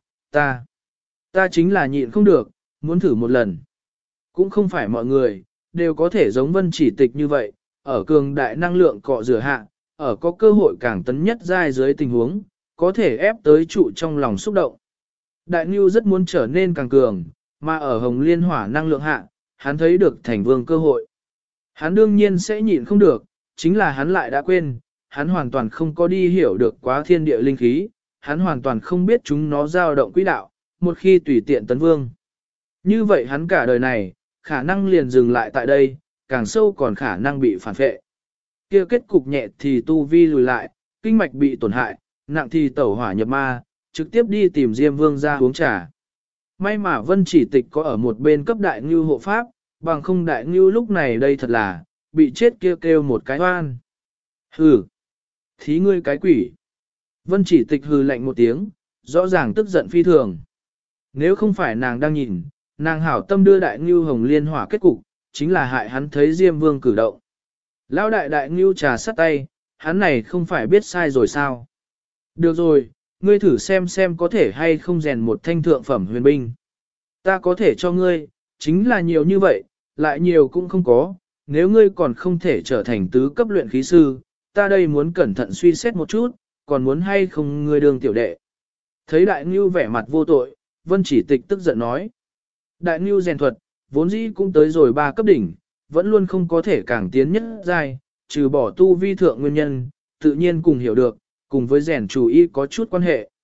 ta chính là nhịn không được, muốn thử một lần. Cũng không phải mọi người, đều có thể giống Vân Chỉ Tịch như vậy, ở cường đại năng lượng cọ rửa hạ, ở có cơ hội càng tấn nhất giai dưới tình huống, có thể ép tới trụ trong lòng xúc động. Đại Nưu rất muốn trở nên càng cường, mà ở hồng liên hỏa năng lượng hạ, hắn thấy được thành vương cơ hội. Hắn đương nhiên sẽ nhịn không được, chính là hắn lại đã quên, hắn hoàn toàn không có đi hiểu được quá thiên địa linh khí, hắn hoàn toàn không biết chúng nó dao động quỹ đạo, một khi tùy tiện tấn vương. Như vậy hắn cả đời này, khả năng liền dừng lại tại đây, càng sâu còn khả năng bị phản phệ. Kia kết cục nhẹ thì tu vi lùi lại, kinh mạch bị tổn hại, nặng thì tẩu hỏa nhập ma, trực tiếp đi tìm Diêm Vương ra uống trà. May mà Vân Chỉ Tịch có ở một bên cấp đại ngưu hộ pháp, bằng không đại ngưu lúc này đây thật là, bị chết kêu một cái oan. Hừ! Thí ngươi cái quỷ! Vân Chỉ Tịch hừ lạnh một tiếng, rõ ràng tức giận phi thường. Nếu không phải nàng đang nhìn, nàng hảo tâm đưa đại ngưu hồng liên hỏa kết cục, chính là hại hắn thấy Diêm Vương cử động. Lão đại ngưu trà sắt tay, hắn này không phải biết sai rồi sao? Được rồi, ngươi thử xem có thể hay không rèn một thanh thượng phẩm huyền binh. Ta có thể cho ngươi, chính là nhiều như vậy, lại nhiều cũng không có, nếu ngươi còn không thể trở thành tứ cấp luyện khí sư, ta đây muốn cẩn thận suy xét một chút, còn muốn hay không ngươi đương tiểu đệ. Thấy đại ngưu vẻ mặt vô tội, Vân Chỉ Tịch tức giận nói. Đại ngưu rèn thuật, vốn dĩ cũng tới rồi 3 cấp đỉnh, vẫn luôn không có thể càng tiến nhất giai, trừ bỏ tu vi thượng nguyên nhân, tự nhiên cùng hiểu được, cùng với rèn chủ ý có chút quan hệ.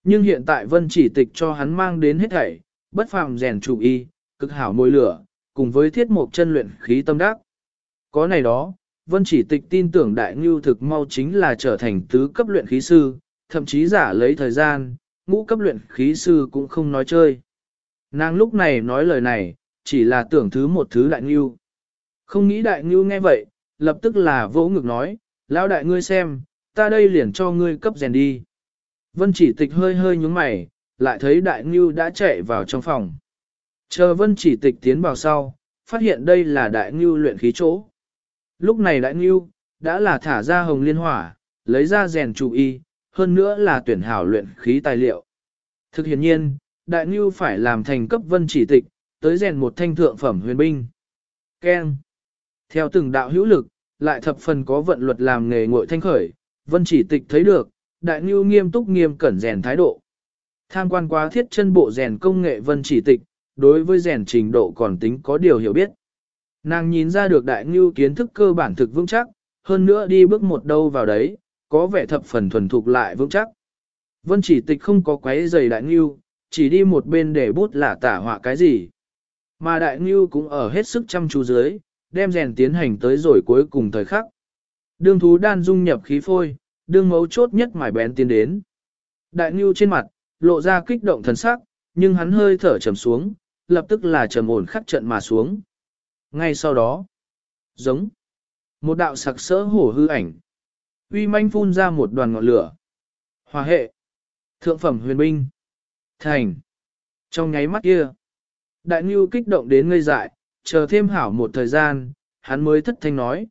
Nhưng hiện tại Vân Chỉ Tịch cho hắn mang đến hết thảy, bất phàm rèn chủ y, cực hảo môi lửa, cùng với thiết mục chân luyện khí tâm đắc. Có này đó, Vân Chỉ Tịch tin tưởng Đại Ngưu thực mau chính là trở thành tứ cấp luyện khí sư, thậm chí giả lấy thời gian, ngũ cấp luyện khí sư cũng không nói chơi. Nàng lúc này nói lời này, chỉ là tưởng thứ một thứ Đại Ngưu. Không nghĩ Đại Ngưu nghe vậy, lập tức là vỗ ngực nói, lão đại ngươi xem, ta đây liền cho ngươi cấp rèn đi. Vân Chỉ Tịch hơi hơi nhúng mày, lại thấy Đại Ngưu đã chạy vào trong phòng. Chờ Vân Chỉ Tịch tiến vào sau, phát hiện đây là Đại Ngưu luyện khí chỗ. Lúc này Đại Ngưu đã là thả ra hồng liên hỏa, lấy ra rèn chủ y, hơn nữa là tuyển hảo luyện khí tài liệu. Thực hiện nhiên, Đại Ngưu phải làm thành cấp Vân Chỉ Tịch, tới rèn một thanh thượng phẩm huyền binh. Keng. Theo từng đạo hữu lực, lại thập phần có vận luật làm nghề ngội thanh khởi, Vân Chỉ Tịch thấy được, Đại Ngưu nghiêm túc nghiêm cẩn rèn thái độ. Tham quan quá thiết chân bộ rèn công nghệ Vân Chỉ Tịch, đối với rèn trình độ còn tính có điều hiểu biết. Nàng nhìn ra được Đại Ngưu kiến thức cơ bản thực vững chắc, hơn nữa đi bước một đâu vào đấy, có vẻ thập phần thuần thục lại vững chắc. Vân Chỉ Tịch không có quấy giày Đại Ngưu, chỉ đi một bên để bút lả tả họa cái gì. Mà Đại Ngưu cũng ở hết sức chăm chú dưới, đem rèn tiến hành tới rồi cuối cùng thời khắc. Đương thú đan dung nhập khí phôi, đương mấu chốt nhất mải bén tiến đến. Đại Ngưu trên mặt, lộ ra kích động thần sắc, nhưng hắn hơi thở trầm xuống, lập tức là trầm ổn khắc trận mà xuống. Ngay sau đó, giống một đạo sặc sỡ hổ hư ảnh, uy manh phun ra một đoàn ngọn lửa. Hòa hệ, thượng phẩm huyền binh, thành. Trong nháy mắt kia, Đại Ngưu kích động đến ngây dại, chờ thêm hảo một thời gian, hắn mới thất thanh nói,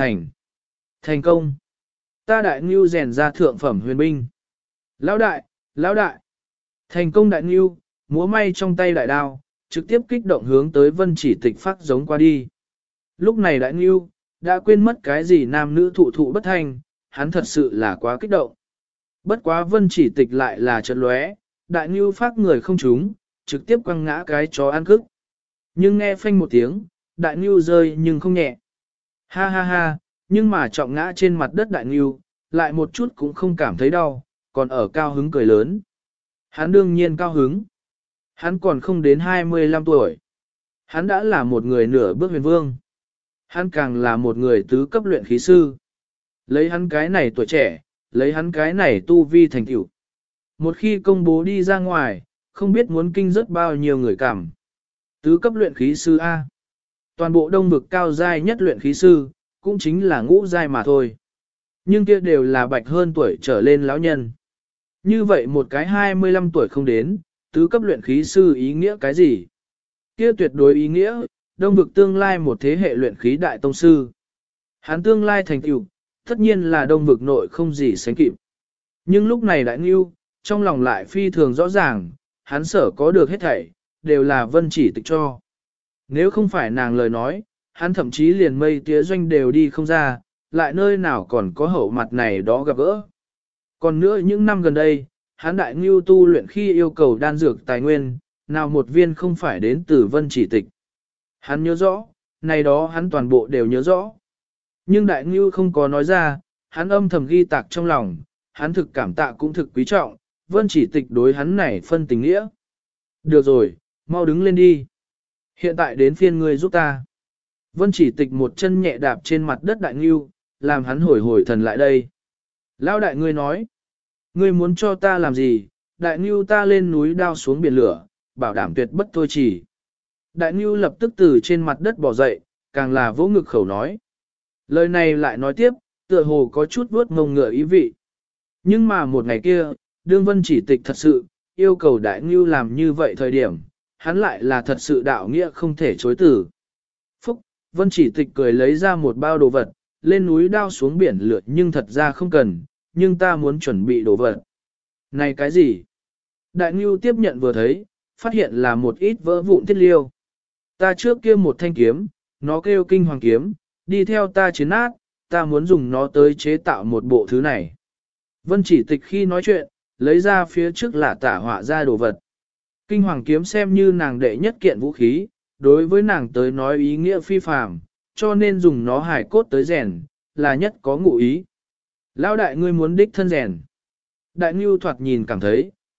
thành công. Ta Đại Ngưu rèn ra thượng phẩm huyền binh. Lão đại, thành công. Đại Ngưu, múa may trong tay đại đao, trực tiếp kích động hướng tới Vân Chỉ Tịch phát giống qua đi. Lúc này Đại Ngưu, đã quên mất cái gì nam nữ thụ thụ bất thanh, hắn thật sự là quá kích động. Bất quá Vân Chỉ Tịch lại là chợt lóe, Đại Ngưu phát người không trúng, trực tiếp quăng ngã cái chó ăn cức. Nhưng nghe phanh một tiếng, Đại Ngưu rơi nhưng không nhẹ. Ha ha ha, nhưng mà trọng ngã trên mặt đất Đại Ngưu, lại một chút cũng không cảm thấy đau, còn ở cao hứng cười lớn. Hắn đương nhiên cao hứng. Hắn còn không đến 25 tuổi. Hắn đã là một người nửa bước huyền vương. Hắn càng là một người tứ cấp luyện khí sư. Lấy hắn cái này tuổi trẻ, lấy hắn cái này tu vi thành tựu. Một khi công bố đi ra ngoài, không biết muốn kinh rất bao nhiêu người cảm. Tứ cấp luyện khí sư A. Toàn bộ đông vực cao giai nhất luyện khí sư, cũng chính là ngũ giai mà thôi. Nhưng kia đều là bạch hơn tuổi trở lên lão nhân. Như vậy một cái 25 tuổi không đến, tứ cấp luyện khí sư ý nghĩa cái gì? Kia tuyệt đối ý nghĩa, đông vực tương lai một thế hệ luyện khí đại tông sư. Hắn tương lai thành tựu, tất nhiên là đông vực nội không gì sánh kịp. Nhưng lúc này Đại Ngưu, trong lòng lại phi thường rõ ràng, hắn sở có được hết thảy, đều là Vân Chỉ Tịch cho. Nếu không phải nàng lời nói, hắn thậm chí liền mây tía doanh đều đi không ra, lại nơi nào còn có hậu mặt này đó gặp gỡ. Còn nữa những năm gần đây, hắn Đại Ngưu tu luyện khi yêu cầu đan dược tài nguyên, nào một viên không phải đến từ Vân Chỉ Tịch. Hắn nhớ rõ, này đó hắn toàn bộ đều nhớ rõ. Nhưng Đại Ngưu không có nói ra, hắn âm thầm ghi tạc trong lòng, hắn thực cảm tạ cũng thực quý trọng, Vân Chỉ Tịch đối hắn này phân tình nghĩa. Được rồi, mau đứng lên đi. Hiện tại đến phiên ngươi giúp ta. Vân Chỉ Tịch một chân nhẹ đạp trên mặt đất Đại Ngưu, làm hắn hồi hồi thần lại đây. Lão đại ngươi nói, ngươi muốn cho ta làm gì? Đại Ngưu ta lên núi đao xuống biển lửa, bảo đảm tuyệt bất thôi chỉ. Đại Ngưu lập tức từ trên mặt đất bò dậy, càng là vỗ ngực khẩu nói. Lời này lại nói tiếp, tựa hồ có chút vuốt ngông ngựa ý vị. Nhưng mà một ngày kia, đương Vân Chỉ Tịch thật sự, yêu cầu Đại Ngưu làm như vậy thời điểm, hắn lại là thật sự đạo nghĩa không thể chối từ. Phúc, Vân Chỉ Tịch cười lấy ra một bao đồ vật, lên núi đao xuống biển lửa nhưng thật ra không cần, nhưng ta muốn chuẩn bị đồ vật. Này cái gì? Đại Ngưu tiếp nhận vừa thấy, phát hiện là một ít vỡ vụn thiết liêu. Ta trước kia một thanh kiếm, nó kêu kinh hoàng kiếm, đi theo ta chiến nát, ta muốn dùng nó tới chế tạo một bộ thứ này. Vân Chỉ Tịch khi nói chuyện, lấy ra phía trước là tả họa ra đồ vật. Kinh hoàng kiếm xem như nàng đệ nhất kiện vũ khí, đối với nàng tới nói ý nghĩa phi phàm, cho nên dùng nó hải cốt tới rèn, là nhất có ngụ ý. Lão đại ngươi muốn đích thân rèn. Đại Ngưu thoạt nhìn cảm thấy,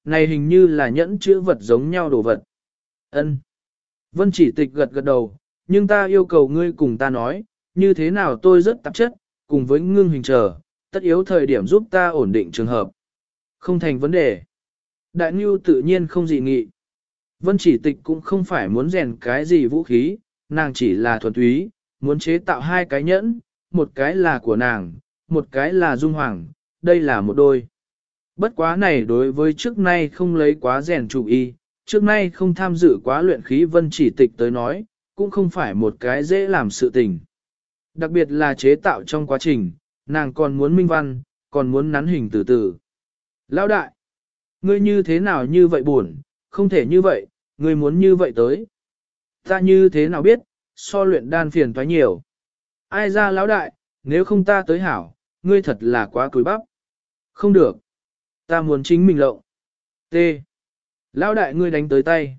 này hình như là nhẫn chữ vật giống nhau đồ vật. Ân. Vân Chỉ Tịch gật gật đầu, nhưng ta yêu cầu ngươi cùng ta nói, như thế nào tôi rất tạp chất, cùng với ngưng hình chờ, tất yếu thời điểm giúp ta ổn định trường hợp. Không thành vấn đề. Đại Ngưu tự nhiên không dị nghị. Vân Chỉ Tịch cũng không phải muốn rèn cái gì vũ khí, nàng chỉ là thuần túy, muốn chế tạo hai cái nhẫn, một cái là của nàng, một cái là Dung Hoàng, đây là một đôi. Bất quá này đối với trước nay không lấy quá rèn chủ y, trước nay không tham dự quá luyện khí Vân Chỉ Tịch tới nói, cũng không phải một cái dễ làm sự tình. Đặc biệt là chế tạo trong quá trình, nàng còn muốn minh văn, còn muốn nắn hình từ từ. Lão đại, ngươi như thế nào như vậy buồn, không thể như vậy, ngươi muốn như vậy tới. Ta như thế nào biết, so luyện đan phiền toái nhiều. Ai ra lão đại, nếu không ta tới hảo, ngươi thật là quá cúi bắp. Không được. Ta muốn chính mình lộng. T. Lão đại ngươi đánh tới tay.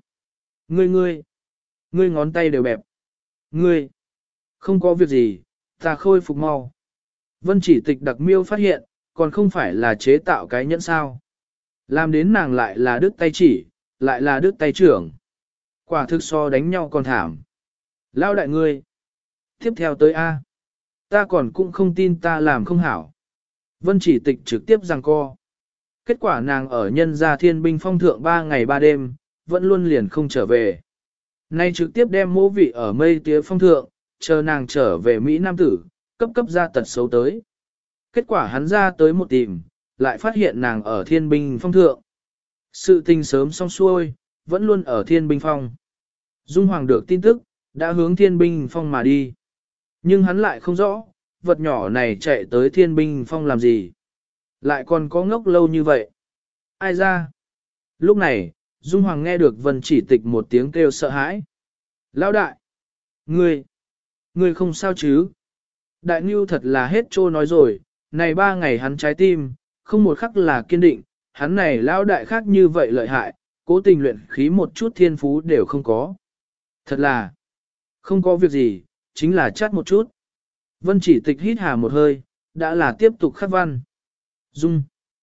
Ngươi ngón tay đều bẹp. Ngươi. Không có việc gì, ta khôi phục mau. Vân Chỉ Tịch đặc miêu phát hiện, còn không phải là chế tạo cái nhẫn sao. Làm đến nàng lại là đứt tay chỉ, lại là đứt tay trưởng. Quả thực so đánh nhau còn thảm. Lão đại ngươi. Tiếp theo tới A. Ta còn cũng không tin ta làm không hảo. Vân Chỉ Tịch trực tiếp giằng co. Kết quả nàng ở nhân gia thiên binh phong thượng 3 ngày 3 đêm, vẫn luôn liền không trở về. Nay trực tiếp đem mỗ vị ở mây tía phong thượng, chờ nàng trở về Mỹ Nam tử, cấp ra tật xấu tới. Kết quả hắn ra tới một tìm, lại phát hiện nàng ở thiên binh phong thượng. Sự tình sớm xong xuôi, vẫn luôn ở thiên binh phong. Dung Hoàng được tin tức, đã hướng thiên binh phong mà đi. Nhưng hắn lại không rõ, vật nhỏ này chạy tới thiên binh phong làm gì. Lại còn có ngốc lâu như vậy. Ai ra? Lúc này, Dung Hoàng nghe được Vân Chỉ Tịch một tiếng kêu sợ hãi. Lão đại! Ngươi không sao chứ? Đại Ngưu thật là hết trô nói rồi, này 3 ngày hắn trái tim, không một khắc là kiên định, hắn này lão đại khác như vậy lợi hại, cố tình luyện khí một chút thiên phú đều không có. Thật là, không có việc gì, chính là chát một chút. Vân Chỉ Tịch hít hà một hơi, đã là tiếp tục khắc văn. Dung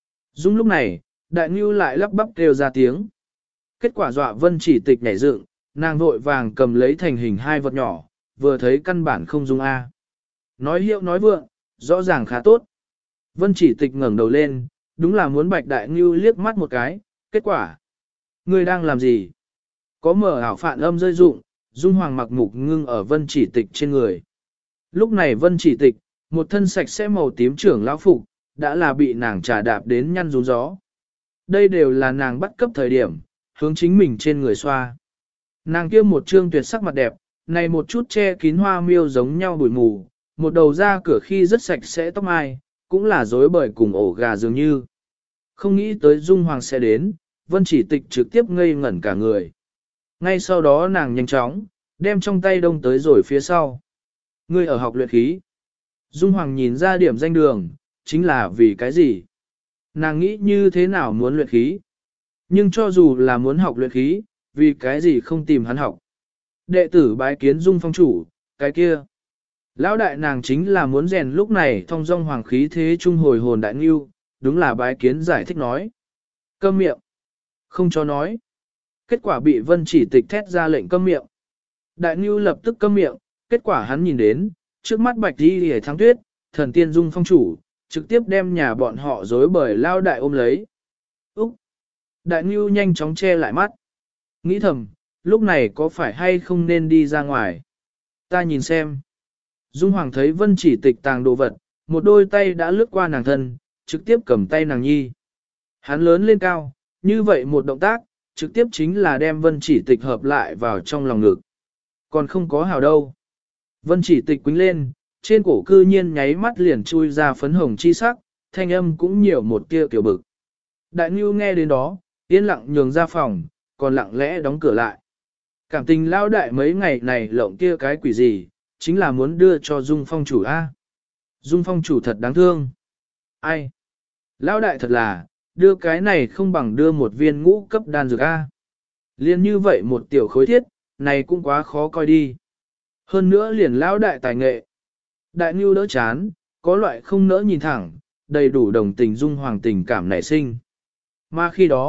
lúc này, Đại Ngưu lại lắp bắp kêu ra tiếng. Kết quả dọa Vân Chỉ Tịch nhảy dựng, nàng vội vàng cầm lấy thành hình hai vật nhỏ, vừa thấy căn bản không dung A. Nói hiệu nói vượng, rõ ràng khá tốt. Vân Chỉ Tịch ngẩng đầu lên, đúng là muốn Bạch Đại Ngưu liếc mắt một cái, kết quả. Ngươi đang làm gì? Có mở ảo phản âm rơi rụng, Dung Hoàng mặc mục ngưng ở Vân Chỉ Tịch trên người. Lúc này Vân Chỉ Tịch, một thân sạch sẽ màu tím trưởng lão phục, đã là bị nàng trà đạp đến nhăn rún gió. Đây đều là nàng bắt cấp thời điểm, hướng chính mình trên người xoa. Nàng kia một trương tuyệt sắc mặt đẹp, này một chút che kín hoa miêu giống nhau bụi mù, một đầu ra cửa khi rất sạch sẽ tóc mai, cũng là rối bời cùng ổ gà dường như. Không nghĩ tới Dung Hoàng sẽ đến, Vân Chỉ Tịch trực tiếp ngây ngẩn cả người. Ngay sau đó nàng nhanh chóng, đem trong tay đông tới rồi phía sau. Ngươi ở học luyện khí. Dung Hoàng nhìn ra điểm danh đường, chính là vì cái gì? Nàng nghĩ như thế nào muốn luyện khí? Nhưng cho dù là muốn học luyện khí, vì cái gì không tìm hắn học? Đệ tử bái kiến Dung phong chủ, cái kia. Lão đại nàng chính là muốn rèn lúc này thông dong hoàng khí thế trung hồi hồn đại ngưu, đúng là bái kiến giải thích nói. Câm miệng. Không cho nói. Kết quả bị Vân Chỉ Tịch thét ra lệnh câm miệng. Đại ngưu lập tức câm miệng, kết quả hắn nhìn đến, trước mắt bạch đi hề thắng tuyết, thần tiên Dung phong chủ, trực tiếp đem nhà bọn họ dối bời lao đại ôm lấy. Úc! Đại ngưu nhanh chóng che lại mắt. Nghĩ thầm, lúc này có phải hay không nên đi ra ngoài? Ta nhìn xem. Dung Hoàng thấy Vân Chỉ Tịch tàng đồ vật, một đôi tay đã lướt qua nàng thân, trực tiếp cầm tay nàng nhi. Hắn lớn lên cao, như vậy một động tác, trực tiếp chính là đem Vân Chỉ Tịch hợp lại vào trong lòng ngực. Còn không có hào đâu. Vân Chỉ Tịch quính lên, trên cổ cư nhiên nháy mắt liền chui ra phấn hồng chi sắc, thanh âm cũng nhiều một tia kiểu bực. Đại Ngưu nghe đến đó, yên lặng nhường ra phòng, còn lặng lẽ đóng cửa lại. Cảm tình lao đại mấy ngày này lộng kia cái quỷ gì, chính là muốn đưa cho Dung phong chủ A. Dung phong chủ thật đáng thương. Ai? Lao đại thật là, đưa cái này không bằng đưa một viên ngũ cấp đan dược A. Liên như vậy một tiểu khối thiết, này cũng quá khó coi đi. Hơn nữa liền lao đại tài nghệ. Đại Ngưu đỡ chán, có loại không nỡ nhìn thẳng, đầy đủ đồng tình Dung Hoàng tình cảm nảy sinh. Mà khi đó,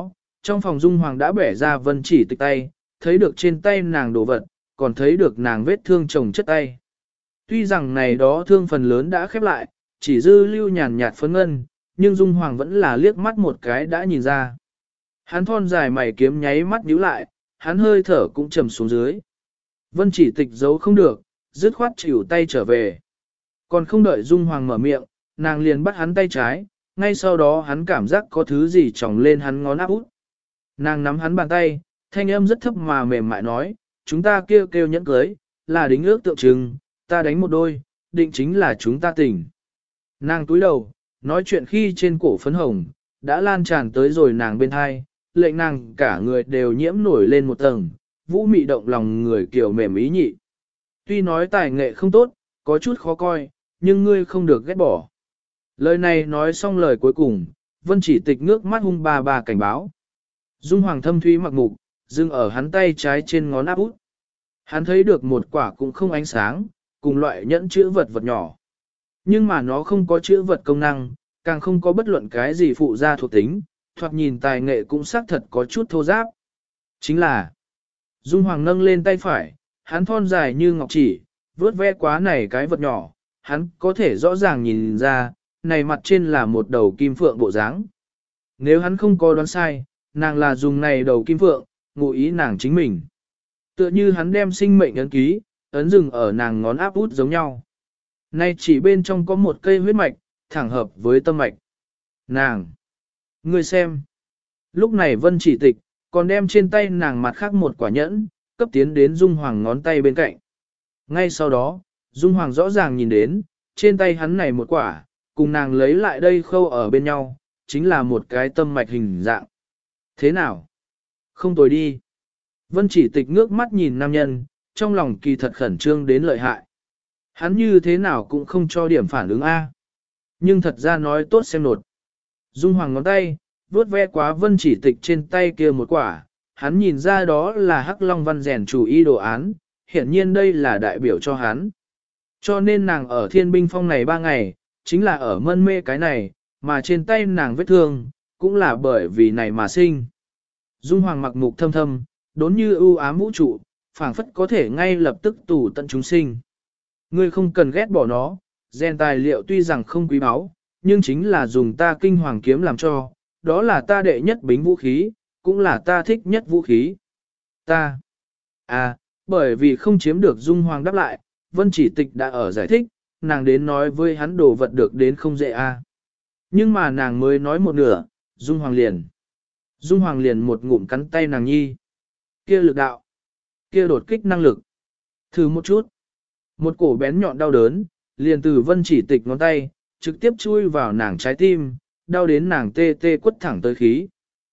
trong phòng Dung Hoàng đã bẻ ra Vân Chỉ Tịch tay, thấy được trên tay nàng đồ vật, còn thấy được nàng vết thương chồng chất tay. Tuy rằng này đó thương phần lớn đã khép lại, chỉ dư lưu nhàn nhạt phấn ngân, nhưng Dung Hoàng vẫn là liếc mắt một cái đã nhìn ra. Hắn thon dài mày kiếm nháy mắt nhíu lại, hắn hơi thở cũng trầm xuống dưới. Vân Chỉ Tịch giấu không được, dứt khoát chịu tay trở về. Còn không đợi Dung Hoàng mở miệng, nàng liền bắt hắn tay trái, ngay sau đó hắn cảm giác có thứ gì tròng lên hắn ngón áp út. Nàng nắm hắn bàn tay, thanh âm rất thấp mà mềm mại nói, chúng ta kêu nhẫn cưới, là đính ước tượng trưng, ta đánh một đôi, định chính là chúng ta tỉnh. Nàng túi đầu, nói chuyện khi trên cổ phấn hồng, đã lan tràn tới rồi nàng bên hai, lệnh nàng cả người đều nhiễm nổi lên một tầng, vũ mị động lòng người kiểu mềm ý nhị. Tuy nói tài nghệ không tốt, có chút khó coi, nhưng ngươi không được ghét bỏ. Lời này nói xong lời cuối cùng, Vân Chỉ Tịch ngước mắt hung bà cảnh báo. Dung Hoàng thâm thúy mặc mục, dừng ở hắn tay trái trên ngón áp út. Hắn thấy được một quả cũng không ánh sáng, cùng loại nhẫn chữ vật vật nhỏ. Nhưng mà nó không có chữ vật công năng, càng không có bất luận cái gì phụ gia thuộc tính, thoạt nhìn tài nghệ cũng xác thật có chút thô giáp. Chính là, Dung Hoàng nâng lên tay phải, hắn thon dài như ngọc chỉ, vướt ve quá này cái vật nhỏ, hắn có thể rõ ràng nhìn ra, này mặt trên là một đầu kim phượng bộ dáng. Nếu hắn không có đoán sai, nàng là dùng này đầu kim phượng, ngụ ý nàng chính mình. Tựa như hắn đem sinh mệnh ấn ký, ấn dừng ở nàng ngón áp út giống nhau. Nay chỉ bên trong có một cây huyết mạch, thẳng hợp với tâm mạch. Nàng! Ngươi xem! Lúc này Vân Chỉ Tịch, còn đem trên tay nàng mặt khác một quả nhẫn, cấp tiến đến Dung Hoàng ngón tay bên cạnh. Ngay sau đó, Dung Hoàng rõ ràng nhìn đến, trên tay hắn này một quả, cùng nàng lấy lại đây khâu ở bên nhau, chính là một cái tâm mạch hình dạng. Thế nào? Không tồi đi. Vân Chỉ Tịch ngước mắt nhìn nam nhân, trong lòng kỳ thật khẩn trương đến lợi hại. Hắn như thế nào cũng không cho điểm phản ứng A. Nhưng thật ra nói tốt xem nột. Dung Hoàng ngón tay, vuốt ve quá Vân Chỉ Tịch trên tay kia một quả, hắn nhìn ra đó là Hắc Long Văn rèn chủ y đồ án, hiển nhiên đây là đại biểu cho hắn. Cho nên nàng ở thiên binh phong này 3 ngày, chính là ở mân mê cái này, mà trên tay nàng vết thương, cũng là bởi vì này mà sinh. Dung Hoàng mặc mục thâm thâm, đốn như ưu ám vũ trụ, phảng phất có thể ngay lập tức tù tận chúng sinh. Ngươi không cần ghét bỏ nó, gen tài liệu tuy rằng không quý báu, nhưng chính là dùng ta kinh hoàng kiếm làm cho, đó là ta đệ nhất bính vũ khí, cũng là ta thích nhất vũ khí. Ta. Bởi vì không chiếm được Dung Hoàng đáp lại, Vân Chỉ Tịch đã ở giải thích, nàng đến nói với hắn đồ vật được đến không dễ Nhưng mà nàng mới nói một nửa, Dung Hoàng liền một ngụm cắn tay nàng nhi. Kia lực đạo, kia đột kích năng lực. Thử một chút. Một cổ bén nhọn đau đớn, liền từ Vân Chỉ Tịch ngón tay, trực tiếp chui vào nàng trái tim, đau đến nàng tê tê quất thẳng tới khí.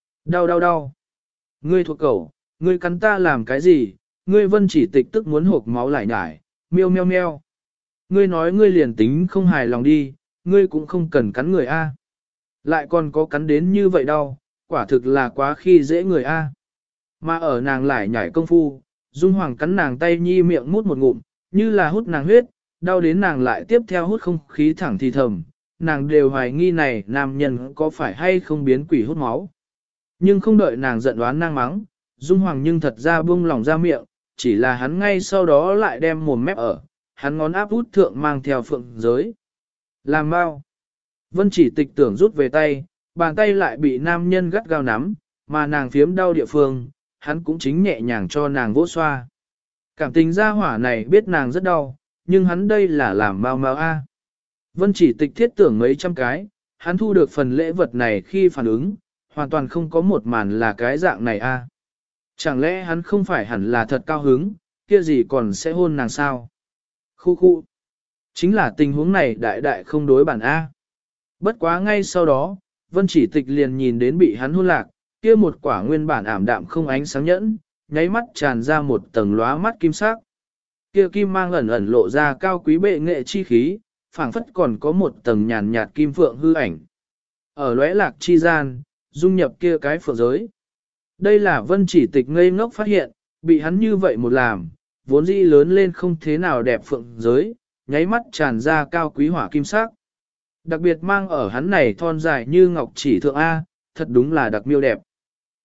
Đau. Ngươi thuộc cẩu, ngươi cắn ta làm cái gì? Ngươi Vân Chỉ Tịch tức muốn hộc máu lại nhải, miêu meo meo. Ngươi nói ngươi liền tính không hài lòng đi, ngươi cũng không cần cắn người A. Lại còn có cắn đến như vậy đau, quả thực là quá khi dễ người A. Mà ở nàng lại nhảy công phu, Dung Hoàng cắn nàng tay nhi miệng mút một ngụm, như là hút nàng huyết, đau đến nàng lại tiếp theo hút không khí thẳng thì thầm, nàng đều hoài nghi này nam nhân có phải hay không biến quỷ hút máu. Nhưng không đợi nàng giận đoán nàng mắng, Dung Hoàng nhưng thật ra buông lòng ra miệng, chỉ là hắn ngay sau đó lại đem mồm mép ở, hắn ngón áp út thượng mang theo phượng giới. Làm bao? Vân Chỉ Tịch tưởng rút về tay, bàn tay lại bị nam nhân gắt gao nắm, mà nàng phiếm đau địa phương, hắn cũng chính nhẹ nhàng cho nàng vỗ xoa. Cảm tình gia hỏa này biết nàng rất đau, nhưng hắn đây là làm mau a. Vân Chỉ Tịch thiết tưởng mấy trăm cái, hắn thu được phần lễ vật này khi phản ứng, hoàn toàn không có một màn là cái dạng này a. Chẳng lẽ hắn không phải hẳn là thật cao hứng, kia gì còn sẽ hôn nàng sao? Khu. Chính là tình huống này đại không đối bản A. Bất quá ngay sau đó, Vân Chỉ Tịch liền nhìn đến bị hắn hôn lạc, kia một quả nguyên bản ảm đạm không ánh sáng nhẫn, nháy mắt tràn ra một tầng lóa mắt kim sắc. Kia kim mang ẩn ẩn lộ ra cao quý bệ nghệ chi khí, phảng phất còn có một tầng nhàn nhạt kim phượng hư ảnh. Ở lóe lạc chi gian, dung nhập kia cái phượng giới. Đây là Vân Chỉ Tịch ngây ngốc phát hiện, bị hắn như vậy một làm, vốn dĩ lớn lên không thế nào đẹp phượng giới, nháy mắt tràn ra cao quý hỏa kim sắc. Đặc biệt mang ở hắn này thon dài như ngọc chỉ thượng A, thật đúng là đặc miêu đẹp.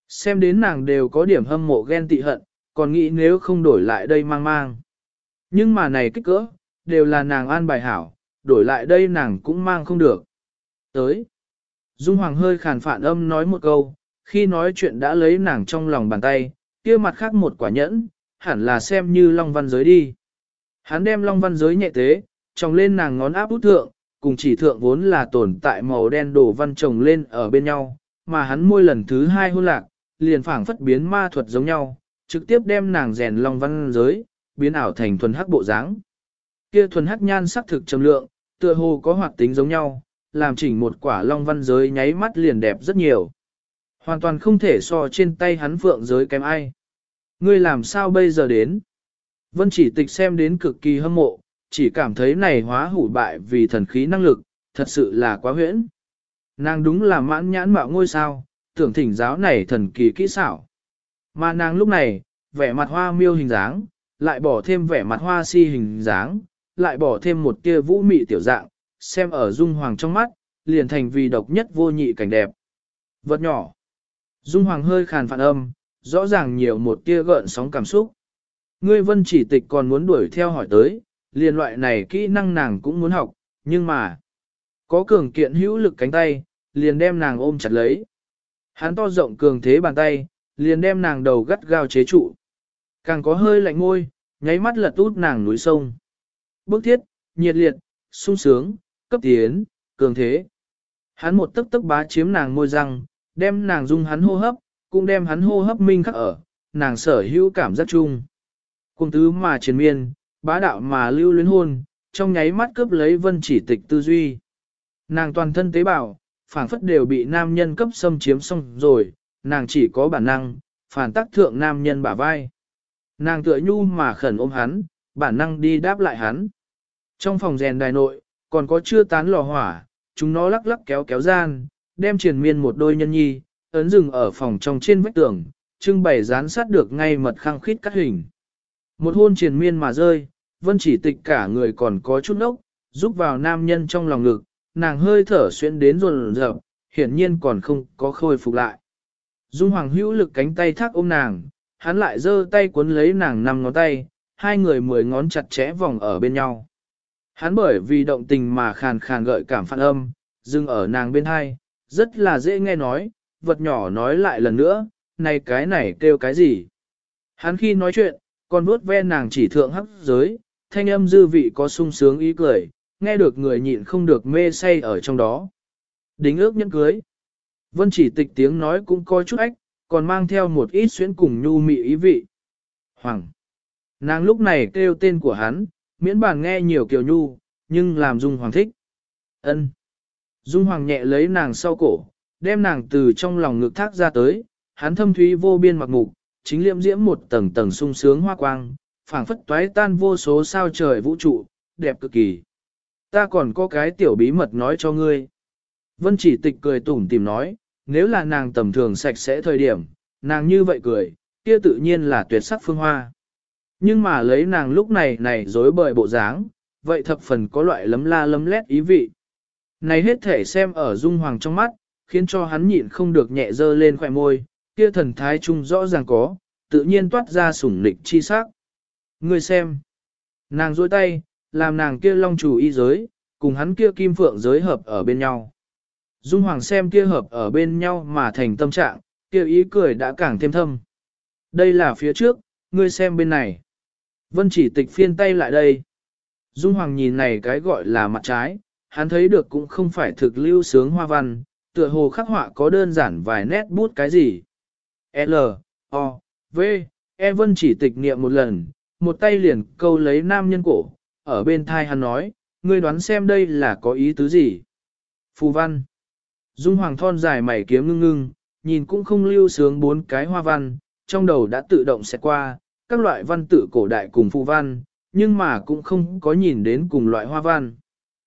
Xem đến nàng đều có điểm hâm mộ ghen tị hận, còn nghĩ nếu không đổi lại đây mang mang. Nhưng mà này kích cỡ, đều là nàng an bài hảo, đổi lại đây nàng cũng mang không được. Tới. Dung Hoàng hơi khàn phản âm nói một câu, khi nói chuyện đã lấy nàng trong lòng bàn tay, kia mặt khác một quả nhẫn, hẳn là xem như long văn giới đi. Hắn đem long văn giới nhẹ tế, trồng lên nàng ngón áp út thượng, cùng chỉ thượng vốn là tồn tại màu đen đổ văn trồng lên ở bên nhau, mà hắn môi lần thứ hai hôn lạc, liền phảng phất biến ma thuật giống nhau, trực tiếp đem nàng rèn long văn giới, biến ảo thành thuần hắc bộ dáng. Kia thuần hắc nhan sắc thực trầm lượng, tựa hồ có hoạt tính giống nhau, làm chỉnh một quả long văn giới nháy mắt liền đẹp rất nhiều. Hoàn toàn không thể so trên tay hắn phượng giới kém ai. Ngươi làm sao bây giờ đến? Vân Chỉ Tịch xem đến cực kỳ hâm mộ, chỉ cảm thấy này hóa hủ bại vì thần khí năng lực, thật sự là quá huyễn. Nàng đúng là mãn nhãn mạo ngôi sao, tưởng thỉnh giáo này thần kỳ kỹ xảo. Mà nàng lúc này, vẻ mặt hoa miêu hình dáng, lại bỏ thêm vẻ mặt hoa si hình dáng, lại bỏ thêm một tia vũ mị tiểu dạng, xem ở Dung Hoàng trong mắt, liền thành vì độc nhất vô nhị cảnh đẹp. Vật nhỏ. Dung Hoàng hơi khàn phản âm, rõ ràng nhiều một tia gợn sóng cảm xúc. Ngươi Vân Chỉ Tịch còn muốn đuổi theo hỏi tới, liền loại này kỹ năng nàng cũng muốn học, nhưng mà có cường kiện hữu lực cánh tay, liền đem nàng ôm chặt lấy. Hắn to rộng cường thế bàn tay, liền đem nàng đầu gắt gao chế trụ. Càng có hơi lạnh môi, nháy mắt lật út nàng núi sông. Bức thiết, nhiệt liệt, sung sướng, cấp tiến, cường thế. Hắn một tức tức bá chiếm nàng môi răng, đem nàng dung hắn hô hấp, cũng đem hắn hô hấp minh khắc ở, nàng sở hữu cảm giác chung. Cùng tứ mà triền miên, bá đạo mà lưu luyến hôn, trong nháy mắt cướp lấy Vân Chỉ Tịch tư duy. Nàng toàn thân tế bào, phảng phất đều bị nam nhân cấp xâm chiếm xong rồi, nàng chỉ có bản năng, phản tác thượng nam nhân bả vai. Nàng tựa nhu mà khẩn ôm hắn, bản năng đi đáp lại hắn. Trong phòng rèn đài nội, còn có chưa tán lò hỏa, chúng nó lắc lắc kéo kéo gian, đem triền miên một đôi nhân nhi, ấn rừng ở phòng trong trên vách tường, trưng bày dán sát được ngay mật khăng khít cắt hình. Một hôn triền miên mà rơi, Vân Chỉ Tịch cả người còn có chút ốc, giúp vào nam nhân trong lòng ngực, nàng hơi thở xuyên đến rồn rợp, hiển nhiên còn không có khôi phục lại. Dung Hoàng hữu lực cánh tay thác ôm nàng, hắn lại giơ tay cuốn lấy nàng 5 ngón tay, hai người 10 ngón chặt chẽ vòng ở bên nhau. Hắn bởi vì động tình mà khàn khàn gợi cảm phản âm, dừng ở nàng bên hai, rất là dễ nghe nói, vật nhỏ nói lại lần nữa, cái này kêu cái gì. Hắn khi nói chuyện, còn vuốt ve nàng chỉ thượng hấp giới, thanh âm dư vị có sung sướng ý cười, nghe được người nhịn không được mê say ở trong đó. Đính ước nhẫn cưới. Vân Chỉ Tịch tiếng nói cũng có chút ách, còn mang theo một ít xuyến cùng nhu mị ý vị. Hoàng. Nàng lúc này kêu tên của hắn, miễn bàn nghe nhiều kiểu nhu, nhưng làm Dung Hoàng thích. Ân. Dung Hoàng nhẹ lấy nàng sau cổ, đem nàng từ trong lòng ngực thác ra tới, hắn thâm thúy vô biên mặc mục, chính liễm diễm một tầng tầng sung sướng hoa quang, phảng phất toái tan vô số sao trời vũ trụ, đẹp cực kỳ. Ta còn có cái tiểu bí mật nói cho ngươi. Vân Chỉ Tịch cười tủm tỉm nói, nếu là nàng tầm thường sạch sẽ thời điểm, nàng như vậy cười, kia tự nhiên là tuyệt sắc phương hoa. Nhưng mà lấy nàng lúc này dối bời bộ dáng, vậy thập phần có loại lấm la lấm lét ý vị. Này hết thể xem ở Dung Hoàng trong mắt, khiến cho hắn nhịn không được nhẹ dơ lên khỏe môi, kia thần thái trung rõ ràng có, tự nhiên toát ra sủng nịch chi sắc. Ngươi xem, nàng dôi tay, làm nàng kia long chủ y giới, cùng hắn kia kim phượng giới hợp ở bên nhau. Dung Hoàng xem kia hợp ở bên nhau mà thành tâm trạng, kia ý cười đã càng thêm thâm. Đây là phía trước, ngươi xem bên này. Vân Chỉ Tịch phiên tay lại đây. Dung Hoàng nhìn này cái gọi là mặt trái, hắn thấy được cũng không phải thực lưu sướng hoa văn, tựa hồ khắc họa có đơn giản vài nét bút cái gì. L, O, V, E Vân Chỉ Tịch niệm một lần, một tay liền câu lấy nam nhân cổ, ở bên thai hắn nói, ngươi đoán xem đây là có ý tứ gì. Phù văn. Dung Hoàng thon dài mày kiếm ngưng ngưng, nhìn cũng không lưu sướng 4 cái hoa văn, trong đầu đã tự động xẹt qua, các loại văn tự cổ đại cùng phù văn, nhưng mà cũng không có nhìn đến cùng loại hoa văn.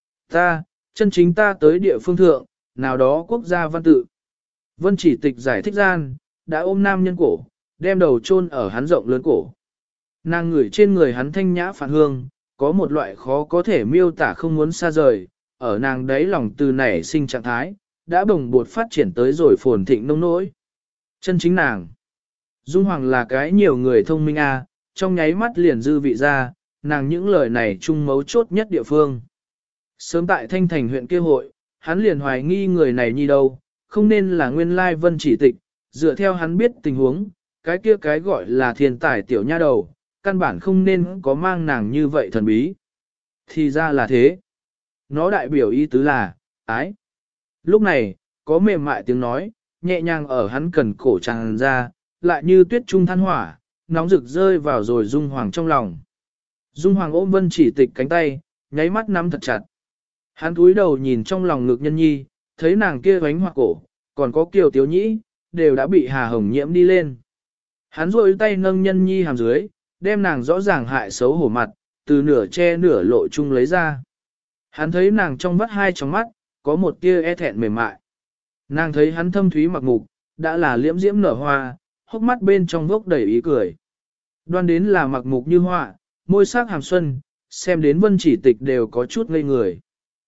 Chân chính ta tới địa phương thượng, nào đó quốc gia văn tự. Vân Chỉ Tịch giải thích gian, đã ôm nam nhân cổ, đem đầu chôn ở hắn rộng lớn cổ. Nàng ngửi trên người hắn thanh nhã phản hương, có một loại khó có thể miêu tả không muốn xa rời, ở nàng đấy lòng từ nảy sinh trạng thái, đã bồng bột phát triển tới rồi phồn thịnh nông nỗi. Chân chính nàng. Dung Hoàng là cái nhiều người thông minh trong nháy mắt liền dư vị ra, nàng những lời này chung mấu chốt nhất địa phương. Sớm tại Thanh Thành huyện kia hội, hắn liền hoài nghi người này nhi đâu, không nên là nguyên lai Vân Chỉ Tịch, dựa theo hắn biết tình huống, cái kia cái gọi là thiên tài tiểu nha đầu, căn bản không nên có mang nàng như vậy thần bí. Thì ra là thế. Nó đại biểu ý tứ là, ái. Lúc này, có mềm mại tiếng nói, nhẹ nhàng ở hắn cần cổ tràn ra, lại như tuyết trung than hỏa, nóng rực rơi vào rồi Dung Hoàng trong lòng. Dung Hoàng ôm Vân Chỉ Tịch cánh tay, nháy mắt nắm thật chặt. Hắn cúi đầu nhìn trong lòng ngực nhân nhi, thấy nàng kia bánh hoặc cổ, còn có kiều tiếu nhĩ, đều đã bị Hà Hồng nhiễm đi lên. Hắn rôi tay nâng nhân nhi hàm dưới, đem nàng rõ ràng hại xấu hổ mặt, từ nửa che nửa lộ chung lấy ra. Hắn thấy nàng trong vắt hai tròng mắt, có một tia e thẹn mềm mại. Nàng thấy hắn thâm thúy mặc mục, đã là liễm diễm nở hoa, hốc mắt bên trong vốc đầy ý cười. Đoan đến là mặc mục như họa, môi sắc hàm xuân, xem đến Vân Chỉ Tịch đều có chút ngây người.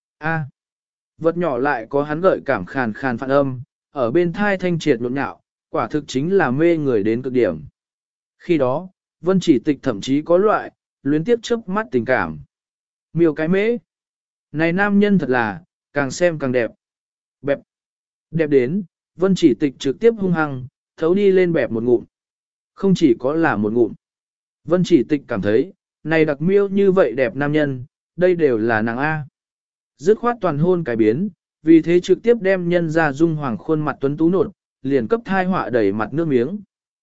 Vật nhỏ lại có hắn gợi cảm khàn khàn phản âm, ở bên thai thanh triệt nhộn nhạo, quả thực chính là mê người đến cực điểm. Khi đó, Vân Chỉ Tịch thậm chí có loại, luyến tiếp chớp mắt tình cảm. Miêu cái mễ. Này nam nhân thật là, càng xem càng đẹp. Bẹp. Đẹp đến, Vân Chỉ Tịch trực tiếp hung hăng, thấu đi lên bẹp một ngụm. Không chỉ có là một ngụm. Vân Chỉ Tịch cảm thấy, này đặc miêu như vậy đẹp nam nhân, đây đều là nàng A. Dứt khoát toàn hôn cải biến, vì thế trực tiếp đem nhân ra Dung Hoàng khuôn mặt tuấn tú nột, liền cấp thai họa đẩy mặt nước miếng.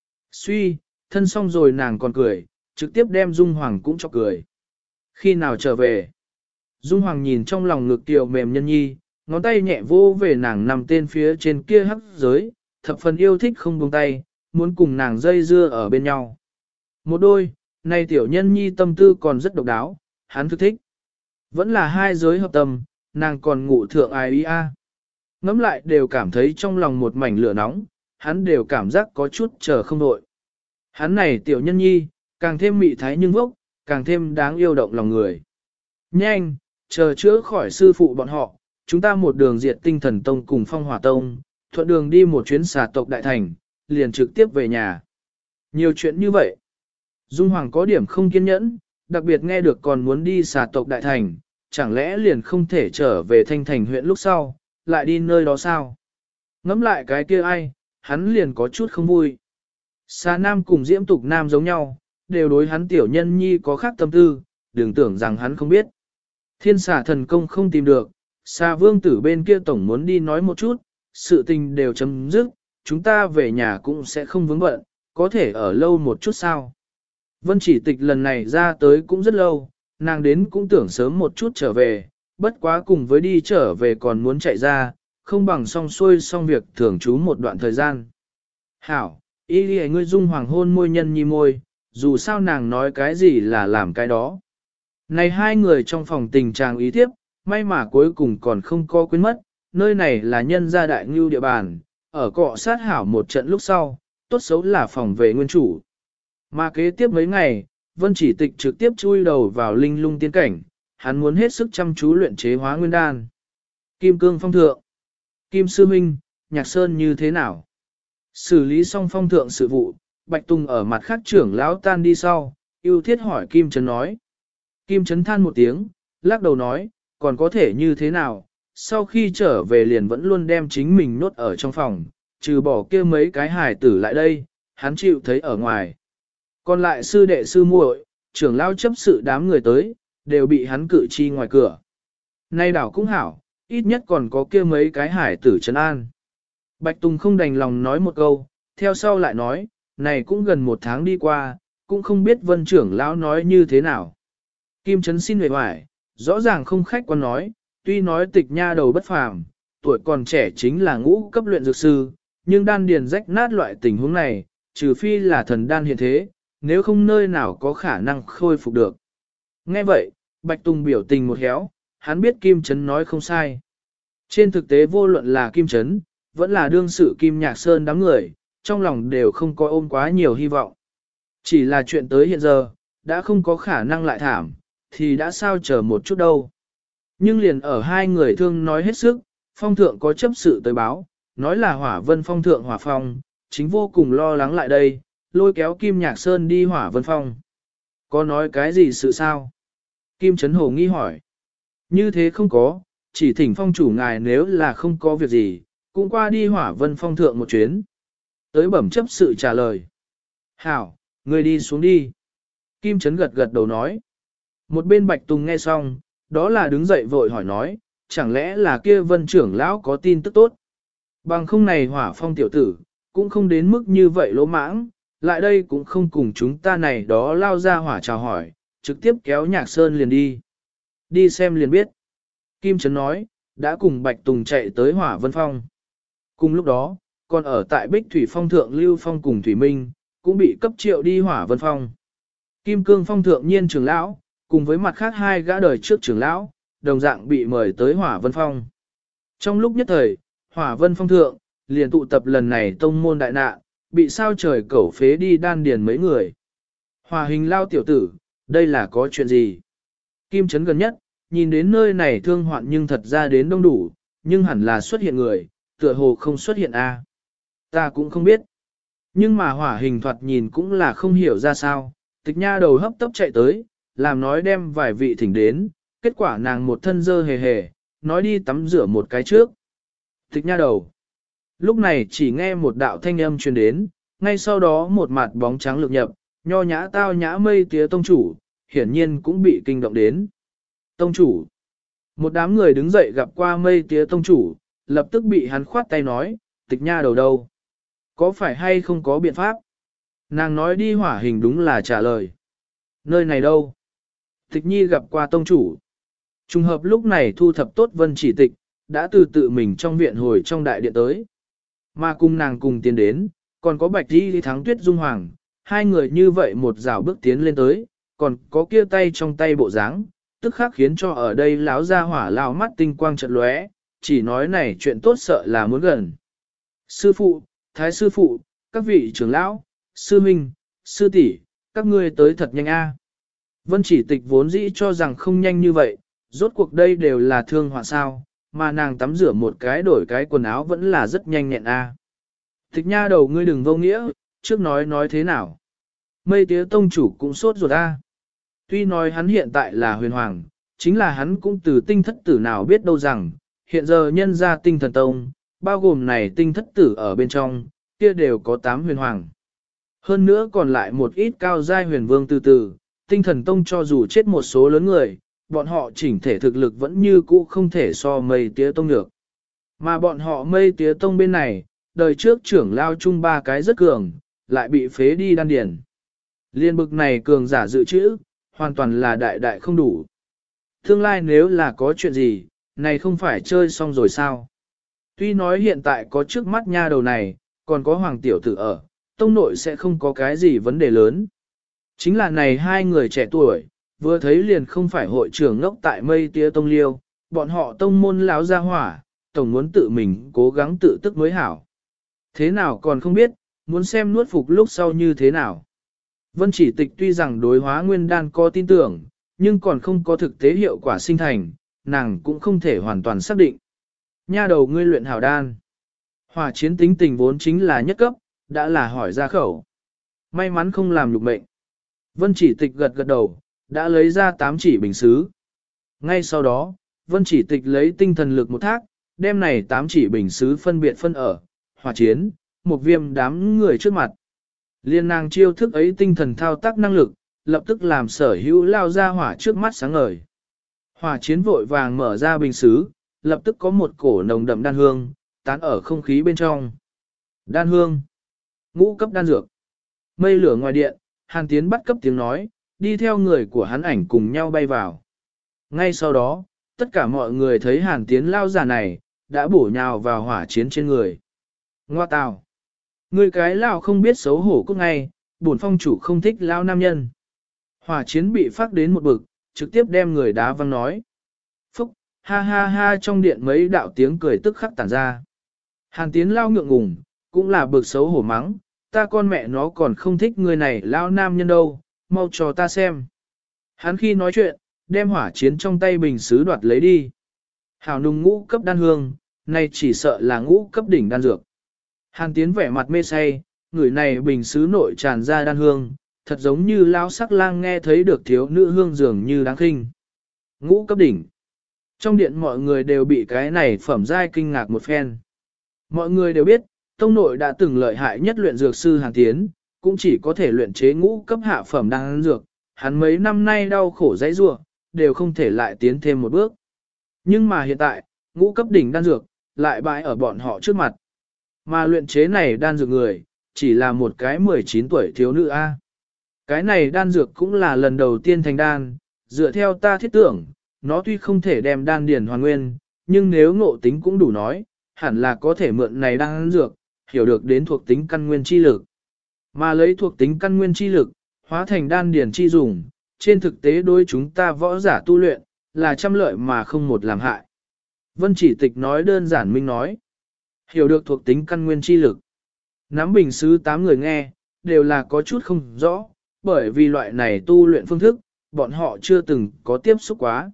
Suy, thân xong rồi nàng còn cười, trực tiếp đem Dung Hoàng cũng cho cười. Khi nào trở về? Dung Hoàng nhìn trong lòng ngực tiểu mềm nhân nhi, ngón tay nhẹ vô về nàng nằm tên phía trên kia hắc giới, thập phần yêu thích không buông tay, muốn cùng nàng dây dưa ở bên nhau. Một đôi, này tiểu nhân nhi tâm tư còn rất độc đáo, hắn thức thích. Vẫn là hai giới hợp tâm, nàng còn ngủ thượng ai ý a. Ngắm lại đều cảm thấy trong lòng một mảnh lửa nóng, hắn đều cảm giác có chút chờ không đội. Hắn này tiểu nhân nhi, càng thêm mị thái nhưng vốc, càng thêm đáng yêu động lòng người. Nhanh, chờ chữa khỏi sư phụ bọn họ, chúng ta một đường diệt tinh thần tông cùng phong hỏa tông, thuận đường đi một chuyến xà tộc đại thành, liền trực tiếp về nhà. Nhiều chuyện như vậy. Dung Hoàng có điểm không kiên nhẫn, đặc biệt nghe được còn muốn đi xà tộc đại thành, chẳng lẽ liền không thể trở về Thanh Thành huyện lúc sau, lại đi nơi đó sao? Ngắm lại cái kia ai, hắn liền có chút không vui. Xà Nam cùng Diễm Tục Nam giống nhau, đều đối hắn tiểu nhân nhi có khác tâm tư, đừng tưởng rằng hắn không biết. Thiên xà thần công không tìm được, xà vương tử bên kia tổng muốn đi nói một chút, sự tình đều chấm dứt, chúng ta về nhà cũng sẽ không vướng bận, có thể ở lâu một chút sao. Vân Chỉ Tịch lần này ra tới cũng rất lâu, nàng đến cũng tưởng sớm một chút trở về, bất quá cùng với đi trở về còn muốn chạy ra, không bằng xong xuôi xong việc thường trú một đoạn thời gian. Hảo, ý đi ngươi Dung Hoàng hôn môi nhân nhi môi, dù sao nàng nói cái gì là làm cái đó. Này hai người trong phòng tình trạng ý tiếp, may mà cuối cùng còn không có quên mất, nơi này là nhân gia đại ngưu địa bàn, ở cọ sát hảo một trận lúc sau, tốt xấu là phòng về nguyên chủ. Mà kế tiếp mấy ngày, Vân Chỉ Tịch trực tiếp chui đầu vào linh lung tiên cảnh, hắn muốn hết sức chăm chú luyện chế hóa nguyên đan. Kim cương phong thượng, Kim sư huynh, Nhạc Sơn như thế nào? Xử lý xong phong thượng sự vụ, Bạch Tùng ở mặt khác trưởng lão tan đi sau, yêu thiết hỏi Kim Trấn nói. Kim Trấn than một tiếng, lắc đầu nói, còn có thể như thế nào? Sau khi trở về liền vẫn luôn đem chính mình nốt ở trong phòng, trừ bỏ kia mấy cái hài tử lại đây, hắn chịu thấy ở ngoài. Còn lại sư đệ sư muội, trưởng lao chấp sự đám người tới, đều bị hắn cử chi ngoài cửa. Nay đảo cũng hảo, ít nhất còn có kia mấy cái hải tử trấn an. Bạch Tùng không đành lòng nói một câu, theo sau lại nói, này cũng gần một tháng đi qua, cũng không biết Vân trưởng lão nói như thế nào. Kim Trấn xin về hoài, rõ ràng không khách quan nói, tuy nói tịch nha đầu bất phàm, tuổi còn trẻ chính là ngũ cấp luyện dược sư, nhưng đan điền rách nát loại tình huống này, trừ phi là thần đan hiện thế, nếu không nơi nào có khả năng khôi phục được. Nghe vậy, Bạch Tùng biểu tình một héo, hắn biết Kim Trấn nói không sai. Trên thực tế vô luận là Kim Trấn, vẫn là đương sự Kim Nhạc Sơn đám người, trong lòng đều không có ôm quá nhiều hy vọng. Chỉ là chuyện tới hiện giờ, đã không có khả năng lại thảm, thì đã sao chờ một chút đâu. Nhưng liền ở hai người thương nói hết sức, phong thượng có chấp sự tới báo, nói là hỏa vân phong thượng hỏa phong, chính vô cùng lo lắng lại đây, lôi kéo Kim Nhạc Sơn đi Hỏa Vân Phong. Có nói cái gì sự sao? Kim Trấn Hồ nghi hỏi. Như thế không có, chỉ thỉnh phong chủ ngài nếu là không có việc gì, cũng qua đi Hỏa Vân Phong thượng một chuyến. Tới bẩm chấp sự trả lời. Hảo, người đi xuống đi. Kim Trấn gật gật đầu nói. Một bên Bạch Tùng nghe xong, đó là đứng dậy vội hỏi nói, chẳng lẽ là kia Vân trưởng lão có tin tức tốt? Bằng không này Hỏa Phong tiểu tử, cũng không đến mức như vậy lỗ mãng, lại đây cũng không cùng chúng ta này đó lao ra hỏa chào hỏi, trực tiếp kéo Nhạc Sơn liền đi. Đi xem liền biết. Kim Trấn nói, đã cùng Bạch Tùng chạy tới Hỏa Vân Phong. Cùng lúc đó, còn ở tại Bích Thủy Phong thượng Lưu Phong cùng Thủy Minh, cũng bị cấp triệu đi Hỏa Vân Phong. Kim Cương Phong thượng Nhiên trưởng lão, cùng với mặt khác hai gã đời trước trưởng lão, đồng dạng bị mời tới Hỏa Vân Phong. Trong lúc nhất thời, Hỏa Vân Phong thượng, liền tụ tập lần này tông môn đại nạn, bị sao trời cẩu phế đi đan điền mấy người. Hỏa Hình lao tiểu tử, đây là có chuyện gì? Kim Trấn gần nhất, nhìn đến nơi này thương hoạn nhưng thật ra đến đông đủ, nhưng hẳn là xuất hiện người, tựa hồ không xuất hiện a. Ta cũng không biết. Nhưng mà Hỏa Hình thoạt nhìn cũng là không hiểu ra sao, Tịch Nha đầu hấp tấp chạy tới, làm nói đem vài vị thỉnh đến, kết quả nàng một thân dơ hề hề, nói đi tắm rửa một cái trước. Tịch Nha đầu. Lúc này chỉ nghe một đạo thanh âm truyền đến, ngay sau đó một mặt bóng trắng lực nhập, nho nhã tao nhã Mây Tía tông chủ, hiển nhiên cũng bị kinh động đến. Tông chủ. Một đám người đứng dậy gặp qua Mây Tía tông chủ, lập tức bị hắn khoát tay nói, Tịch Nha đầu đâu? Có phải hay không có biện pháp? Nàng nói đi Hỏa Hình đúng là trả lời. Nơi này đâu? Tịch Nhi gặp qua tông chủ. Trùng hợp lúc này thu thập tốt Vân Chỉ Tịch, đã từ tự mình trong viện hồi trong đại điện tới. Mà cùng nàng cùng tiến đến, còn có Bạch Di Thắng Tuyết Dung Hoàng, hai người như vậy một dạo bước tiến lên tới, còn có kia tay trong tay bộ dáng, tức khắc khiến cho ở đây láo ra hỏa lao mắt tinh quang trận lóe, chỉ nói này chuyện tốt sợ là muốn gần. Sư phụ, thái sư phụ, các vị trưởng lão, sư minh, sư tỷ, các ngươi tới thật nhanh a. Vân Chỉ Tịch vốn dĩ cho rằng không nhanh như vậy, rốt cuộc đây đều là thương họa sao, mà nàng tắm rửa một cái đổi cái quần áo vẫn là rất nhanh nhẹn a. Tịch Nha đầu ngươi đừng vô nghĩa, trước nói thế nào. Mây Tía tông chủ cũng sốt ruột a. Tuy nói hắn hiện tại là huyền hoàng, chính là hắn cũng từ tinh thất tử nào biết đâu rằng, hiện giờ nhân ra tinh thần tông, bao gồm này tinh thất tử ở bên trong, kia đều có 8 huyền hoàng. Hơn nữa còn lại một ít cao giai huyền vương từ từ, tinh thần tông cho dù chết một số lớn người, bọn họ chỉnh thể thực lực vẫn như cũ không thể so Mây Tía tông được. Mà bọn họ Mây Tía tông bên này, đời trước trưởng lao chung 3 cái rất cường, lại bị phế đi đan điền. Liên bực này cường giả dự trữ, hoàn toàn là đại đại không đủ. Tương lai nếu là có chuyện gì, này không phải chơi xong rồi sao? Tuy nói hiện tại có trước mắt nha đầu này, còn có hoàng tiểu tử ở, tông nội sẽ không có cái gì vấn đề lớn. Chính là này hai người trẻ tuổi, vừa thấy liền không phải hội trưởng ngốc tại Mây Tía tông liêu, bọn họ tông môn láo ra hỏa, tổng muốn tự mình cố gắng tự tức mới hảo. Thế nào còn không biết, muốn xem nuốt phục lúc sau như thế nào. Vân Chỉ Tịch tuy rằng đối Hóa Nguyên Đan có tin tưởng, nhưng còn không có thực tế hiệu quả sinh thành, nàng cũng không thể hoàn toàn xác định. Nha đầu ngươi luyện hảo đan. Hỏa chiến tính tình vốn chính là nhất cấp, đã là hỏi ra khẩu. May mắn không làm nhục mệnh. Vân Chỉ Tịch gật gật đầu, đã lấy ra 8 chỉ bình xứ. Ngay sau đó, Vân Chỉ Tịch lấy tinh thần lực một thác, đem này 8 chỉ bình xứ phân biệt phân ở, hỏa chiến, một viêm đám người trước mặt. Liên nàng chiêu thức ấy tinh thần thao tác năng lực, lập tức làm sở hữu lao ra hỏa trước mắt sáng ngời. Hỏa chiến vội vàng mở ra bình xứ, lập tức có một cổ nồng đậm đan hương, tán ở không khí bên trong. Đan hương, ngũ cấp đan dược. Mây lửa ngoài điện, Hàn Tiến bắt cấp tiếng nói, đi theo người của hắn ảnh cùng nhau bay vào. Ngay sau đó, tất cả mọi người thấy Hàn Tiến lao giả này, đã bổ nhào vào hỏa chiến trên người. Ngoa tào! Người cái lao không biết xấu hổ cốt ngay, bổn phong chủ không thích lao nam nhân. Hỏa chiến bị phát đến một bực, trực tiếp đem người đá văng nói. Phúc, ha ha ha trong điện mấy đạo tiếng cười tức khắc tản ra. Hàn Tiến lao ngượng ngùng, cũng là bực xấu hổ mắng, ta con mẹ nó còn không thích người này lao nam nhân đâu, mau cho ta xem. Hắn khi nói chuyện, đem hỏa chiến trong tay bình sứ đoạt lấy đi. Hảo nùng ngũ cấp đan hương, này chỉ sợ là ngũ cấp đỉnh đan dược. Hàn Tiến vẻ mặt mê say, người này bình sứ nội tràn ra đan hương, thật giống như lão sắc lang nghe thấy được thiếu nữ hương dường như đáng khinh. Ngũ cấp đỉnh. Trong điện mọi người đều bị cái này phẩm giai kinh ngạc một phen. Mọi người đều biết, tông nội đã từng lợi hại nhất luyện dược sư Hàn Tiến, cũng chỉ có thể luyện chế ngũ cấp hạ phẩm đan dược, hắn mấy năm nay đau khổ dãy rua, đều không thể lại tiến thêm một bước. Nhưng mà hiện tại, ngũ cấp đỉnh đan dược, lại bãi ở bọn họ trước mặt. Mà luyện chế này đan dược người, chỉ là một cái 19 tuổi thiếu nữ A. Cái này đan dược cũng là lần đầu tiên thành đan, dựa theo ta thiết tưởng, nó tuy không thể đem đan điển hoàn nguyên, nhưng nếu ngộ tính cũng đủ nói, hẳn là có thể mượn này đan dược, hiểu được đến thuộc tính căn nguyên chi lực. Mà lấy thuộc tính căn nguyên chi lực, hóa thành đan điển chi dùng, trên thực tế đối chúng ta võ giả tu luyện, là trăm lợi mà không một làm hại. Vân Chỉ Tịch nói đơn giản minh nói, hiểu được thuộc tính căn nguyên chi lực. Nắm bình sứ 8 người nghe, đều là có chút không rõ, bởi vì loại này tu luyện phương thức, bọn họ chưa từng có tiếp xúc quá.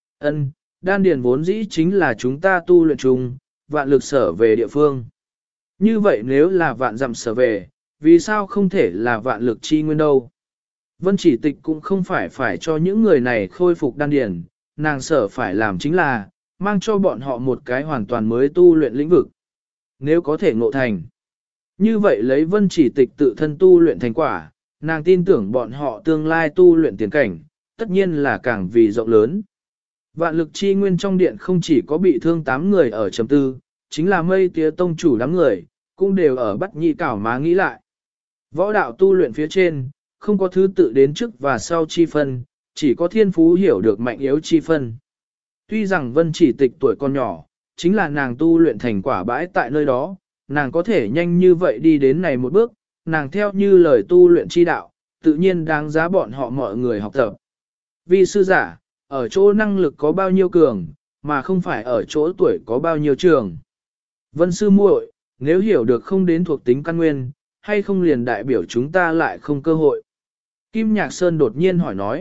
Đan điền vốn dĩ chính là chúng ta tu luyện chung, vạn lực sở về địa phương. Như vậy nếu là vạn dặm sở về, vì sao không thể là vạn lực chi nguyên đâu? Vân Chỉ Tịch cũng không phải cho những người này khôi phục đan điền, nàng sở phải làm chính là, mang cho bọn họ một cái hoàn toàn mới tu luyện lĩnh vực. Nếu có thể ngộ thành. Như vậy lấy Vân Chỉ Tịch tự thân tu luyện thành quả, nàng tin tưởng bọn họ tương lai tu luyện tiền cảnh, tất nhiên là càng vì rộng lớn. Vạn lực chi nguyên trong điện không chỉ có bị thương 8 người ở trầm tư, chính là Mây Tía Tông chủ đám người, cũng đều ở bắt nhị cảo má nghĩ lại. Võ đạo tu luyện phía trên, không có thứ tự đến trước và sau chi phân, chỉ có thiên phú hiểu được mạnh yếu chi phân. Tuy rằng Vân Chỉ Tịch tuổi còn nhỏ, chính là nàng tu luyện thành quả bãi tại nơi đó, nàng có thể nhanh như vậy đi đến này một bước, nàng theo như lời tu luyện chi đạo, tự nhiên đáng giá bọn họ mọi người học tập. Vì sư giả, ở chỗ năng lực có bao nhiêu cường, mà không phải ở chỗ tuổi có bao nhiêu trường. Vân sư muội, nếu hiểu được không đến thuộc tính căn nguyên, hay không liền đại biểu chúng ta lại không cơ hội. Kim Nhạc Sơn đột nhiên hỏi nói.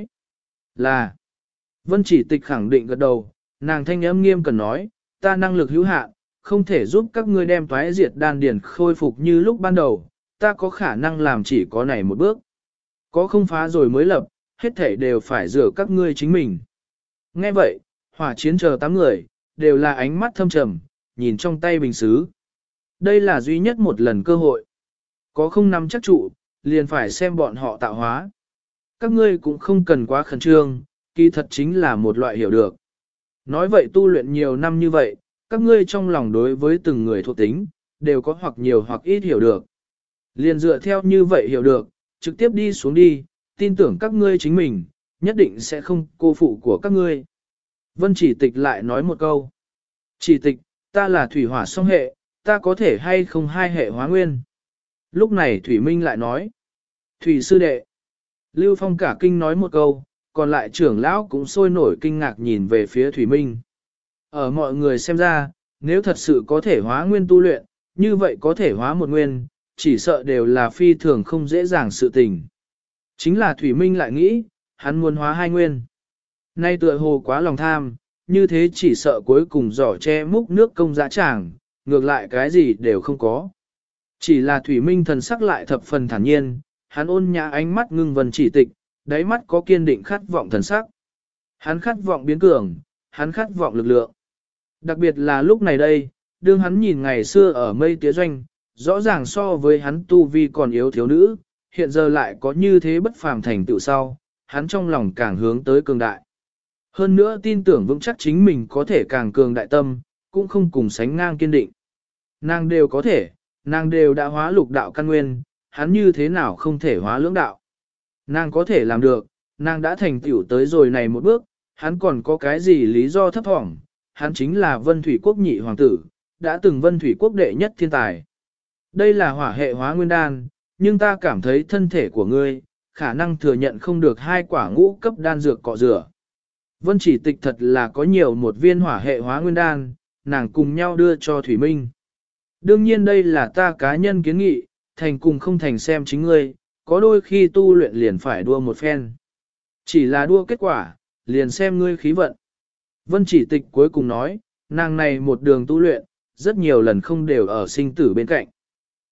Là. Vân Chỉ Tịch khẳng định gật đầu, nàng thanh âm nghiêm cần nói, ta năng lực hữu hạn, không thể giúp các ngươi đem toái diệt đan điền khôi phục như lúc ban đầu, ta có khả năng làm chỉ có này một bước. Có không phá rồi mới lập, hết thể đều phải rửa các ngươi chính mình. Nghe vậy, hỏa chiến chờ 8 người, đều là ánh mắt thâm trầm, nhìn trong tay bình sứ. Đây là duy nhất một lần cơ hội. Có không nắm chắc trụ, liền phải xem bọn họ tạo hóa. Các ngươi cũng không cần quá khẩn trương, kỳ thật chính là một loại hiểu được. Nói vậy tu luyện nhiều năm như vậy, các ngươi trong lòng đối với từng người thuộc tính, đều có hoặc nhiều hoặc ít hiểu được. Liền dựa theo như vậy hiểu được, trực tiếp đi xuống đi, tin tưởng các ngươi chính mình, nhất định sẽ không cô phụ của các ngươi. Vân Chỉ Tịch lại nói một câu. Chỉ Tịch, ta là thủy hỏa song hệ, ta có thể hay không hai hệ hóa nguyên. Lúc này Thủy Minh lại nói. Thủy sư đệ. Lưu Phong cả kinh nói một câu, còn lại trưởng lão cũng sôi nổi kinh ngạc nhìn về phía Thủy Minh. Ở mọi người xem ra, nếu thật sự có thể hóa nguyên tu luyện, như vậy có thể hóa một nguyên, chỉ sợ đều là phi thường không dễ dàng sự tình. Chính là Thủy Minh lại nghĩ, hắn muốn hóa hai nguyên. Nay tựa hồ quá lòng tham, như thế chỉ sợ cuối cùng giỏ che múc nước công dã tràng, ngược lại cái gì đều không có. Chỉ là Thủy Minh thần sắc lại thập phần thản nhiên, hắn ôn nhã ánh mắt ngưng Vân Chỉ Tịch, đáy mắt có kiên định khát vọng thần sắc. Hắn khát vọng biến cường, hắn khát vọng lực lượng. Đặc biệt là lúc này đây, đương hắn nhìn ngày xưa ở Mây Tía Doanh, rõ ràng so với hắn tu vi còn yếu thiếu nữ, hiện giờ lại có như thế bất phàm thành tựu sau, hắn trong lòng càng hướng tới cường đại. Hơn nữa tin tưởng vững chắc chính mình có thể càng cường đại tâm, cũng không cùng sánh ngang kiên định. Nàng đều có thể, nàng đều đã hóa lục đạo căn nguyên, hắn như thế nào không thể hóa lưỡng đạo. Nàng có thể làm được, nàng đã thành tựu tới rồi này một bước, hắn còn có cái gì lý do thấp thỏm, hắn chính là Vân Thủy Quốc nhị hoàng tử, đã từng Vân Thủy Quốc đệ nhất thiên tài. Đây là hỏa hệ hóa nguyên đan, nhưng ta cảm thấy thân thể của ngươi, khả năng thừa nhận không được 2 quả ngũ cấp đan dược cọ rửa. Vân Chỉ Tịch thật là có nhiều một viên hỏa hệ hóa nguyên đan, nàng cùng nhau đưa cho Thủy Minh. Đương nhiên đây là ta cá nhân kiến nghị, thành cùng không thành xem chính ngươi, có đôi khi tu luyện liền phải đua một phen. Chỉ là đua kết quả, liền xem ngươi khí vận. Vân Chỉ Tịch cuối cùng nói, nàng này một đường tu luyện, rất nhiều lần không đều ở sinh tử bên cạnh.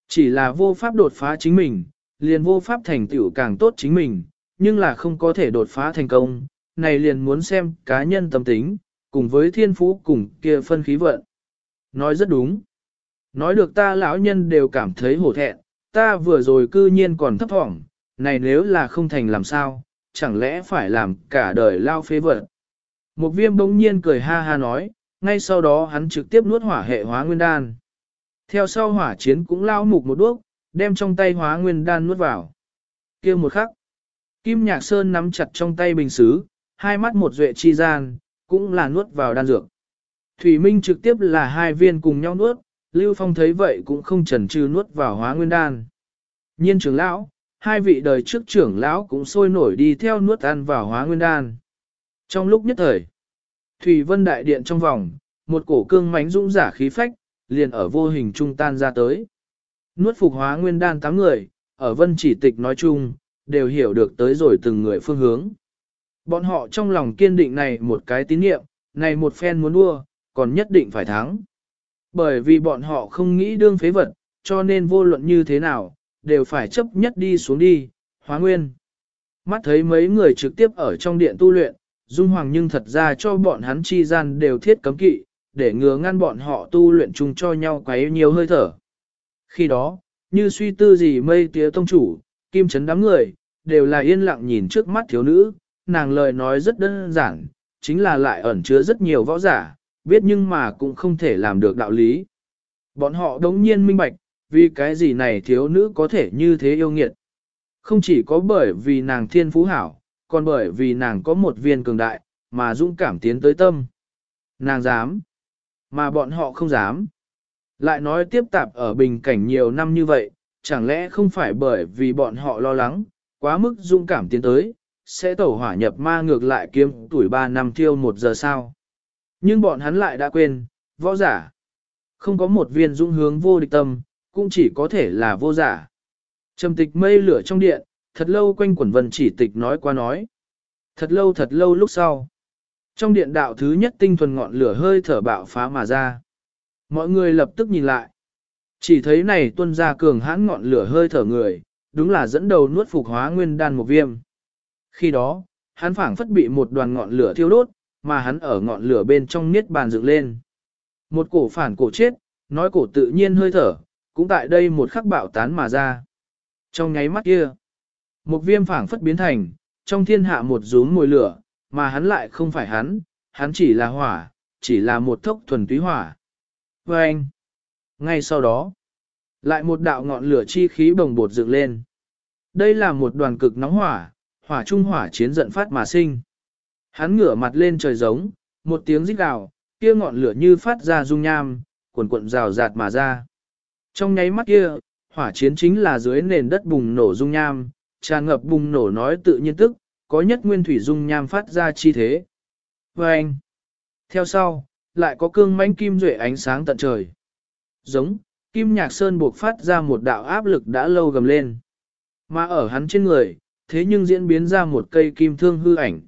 Chỉ là vô pháp đột phá chính mình, liền vô pháp thành tựu càng tốt chính mình, nhưng là không có thể đột phá thành công, này liền muốn xem cá nhân tâm tính, cùng với thiên phú cùng kia phân khí vận. Nói rất đúng. Nói được ta lão nhân đều cảm thấy hổ thẹn, ta vừa rồi cư nhiên còn thấp thỏm, này nếu là không thành làm sao, chẳng lẽ phải làm cả đời lao phế vật. Một viêm bỗng nhiên cười ha ha nói, ngay sau đó hắn trực tiếp nuốt hỏa hệ hóa nguyên đan. Theo sau hỏa chiến cũng lao mục một đuốc, đem trong tay hóa nguyên đan nuốt vào. Kia một khắc, Kim Nhạc Sơn nắm chặt trong tay bình sứ, hai mắt một duệ chi gian, cũng là nuốt vào đan dược. Thủy Minh trực tiếp là hai viên cùng nhau nuốt, Lưu Phong thấy vậy cũng không chần chừ nuốt vào hóa nguyên đan. Nhiên trưởng lão, hai vị đời trước trưởng lão cũng sôi nổi đi theo nuốt ăn vào hóa nguyên đan. Trong lúc nhất thời, Thủy Vân Đại Điện trong vòng, một cổ cương mãnh dũng giả khí phách, liền ở vô hình trung tan ra tới. Nuốt phục hóa nguyên đan 8 người, ở Vân Chỉ Tịch nói chung, đều hiểu được tới rồi từng người phương hướng. Bọn họ trong lòng kiên định này một cái tín niệm, này một phen muốn đua, còn nhất định phải thắng. Bởi vì bọn họ không nghĩ đương phế vật, cho nên vô luận như thế nào, đều phải chấp nhất đi xuống đi, hóa nguyên. Mắt thấy mấy người trực tiếp ở trong điện tu luyện, Dung Hoàng nhưng thật ra cho bọn hắn chi gian đều thiết cấm kỵ, để ngừa ngăn bọn họ tu luyện chung cho nhau quấy nhiều hơi thở. Khi đó, như suy tư gì mây tía tông chủ, kim chấn đám người, đều là yên lặng nhìn trước mắt thiếu nữ, nàng lời nói rất đơn giản, chính là lại ẩn chứa rất nhiều võ giả, biết nhưng mà cũng không thể làm được đạo lý. Bọn họ đống nhiên minh bạch, vì cái gì này thiếu nữ có thể như thế yêu nghiệt. Không chỉ có bởi vì nàng thiên phú hảo, còn bởi vì nàng có một viên cường đại, mà dũng cảm tiến tới tâm. Nàng dám, mà bọn họ không dám. Lại nói tiếp tạp ở bình cảnh nhiều năm như vậy, chẳng lẽ không phải bởi vì bọn họ lo lắng, quá mức dũng cảm tiến tới, sẽ tẩu hỏa nhập ma ngược lại kiếm tuổi 3 năm thiêu 1 giờ sao. Nhưng bọn hắn lại đã quên, võ giả. Không có một viên dũng hướng vô địch tâm, cũng chỉ có thể là vô giả. Trầm tịch mây lửa trong điện, thật lâu quanh quẩn Vân Chỉ Tịch nói qua nói. Thật lâu lúc sau. Trong điện đạo thứ nhất tinh thuần ngọn lửa hơi thở bạo phá mà ra. Mọi người lập tức nhìn lại. Chỉ thấy này tuôn ra cường hãn ngọn lửa hơi thở người, đúng là dẫn đầu nuốt phục hóa nguyên đan một viêm. Khi đó, hắn phảng phất bị một đoàn ngọn lửa thiêu đốt, mà hắn ở ngọn lửa bên trong niết bàn dựng lên. Một cổ phản cổ chết, nói cổ tự nhiên hơi thở, cũng tại đây một khắc bạo tán mà ra. Trong nháy mắt kia, một viêm phảng phất biến thành, trong thiên hạ một rúm mùi lửa, mà hắn lại không phải hắn chỉ là hỏa, chỉ là một thốc thuần túy hỏa. Và anh, ngay sau đó, lại một đạo ngọn lửa chi khí bồng bột dựng lên. Đây là một đoàn cực nóng hỏa, hỏa trung hỏa chiến giận phát mà sinh. Hắn ngửa mặt lên trời giống, một tiếng rít gào, kia ngọn lửa như phát ra dung nham, cuộn cuộn rào rạt mà ra. Trong nháy mắt kia, hỏa chiến chính là dưới nền đất bùng nổ dung nham, tràn ngập bùng nổ nói tự nhiên tức, có nhất nguyên thủy dung nham phát ra chi thế. Và anh, theo sau, lại có cương mãnh kim duệ ánh sáng tận trời. Giống, Kim Nhạc Sơn buộc phát ra một đạo áp lực đã lâu gầm lên. Mà ở hắn trên người, thế nhưng diễn biến ra một cây kim thương hư ảnh.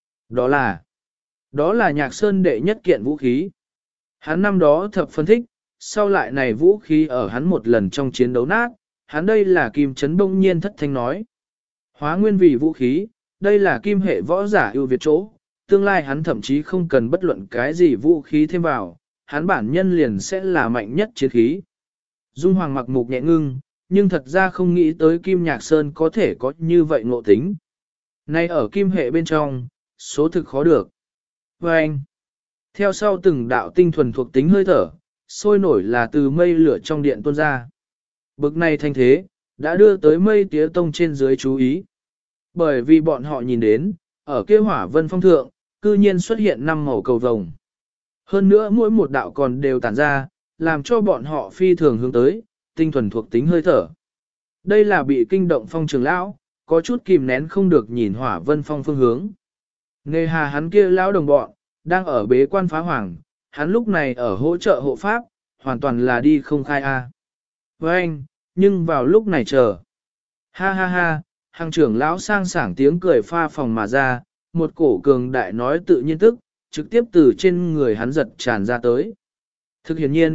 Đó là Nhạc Sơn đệ nhất kiện vũ khí. Hắn năm đó thập phân thích, sau lại này vũ khí ở hắn một lần trong chiến đấu nát, hắn đây là kim chấn đông nhiên thất thanh nói. Hóa nguyên vì vũ khí, đây là kim hệ võ giả ưu việt chỗ, tương lai hắn thậm chí không cần bất luận cái gì vũ khí thêm vào, hắn bản nhân liền sẽ là mạnh nhất chiến khí. Dung Hoàng mặc mục nhẹ ngưng, nhưng thật ra không nghĩ tới Kim Nhạc Sơn có thể có như vậy ngộ tính. Nay ở kim hệ bên trong, số thực khó được. Và anh, theo sau từng đạo tinh thuần thuộc tính hơi thở, sôi nổi là từ mây lửa trong điện tuôn ra. Bực này thanh thế, đã đưa tới mây tía tông trên dưới chú ý. Bởi vì bọn họ nhìn đến, ở kia hỏa vân phong thượng, cư nhiên xuất hiện 5 màu cầu vồng. Hơn nữa mỗi một đạo còn đều tản ra, làm cho bọn họ phi thường hướng tới, tinh thuần thuộc tính hơi thở. Đây là bị kinh động phong trường lão, có chút kìm nén không được nhìn hỏa vân phong phương hướng. Nề hà hắn kia lão đồng bọn, đang ở bế quan phá hoàng, hắn lúc này ở hỗ trợ hộ pháp, hoàn toàn là đi không khai a. Với anh, nhưng vào lúc này chờ. Ha ha ha, hàng trưởng lão sang sảng tiếng cười pha phòng mà ra, một cổ cường đại nói tự nhiên tức, trực tiếp từ trên người hắn giật tràn ra tới. Thực hiện nhiên,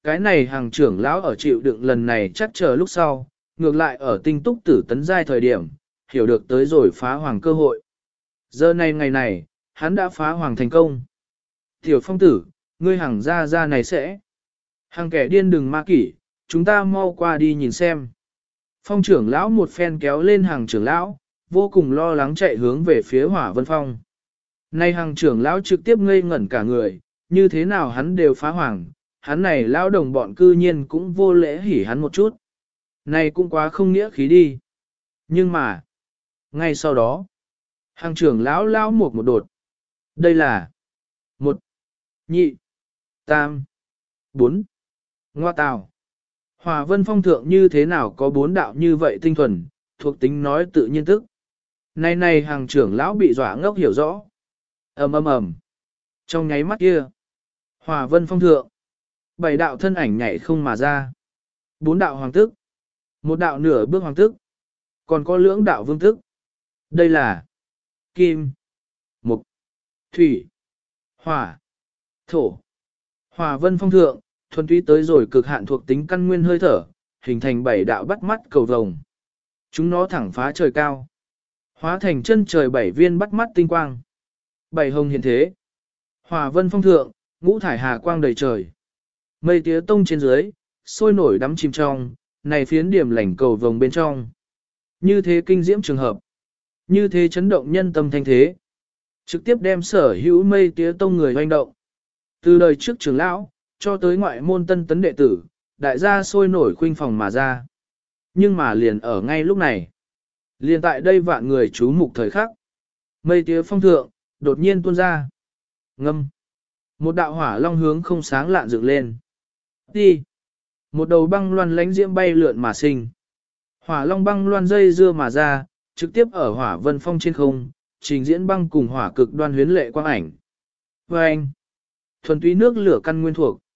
cái này hàng trưởng lão ở chịu đựng lần này chắc chờ lúc sau, ngược lại ở tinh túc tử tấn giai thời điểm, hiểu được tới rồi phá hoàng cơ hội. Giờ này ngày này, hắn đã phá hoàng thành công. Tiểu phong tử, ngươi hàng ra này sẽ. Hàng kẻ điên đừng ma kỷ, chúng ta mau qua đi nhìn xem. Phong trưởng lão một phen kéo lên hàng trưởng lão, vô cùng lo lắng chạy hướng về phía Hỏa Vân Phong. Nay hàng trưởng lão trực tiếp ngây ngẩn cả người, như thế nào hắn đều phá hoàng, hắn này lão đồng bọn cư nhiên cũng vô lễ hỉ hắn một chút. Này cũng quá không nghĩa khí đi. Nhưng mà, ngay sau đó, hàng trưởng lão lao một đột. Đây là 1, 2, 3, 4. Ngoa tào. Hỏa Vân Phong thượng như thế nào có 4 đạo như vậy tinh thuần, thuộc tính nói tự nhiên tức. Này hàng trưởng lão bị dọa ngốc hiểu rõ. Ầm. Trong nháy mắt kia, Hỏa Vân Phong thượng, 7 đạo thân ảnh nhảy không mà ra. 4 đạo hoàng tức, 1 đạo nửa bước hoàng tức, còn có lưỡng đạo vương tức. Đây là kim, mộc, thủy, hỏa, thổ. Hỏa Vân Phong thượng, thuần túy tới rồi cực hạn thuộc tính căn nguyên hơi thở, hình thành 7 đạo bắt mắt cầu vồng. Chúng nó thẳng phá trời cao, hóa thành chân trời 7 viên bắt mắt tinh quang. 7 hồng hiện thế. Hỏa Vân Phong thượng, ngũ thải hà quang đầy trời. Mây tía tông trên dưới, sôi nổi đắm chìm trong, này phiến điểm lành cầu vồng bên trong. Như thế kinh diễm trường hợp, như thế chấn động nhân tâm thanh thế. Trực tiếp đem sở hữu mây tía tông người hoành động. Từ đời trước trưởng lão, cho tới ngoại môn tân tấn đệ tử, đại gia sôi nổi khuynh phòng mà ra. Nhưng mà liền ở ngay lúc này, liền tại đây vạn người chú mục thời khắc. Mây tía phong thượng, đột nhiên tuôn ra. Ngâm. Một đạo hỏa long hướng không sáng lạn dựng lên. Đi. Một đầu băng loan lánh diễm bay lượn mà sinh. Hỏa long băng loan dây dưa mà ra, trực tiếp ở Hỏa Vân Phong trên không, trình diễn băng cùng hỏa cực đoan huyến lệ quang ảnh. Và anh. Thuần túy nước lửa căn nguyên thuộc,